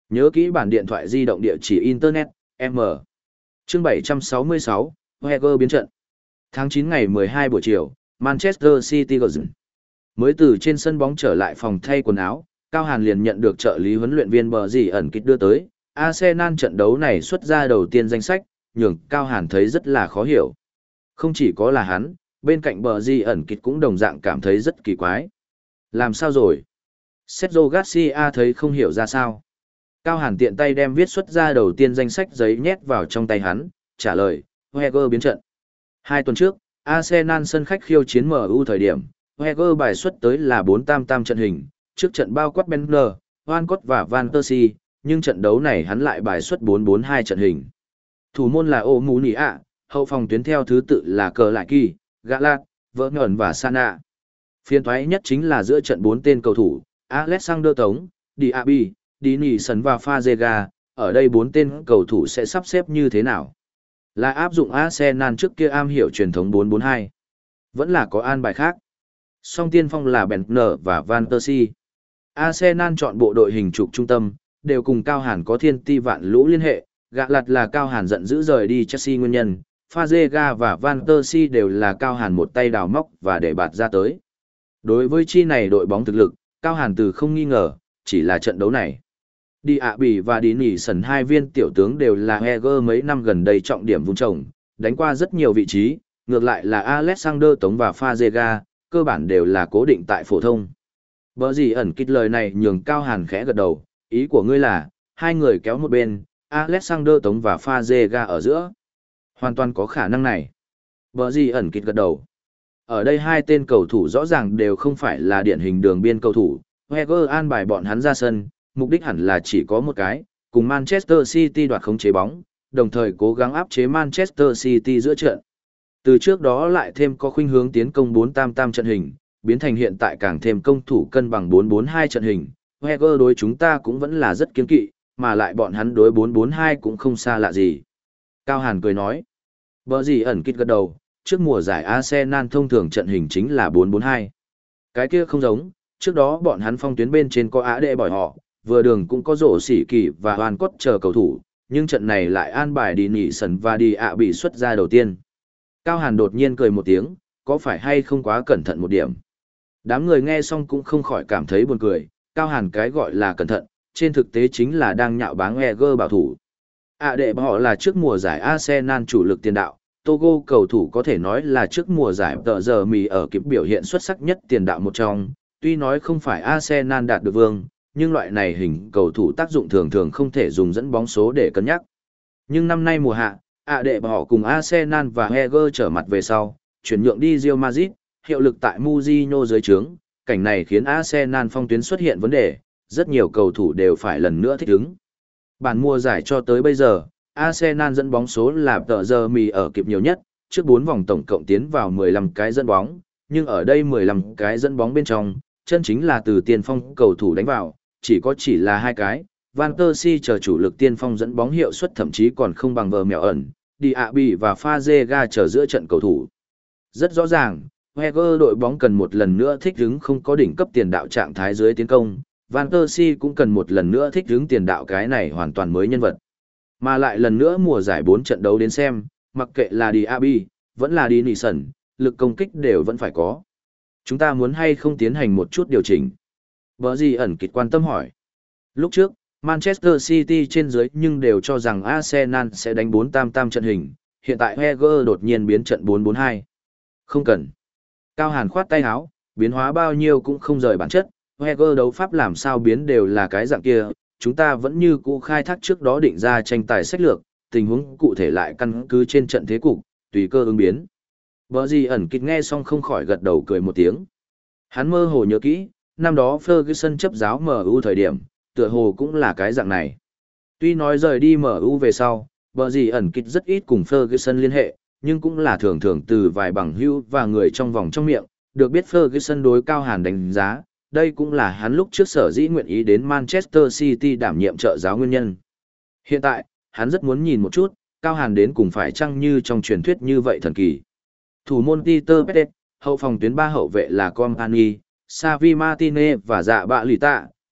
Nhớ kỹ bản điện thoại di động địa chỉ Internet, M. Chương bảy trăm sáu mươi sáu, Wenger biến trận. Tháng chín ngày mười hai buổi chiều, Manchester City Garden. Mới từ trên sân bóng trở lại phòng thay quần áo, Cao Hàn liền nhận được trợ lý huấn luyện viên bờ gì ẩn kịch đưa tới. Arsenal trận đấu này xuất ra đầu tiên danh sách, nhường Cao Hàn thấy rất là khó hiểu. Không chỉ có là hắn, bên cạnh bờ gì ẩn kịch cũng đồng dạng cảm thấy rất kỳ quái. Làm sao rồi? Sergio Garcia thấy không hiểu ra sao. Cao Hàn tiện tay đem viết xuất ra đầu tiên danh sách giấy nhét vào trong tay hắn, trả lời, Wenger biến trận. Hai tuần trước, Arsenal sân khách khiêu chiến em u thời điểm, Wenger bài xuất tới là bốn tam tam trận hình, trước trận bao quát Bender, Walcott và Van Persie, nhưng trận đấu này hắn lại bài xuất bốn bốn hai trận hình. Thủ môn là Omunia, hậu phòng tuyến theo thứ tự là Cờ Lại Kỳ, Galat, Vỡ Ngẩn và Sana. Phiên thoái nhất chính là giữa trận bốn tên cầu thủ, Alexander Tống, Diaby, Dinison và Fazega, ở đây bốn tên cầu thủ sẽ sắp xếp như thế nào? Là áp dụng Arsenal trước kia am hiểu truyền thống bốn bốn hai. Vẫn là có an bài khác. Song tiên phong là Bentner và Van Persie. Arsenal chọn bộ đội hình trục trung tâm, đều cùng Cao Hàn có thiên ti vạn lũ liên hệ, gạ lặt là Cao Hàn giận dữ rời đi Chelsea nguyên nhân, Fazega và Van Persie đều là Cao Hàn một tay đào móc và để bạt ra tới. Đối với chi này đội bóng thực lực, Cao Hàn từ không nghi ngờ, chỉ là trận đấu này. Diaby và Dinison hai viên tiểu tướng đều là Wenger mấy năm gần đây trọng điểm vung trồng, đánh qua rất nhiều vị trí, ngược lại là Alexander Tống và Fazega, cơ bản đều là cố định tại phổ thông. Bở gì ẩn kích lời này nhường Cao Hàn khẽ gật đầu, ý của ngươi là, hai người kéo một bên, Alexander Tống và Fazega ở giữa. Hoàn toàn có khả năng này. Bở gì ẩn kích gật đầu. Ở đây hai tên cầu thủ rõ ràng đều không phải là điển hình đường biên cầu thủ, Wenger an bài bọn hắn ra sân, mục đích hẳn là chỉ có một cái, cùng Manchester City đoạt khống chế bóng, đồng thời cố gắng áp chế Manchester City giữa trận. Từ trước đó lại thêm có khuynh hướng tiến công bốn tam tam trận hình, biến thành hiện tại càng thêm công thủ cân bằng bốn bốn hai trận hình. Wenger đối chúng ta cũng vẫn là rất kiên kỵ, mà lại bọn hắn đối bốn bốn hai cũng không xa lạ gì. Cao Hàn cười nói. Bở gì ẩn kít gật đầu, trước mùa giải Arsenal thông thường trận hình chính là bốn bốn hai. Cái kia không giống, trước đó bọn hắn phong tuyến bên trên có Á Đệ bỏi họ, vừa đường cũng có rổ xỉ kỳ và hoàn cốt chờ cầu thủ, nhưng trận này lại an bài đi nỉ sần và đi ạ bị xuất ra đầu tiên. Cao Hàn đột nhiên cười một tiếng, có phải hay không quá cẩn thận một điểm. Đám người nghe xong cũng không khỏi cảm thấy buồn cười, Cao Hàn cái gọi là cẩn thận, trên thực tế chính là đang nhạo báng Wenger bảo thủ. Ạ đệ họ là trước mùa giải Arsenal chủ lực tiền đạo, Togo cầu thủ có thể nói là trước mùa giải tờ giờ mì ở kịp biểu hiện xuất sắc nhất tiền đạo một trong, tuy nói không phải Arsenal đạt được vương, nhưng loại này hình cầu thủ tác dụng thường thường không thể dùng dẫn bóng số để cân nhắc. Nhưng năm nay mùa hạ, ạ đệ họ cùng Arsenal và Wenger trở mặt về sau, chuyển nhượng đi Real Madrid, hiệu lực tại Mourinho dưới trướng, cảnh này khiến Arsenal phong tuyến xuất hiện vấn đề, rất nhiều cầu thủ đều phải lần nữa thích ứng. Bản mùa giải cho tới bây giờ, Arsenal dẫn bóng số là tờ giờ mì ở kịp nhiều nhất, trước bốn vòng tổng cộng tiến vào mười lăm cái dẫn bóng, nhưng ở đây mười lăm cái dẫn bóng bên trong, chân chính là từ tiền phong cầu thủ đánh vào, chỉ có chỉ là hai cái. Van Persie chờ chủ lực tiên phong dẫn bóng hiệu suất thậm chí còn không bằng vờ mèo ẩn, Diaby và Fazega chờ giữa trận cầu thủ. Rất rõ ràng, Wenger đội bóng cần một lần nữa thích ứng không có đỉnh cấp tiền đạo trạng thái dưới tiến công, Van Persie cũng cần một lần nữa thích ứng tiền đạo cái này hoàn toàn mới nhân vật. Mà lại lần nữa mùa giải bốn trận đấu đến xem, mặc kệ là Diaby, vẫn là Dinison, lực công kích đều vẫn phải có. Chúng ta muốn hay không tiến hành một chút điều chỉnh? Bở gì ẩn kịch quan tâm hỏi. Lúc trước, Manchester City trên dưới nhưng đều cho rằng Arsenal sẽ đánh bốn tam tam trận hình, hiện tại Wenger đột nhiên biến trận bốn bốn hai. Không cần. Cao Hàn khoát tay áo, biến hóa bao nhiêu cũng không rời bản chất, Wenger đấu pháp làm sao biến đều là cái dạng kia, chúng ta vẫn như cũ khai thác trước đó định ra tranh tài sách lược, tình huống cụ thể lại căn cứ trên trận thế cục, tùy cơ ứng biến. Bở gì ẩn kịch nghe xong không khỏi gật đầu cười một tiếng. Hắn mơ hồ nhớ kỹ, năm đó Ferguson chấp giáo em u thời điểm, tựa hồ cũng là cái dạng này. Tuy nói rời đi em u về sau, bở gì ẩn kịch rất ít cùng Ferguson liên hệ, nhưng cũng là thường thường từ vài bằng hữu và người trong vòng trong miệng, được biết Ferguson đối Cao Hàn đánh giá, đây cũng là hắn lúc trước sở dĩ nguyện ý đến Manchester City đảm nhiệm trợ giáo nguyên nhân. Hiện tại, hắn rất muốn nhìn một chút, Cao Hàn đến cùng phải chăng như trong truyền thuyết như vậy thần kỳ. Thủ môn Peter Pettet, hậu phòng tuyến ba hậu vệ là Company, Xavi Martinez và Dạ Bạ Lì Tạ,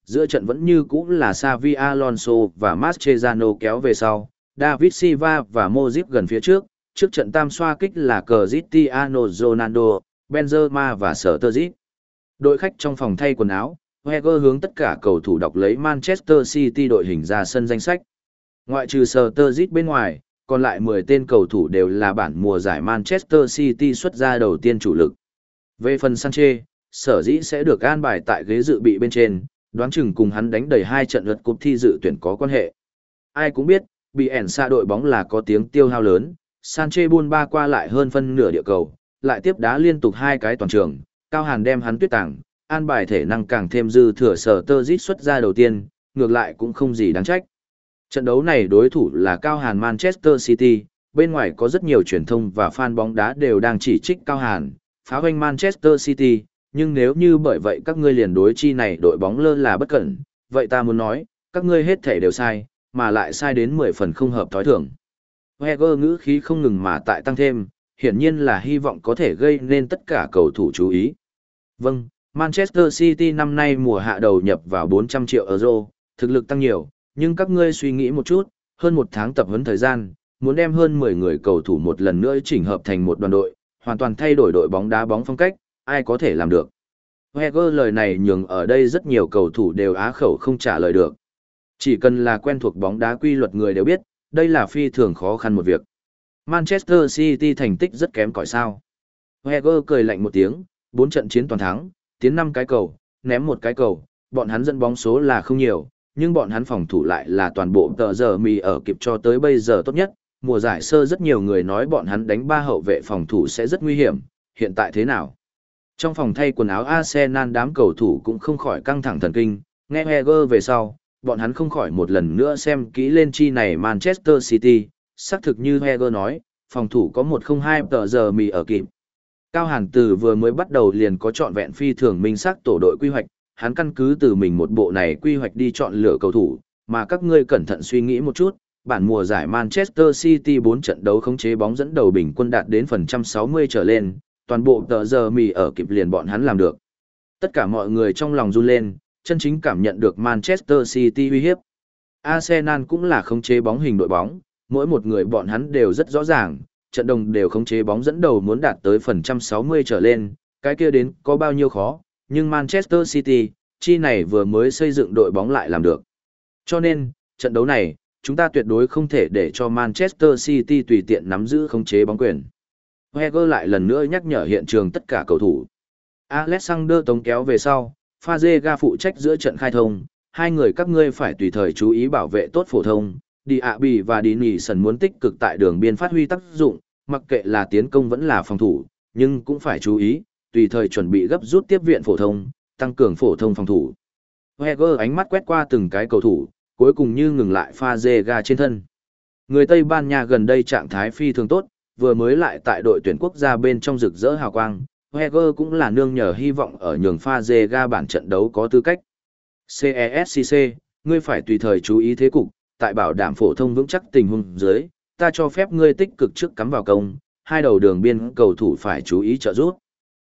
giữa trận vẫn như cũ là Xavi Alonso và Mascherano kéo về sau, David Silva và Modric gần phía trước, trước trận tam xoa kích là Cristiano Ronaldo, Benzema và Sterling. Đội khách trong phòng thay quần áo, Wenger hướng tất cả cầu thủ đọc lấy Manchester City đội hình ra sân danh sách. Ngoại trừ Sterling bên ngoài, còn lại mười tên cầu thủ đều là bản mùa giải Manchester City xuất ra đầu tiên chủ lực. Về phần Sanchez, sở dĩ sẽ được an bài tại ghế dự bị bên trên, đoán chừng cùng hắn đánh đầy hai trận lượt cúp thi dự tuyển có quan hệ. Ai cũng biết, bị ẻn xa đội bóng là có tiếng tiêu hao lớn, Sanchez buôn ba qua lại hơn phân nửa địa cầu, lại tiếp đá liên tục hai cái toàn trường, Cao Hàn đem hắn tuyết tàng, an bài thể năng càng thêm dư thừa sở tơ dít xuất ra đầu tiên, ngược lại cũng không gì đáng trách. Trận đấu này đối thủ là Cao Hàn Manchester City, bên ngoài có rất nhiều truyền thông và fan bóng đá đều đang chỉ trích Cao Hàn, phá hoành Manchester City, nhưng nếu như bởi vậy các ngươi liền đối chi này đội bóng lơ là bất cẩn, vậy ta muốn nói, các ngươi hết thể đều sai, mà lại sai đến mười phần không hợp thói thường. Wenger ngữ khí không ngừng mà tại tăng thêm, hiển nhiên là hy vọng có thể gây nên tất cả cầu thủ chú ý. Vâng, Manchester City năm nay mùa hạ đầu nhập vào bốn trăm triệu euro, thực lực tăng nhiều, nhưng các ngươi suy nghĩ một chút, hơn một tháng tập huấn thời gian, muốn đem hơn mười người cầu thủ một lần nữa chỉnh hợp thành một đoàn đội, hoàn toàn thay đổi đội bóng đá bóng phong cách, ai có thể làm được. Wenger lời này nhường ở đây rất nhiều cầu thủ đều á khẩu không trả lời được. Chỉ cần là quen thuộc bóng đá quy luật người đều biết, đây là phi thường khó khăn một việc. Manchester City thành tích rất kém cỏi sao. Wenger cười lạnh một tiếng, bốn trận chiến toàn thắng, tiến năm cái cầu, ném một cái cầu, bọn hắn dẫn bóng số là không nhiều, nhưng bọn hắn phòng thủ lại là toàn bộ tờ giờ mì ở kịp cho tới bây giờ tốt nhất. Mùa giải sơ rất nhiều người nói bọn hắn đánh ba hậu vệ phòng thủ sẽ rất nguy hiểm, hiện tại thế nào? Trong phòng thay quần áo Arsenal đám cầu thủ cũng không khỏi căng thẳng thần kinh, nghe Wenger về sau, bọn hắn không khỏi một lần nữa xem kỹ lên chi này Manchester City, xác thực như Wenger nói, phòng thủ có một không hai tờ giờ mì ở kịp. Cao Hàn từ vừa mới bắt đầu liền có chọn vẹn phi thường minh xác tổ đội quy hoạch, hắn căn cứ từ mình một bộ này quy hoạch đi chọn lựa cầu thủ, mà các ngươi cẩn thận suy nghĩ một chút, bản mùa giải Manchester City bốn trận đấu khống chế bóng dẫn đầu bình quân đạt đến phần trăm sáu mươi trở lên, toàn bộ tờ giờ mì ở kịp liền bọn hắn làm được. Tất cả mọi người trong lòng run lên, chân chính cảm nhận được Manchester City uy hiếp. Arsenal cũng là khống chế bóng hình đội bóng, mỗi một người bọn hắn đều rất rõ ràng, trận đồng đều khống chế bóng dẫn đầu muốn đạt tới phần trăm sáu mươi trở lên, cái kia đến có bao nhiêu khó, nhưng Manchester City, chi này vừa mới xây dựng đội bóng lại làm được. Cho nên, trận đấu này, chúng ta tuyệt đối không thể để cho Manchester City tùy tiện nắm giữ khống chế bóng quyền. Wenger lại lần nữa nhắc nhở hiện trường tất cả cầu thủ. Alexander tống kéo về sau, Fazega phụ trách giữa trận khai thông, hai người các ngươi phải tùy thời chú ý bảo vệ tốt phổ thông, Diaby và Dinison muốn tích cực tại đường biên phát huy tác dụng, mặc kệ là tiến công vẫn là phòng thủ, nhưng cũng phải chú ý, tùy thời chuẩn bị gấp rút tiếp viện phổ thông, tăng cường phổ thông phòng thủ. Wenger ánh mắt quét qua từng cái cầu thủ, cuối cùng như ngừng lại Fazega trên thân. Người Tây Ban Nha gần đây trạng thái phi thường tốt, vừa mới lại tại đội tuyển quốc gia bên trong rực rỡ hào quang, Wenger cũng là nương nhờ hy vọng ở nhường Fazega bản trận đấu có tư cách. xê e ét xê xê, ngươi phải tùy thời chú ý thế cục, tại bảo đảm phổ thông vững chắc tình huống dưới, ta cho phép ngươi tích cực trước cắm vào công, hai đầu đường biên cầu thủ phải chú ý trợ giúp.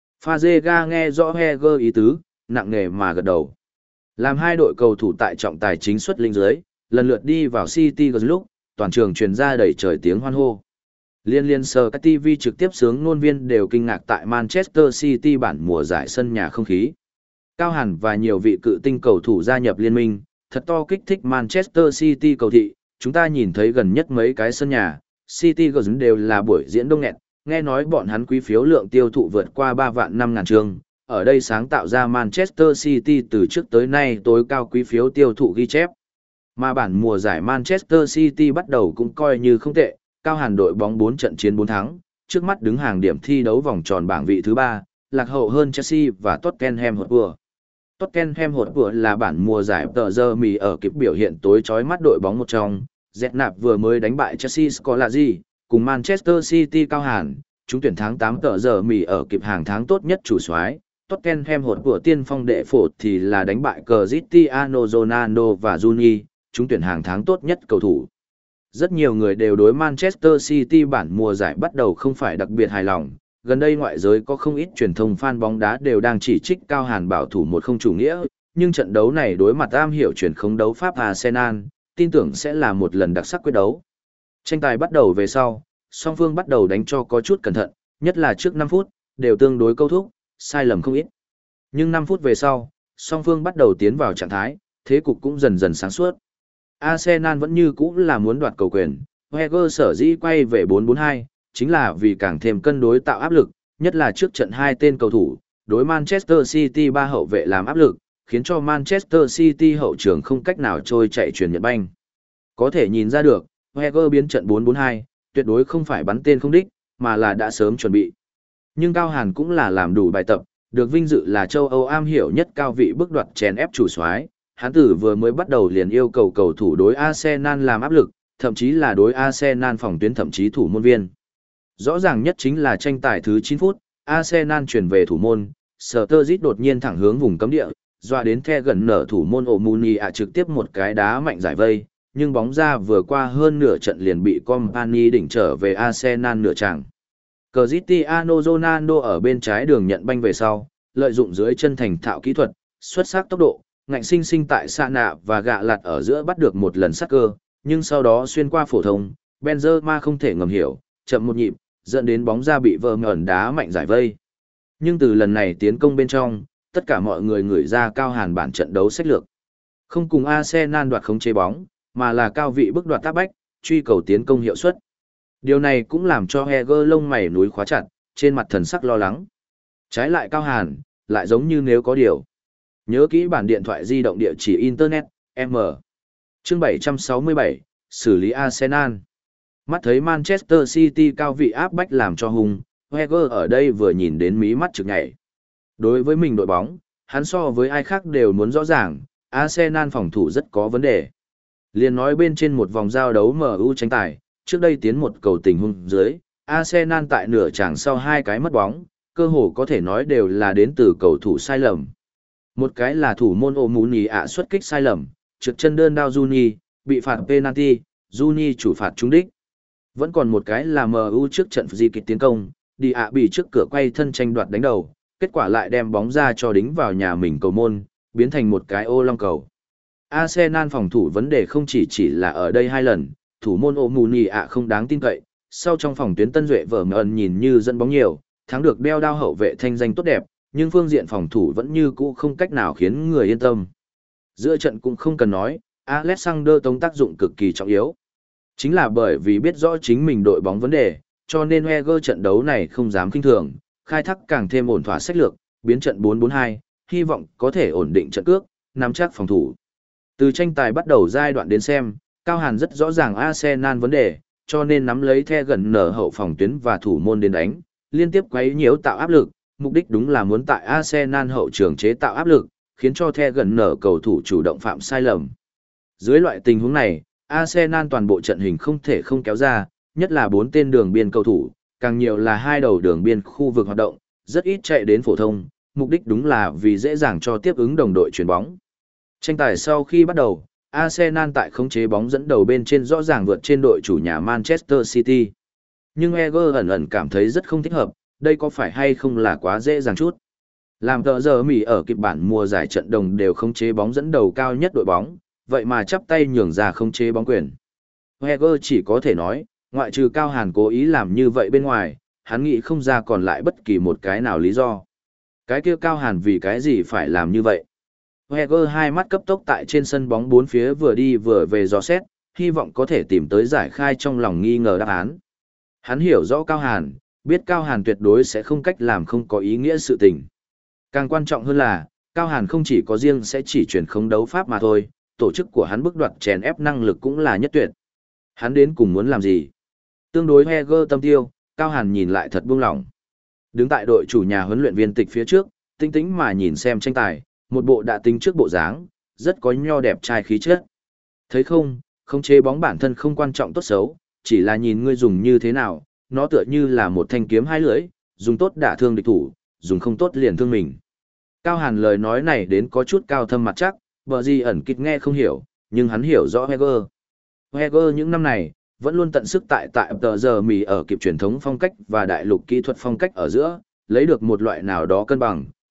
Fazega nghe rõ Wenger ý tứ, nặng nề mà gật đầu. Làm hai đội cầu thủ tại trọng tài chính xuất linh dưới, lần lượt đi vào City gần lúc, toàn trường truyền ra đầy trời tiếng hoan hô. Liên liên sờ các ti vi trực tiếp sướng ngôn viên đều kinh ngạc tại Manchester City bản mùa giải sân nhà không khí. Cao Hàn và nhiều vị cự tinh cầu thủ gia nhập liên minh, thật to kích thích Manchester City cầu thị, chúng ta nhìn thấy gần nhất mấy cái sân nhà, City gần đều là buổi diễn đông nghẹt, nghe nói bọn hắn quý phiếu lượng tiêu thụ vượt qua ba vạn năm ngàn trường, ở đây sáng tạo ra Manchester City từ trước tới nay tối cao quý phiếu tiêu thụ ghi chép. Mà bản mùa giải Manchester City bắt đầu cũng coi như không tệ, Cao Hàn đội bóng bốn trận chiến bốn thắng, trước mắt đứng hàng điểm thi đấu vòng tròn bảng vị thứ ba, lạc hậu hơn Chelsea và Tottenham Hotspur. Tottenham Hotspur là bản mùa giải tờ giờ mì ở kịp biểu hiện tối chói mắt đội bóng một trong, dẹt nạp vừa mới đánh bại Chelsea Scolari, cùng Manchester City Cao Hàn, chúng tuyển tháng tám tờ giờ mì ở kịp hàng tháng tốt nhất chủ soái. Tottenham Hotspur tiên phong đệ phột thì là đánh bại Cristiano Ronaldo và Juni, chúng tuyển hàng tháng tốt nhất cầu thủ. Rất nhiều người đều đối Manchester City bản mùa giải bắt đầu không phải đặc biệt hài lòng, gần đây ngoại giới có không ít truyền thông fan bóng đá đều đang chỉ trích Cao Hàn bảo thủ một không chủ nghĩa, nhưng trận đấu này đối mặt am hiểu chuyển khống đấu pháp Arsenal, tin tưởng sẽ là một lần đặc sắc quyết đấu. Tranh tài bắt đầu về sau, song phương bắt đầu đánh cho có chút cẩn thận, nhất là trước năm phút, đều tương đối câu thúc, sai lầm không ít. Nhưng năm phút về sau, song phương bắt đầu tiến vào trạng thái, thế cục cũng dần dần sáng suốt. Arsenal vẫn như cũ là muốn đoạt cầu quyền, Wenger sở dĩ quay về bốn bốn hai, chính là vì càng thêm cân đối tạo áp lực, nhất là trước trận hai tên cầu thủ, đối Manchester City ba hậu vệ làm áp lực, khiến cho Manchester City hậu trường không cách nào trôi chạy truyền nhận banh. Có thể nhìn ra được, Wenger biến trận bốn bốn hai, tuyệt đối không phải bắn tên không đích, mà là đã sớm chuẩn bị. Nhưng Cao Hàn cũng là làm đủ bài tập, được vinh dự là châu Âu am hiểu nhất cao vị bước đoạt chèn ép chủ soái. Hắn tử vừa mới bắt đầu liền yêu cầu cầu thủ đối Arsenal làm áp lực, thậm chí là đối Arsenal phòng tuyến thậm chí thủ môn viên. Rõ ràng nhất chính là tranh tài thứ chín phút, Arsenal chuyển về thủ môn, Sturridge đột nhiên thẳng hướng vùng cấm địa, dọa đến the gần nở thủ môn Omuni ạ trực tiếp một cái đá mạnh giải vây, nhưng bóng ra vừa qua hơn nửa trận liền bị Company đỉnh trở về Arsenal nửa chặng. Cristiano Ronaldo ở bên trái đường nhận banh về sau, lợi dụng dưới chân thành thạo kỹ thuật, xuất sắc tốc độ, ngạnh sinh sinh tại xa nạ và gạ lạt ở giữa bắt được một lần sắc cơ, nhưng sau đó xuyên qua phổ thông, Benzema không thể ngầm hiểu, chậm một nhịp, dẫn đến bóng ra bị vờ ngẩn đá mạnh giải vây. Nhưng từ lần này tiến công bên trong, tất cả mọi người ngửi ra Cao Hàn bản trận đấu sách lược. Không cùng Arsenal đoạt khống chế bóng, mà là cao vị bức đoạt tác bách, truy cầu tiến công hiệu suất. Điều này cũng làm cho Heger lông mày núi khóa chặt, trên mặt thần sắc lo lắng. Trái lại Cao Hàn, lại giống như nếu có điều. Nhớ kỹ bản điện thoại di động địa chỉ Internet, M. Chương bảy trăm sáu mươi bảy, xử lý Arsenal. Mắt thấy Manchester City cao vị áp bách làm cho hung, Heger ở đây vừa nhìn đến mí mắt trực nhảy. Đối với mình đội bóng, hắn so với ai khác đều muốn rõ ràng, Arsenal phòng thủ rất có vấn đề. Liên nói bên trên một vòng giao đấu em u tranh tài, trước đây tiến một cầu tình huống dưới, Arsenal tại nửa chàng sau hai cái mất bóng, cơ hồ có thể nói đều là đến từ cầu thủ sai lầm. Một cái là thủ môn Omuni ạ xuất kích sai lầm, trượt chân đơn đao Juni, bị phạt penalty, Juni chủ phạt trúng đích. Vẫn còn một cái là em u trước trận di kịch tiến công, đi ạ bị trước cửa quay thân tranh đoạt đánh đầu, kết quả lại đem bóng ra cho đính vào nhà mình cầu môn, biến thành một cái ô long cầu. Arsenal phòng thủ vấn đề không chỉ chỉ là ở đây hai lần, thủ môn Omuni ạ không đáng tin cậy, sau trong phòng tuyến Tân Duệ vở mờn nhìn như dẫn bóng nhiều, thắng được đeo đao hậu vệ thanh danh tốt đẹp, nhưng phương diện phòng thủ vẫn như cũ không cách nào khiến người yên tâm. Giữa trận cũng không cần nói, Alexander Tống tác dụng cực kỳ trọng yếu. Chính là bởi vì biết rõ chính mình đội bóng vấn đề, cho nên Wenger trận đấu này không dám kinh thường, khai thác càng thêm ổn thỏa sách lược, biến trận bốn bốn hai, hy vọng có thể ổn định trận cước, nắm chắc phòng thủ. Từ tranh tài bắt đầu giai đoạn đến xem, Cao Hàn rất rõ ràng Arsenal vấn đề, cho nên nắm lấy the gần nở hậu phòng tuyến và thủ môn đến đánh, liên tiếp quấy nhiễu tạo áp lực, mục đích đúng là muốn tại Arsenal hậu trường chế tạo áp lực, khiến cho the gần nở cầu thủ chủ động phạm sai lầm. Dưới loại tình huống này, Arsenal toàn bộ trận hình không thể không kéo ra, nhất là bốn tên đường biên cầu thủ, càng nhiều là hai đầu đường biên khu vực hoạt động, rất ít chạy đến phổ thông, mục đích đúng là vì dễ dàng cho tiếp ứng đồng đội chuyển bóng. Tranh tài sau khi bắt đầu, Arsenal tại khống chế bóng dẫn đầu bên trên rõ ràng vượt trên đội chủ nhà Manchester City. Nhưng Wenger ẩn ẩn cảm thấy rất không thích hợp, đây có phải hay không là quá dễ dàng chút. Làm tờ giờ Mỹ ở kịch bản mùa giải trận đồng đều khống chế bóng dẫn đầu cao nhất đội bóng, vậy mà chắp tay nhường ra khống chế bóng quyền. Wenger chỉ có thể nói, ngoại trừ Cao Hàn cố ý làm như vậy bên ngoài, hắn nghĩ không ra còn lại bất kỳ một cái nào lý do. Cái kia Cao Hàn vì cái gì phải làm như vậy? Wenger hai mắt cấp tốc tại trên sân bóng bốn phía vừa đi vừa về dò xét, hy vọng có thể tìm tới giải khai trong lòng nghi ngờ đáp án. Hắn hiểu rõ Cao Hàn, biết Cao Hàn tuyệt đối sẽ không cách làm không có ý nghĩa sự tình. Càng quan trọng hơn là, Cao Hàn không chỉ có riêng sẽ chỉ truyền không đấu pháp mà thôi, tổ chức của hắn bức đoạt chèn ép năng lực cũng là nhất tuyệt. Hắn đến cùng muốn làm gì? Tương đối Wenger tâm tiêu, Cao Hàn nhìn lại thật buông lỏng. Đứng tại đội chủ nhà huấn luyện viên tịch phía trước, tinh tĩnh mà nhìn xem tranh tài, một bộ đã tính trước bộ dáng, rất có nho đẹp trai khí chất. Thấy không, khống chế bóng bản thân không quan trọng tốt xấu, chỉ là nhìn ngươi dùng như thế nào, nó tựa như là một thanh kiếm hai lưỡi, dùng tốt đả thương địch thủ, dùng không tốt liền thương mình. Cao Hàn lời nói này đến có chút cao thâm mặt chắc, bờ gì ẩn kịch nghe không hiểu, nhưng hắn hiểu rõ Wenger. Wenger những năm này, vẫn luôn tận sức tại tại tờ giờ mì ở kịp truyền thống phong cách và đại lục kỹ thuật phong cách ở giữa, lấy được một loại nào đó cân bằng,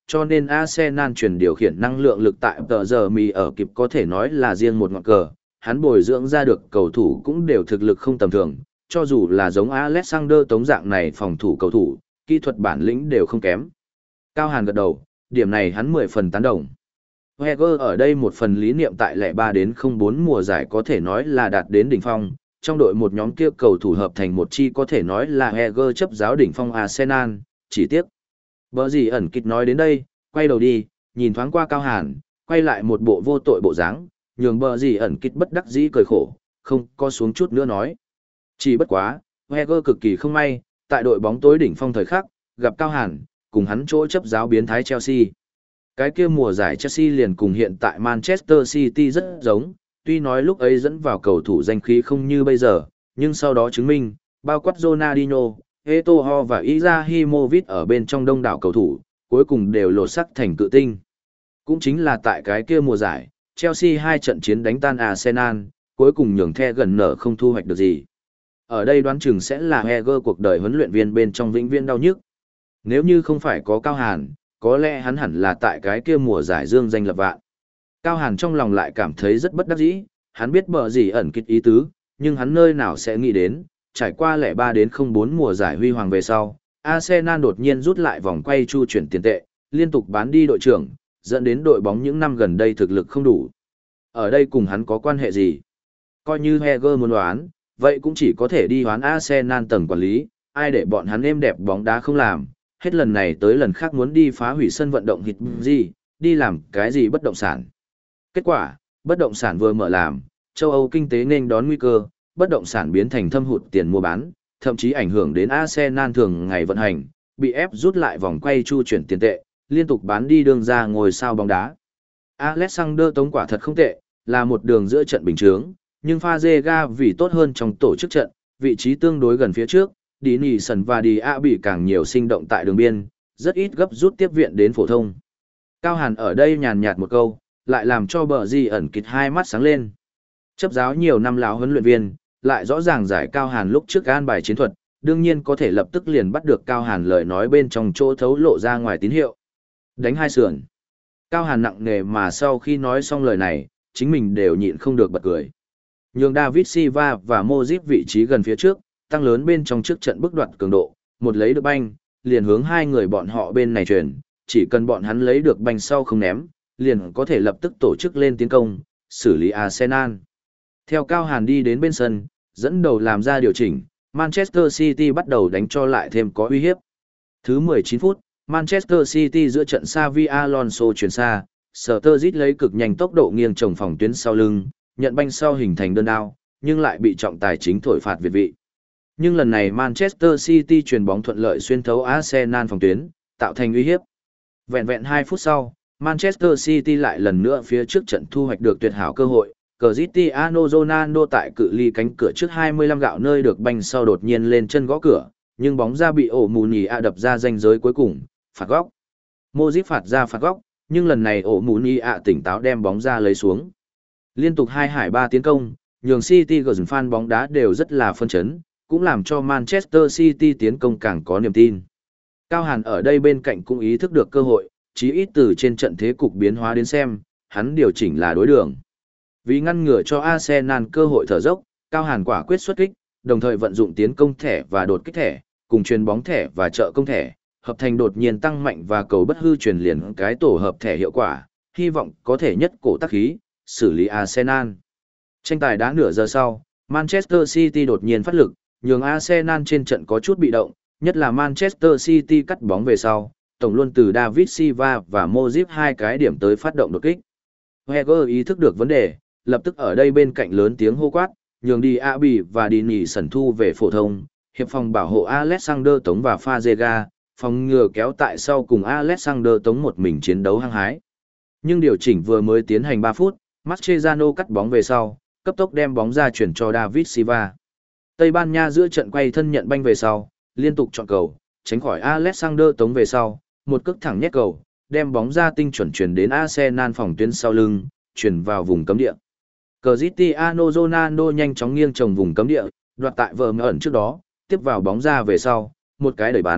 cho nên Arsenal chuyển điều khiển năng lượng lực tại tờ giờ mì ở kịp có thể nói là riêng một ngọn cờ, hắn bồi dưỡng ra được cầu thủ cũng đều thực lực không tầm thường, cho dù là giống Alexander Tống dạng này phòng thủ cầu thủ, kỹ thuật bản lĩnh đều không kém. Cao Hàn gật đầu, điểm này hắn mười phần tán đồng. Wenger ở đây một phần lý niệm tại lẻ ba đến không bốn mùa giải có thể nói là đạt đến đỉnh phong, trong đội một nhóm kia cầu thủ hợp thành một chi có thể nói là Wenger chấp giáo đỉnh phong Arsenal, chỉ tiếc. Bở gì ẩn kịch nói đến đây, quay đầu đi, nhìn thoáng qua Cao Hàn, quay lại một bộ vô tội bộ dáng, nhường bờ gì ẩn kịch bất đắc dĩ cười khổ, không có xuống chút nữa nói. Chỉ bất quá, Wenger cực kỳ không may, tại đội bóng tối đỉnh phong thời khắc, gặp Cao Hàn, cùng hắn chỗ chấp giáo biến thái Chelsea. Cái kia mùa giải Chelsea liền cùng hiện tại Manchester City rất giống, tuy nói lúc ấy dẫn vào cầu thủ danh khí không như bây giờ, nhưng sau đó chứng minh, bao quát Ronaldinho, Eto'o và Izahimovic ở bên trong đông đảo cầu thủ, cuối cùng đều lột sắc thành cự tinh. Cũng chính là tại cái kia mùa giải, Chelsea hai trận chiến đánh tan Arsenal, cuối cùng nhường The gần nở không thu hoạch được gì. Ở đây đoán chừng sẽ là Wenger cuộc đời huấn luyện viên bên trong vĩnh viễn đau nhức. Nếu như không phải có Cao Hàn, có lẽ hắn hẳn là tại cái kia mùa giải dương danh lập vạn. Cao Hàn trong lòng lại cảm thấy rất bất đắc dĩ, hắn biết bở gì ẩn kịch ý tứ, nhưng hắn nơi nào sẽ nghĩ đến, trải qua lẻ ba đến không bốn mùa giải huy hoàng về sau, Arsenal đột nhiên rút lại vòng quay chu chuyển tiền tệ, liên tục bán đi đội trưởng, dẫn đến đội bóng những năm gần đây thực lực không đủ. Ở đây cùng hắn có quan hệ gì? Coi như Wenger muốn đoán, vậy cũng chỉ có thể đi đoán Arsenal tầng quản lý, ai để bọn hắn êm đẹp bóng đá không làm, hết lần này tới lần khác muốn đi phá hủy sân vận động hít gì, đi làm cái gì bất động sản. Kết quả, bất động sản vừa mở làm, châu Âu kinh tế nên đón nguy cơ, bất động sản biến thành thâm hụt tiền mua bán, thậm chí ảnh hưởng đến Arsenal thường ngày vận hành, bị ép rút lại vòng quay chu chuyển tiền tệ, liên tục bán đi đường ra ngồi sao bóng đá. Alexander Tống quả thật không tệ, là một đường giữa trận bình chướng, nhưng Fazega vì tốt hơn trong tổ chức trận, vị trí tương đối gần phía trước, Dini Sần và Đi A bị càng nhiều sinh động tại đường biên, rất ít gấp rút tiếp viện đến phổ thông. Cao Hàn ở đây nhàn nhạt một câu, lại làm cho bờ gì ẩn kịch hai mắt sáng lên. Chấp giáo nhiều năm lão huấn luyện viên, lại rõ ràng giải Cao Hàn lúc trước an bài chiến thuật, đương nhiên có thể lập tức liền bắt được Cao Hàn lời nói bên trong chỗ thấu lộ ra ngoài tín hiệu. Đánh hai sườn. Cao Hàn nặng nề mà sau khi nói xong lời này, chính mình đều nhịn không được bật cười. Nhường David Silva và Modric vị trí gần phía trước, tăng lớn bên trong trước trận bức đoạt cường độ, một lấy được banh, liền hướng hai người bọn họ bên này truyền, chỉ cần bọn hắn lấy được banh sau không ném, liền có thể lập tức tổ chức lên tiến công, xử lý Arsenal. Theo Cao Hàn đi đến bên sân, dẫn đầu làm ra điều chỉnh, Manchester City bắt đầu đánh cho lại thêm có uy hiếp. Thứ mười chín phút, Manchester City giữa trận Xavi Alonso chuyển xa, Sturridge lấy cực nhanh tốc độ nghiêng trồng phòng tuyến sau lưng, nhận banh sau hình thành đơn đao, nhưng lại bị trọng tài chính thổi phạt việt vị. Nhưng lần này Manchester City chuyền bóng thuận lợi xuyên thấu Arsenal phòng tuyến, tạo thành uy hiếp. Vẹn vẹn hai phút sau, Manchester City lại lần nữa phía trước trận thu hoạch được tuyệt hảo cơ hội. Cristiano Ronaldo tại cự ly cánh cửa trước hai mươi lăm gạo nơi được banh sau đột nhiên lên chân gõ cửa, nhưng bóng ra bị ổ mù nhì ạ đập ra ranh giới cuối cùng, phạt góc. Modric phạt ra phạt góc, nhưng lần này ổ mù nhì ạ tỉnh táo đem bóng ra lấy xuống. Liên tục hai hải ba tiến công, nhường City gần fan bóng đá đều rất là phân chấn, cũng làm cho Manchester City tiến công càng có niềm tin. Cao Hàn ở đây bên cạnh cũng ý thức được cơ hội, chí ít từ trên trận thế cục biến hóa đến xem, hắn điều chỉnh là đối đường. Vì ngăn ngừa cho Arsenal cơ hội thở dốc, Cao Hàn quả quyết xuất kích, đồng thời vận dụng tiến công thẻ và đột kích thẻ, cùng truyền bóng thẻ và trợ công thẻ, hợp thành đột nhiên tăng mạnh và cầu bất hư truyền liền cái tổ hợp thẻ hiệu quả, hy vọng có thể nhất cổ tác khí, xử lý Arsenal. Tranh tài đã nửa giờ sau, Manchester City đột nhiên phát lực, nhường Arsenal trên trận có chút bị động, nhất là Manchester City cắt bóng về sau, tổng luôn từ David Silva và Modric hai cái điểm tới phát động đột kích. Wenger ý thức được vấn đề, lập tức ở đây bên cạnh lớn tiếng hô quát, nhường đi Abi và đi nỉ sẩn thu về phổ thông, hiệp phòng bảo hộ Alexander Tống và Fazega, phòng ngừa kéo tại sau cùng Alexander Tống một mình chiến đấu hăng hái. Nhưng điều chỉnh vừa mới tiến hành ba phút, Mascherano cắt bóng về sau, cấp tốc đem bóng ra chuyển cho David Silva. Tây Ban Nha giữa trận quay thân nhận banh về sau, liên tục chọn cầu, tránh khỏi Alexander Tống về sau, một cước thẳng nhét cầu, đem bóng ra tinh chuẩn chuyển đến Arsenal phòng tuyến sau lưng, chuyển vào vùng cấm địa. Cristiano Ronaldo nhanh chóng nghiêng trồng vùng cấm địa, đoạt tại vờ ẩn trước đó, tiếp vào bóng ra về sau, một cái đẩy bắn,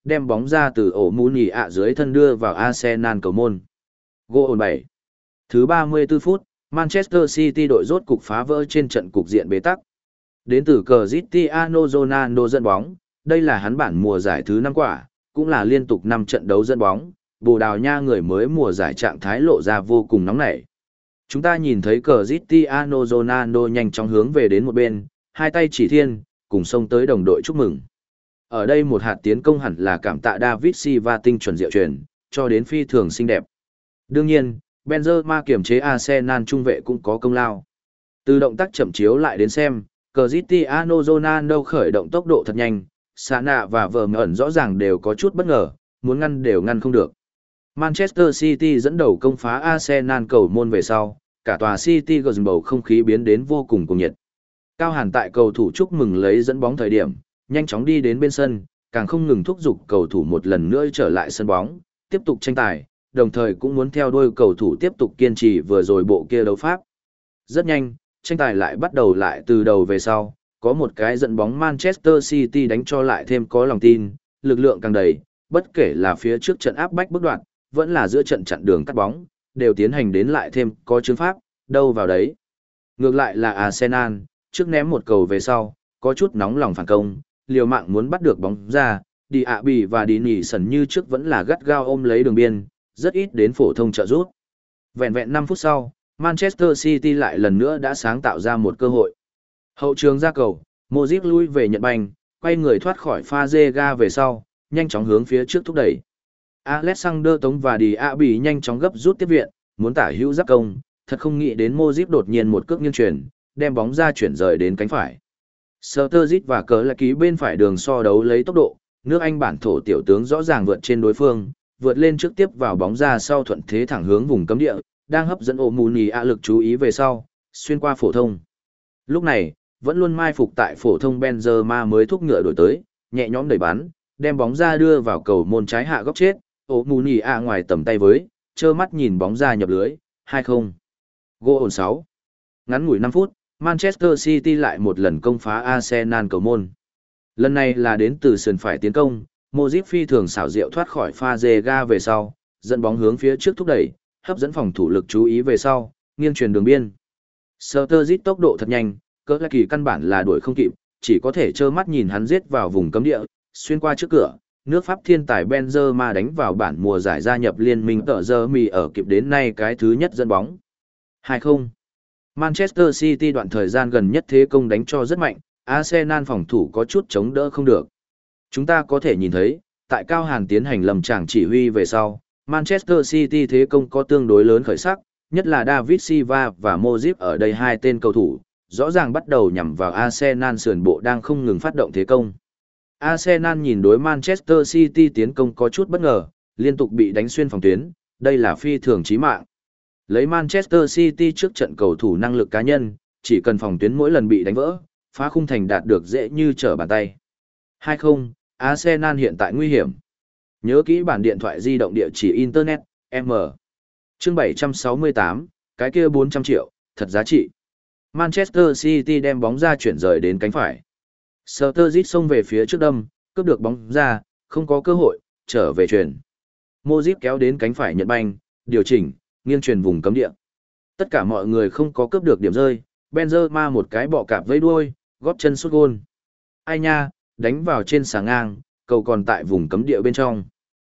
đem bóng ra từ ổ mũ nhì ạ dưới thân đưa vào Arsenal cầu môn. Goal bảy. Thứ ba mươi tư phút, Manchester City đội rốt cục phá vỡ trên trận cục diện bế tắc. Đến từ Cristiano Ronaldo dẫn bóng, đây là hắn bản mùa giải thứ năm quả, cũng là liên tục năm trận đấu dẫn bóng, Bồ Đào Nha người mới mùa giải trạng thái lộ ra vô cùng nóng nảy. Chúng ta nhìn thấy Cristiano Ronaldo nhanh chóng hướng về đến một bên, hai tay chỉ thiên, cùng xông tới đồng đội chúc mừng. Ở đây một hạt tiến công hẳn là cảm tạ David Silva tinh chuẩn diệu truyền, cho đến phi thường xinh đẹp. Đương nhiên, Benzema kiểm chế Arsenal trung vệ cũng có công lao. Từ động tác chậm chiếu lại đến xem, Cristiano Ronaldo khởi động tốc độ thật nhanh, Sana và Verme ẩn rõ ràng đều có chút bất ngờ, muốn ngăn đều ngăn không được. Manchester City dẫn đầu công phá Arsenal cầu môn về sau, cả tòa City gần bầu không khí biến đến vô cùng cuồng nhiệt. Cao Hàn tại cầu thủ chúc mừng lấy dẫn bóng thời điểm, nhanh chóng đi đến bên sân, càng không ngừng thúc giục cầu thủ một lần nữa trở lại sân bóng, tiếp tục tranh tài, đồng thời cũng muốn theo đuôi cầu thủ tiếp tục kiên trì vừa rồi bộ kia đấu pháp. Rất nhanh, tranh tài lại bắt đầu lại từ đầu về sau, có một cái dẫn bóng Manchester City đánh cho lại thêm có lòng tin, lực lượng càng đầy, bất kể là phía trước trận áp bách bước đoạn, vẫn là giữa trận chặn đường cắt bóng, đều tiến hành đến lại thêm có chứng pháp, đâu vào đấy. Ngược lại là Arsenal, trước ném một cầu về sau, có chút nóng lòng phản công, liều mạng muốn bắt được bóng ra, đi ạ bì và đi nỉ sần như trước vẫn là gắt gao ôm lấy đường biên, rất ít đến phổ thông trợ rút. Vẹn vẹn năm phút sau, Manchester City lại lần nữa đã sáng tạo ra một cơ hội. Hậu trường ra cầu, Modric lui về nhận banh, quay người thoát khỏi pha ga về sau, nhanh chóng hướng phía trước thúc đẩy. Alexander Tống và Đi ạ bì nhanh chóng gấp rút tiếp viện, muốn tả hữu giáp công, thật không nghĩ đến Modric đột nhiên một cước nghiêng chuyển, đem bóng ra chuyển rời đến cánh phải. Sturridge và cớ là ký bên phải đường so đấu lấy tốc độ, nước Anh bản thổ tiểu tướng rõ ràng vượt trên đối phương, vượt lên trước tiếp vào bóng ra sau thuận thế thẳng hướng vùng cấm địa, đang hấp dẫn Omuni ạ lực chú ý về sau, xuyên qua phổ thông. Lúc này, vẫn luôn mai phục tại phổ thông Benzema mới thúc ngựa đổi tới, nhẹ nhõm đẩy bắn, đem bóng ra đưa vào cầu môn trái hạ góc chết, Omuni ạ ngoài tầm tay với, trơ mắt nhìn bóng ra nhập lưới, hai không. Goal sáu. Ngắn ngủi năm phút, Manchester City lại một lần công phá Arsenal cầu môn. Lần này là đến từ sườn phải tiến công, Modric phi thường xảo diệu thoát khỏi pha ga về sau, dẫn bóng hướng phía trước thúc đẩy, hấp dẫn phòng thủ lực chú ý về sau, nghiêng truyền đường biên. Sturridge tốc độ thật nhanh, cỡ là kỳ căn bản là đuổi không kịp, chỉ có thể trơ mắt nhìn hắn giết vào vùng cấm địa, xuyên qua trước cửa, nước Pháp thiên tài Benzema đánh vào bản mùa giải gia nhập liên minh tợ giờ mì ở kịp đến nay cái thứ nhất dẫn bóng. hai không. Manchester City đoạn thời gian gần nhất thế công đánh cho rất mạnh, Arsenal phòng thủ có chút chống đỡ không được. Chúng ta có thể nhìn thấy, tại Cao Hàn tiến hành lầm tràng chỉ huy về sau, Manchester City thế công có tương đối lớn khởi sắc, nhất là David Silva và Modric ở đây hai tên cầu thủ, rõ ràng bắt đầu nhằm vào Arsenal sườn bộ đang không ngừng phát động thế công. Arsenal nhìn đối Manchester City tiến công có chút bất ngờ, liên tục bị đánh xuyên phòng tuyến, đây là phi thường chí mạng. Lấy Manchester City trước trận cầu thủ năng lực cá nhân, chỉ cần phòng tuyến mỗi lần bị đánh vỡ, phá khung thành đạt được dễ như trở bàn tay. hai không, Arsenal hiện tại nguy hiểm. Nhớ kỹ bản điện thoại di động địa chỉ Internet, M. Chương bảy trăm sáu mươi tám, cái kia bốn trăm triệu, thật giá trị. Manchester City đem bóng ra chuyển rời đến cánh phải. Sturridge xông về phía trước đâm, cướp được bóng ra, không có cơ hội, trở về chuyển. Modric kéo đến cánh phải nhận banh, điều chỉnh, nghiêng truyền vùng cấm địa. Tất cả mọi người không có cướp được điểm rơi, Benzema một cái bọ cạp vẫy đuôi, góp chân sút gôn. Ai nha, đánh vào trên xà ngang, cầu còn tại vùng cấm địa bên trong.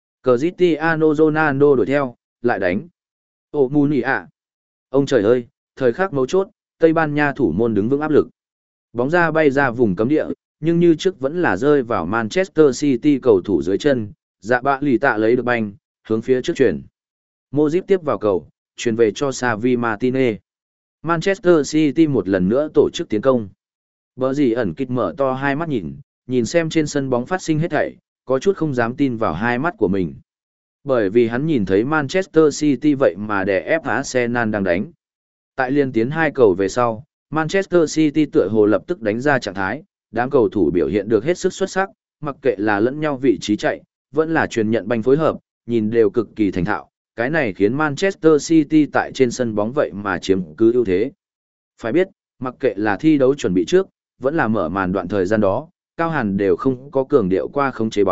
Cristiano Ronaldo đuổi theo, lại đánh. Ô mù nỉ ạ. Ông trời ơi, thời khắc mấu chốt, Tây Ban Nha thủ môn đứng vững áp lực. Bóng ra bay ra vùng cấm địa, nhưng như trước vẫn là rơi vào Manchester City cầu thủ dưới chân, dạ bạ lì tạ lấy được banh, hướng phía trước chuyển. Modric tiếp vào cầu, chuyển về cho Xavi Martinez. Manchester City một lần nữa tổ chức tiến công. Bờ gì ẩn kịch mở to hai mắt nhìn, nhìn xem trên sân bóng phát sinh hết thảy, có chút không dám tin vào hai mắt của mình. Bởi vì hắn nhìn thấy Manchester City vậy mà đè ép Arsenal đang đánh. Tại liên tiến hai cầu về sau, Manchester City tựa hồ lập tức đánh ra trạng thái, đám cầu thủ biểu hiện được hết sức xuất sắc, mặc kệ là lẫn nhau vị trí chạy, vẫn là truyền nhận banh phối hợp, nhìn đều cực kỳ thành thạo. Cái này khiến Manchester City tại trên sân bóng vậy mà chiếm cứ ưu thế. Phải biết, mặc kệ là thi đấu chuẩn bị trước, vẫn là mở màn đoạn thời gian đó, Cao Hàn đều không có cường điệu qua khống chế bóng,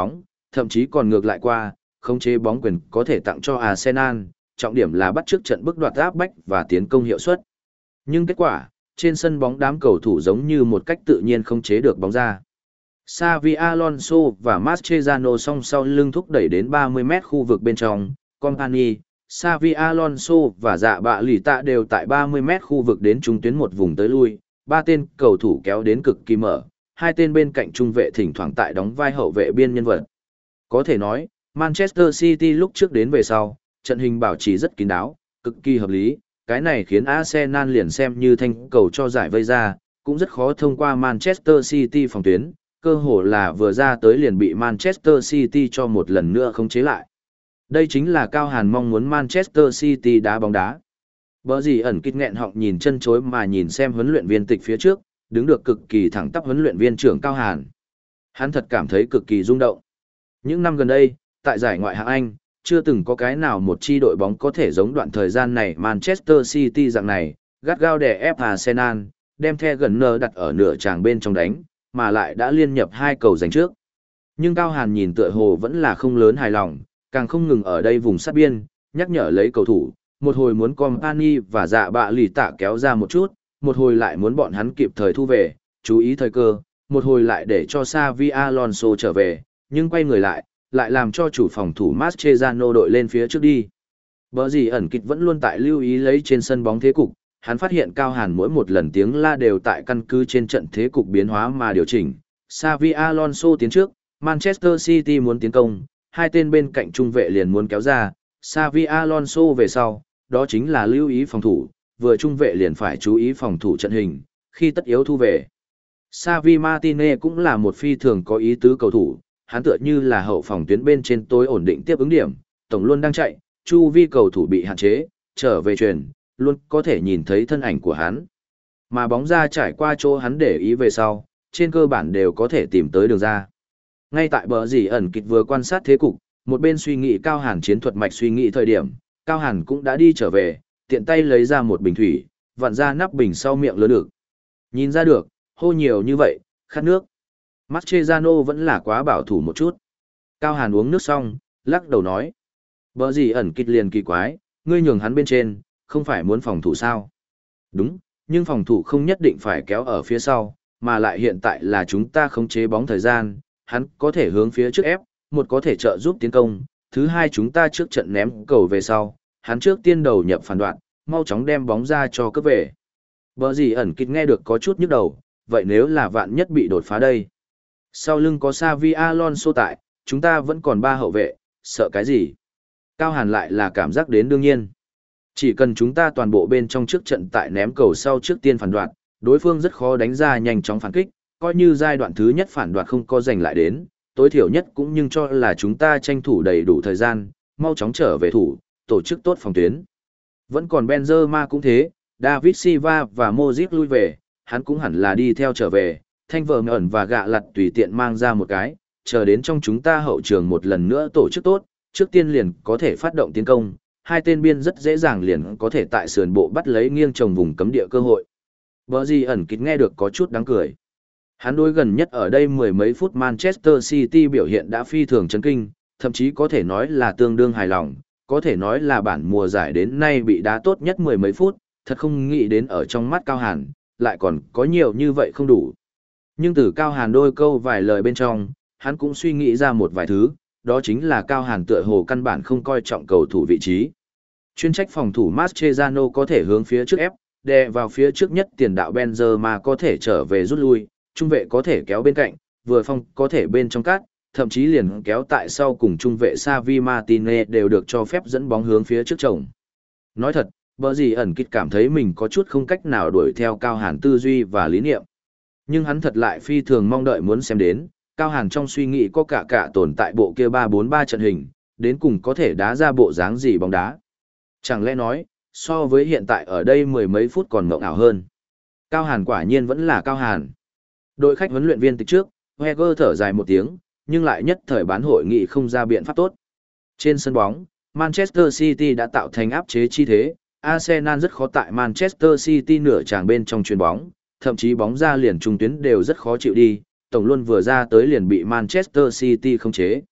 thậm chí còn ngược lại qua, khống chế bóng quyền có thể tặng cho Arsenal, trọng điểm là bắt trước trận bức đoạt áp bách và tiến công hiệu suất. Nhưng kết quả, trên sân bóng đám cầu thủ giống như một cách tự nhiên khống chế được bóng ra. Xavi Alonso và Mascherano song sau lưng thúc đẩy đến ba mươi mét khu vực bên trong, Company, Xavi Alonso và dạ bạ lì tạ đều tại ba mươi mét khu vực đến trung tuyến một vùng tới lui, ba tên cầu thủ kéo đến cực kỳ mở, hai tên bên cạnh trung vệ thỉnh thoảng tại đóng vai hậu vệ biên nhân vật. Có thể nói, Manchester City lúc trước đến về sau, trận hình bảo trì rất kín đáo, cực kỳ hợp lý, cái này khiến Arsenal liền xem như thanh cầu cho giải vây ra, cũng rất khó thông qua Manchester City phòng tuyến, cơ hồ là vừa ra tới liền bị Manchester City cho một lần nữa khống chế lại. Đây chính là Cao Hàn mong muốn Manchester City đá bóng đá. Bở gì ẩn kít nghẹn họng nhìn chân chối mà nhìn xem huấn luyện viên tịch phía trước, đứng được cực kỳ thẳng tắp huấn luyện viên trưởng Cao Hàn. Hắn thật cảm thấy cực kỳ rung động. Những năm gần đây, tại giải ngoại hạng Anh, chưa từng có cái nào một chi đội bóng có thể giống đoạn thời gian này Manchester City dạng này, gắt gao đè ép Arsenal, đem The Gunners đặt ở nửa tràng bên trong đánh, mà lại đã liên nhập hai cầu giành trước. Nhưng Cao Hàn nhìn tựa hồ vẫn là không lớn hài lòng, càng không ngừng ở đây vùng sát biên, nhắc nhở lấy cầu thủ, một hồi muốn Company và dạ bạ lì tạ kéo ra một chút, một hồi lại muốn bọn hắn kịp thời thu về, chú ý thời cơ, một hồi lại để cho Xavi Alonso trở về, nhưng quay người lại, lại làm cho chủ phòng thủ Mascherano đội lên phía trước đi. Bở gì ẩn kịch vẫn luôn tại lưu ý lấy trên sân bóng thế cục, hắn phát hiện Cao Hàn mỗi một lần tiếng la đều tại căn cứ trên trận thế cục biến hóa mà điều chỉnh. Xavi Alonso tiến trước, Manchester City muốn tiến công, hai tên bên cạnh trung vệ liền muốn kéo ra, Xavi Alonso về sau, đó chính là lưu ý phòng thủ, vừa trung vệ liền phải chú ý phòng thủ trận hình, khi tất yếu thu về. Xavi Martinez cũng là một phi thường có ý tứ cầu thủ, hắn tựa như là hậu phòng tuyến bên trên tối ổn định tiếp ứng điểm, tổng luôn đang chạy, chu vi cầu thủ bị hạn chế, trở về truyền, luôn có thể nhìn thấy thân ảnh của hắn. Mà bóng ra trải qua chỗ hắn để ý về sau, trên cơ bản đều có thể tìm tới đường ra. Ngay tại bờ gì ẩn kịch vừa quan sát thế cục, một bên suy nghĩ Cao Hàn chiến thuật mạch suy nghĩ thời điểm, Cao Hàn cũng đã đi trở về, tiện tay lấy ra một bình thủy, vặn ra nắp bình sau miệng lớn được. Nhìn ra được, hô nhiều như vậy, khát nước. Mascherano vẫn là quá bảo thủ một chút. Cao Hàn uống nước xong, lắc đầu nói. Bở gì ẩn kịch liền kỳ quái, ngươi nhường hắn bên trên, không phải muốn phòng thủ sao? Đúng, nhưng phòng thủ không nhất định phải kéo ở phía sau, mà lại hiện tại là chúng ta khống chế bóng thời gian, hắn có thể hướng phía trước ép, một có thể trợ giúp tiến công, thứ hai chúng ta trước trận ném cầu về sau, hắn trước tiên đầu nhập phản đoạn, mau chóng đem bóng ra cho cướp về. Bở gì ẩn kịch nghe được có chút nhức đầu, vậy nếu là vạn nhất bị đột phá đây? Sau lưng có Xavi Alonso tại, chúng ta vẫn còn ba hậu vệ, sợ cái gì? Cao Hàn lại là cảm giác đến đương nhiên. Chỉ cần chúng ta toàn bộ bên trong trước trận tại ném cầu sau trước tiên phản đoạt, đối phương rất khó đánh ra nhanh chóng phản kích, coi như giai đoạn thứ nhất phản đoạt không có giành lại đến, tối thiểu nhất cũng nhưng cho là chúng ta tranh thủ đầy đủ thời gian, mau chóng trở về thủ, tổ chức tốt phòng tuyến. Vẫn còn Benzema cũng thế, David Silva và Modric lui về, hắn cũng hẳn là đi theo trở về, thanh vợ ẩn và gạ lặt tùy tiện mang ra một cái, chờ đến trong chúng ta hậu trường một lần nữa tổ chức tốt, trước tiên liền có thể phát động tiến công, hai tên biên rất dễ dàng liền có thể tại sườn bộ bắt lấy nghiêng trồng vùng cấm địa cơ hội. Bở gì ẩn kịch nghe được có chút đáng cười. Hắn đối gần nhất ở đây mười mấy phút Manchester City biểu hiện đã phi thường chấn kinh, thậm chí có thể nói là tương đương hài lòng, có thể nói là bản mùa giải đến nay bị đá tốt nhất mười mấy phút, thật không nghĩ đến ở trong mắt Cao Hàn, lại còn có nhiều như vậy không đủ. Nhưng từ Cao Hàn đôi câu vài lời bên trong, hắn cũng suy nghĩ ra một vài thứ, đó chính là Cao Hàn tựa hồ căn bản không coi trọng cầu thủ vị trí. Chuyên trách phòng thủ Mascherano có thể hướng phía trước ép, đè vào phía trước nhất tiền đạo Benzema có thể trở về rút lui, trung vệ có thể kéo bên cạnh, vừa phong có thể bên trong cát, thậm chí liền kéo tại sau cùng trung vệ Xavi Martinez đều được cho phép dẫn bóng hướng phía trước chồng. Nói thật, bở gì ẩn kịch cảm thấy mình có chút không cách nào đuổi theo Cao Hàn tư duy và lý niệm. Nhưng hắn thật lại phi thường mong đợi muốn xem đến, Cao Hàn trong suy nghĩ có cả cả tồn tại bộ kia ba bốn ba trận hình, đến cùng có thể đá ra bộ dáng gì bóng đá. Chẳng lẽ nói, so với hiện tại ở đây mười mấy phút còn mộng ảo hơn. Cao Hàn quả nhiên vẫn là Cao Hàn. Đội khách huấn luyện viên tịch trước, Wenger thở dài một tiếng, nhưng lại nhất thời bán hội nghị không ra biện pháp tốt. Trên sân bóng, Manchester City đã tạo thành áp chế chi thế, Arsenal rất khó tại Manchester City nửa tràng bên trong chuyền bóng, thậm chí bóng ra liền trung tuyến đều rất khó chịu đi, tổng luôn vừa ra tới liền bị Manchester City khống chế.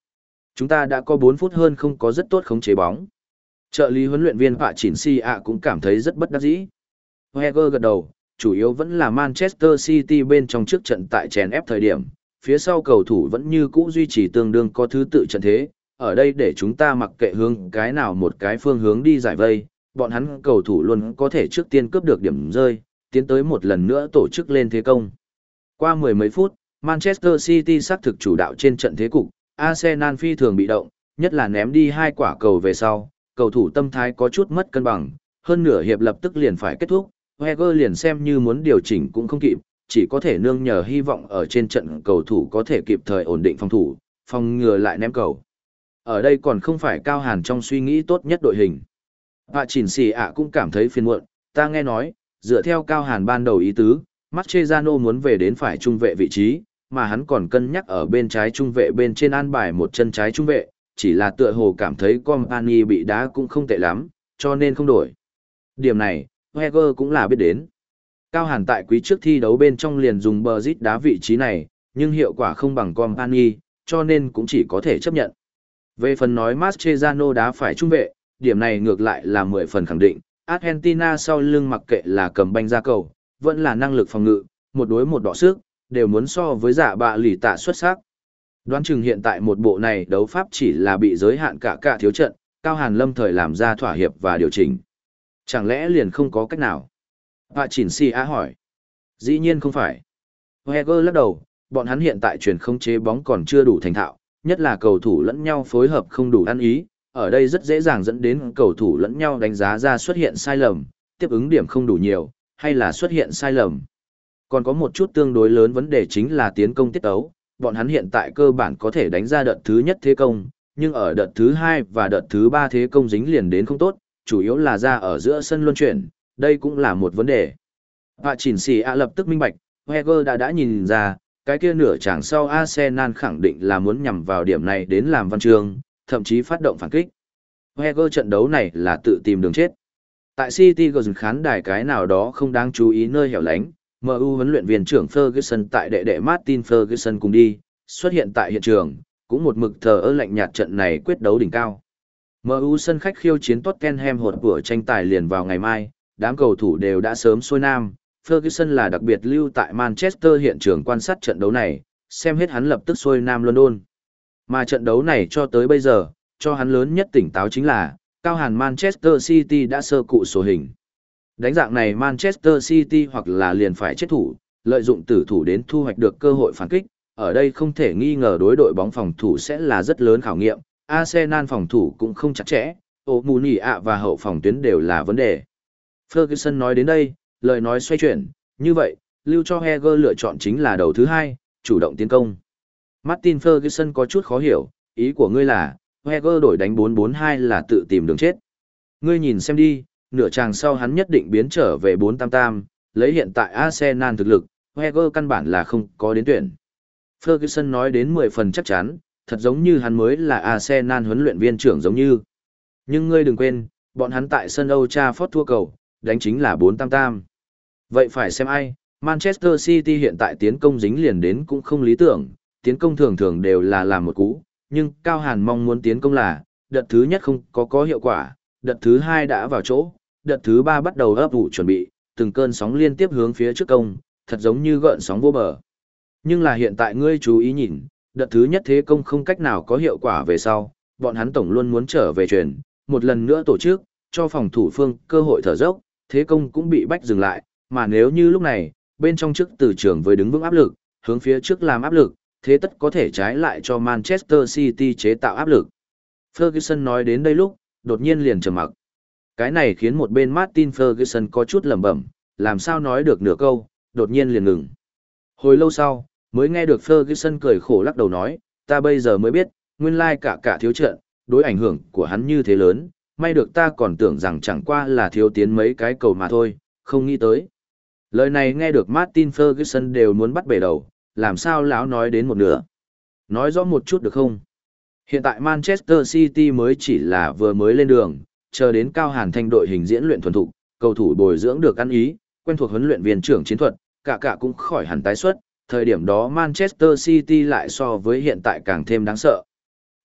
Chúng ta đã có bốn phút hơn không có rất tốt khống chế bóng. Trợ lý huấn luyện viên Pạ Chỉnh Si ạ cũng cảm thấy rất bất đắc dĩ. Wenger gật đầu, chủ yếu vẫn là Manchester City bên trong trước trận tại chèn ép thời điểm, phía sau cầu thủ vẫn như cũ duy trì tương đương có thứ tự trận thế, ở đây để chúng ta mặc kệ hướng cái nào một cái phương hướng đi giải vây, bọn hắn cầu thủ luôn có thể trước tiên cướp được điểm rơi, tiến tới một lần nữa tổ chức lên thế công. Qua mười mấy phút, Manchester City xác thực chủ đạo trên trận thế cục, Arsenal phi thường bị động, nhất là ném đi hai quả cầu về sau, cầu thủ tâm thái có chút mất cân bằng, hơn nửa hiệp lập tức liền phải kết thúc, Wenger liền xem như muốn điều chỉnh cũng không kịp, chỉ có thể nương nhờ hy vọng ở trên trận cầu thủ có thể kịp thời ổn định phòng thủ, phòng ngừa lại ném cầu. Ở đây còn không phải Cao Hàn trong suy nghĩ tốt nhất đội hình. Và chỉnh xì ạ cũng cảm thấy phiền muộn, ta nghe nói, dựa theo Cao Hàn ban đầu ý tứ, Mascherano muốn về đến phải trung vệ vị trí, mà hắn còn cân nhắc ở bên trái trung vệ bên trên an bài một chân trái trung vệ, chỉ là tựa hồ cảm thấy Company bị đá cũng không tệ lắm, cho nên không đổi. Điểm này, Wenger cũng là biết đến. Cao Hàn tại quý trước thi đấu bên trong liền dùng bờ rít đá vị trí này, nhưng hiệu quả không bằng Company, cho nên cũng chỉ có thể chấp nhận. Về phần nói Mascherano đá phải trung vệ, điểm này ngược lại là mười phần khẳng định, Argentina sau lưng mặc kệ là cầm banh ra cầu, vẫn là năng lực phòng ngự, một đối một đọ sức, đều muốn so với giả bạ lì tạ xuất sắc. Đoán chừng hiện tại một bộ này đấu pháp chỉ là bị giới hạn cả cả thiếu trận, Cao Hàn lâm thời làm ra thỏa hiệp và điều chỉnh. Chẳng lẽ liền không có cách nào? Và chỉnh si á hỏi. Dĩ nhiên không phải. Wenger lắc đầu, bọn hắn hiện tại chuyển không chế bóng còn chưa đủ thành thạo, nhất là cầu thủ lẫn nhau phối hợp không đủ ăn ý, ở đây rất dễ dàng dẫn đến cầu thủ lẫn nhau đánh giá ra xuất hiện sai lầm, tiếp ứng điểm không đủ nhiều, hay là xuất hiện sai lầm. Còn có một chút tương đối lớn vấn đề chính là tiến công tiết tấu, bọn hắn hiện tại cơ bản có thể đánh ra đợt thứ nhất thế công, nhưng ở đợt thứ hai và đợt thứ ba thế công dính liền đến không tốt, chủ yếu là ra ở giữa sân luân chuyển, đây cũng là một vấn đề. Và chỉnh xì ạ lập tức minh bạch, Wenger đã đã nhìn ra, cái kia nửa chàng sau Arsenal khẳng định là muốn nhằm vào điểm này đến làm văn chương, thậm chí phát động phản kích. Wenger trận đấu này là tự tìm đường chết. Tại City gần khán đài cái nào đó không đáng chú ý nơi hẻo lánh, em u huấn luyện viên trưởng Ferguson tại đệ đệ Martin Ferguson cùng đi, xuất hiện tại hiện trường, cũng một mực thờ ơ lạnh nhạt trận này quyết đấu đỉnh cao. em u sân khách khiêu chiến Tottenham hột của tranh tài liền vào ngày mai, đám cầu thủ đều đã sớm xuôi nam, Ferguson là đặc biệt lưu tại Manchester hiện trường quan sát trận đấu này, xem hết hắn lập tức xuôi nam London. Mà trận đấu này cho tới bây giờ, cho hắn lớn nhất tỉnh táo chính là, Cao Hàn Manchester City đã sơ cụ số hình. Đánh dạng này Manchester City hoặc là liền phải chết thủ, lợi dụng tử thủ đến thu hoạch được cơ hội phản kích, ở đây không thể nghi ngờ đối đội bóng phòng thủ sẽ là rất lớn khảo nghiệm, Arsenal phòng thủ cũng không chặt chẽ, Omuni ạ và hậu phòng tuyến đều là vấn đề. Ferguson nói đến đây, lời nói xoay chuyển, như vậy, lưu cho Heger lựa chọn chính là đầu thứ hai, chủ động tiến công. Martin Ferguson có chút khó hiểu, ý của ngươi là, Heger đổi đánh bốn bốn hai là tự tìm đường chết. Ngươi nhìn xem đi, nửa chàng sau hắn nhất định biến trở về bốn tam tam, lấy hiện tại Arsenal thực lực, Heger căn bản là không có đến tuyển. Ferguson nói đến mười phần chắc chắn, thật giống như hắn mới là Arsenal huấn luyện viên trưởng giống như. Nhưng ngươi đừng quên, bọn hắn tại sân Old Trafford thua cầu, đánh chính là bốn tam tam. Vậy phải xem ai, Manchester City hiện tại tiến công dính liền đến cũng không lý tưởng, tiến công thường thường đều là làm một cú, nhưng Cao Hàn mong muốn tiến công là, đợt thứ nhất không có có hiệu quả, đợt thứ hai đã vào chỗ, đợt thứ ba bắt đầu ấp ủ chuẩn bị, từng cơn sóng liên tiếp hướng phía trước công, thật giống như gợn sóng vô bờ. Nhưng là hiện tại ngươi chú ý nhìn, đợt thứ nhất thế công không cách nào có hiệu quả về sau, bọn hắn tổng luôn muốn trở về truyền, một lần nữa tổ chức, cho phòng thủ phương cơ hội thở dốc, thế công cũng bị bách dừng lại, mà nếu như lúc này, bên trong trước từ trường với đứng vững áp lực, hướng phía trước làm áp lực, thế tất có thể trái lại cho Manchester City chế tạo áp lực. Ferguson nói đến đây lúc, đột nhiên liền trầm mặc. Cái này khiến một bên Martin Ferguson có chút lẩm bẩm, làm sao nói được nửa câu, đột nhiên liền ngừng. Hồi lâu sau, mới nghe được Ferguson cười khổ lắc đầu nói, ta bây giờ mới biết, nguyên lai cả cả thiếu trận, đối ảnh hưởng của hắn như thế lớn, may được ta còn tưởng rằng chẳng qua là thiếu tiến mấy cái cầu mà thôi, không nghĩ tới. Lời này nghe được Martin Ferguson đều muốn bắt bể đầu, làm sao lão nói đến một nửa. Nói rõ một chút được không? Hiện tại Manchester City mới chỉ là vừa mới lên đường, chờ đến Cao Hàn thanh đội hình diễn luyện thuần thục, cầu thủ bồi dưỡng được ăn ý, quen thuộc huấn luyện viên trưởng chiến thuật, cả cả cũng khỏi hẳn tái xuất, thời điểm đó Manchester City lại so với hiện tại càng thêm đáng sợ.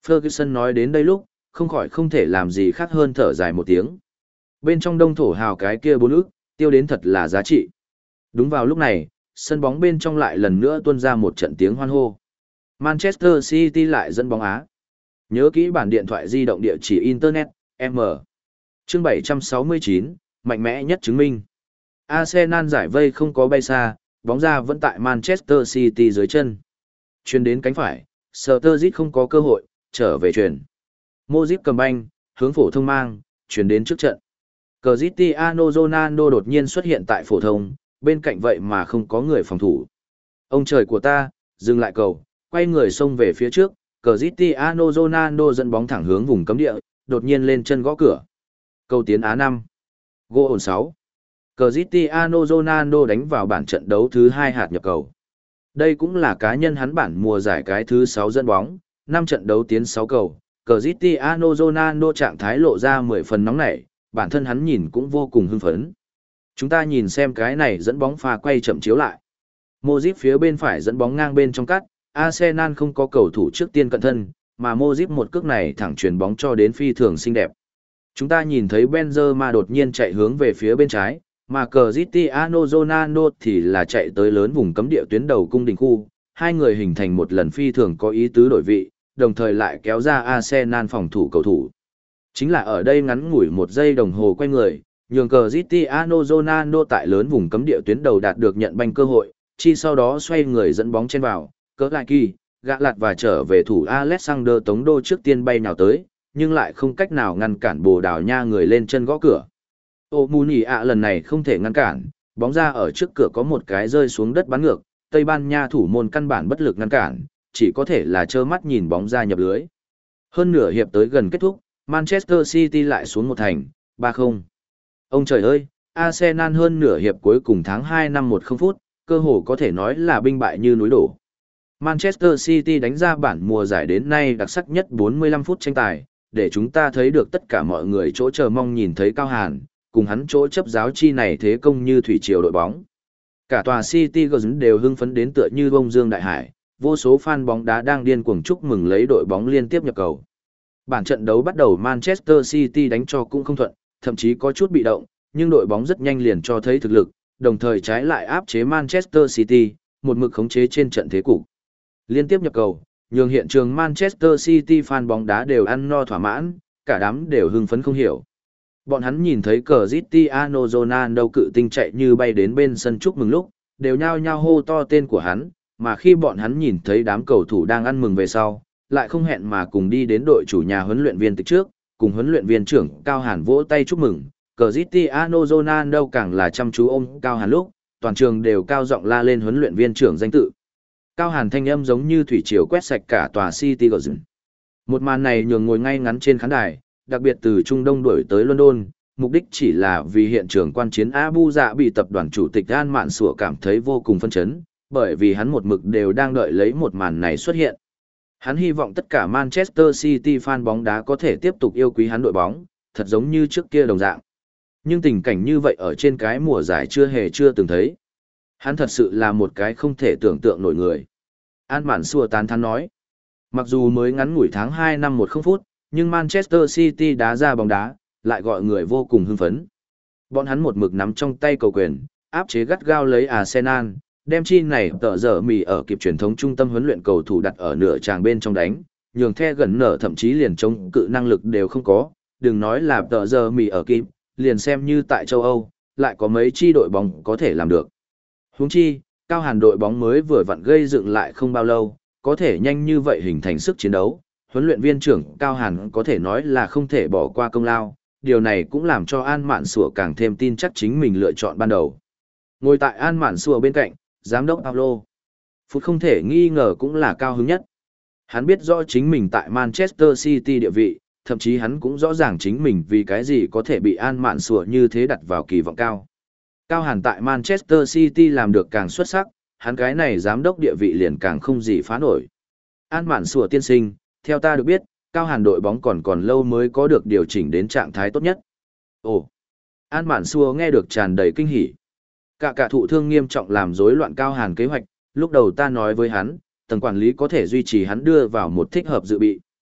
Ferguson nói đến đây lúc, không khỏi không thể làm gì khác hơn thở dài một tiếng. Bên trong đông thổ hào cái kia bốn ức, tiêu đến thật là giá trị. Đúng vào lúc này, sân bóng bên trong lại lần nữa tuôn ra một trận tiếng hoan hô. Manchester City lại dẫn bóng Á. Nhớ kỹ bản điện thoại di động địa chỉ Internet, M. Chương bảy trăm sáu mươi chín, mạnh mẽ nhất chứng minh. Arsenal giải vây không có bay xa, bóng ra vẫn tại Manchester City dưới chân. Chuyền đến cánh phải, Sturridge không có cơ hội, trở về chuyền. Modric cầm banh, hướng phổ thông mang, chuyền đến trước trận. Cristiano Ronaldo đột nhiên xuất hiện tại phổ thông, bên cạnh vậy mà không có người phòng thủ. Ông trời của ta, dừng lại cầu, quay người xông về phía trước, Cristiano Ronaldo dẫn bóng thẳng hướng vùng cấm địa, đột nhiên lên chân gõ cửa. Cầu tiến Á năm. Goal sáu. Cristiano Ronaldo đánh vào bản trận đấu thứ hai hạt nhập cầu. Đây cũng là cá nhân hắn bản mùa giải cái thứ sáu dẫn bóng, năm trận đấu tiến sáu cầu. Cristiano Ronaldo trạng thái lộ ra mười phần nóng nảy, bản thân hắn nhìn cũng vô cùng hưng phấn. Chúng ta nhìn xem cái này dẫn bóng pha quay chậm chiếu lại. Modric phía bên phải dẫn bóng ngang bên trong cắt, Arsenal không có cầu thủ trước tiên cận thân, mà Modric một cước này thẳng chuyền bóng cho đến phi thường xinh đẹp. Chúng ta nhìn thấy Benzema đột nhiên chạy hướng về phía bên trái, mà Cristiano Ronaldo thì là chạy tới lớn vùng cấm địa tuyến đầu cung đình khu, hai người hình thành một lần phi thường có ý tứ đổi vị, đồng thời lại kéo ra Arsenal phòng thủ cầu thủ. Chính là ở đây ngắn ngủi một giây đồng hồ quay người, nhường Cristiano Ronaldo tại lớn vùng cấm địa tuyến đầu đạt được nhận banh cơ hội, chi sau đó xoay người dẫn bóng trên vào, cỡ lại kỳ, gạ lạt và trở về thủ Alexander Tống Đô trước tiên bay nào tới, nhưng lại không cách nào ngăn cản Bồ Đào Nha người lên chân gõ cửa. Ô Muni ạ lần này không thể ngăn cản, bóng ra ở trước cửa có một cái rơi xuống đất bắn ngược, Tây Ban Nha thủ môn căn bản bất lực ngăn cản, chỉ có thể là trơ mắt nhìn bóng ra nhập lưới. Hơn nửa hiệp tới gần kết thúc, Manchester City lại xuống một thành, ba không. Ông trời ơi, Arsenal hơn nửa hiệp cuối cùng tháng hai năm một không phút, cơ hồ có thể nói là binh bại như núi đổ. Manchester City đánh ra bản mùa giải đến nay đặc sắc nhất bốn mươi lăm phút tranh tài, để chúng ta thấy được tất cả mọi người chỗ chờ mong nhìn thấy Cao Hàn, cùng hắn chỗ chấp giáo chi này thế công như thủy triều đội bóng. Cả tòa City Ground đều hưng phấn đến tựa như bông dương đại hải, vô số fan bóng đá đang điên cuồng chúc mừng lấy đội bóng liên tiếp nhập cầu. Bản trận đấu bắt đầu Manchester City đánh cho cũng không thuận, thậm chí có chút bị động, nhưng đội bóng rất nhanh liền cho thấy thực lực, đồng thời trái lại áp chế Manchester City, một mực khống chế trên trận thế cục. Liên tiếp nhập cầu, nhường hiện trường Manchester City fan bóng đá đều ăn no thỏa mãn, cả đám đều hưng phấn không hiểu. Bọn hắn nhìn thấy Cristiano Ronaldo cự tinh chạy như bay đến bên sân chúc mừng lúc, đều nhao nhao hô to tên của hắn, mà khi bọn hắn nhìn thấy đám cầu thủ đang ăn mừng về sau, lại không hẹn mà cùng đi đến đội chủ nhà huấn luyện viên tịch trước, cùng huấn luyện viên trưởng Cao Hàn vỗ tay chúc mừng. Cristiano Ronaldo càng là chăm chú ôm Cao Hàn lúc, toàn trường đều cao giọng la lên huấn luyện viên trưởng danh tự. Cao Hàn thanh âm giống như thủy triều quét sạch cả tòa City Ground. Một màn này nhường ngồi ngay ngắn trên khán đài, đặc biệt từ Trung Đông đuổi tới London, mục đích chỉ là vì hiện trường quan chiến Abu Dha bị tập đoàn chủ tịch An Mạn Sủa cảm thấy vô cùng phân chấn, bởi vì hắn một mực đều đang đợi lấy một màn này xuất hiện. Hắn hy vọng tất cả Manchester City fan bóng đá có thể tiếp tục yêu quý hắn đội bóng, thật giống như trước kia đồng dạng. Nhưng tình cảnh như vậy ở trên cái mùa giải chưa hề chưa từng thấy. Hắn thật sự là một cái không thể tưởng tượng nổi người. An Mạn Sủa tán thán nói, mặc dù mới ngắn ngủi tháng hai năm một không phút, nhưng Manchester City đá ra bóng đá, lại gọi người vô cùng hưng phấn. Bọn hắn một mực nắm trong tay cầu quyền, áp chế gắt gao lấy Arsenal, đem chi này tợ dở mì ở kịp truyền thống trung tâm huấn luyện cầu thủ đặt ở nửa tràng bên trong đánh, nhường The gần nở thậm chí liền chống cự năng lực đều không có, đừng nói là tợ dở mì ở kịp, liền xem như tại châu Âu, lại có mấy chi đội bóng có thể làm được. Huống chi, Cao Hàn đội bóng mới vừa vặn gây dựng lại không bao lâu, có thể nhanh như vậy hình thành sức chiến đấu, huấn luyện viên trưởng Cao Hàn có thể nói là không thể bỏ qua công lao, điều này cũng làm cho An Mạn Sủa càng thêm tin chắc chính mình lựa chọn ban đầu. Ngồi tại An Mạn Sủa bên cạnh, giám đốc Paulo Phút không thể nghi ngờ cũng là cao hứng nhất. Hắn biết rõ chính mình tại Manchester City địa vị, thậm chí hắn cũng rõ ràng chính mình vì cái gì có thể bị An Mạn Sủa như thế đặt vào kỳ vọng cao. Cao Hàn tại Manchester City làm được càng xuất sắc, hắn cái này giám đốc địa vị liền càng không gì phá nổi. An Mạn Sủa tiên sinh, theo ta được biết, Cao Hàn đội bóng còn còn lâu mới có được điều chỉnh đến trạng thái tốt nhất. Ồ! An Mạn Sủa nghe được tràn đầy kinh hỉ. Cả cả thụ thương nghiêm trọng làm rối loạn Cao Hàn kế hoạch, lúc đầu ta nói với hắn, tầng quản lý có thể duy trì hắn đưa vào một thích hợp dự bị.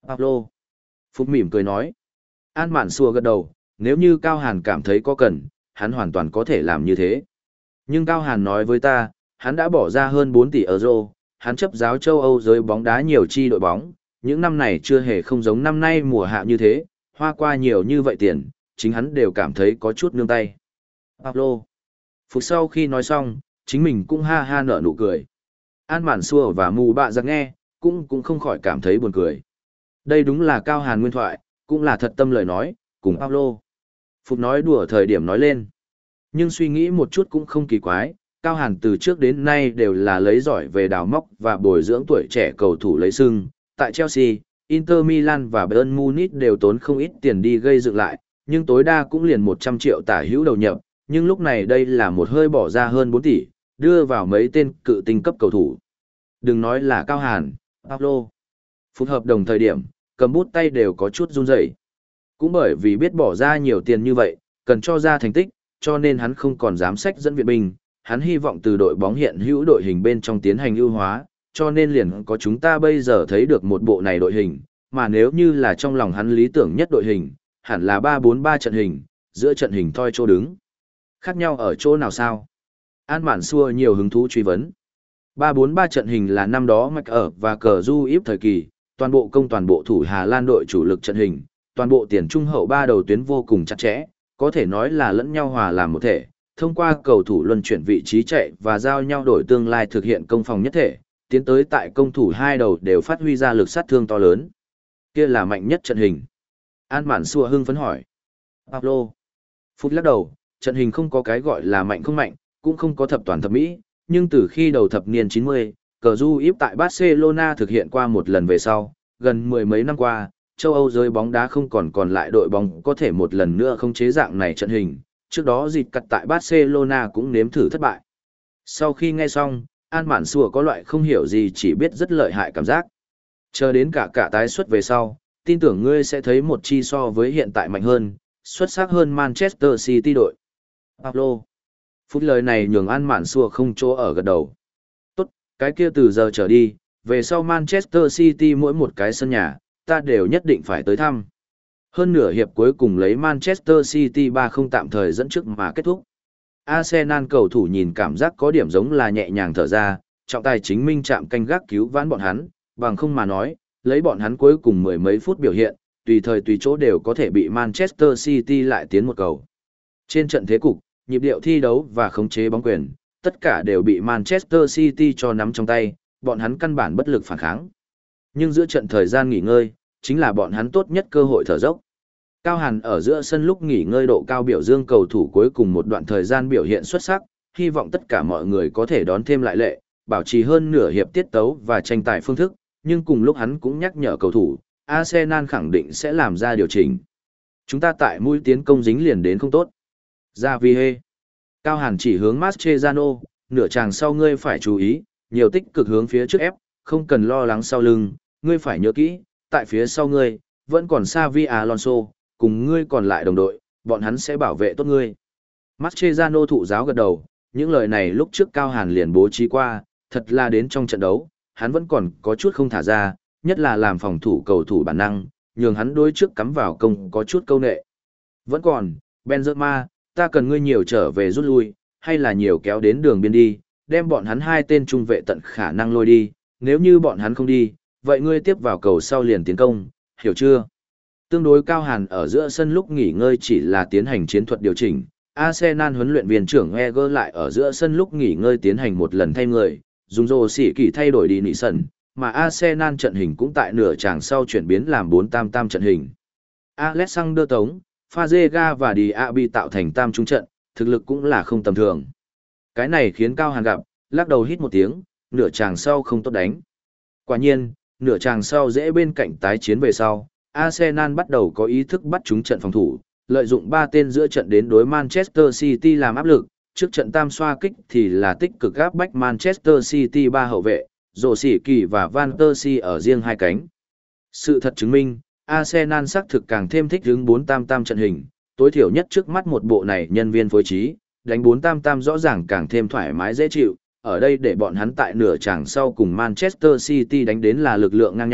Pablo. Phúc mỉm cười nói. An Mạn xua gật đầu, nếu như Cao Hàn cảm thấy có cần, hắn hoàn toàn có thể làm như thế. Nhưng Cao Hàn nói với ta, hắn đã bỏ ra hơn bốn tỷ euro, hắn chấp giáo châu Âu giới bóng đá nhiều chi đội bóng, những năm này chưa hề không giống năm nay mùa hạ như thế, hoa qua nhiều như vậy tiền, chính hắn đều cảm thấy có chút nương tay. Pablo. Phút sau khi nói xong, chính mình cũng ha ha nở nụ cười. An Mạn xua và mù bạ giặc nghe, cũng cũng không khỏi cảm thấy buồn cười. Đây đúng là Cao Hàn nguyên thoại, cũng là thật tâm lời nói, cùng Pablo. Phục nói đùa thời điểm nói lên. Nhưng suy nghĩ một chút cũng không kỳ quái, Cao Hàn từ trước đến nay đều là lấy giỏi về đào móc và bồi dưỡng tuổi trẻ cầu thủ lấy sưng. Tại Chelsea, Inter Milan và Bayern Munich đều tốn không ít tiền đi gây dựng lại, nhưng tối đa cũng liền một trăm triệu tả hữu đầu nhập, nhưng lúc này đây là một hơi bỏ ra hơn bốn tỷ, đưa vào mấy tên cự tinh cấp cầu thủ. Đừng nói là Cao Hàn, Pablo. Phút hợp đồng thời điểm, cầm bút tay đều có chút run rẩy. Cũng bởi vì biết bỏ ra nhiều tiền như vậy, cần cho ra thành tích, cho nên hắn không còn dám sách dẫn viện binh, hắn hy vọng từ đội bóng hiện hữu đội hình bên trong tiến hành ưu hóa, cho nên liền có chúng ta bây giờ thấy được một bộ này đội hình, mà nếu như là trong lòng hắn lý tưởng nhất đội hình, hẳn là ba bốn ba trận hình, giữa trận hình thoi chỗ đứng. Khác nhau ở chỗ nào sao? An Mạn xua nhiều hứng thú truy vấn. ba bốn ba trận hình là năm đó Mạch ở và cờ du íp thời kỳ, toàn bộ công toàn bộ thủ Hà Lan đội chủ lực trận hình, toàn bộ tiền trung hậu ba đầu tuyến vô cùng chặt chẽ, có thể nói là lẫn nhau hòa làm một thể, thông qua cầu thủ luân chuyển vị trí chạy và giao nhau đổi tương lai thực hiện công phòng nhất thể, tiến tới tại công thủ hai đầu đều phát huy ra lực sát thương to lớn. Kia là mạnh nhất trận hình. An Mạn xua hưng phấn hỏi. Pablo. Phút lắc đầu, trận hình không có cái gọi là mạnh không mạnh, cũng không có thập toàn thập mỹ, nhưng từ khi đầu thập niên chín mươi, cờ du íp tại Barcelona thực hiện qua một lần về sau, gần mười mấy năm qua, châu Âu giới bóng đá không còn còn lại đội bóng có thể một lần nữa không chế dạng này trận hình, trước đó dịt cặt tại Barcelona cũng nếm thử thất bại. Sau khi nghe xong, An Mạn xua có loại không hiểu gì chỉ biết rất lợi hại cảm giác. Chờ đến cả cả tái xuất về sau, tin tưởng ngươi sẽ thấy một chi so với hiện tại mạnh hơn, xuất sắc hơn Manchester City đội. Pablo. Phút lời này nhường An Mạn xua không chỗ ở gật đầu. Tốt, cái kia từ giờ trở đi, về sau Manchester City mỗi một cái sân nhà, ta đều nhất định phải tới thăm. Hơn nửa hiệp cuối cùng lấy Manchester City ba không tạm thời dẫn trước mà kết thúc. Arsenal cầu thủ nhìn cảm giác có điểm giống là nhẹ nhàng thở ra, trọng tài chính minh chạm canh gác cứu vãn bọn hắn, bằng không mà nói, lấy bọn hắn cuối cùng mười mấy phút biểu hiện, tùy thời tùy chỗ đều có thể bị Manchester City lại tiến một cầu. Trên trận thế cục, nhịp điệu thi đấu và khống chế bóng quyền, tất cả đều bị Manchester City cho nắm trong tay, bọn hắn căn bản bất lực phản kháng. Nhưng giữa trận thời gian nghỉ ngơi, chính là bọn hắn tốt nhất cơ hội thở dốc. Cao Hàn ở giữa sân lúc nghỉ ngơi độ cao biểu dương cầu thủ cuối cùng một đoạn thời gian biểu hiện xuất sắc, hy vọng tất cả mọi người có thể đón thêm lại lệ, bảo trì hơn nửa hiệp tiết tấu và tranh tài phương thức, nhưng cùng lúc hắn cũng nhắc nhở cầu thủ, Arsenal khẳng định sẽ làm ra điều chỉnh. Chúng ta tại mũi tiến công dính liền đến không tốt. Ra vì hê. Cao Hàn chỉ hướng Mascherano, nửa chàng sau ngươi phải chú ý, nhiều tích cực hướng phía trước ép, không cần lo lắng sau lưng, ngươi phải nhớ kỹ, tại phía sau ngươi, vẫn còn Xavi Alonso, cùng ngươi còn lại đồng đội, bọn hắn sẽ bảo vệ tốt ngươi. Mascherano thụ giáo gật đầu, những lời này lúc trước Cao Hàn liền bố trí qua, thật là đến trong trận đấu, hắn vẫn còn có chút không thả ra, nhất là làm phòng thủ cầu thủ bản năng, nhường hắn đối trước cắm vào công có chút câu nệ. Vẫn còn, Benzema, ta cần ngươi nhiều trở về rút lui, hay là nhiều kéo đến đường biên đi, đem bọn hắn hai tên trung vệ tận khả năng lôi đi, nếu như bọn hắn không đi, vậy ngươi tiếp vào cầu sau liền tiến công, hiểu chưa? Tương đối Cao Hàn ở giữa sân lúc nghỉ ngơi chỉ là tiến hành chiến thuật điều chỉnh, Arsenal huấn luyện viên trưởng Eger lại ở giữa sân lúc nghỉ ngơi tiến hành một lần thay người, dùng rồ xỉ kỳ thay đổi đi nị sân, mà Arsenal trận hình cũng tại nửa tràng sau chuyển biến làm bốn tam tam trận hình. Alexander Tống, Fazega và Diaby tạo thành tam trung trận, thực lực cũng là không tầm thường. Cái này khiến Cao Hàn gặp, lắc đầu hít một tiếng, nửa tràng sau không tốt đánh. Quả nhiên, nửa tràng sau dễ bên cạnh tái chiến về sau, Arsenal bắt đầu có ý thức bắt trúng trận phòng thủ, lợi dụng ba tên giữa trận đến đối Manchester City làm áp lực, trước trận tam xoa kích thì là tích cực gáp bách Manchester City ba hậu vệ, Rổ Sỉ Kỳ và Van Persie ở riêng hai cánh. Sự thật chứng minh, Arsenal xác thực càng thêm thích hướng bốn tam tam trận hình, tối thiểu nhất trước mắt một bộ này nhân viên phối trí, đánh bốn tam tam rõ ràng càng thêm thoải mái dễ chịu, ở đây để bọn hắn tại nửa chàng sau cùng Manchester City đánh đến là lực lượng ngang nhau,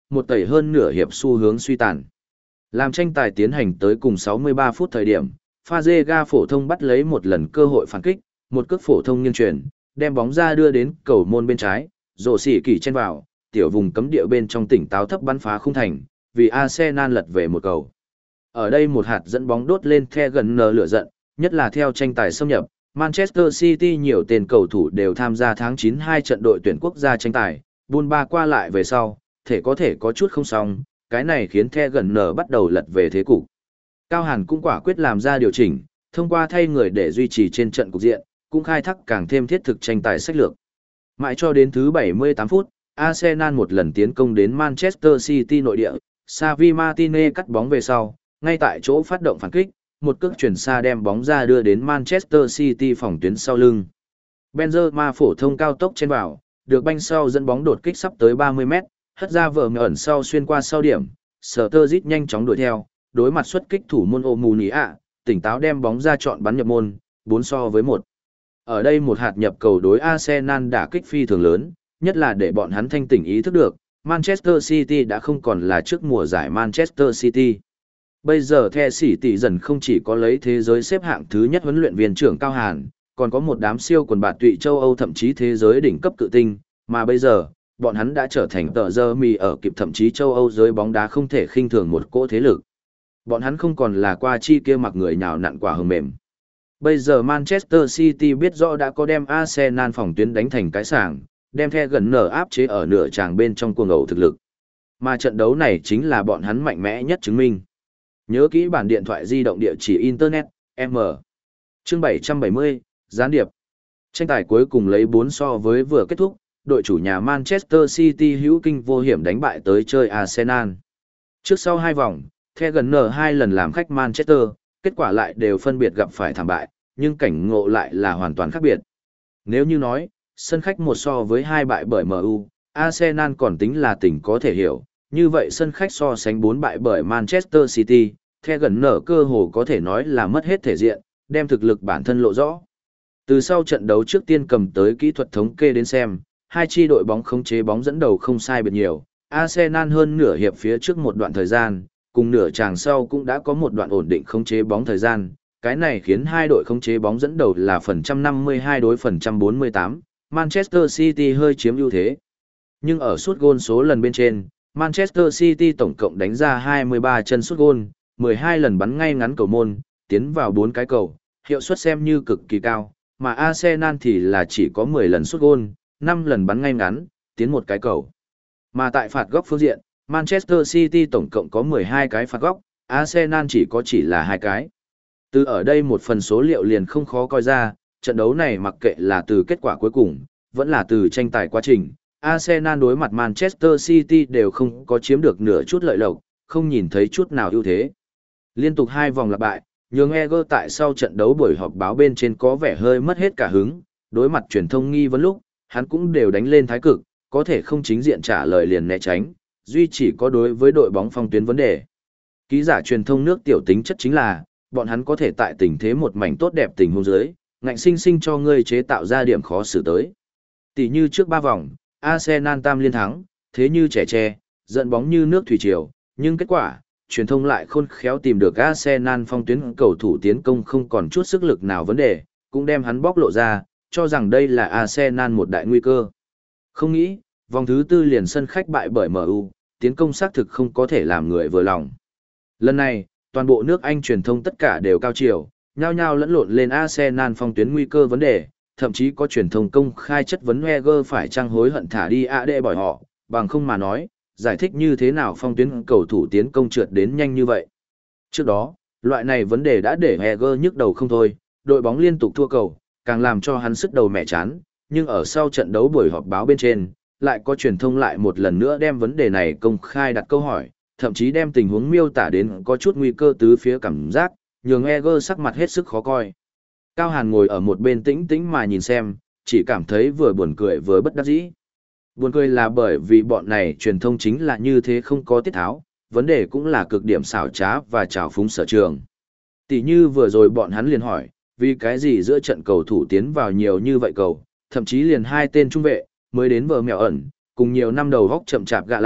một tẩy hơn nửa hiệp xu hướng suy tàn. Làm tranh tài tiến hành tới cùng sáu mươi ba phút thời điểm, Fazega phổ thông bắt lấy một lần cơ hội phản kích, một cước phổ thông nghiêng chuyển, đem bóng ra đưa đến cầu môn bên trái, rổ xỉ kỳ chen vào, tiểu vùng cấm địa bên trong tỉnh táo thấp bắn phá khung thành, vì Arsenal lật về một cầu. Ở đây một hạt dẫn bóng đốt lên The gần nở lửa giận, nhất là theo tranh tài xâm nhập, Manchester City nhiều tên cầu thủ đều tham gia tháng chín hai trận đội tuyển quốc gia tranh tài, buôn ba qua lại về sau, thể có thể có chút không xong, cái này khiến The gần nở bắt đầu lật về thế cục. Cao Hàn cũng quả quyết làm ra điều chỉnh, thông qua thay người để duy trì trên trận cục diện, cũng khai thác càng thêm thiết thực tranh tài sách lược. Mãi cho đến thứ bảy mươi tám phút, Arsenal một lần tiến công đến Manchester City nội địa, Xavi Martinez cắt bóng về sau, ngay tại chỗ phát động phản kích, một cước chuyển xa đem bóng ra đưa đến Manchester City phòng tuyến sau lưng. Benzema phổ thông cao tốc trên vào, được banh sau dẫn bóng đột kích sắp tới ba mươi mét, hất ra vở ẩn sau xuyên qua sau điểm, Sturridge nhanh chóng đuổi theo, đối mặt xuất kích thủ môn Omunia, tỉnh táo đem bóng ra chọn bắn nhập môn, bốn so với một. Ở đây một hạt nhập cầu đối Arsenal đả kích phi thường lớn, nhất là để bọn hắn thanh tỉnh ý thức được, Manchester City đã không còn là trước mùa giải Manchester City. Bây giờ The Sĩ tỷ dần không chỉ có lấy thế giới xếp hạng thứ nhất huấn luyện viên trưởng Cao Hàn, còn có một đám siêu quần bạt tụy châu Âu thậm chí thế giới đỉnh cấp cự tinh, mà bây giờ, bọn hắn đã trở thành tờ giờ mì ở kịp thậm chí châu Âu giới bóng đá không thể khinh thường một cỗ thế lực. Bọn hắn không còn là qua chi kia mặc người nhào nặn quả hờm mềm. Bây giờ Manchester City biết rõ đã có đem Arsenal phòng tuyến đánh thành cái sảng, đem The gần nở áp chế ở nửa tràng bên trong cuồng ẩu thực lực. Mà trận đấu này chính là bọn hắn mạnh mẽ nhất chứng minh. Nhớ kỹ bản điện thoại di động địa chỉ Internet, M. Chương bảy trăm bảy mươi, gián điệp. Tranh tài cuối cùng lấy bốn so với vừa kết thúc, đội chủ nhà Manchester City hữu kinh vô hiểm đánh bại tới chơi Arsenal. Trước sau hai vòng, The gần nở hai lần làm khách Manchester, kết quả lại đều phân biệt gặp phải thảm bại, nhưng cảnh ngộ lại là hoàn toàn khác biệt. Nếu như nói, sân khách một so với hai bại bởi em u, Arsenal còn tính là tỉnh có thể hiểu, như vậy sân khách so sánh bốn bại bởi Manchester City, The gần nở cơ hồ có thể nói là mất hết thể diện, đem thực lực bản thân lộ rõ. Từ sau trận đấu trước tiên cầm tới kỹ thuật thống kê đến xem, hai chi đội bóng khống chế bóng dẫn đầu không sai biệt nhiều, Arsenal hơn nửa hiệp phía trước một đoạn thời gian, cùng nửa chàng sau cũng đã có một đoạn ổn định khống chế bóng thời gian, cái này khiến hai đội khống chế bóng dẫn đầu là phần trăm năm mươi hai đối phần trăm bốn mươi tám, Manchester City hơi chiếm ưu thế. Nhưng ở sút gôn số lần bên trên, Manchester City tổng cộng đánh ra hai mươi ba chân sút gôn, mười hai lần bắn ngay ngắn cầu môn, tiến vào bốn cái cầu, hiệu suất xem như cực kỳ cao, mà Arsenal thì là chỉ có mười lần sút gôn, năm lần bắn ngay ngắn, tiến một cái cầu. Mà tại phạt góc phương diện, Manchester City tổng cộng có mười hai cái phạt góc, Arsenal chỉ có chỉ là hai cái. Từ ở đây một phần số liệu liền không khó coi ra, trận đấu này mặc kệ là từ kết quả cuối cùng, vẫn là từ tranh tài quá trình, Arsenal đối mặt Manchester City đều không có chiếm được nửa chút lợi lộc, không nhìn thấy chút nào ưu thế. Liên tục hai vòng lặp bại, nhường Eger tại sau trận đấu buổi họp báo bên trên có vẻ hơi mất hết cả hứng, đối mặt truyền thông nghi vấn lúc, hắn cũng đều đánh lên thái cực, có thể không chính diện trả lời liền né tránh, duy chỉ có đối với đội bóng phong tuyến vấn đề. Ký giả truyền thông nước tiểu tính chất chính là, bọn hắn có thể tại tình thế một mảnh tốt đẹp tình huống dưới, ngạnh sinh sinh cho ngươi chế tạo ra điểm khó xử tới. Tỷ như trước ba vòng, Arsenal tam liên thắng, thế như trẻ tre, dẫn bóng như nước thủy triều, nhưng kết quả, truyền thông lại khôn khéo tìm được Arsenal phong tuyến cầu thủ tiến công không còn chút sức lực nào vấn đề, cũng đem hắn bóc lộ ra, cho rằng đây là Arsenal một đại nguy cơ. Không nghĩ, vòng thứ tư liền sân khách bại bởi em u, tiến công xác thực không có thể làm người vừa lòng. Lần này, toàn bộ nước Anh truyền thông tất cả đều cao chiều, nhao nhao lẫn lộn lên Arsenal phong tuyến nguy cơ vấn đề, thậm chí có truyền thông công khai chất vấn Wenger phải chăng hối hận thả đi a đê bỏ họ, bằng không mà nói, giải thích như thế nào phong tuyến cầu thủ tiến công trượt đến nhanh như vậy. Trước đó, loại này vấn đề đã để Wenger nhức đầu không thôi, đội bóng liên tục thua cầu, càng làm cho hắn sức đầu mẹ chán, nhưng ở sau trận đấu buổi họp báo bên trên, lại có truyền thông lại một lần nữa đem vấn đề này công khai đặt câu hỏi, thậm chí đem tình huống miêu tả đến có chút nguy cơ tứ phía cảm giác, nhường Wenger sắc mặt hết sức khó coi. Cao Hàn ngồi ở một bên tĩnh tĩnh mà nhìn xem, chỉ cảm thấy vừa buồn cười vừa bất đắc dĩ. Buồn cười là bởi vì bọn này truyền thông chính là như thế không có tiết tháo, vấn đề cũng là cực điểm xảo trá và trào phúng sở trường. Tỷ như vừa rồi bọn hắn liền hỏi, vì cái gì giữa trận cầu thủ tiến vào nhiều như vậy cầu, thậm chí liền hai tên trung vệ, mới đến vờ mèo ẩn, cùng nhiều năm đầu góc chậm chạp gạ lạt,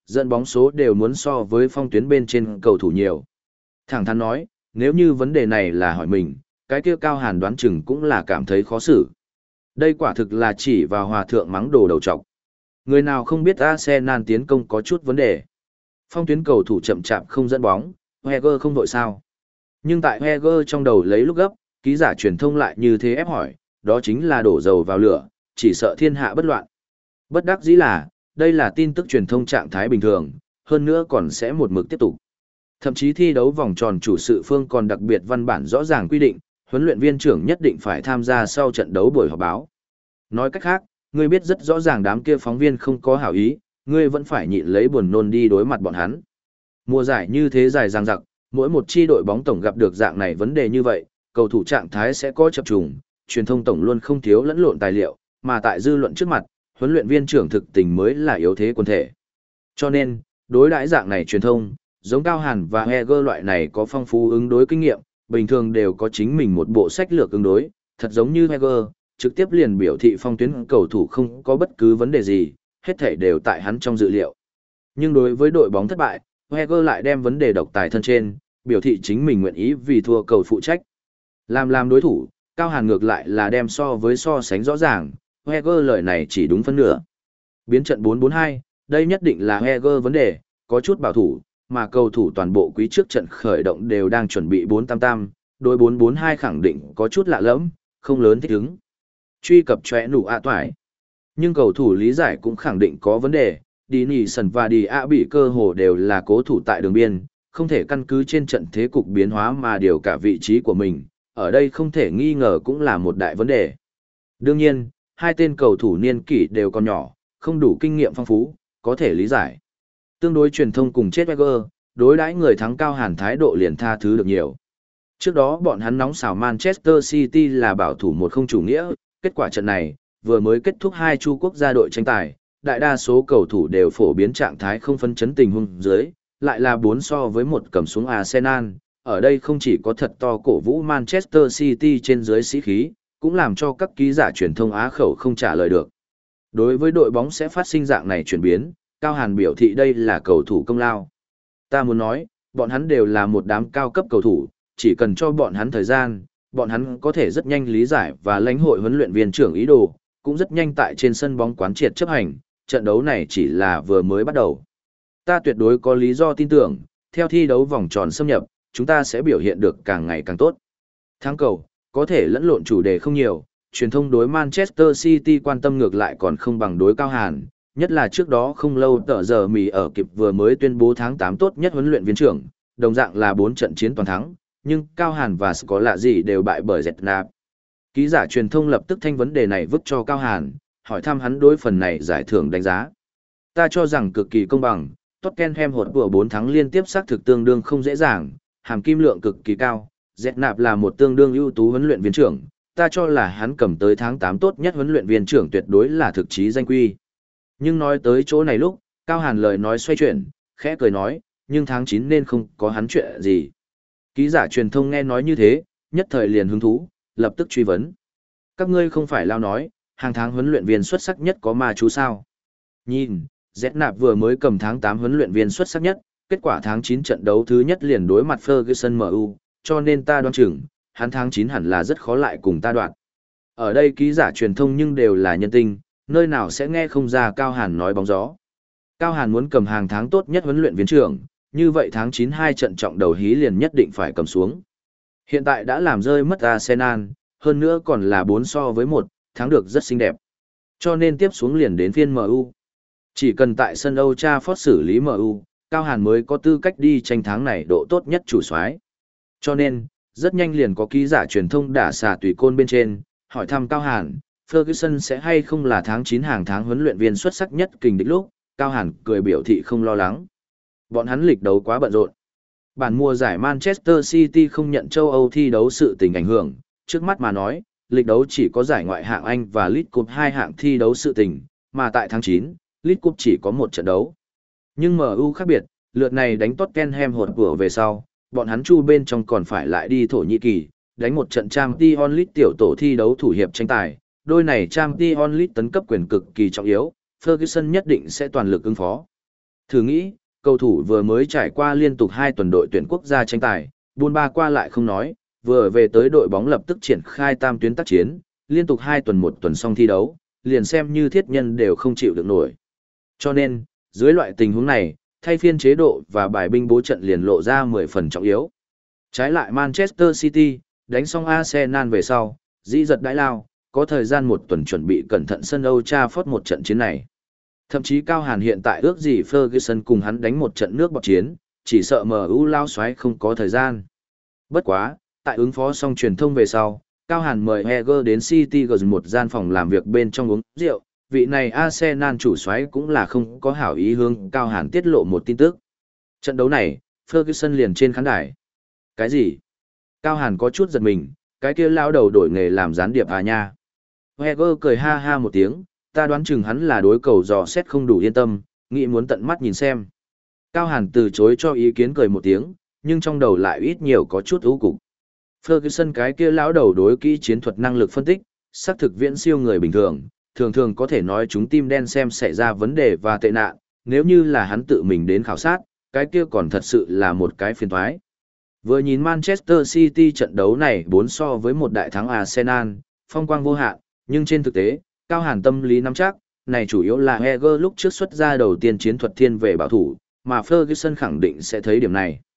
dẫn bóng số đều muốn so với phong tuyến bên trên cầu thủ nhiều. Thẳng thắn nói, nếu như vấn đề này là hỏi mình, cái kia Cao Hàn đoán chừng cũng là cảm thấy khó xử. Đây quả thực là chỉ vào hòa thượng mắng đồ đầu trọc. Người nào không biết Arsenal tiến công có chút vấn đề. Phong tuyến cầu thủ chậm chạp không dẫn bóng, Wenger không vội sao. Nhưng tại Wenger trong đầu lấy lúc gấp, ký giả truyền thông lại như thế ép hỏi, đó chính là đổ dầu vào lửa, chỉ sợ thiên hạ bất loạn. Bất đắc dĩ là, đây là tin tức truyền thông trạng thái bình thường, hơn nữa còn sẽ một mực tiếp tục. Thậm chí thi đấu vòng tròn chủ sự phương còn đặc biệt văn bản rõ ràng quy định, huấn luyện viên trưởng nhất định phải tham gia sau trận đấu buổi họp báo. Nói cách khác, ngươi biết rất rõ ràng đám kia phóng viên không có hảo ý, ngươi vẫn phải nhịn lấy buồn nôn đi đối mặt bọn hắn. Mùa giải như thế dài dằng dặc, mỗi một chi đội bóng tổng gặp được dạng này vấn đề như vậy, cầu thủ trạng thái sẽ có chập trùng, truyền thông tổng luôn không thiếu lẫn lộn tài liệu, mà tại dư luận trước mặt, huấn luyện viên trưởng thực tình mới là yếu thế quân thể. Cho nên, đối đãi dạng này truyền thông, giống Cao Hàn và Heger loại này có phong phú ứng đối kinh nghiệm, bình thường đều có chính mình một bộ sách lược ứng đối, thật giống như Heger, trực tiếp liền biểu thị phong tuyến cầu thủ không có bất cứ vấn đề gì, hết thảy đều tại hắn trong dự liệu. Nhưng đối với đội bóng thất bại, Heger lại đem vấn đề độc tài thân trên, biểu thị chính mình nguyện ý vì thua cầu phụ trách. Làm làm đối thủ, Cao Hàn ngược lại là đem so với so sánh rõ ràng, Heger lời này chỉ đúng phân nửa. Biến trận bốn bốn hai, đây nhất định là Heger vấn đề, có chút bảo thủ, mà cầu thủ toàn bộ quý trước trận khởi động đều đang chuẩn bị bốn tam tam, đối bốn bốn hai khẳng định có chút lạ lẫm, không lớn thích ứng. Truy cập chóe nụ ạ toải. Nhưng cầu thủ lý giải cũng khẳng định có vấn đề, Đi Nì Sần và Đi ạ bị cơ hồ đều là cố thủ tại đường biên, không thể căn cứ trên trận thế cục biến hóa mà điều cả vị trí của mình, ở đây không thể nghi ngờ cũng là một đại vấn đề. Đương nhiên, hai tên cầu thủ niên kỷ đều còn nhỏ, không đủ kinh nghiệm phong phú, có thể lý giải. Tương đối truyền thông cùng chết Wenger, đối đãi người thắng Cao Hàn thái độ liền tha thứ được nhiều. Trước đó bọn hắn nóng xào Manchester City là bảo thủ một không chủ nghĩa, kết quả trận này, vừa mới kết thúc hai chu quốc gia đội tranh tài, đại đa số cầu thủ đều phổ biến trạng thái không phân chấn tình huống dưới, lại là bốn so với một cầm xuống Arsenal, ở đây không chỉ có thật to cổ vũ Manchester City trên dưới sĩ khí, cũng làm cho các ký giả truyền thông Á khẩu không trả lời được. Đối với đội bóng sẽ phát sinh dạng này chuyển biến, Cao Hàn biểu thị đây là cầu thủ công lao. Ta muốn nói, bọn hắn đều là một đám cao cấp cầu thủ, chỉ cần cho bọn hắn thời gian, bọn hắn có thể rất nhanh lý giải và lãnh hội huấn luyện viên trưởng ý đồ, cũng rất nhanh tại trên sân bóng quán triệt chấp hành, trận đấu này chỉ là vừa mới bắt đầu. Ta tuyệt đối có lý do tin tưởng, theo thi đấu vòng tròn xâm nhập, chúng ta sẽ biểu hiện được càng ngày càng tốt. Thắng cầu, có thể lẫn lộn chủ đề không nhiều, truyền thông đối Manchester City quan tâm ngược lại còn không bằng đối Cao Hàn, nhất là trước đó không lâu tờ giờ mì ở kịp vừa mới tuyên bố tháng tám tốt nhất huấn luyện viên trưởng, đồng dạng là bốn trận chiến toàn thắng, nhưng Cao Hàn và có lạ gì đều bại bởi dẹt nạp. Ký giả truyền thông lập tức thanh vấn đề này vứt cho Cao Hàn, hỏi thăm hắn đối phần này giải thưởng đánh giá. Ta cho rằng cực kỳ công bằng, Tottenham hột của bốn thắng liên tiếp xác thực tương đương không dễ dàng, hàm kim lượng cực kỳ cao, dẹt nạp là một tương đương ưu tú huấn luyện viên trưởng, ta cho là hắn cầm tới tháng tám tốt nhất huấn luyện viên trưởng tuyệt đối là thực chí danh quy. Nhưng nói tới chỗ này lúc, Cao Hàn lời nói xoay chuyển, khẽ cười nói, nhưng tháng chín nên không có hắn chuyện gì. Ký giả truyền thông nghe nói như thế, nhất thời liền hứng thú, lập tức truy vấn. Các ngươi không phải lao nói, hàng tháng huấn luyện viên xuất sắc nhất có ma chú sao? Nhìn, dẹt nạp vừa mới cầm tháng tám huấn luyện viên xuất sắc nhất, kết quả tháng chín trận đấu thứ nhất liền đối mặt Ferguson em u, cho nên ta đoán chừng, hắn tháng chín hẳn là rất khó lại cùng ta đoạn. Ở đây ký giả truyền thông nhưng đều là nhân tinh, nơi nào sẽ nghe không ra Cao Hàn nói bóng gió. Cao Hàn muốn cầm hàng tháng tốt nhất huấn luyện viên trưởng, như vậy tháng chín hai trận trọng đầu hí liền nhất định phải cầm xuống. Hiện tại đã làm rơi mất Arsenal, hơn nữa còn là bốn so với một, thắng được rất xinh đẹp. Cho nên tiếp xuống liền đến phiên em u. Chỉ cần tại sân Old Trafford xử lý em u, Cao Hàn mới có tư cách đi tranh thắng này độ tốt nhất chủ soái. Cho nên, rất nhanh liền có ký giả truyền thông đả xà tùy côn bên trên, hỏi thăm Cao Hàn, Ferguson sẽ hay không là tháng chín hàng tháng huấn luyện viên xuất sắc nhất kình địch lúc, Cao Hàn cười biểu thị không lo lắng. Bọn hắn lịch đấu quá bận rộn. Bản mùa giải Manchester City không nhận châu Âu thi đấu sự tình ảnh hưởng, trước mắt mà nói, lịch đấu chỉ có giải ngoại hạng Anh và League Cup hai hạng thi đấu sự tình, mà tại tháng chín, League Cup chỉ có một trận đấu. Nhưng em u khác biệt, lượt này đánh Tottenham hột vừa về sau, bọn hắn chu bên trong còn phải lại đi Thổ Nhĩ Kỳ, đánh một trận Champions League tiểu tổ thi đấu thủ hiệp tranh tài, đôi này Champions League tấn cấp quyền cực kỳ trọng yếu, Ferguson nhất định sẽ toàn lực ứng phó. Thử nghĩ, cầu thủ vừa mới trải qua liên tục hai tuần đội tuyển quốc gia tranh tài, buôn ba qua lại không nói, vừa về tới đội bóng lập tức triển khai tam tuyến tác chiến, liên tục hai tuần một tuần xong thi đấu, liền xem như thiết nhân đều không chịu được nổi. Cho nên, dưới loại tình huống này, thay phiên chế độ và bài binh bố trận liền lộ ra mười phần trọng yếu. Trái lại Manchester City, đánh xong Arsenal về sau, dĩ giật đãi lao, có thời gian một tuần chuẩn bị cẩn thận sân Old Trafford một trận chiến này. Thậm chí Cao Hàn hiện tại ước gì Ferguson cùng hắn đánh một trận nước bọt chiến, chỉ sợ em u lao xoáy không có thời gian. Bất quá, tại ứng phó xong truyền thông về sau, Cao Hàn mời Heger đến City gần một gian phòng làm việc bên trong uống rượu, vị này Arsenal chủ soái cũng là không có hảo ý hướng Cao Hàn tiết lộ một tin tức. Trận đấu này, Ferguson liền trên khán đài. Cái gì? Cao Hàn có chút giật mình, cái kia lao đầu đổi nghề làm gián điệp à nha. Heger cười ha ha một tiếng, ta đoán chừng hắn là đối cầu dò xét không đủ yên tâm, nghĩ muốn tận mắt nhìn xem. Cao Hàn từ chối cho ý kiến cười một tiếng, nhưng trong đầu lại ít nhiều có chút ưu cục. Ferguson cái kia lão đầu đối kỹ chiến thuật năng lực phân tích, xác thực viễn siêu người bình thường, thường thường có thể nói chúng tim đen xem xảy ra vấn đề và tệ nạn, nếu như là hắn tự mình đến khảo sát, cái kia còn thật sự là một cái phiền toái. Vừa nhìn Manchester City trận đấu này bốn so với một đại thắng Arsenal, phong quang vô hạn, nhưng trên thực tế, Cao Hàn tâm lý nắm chắc, này chủ yếu là Heger lúc trước xuất ra đầu tiên chiến thuật thiên về bảo thủ, mà Ferguson khẳng định sẽ thấy điểm này.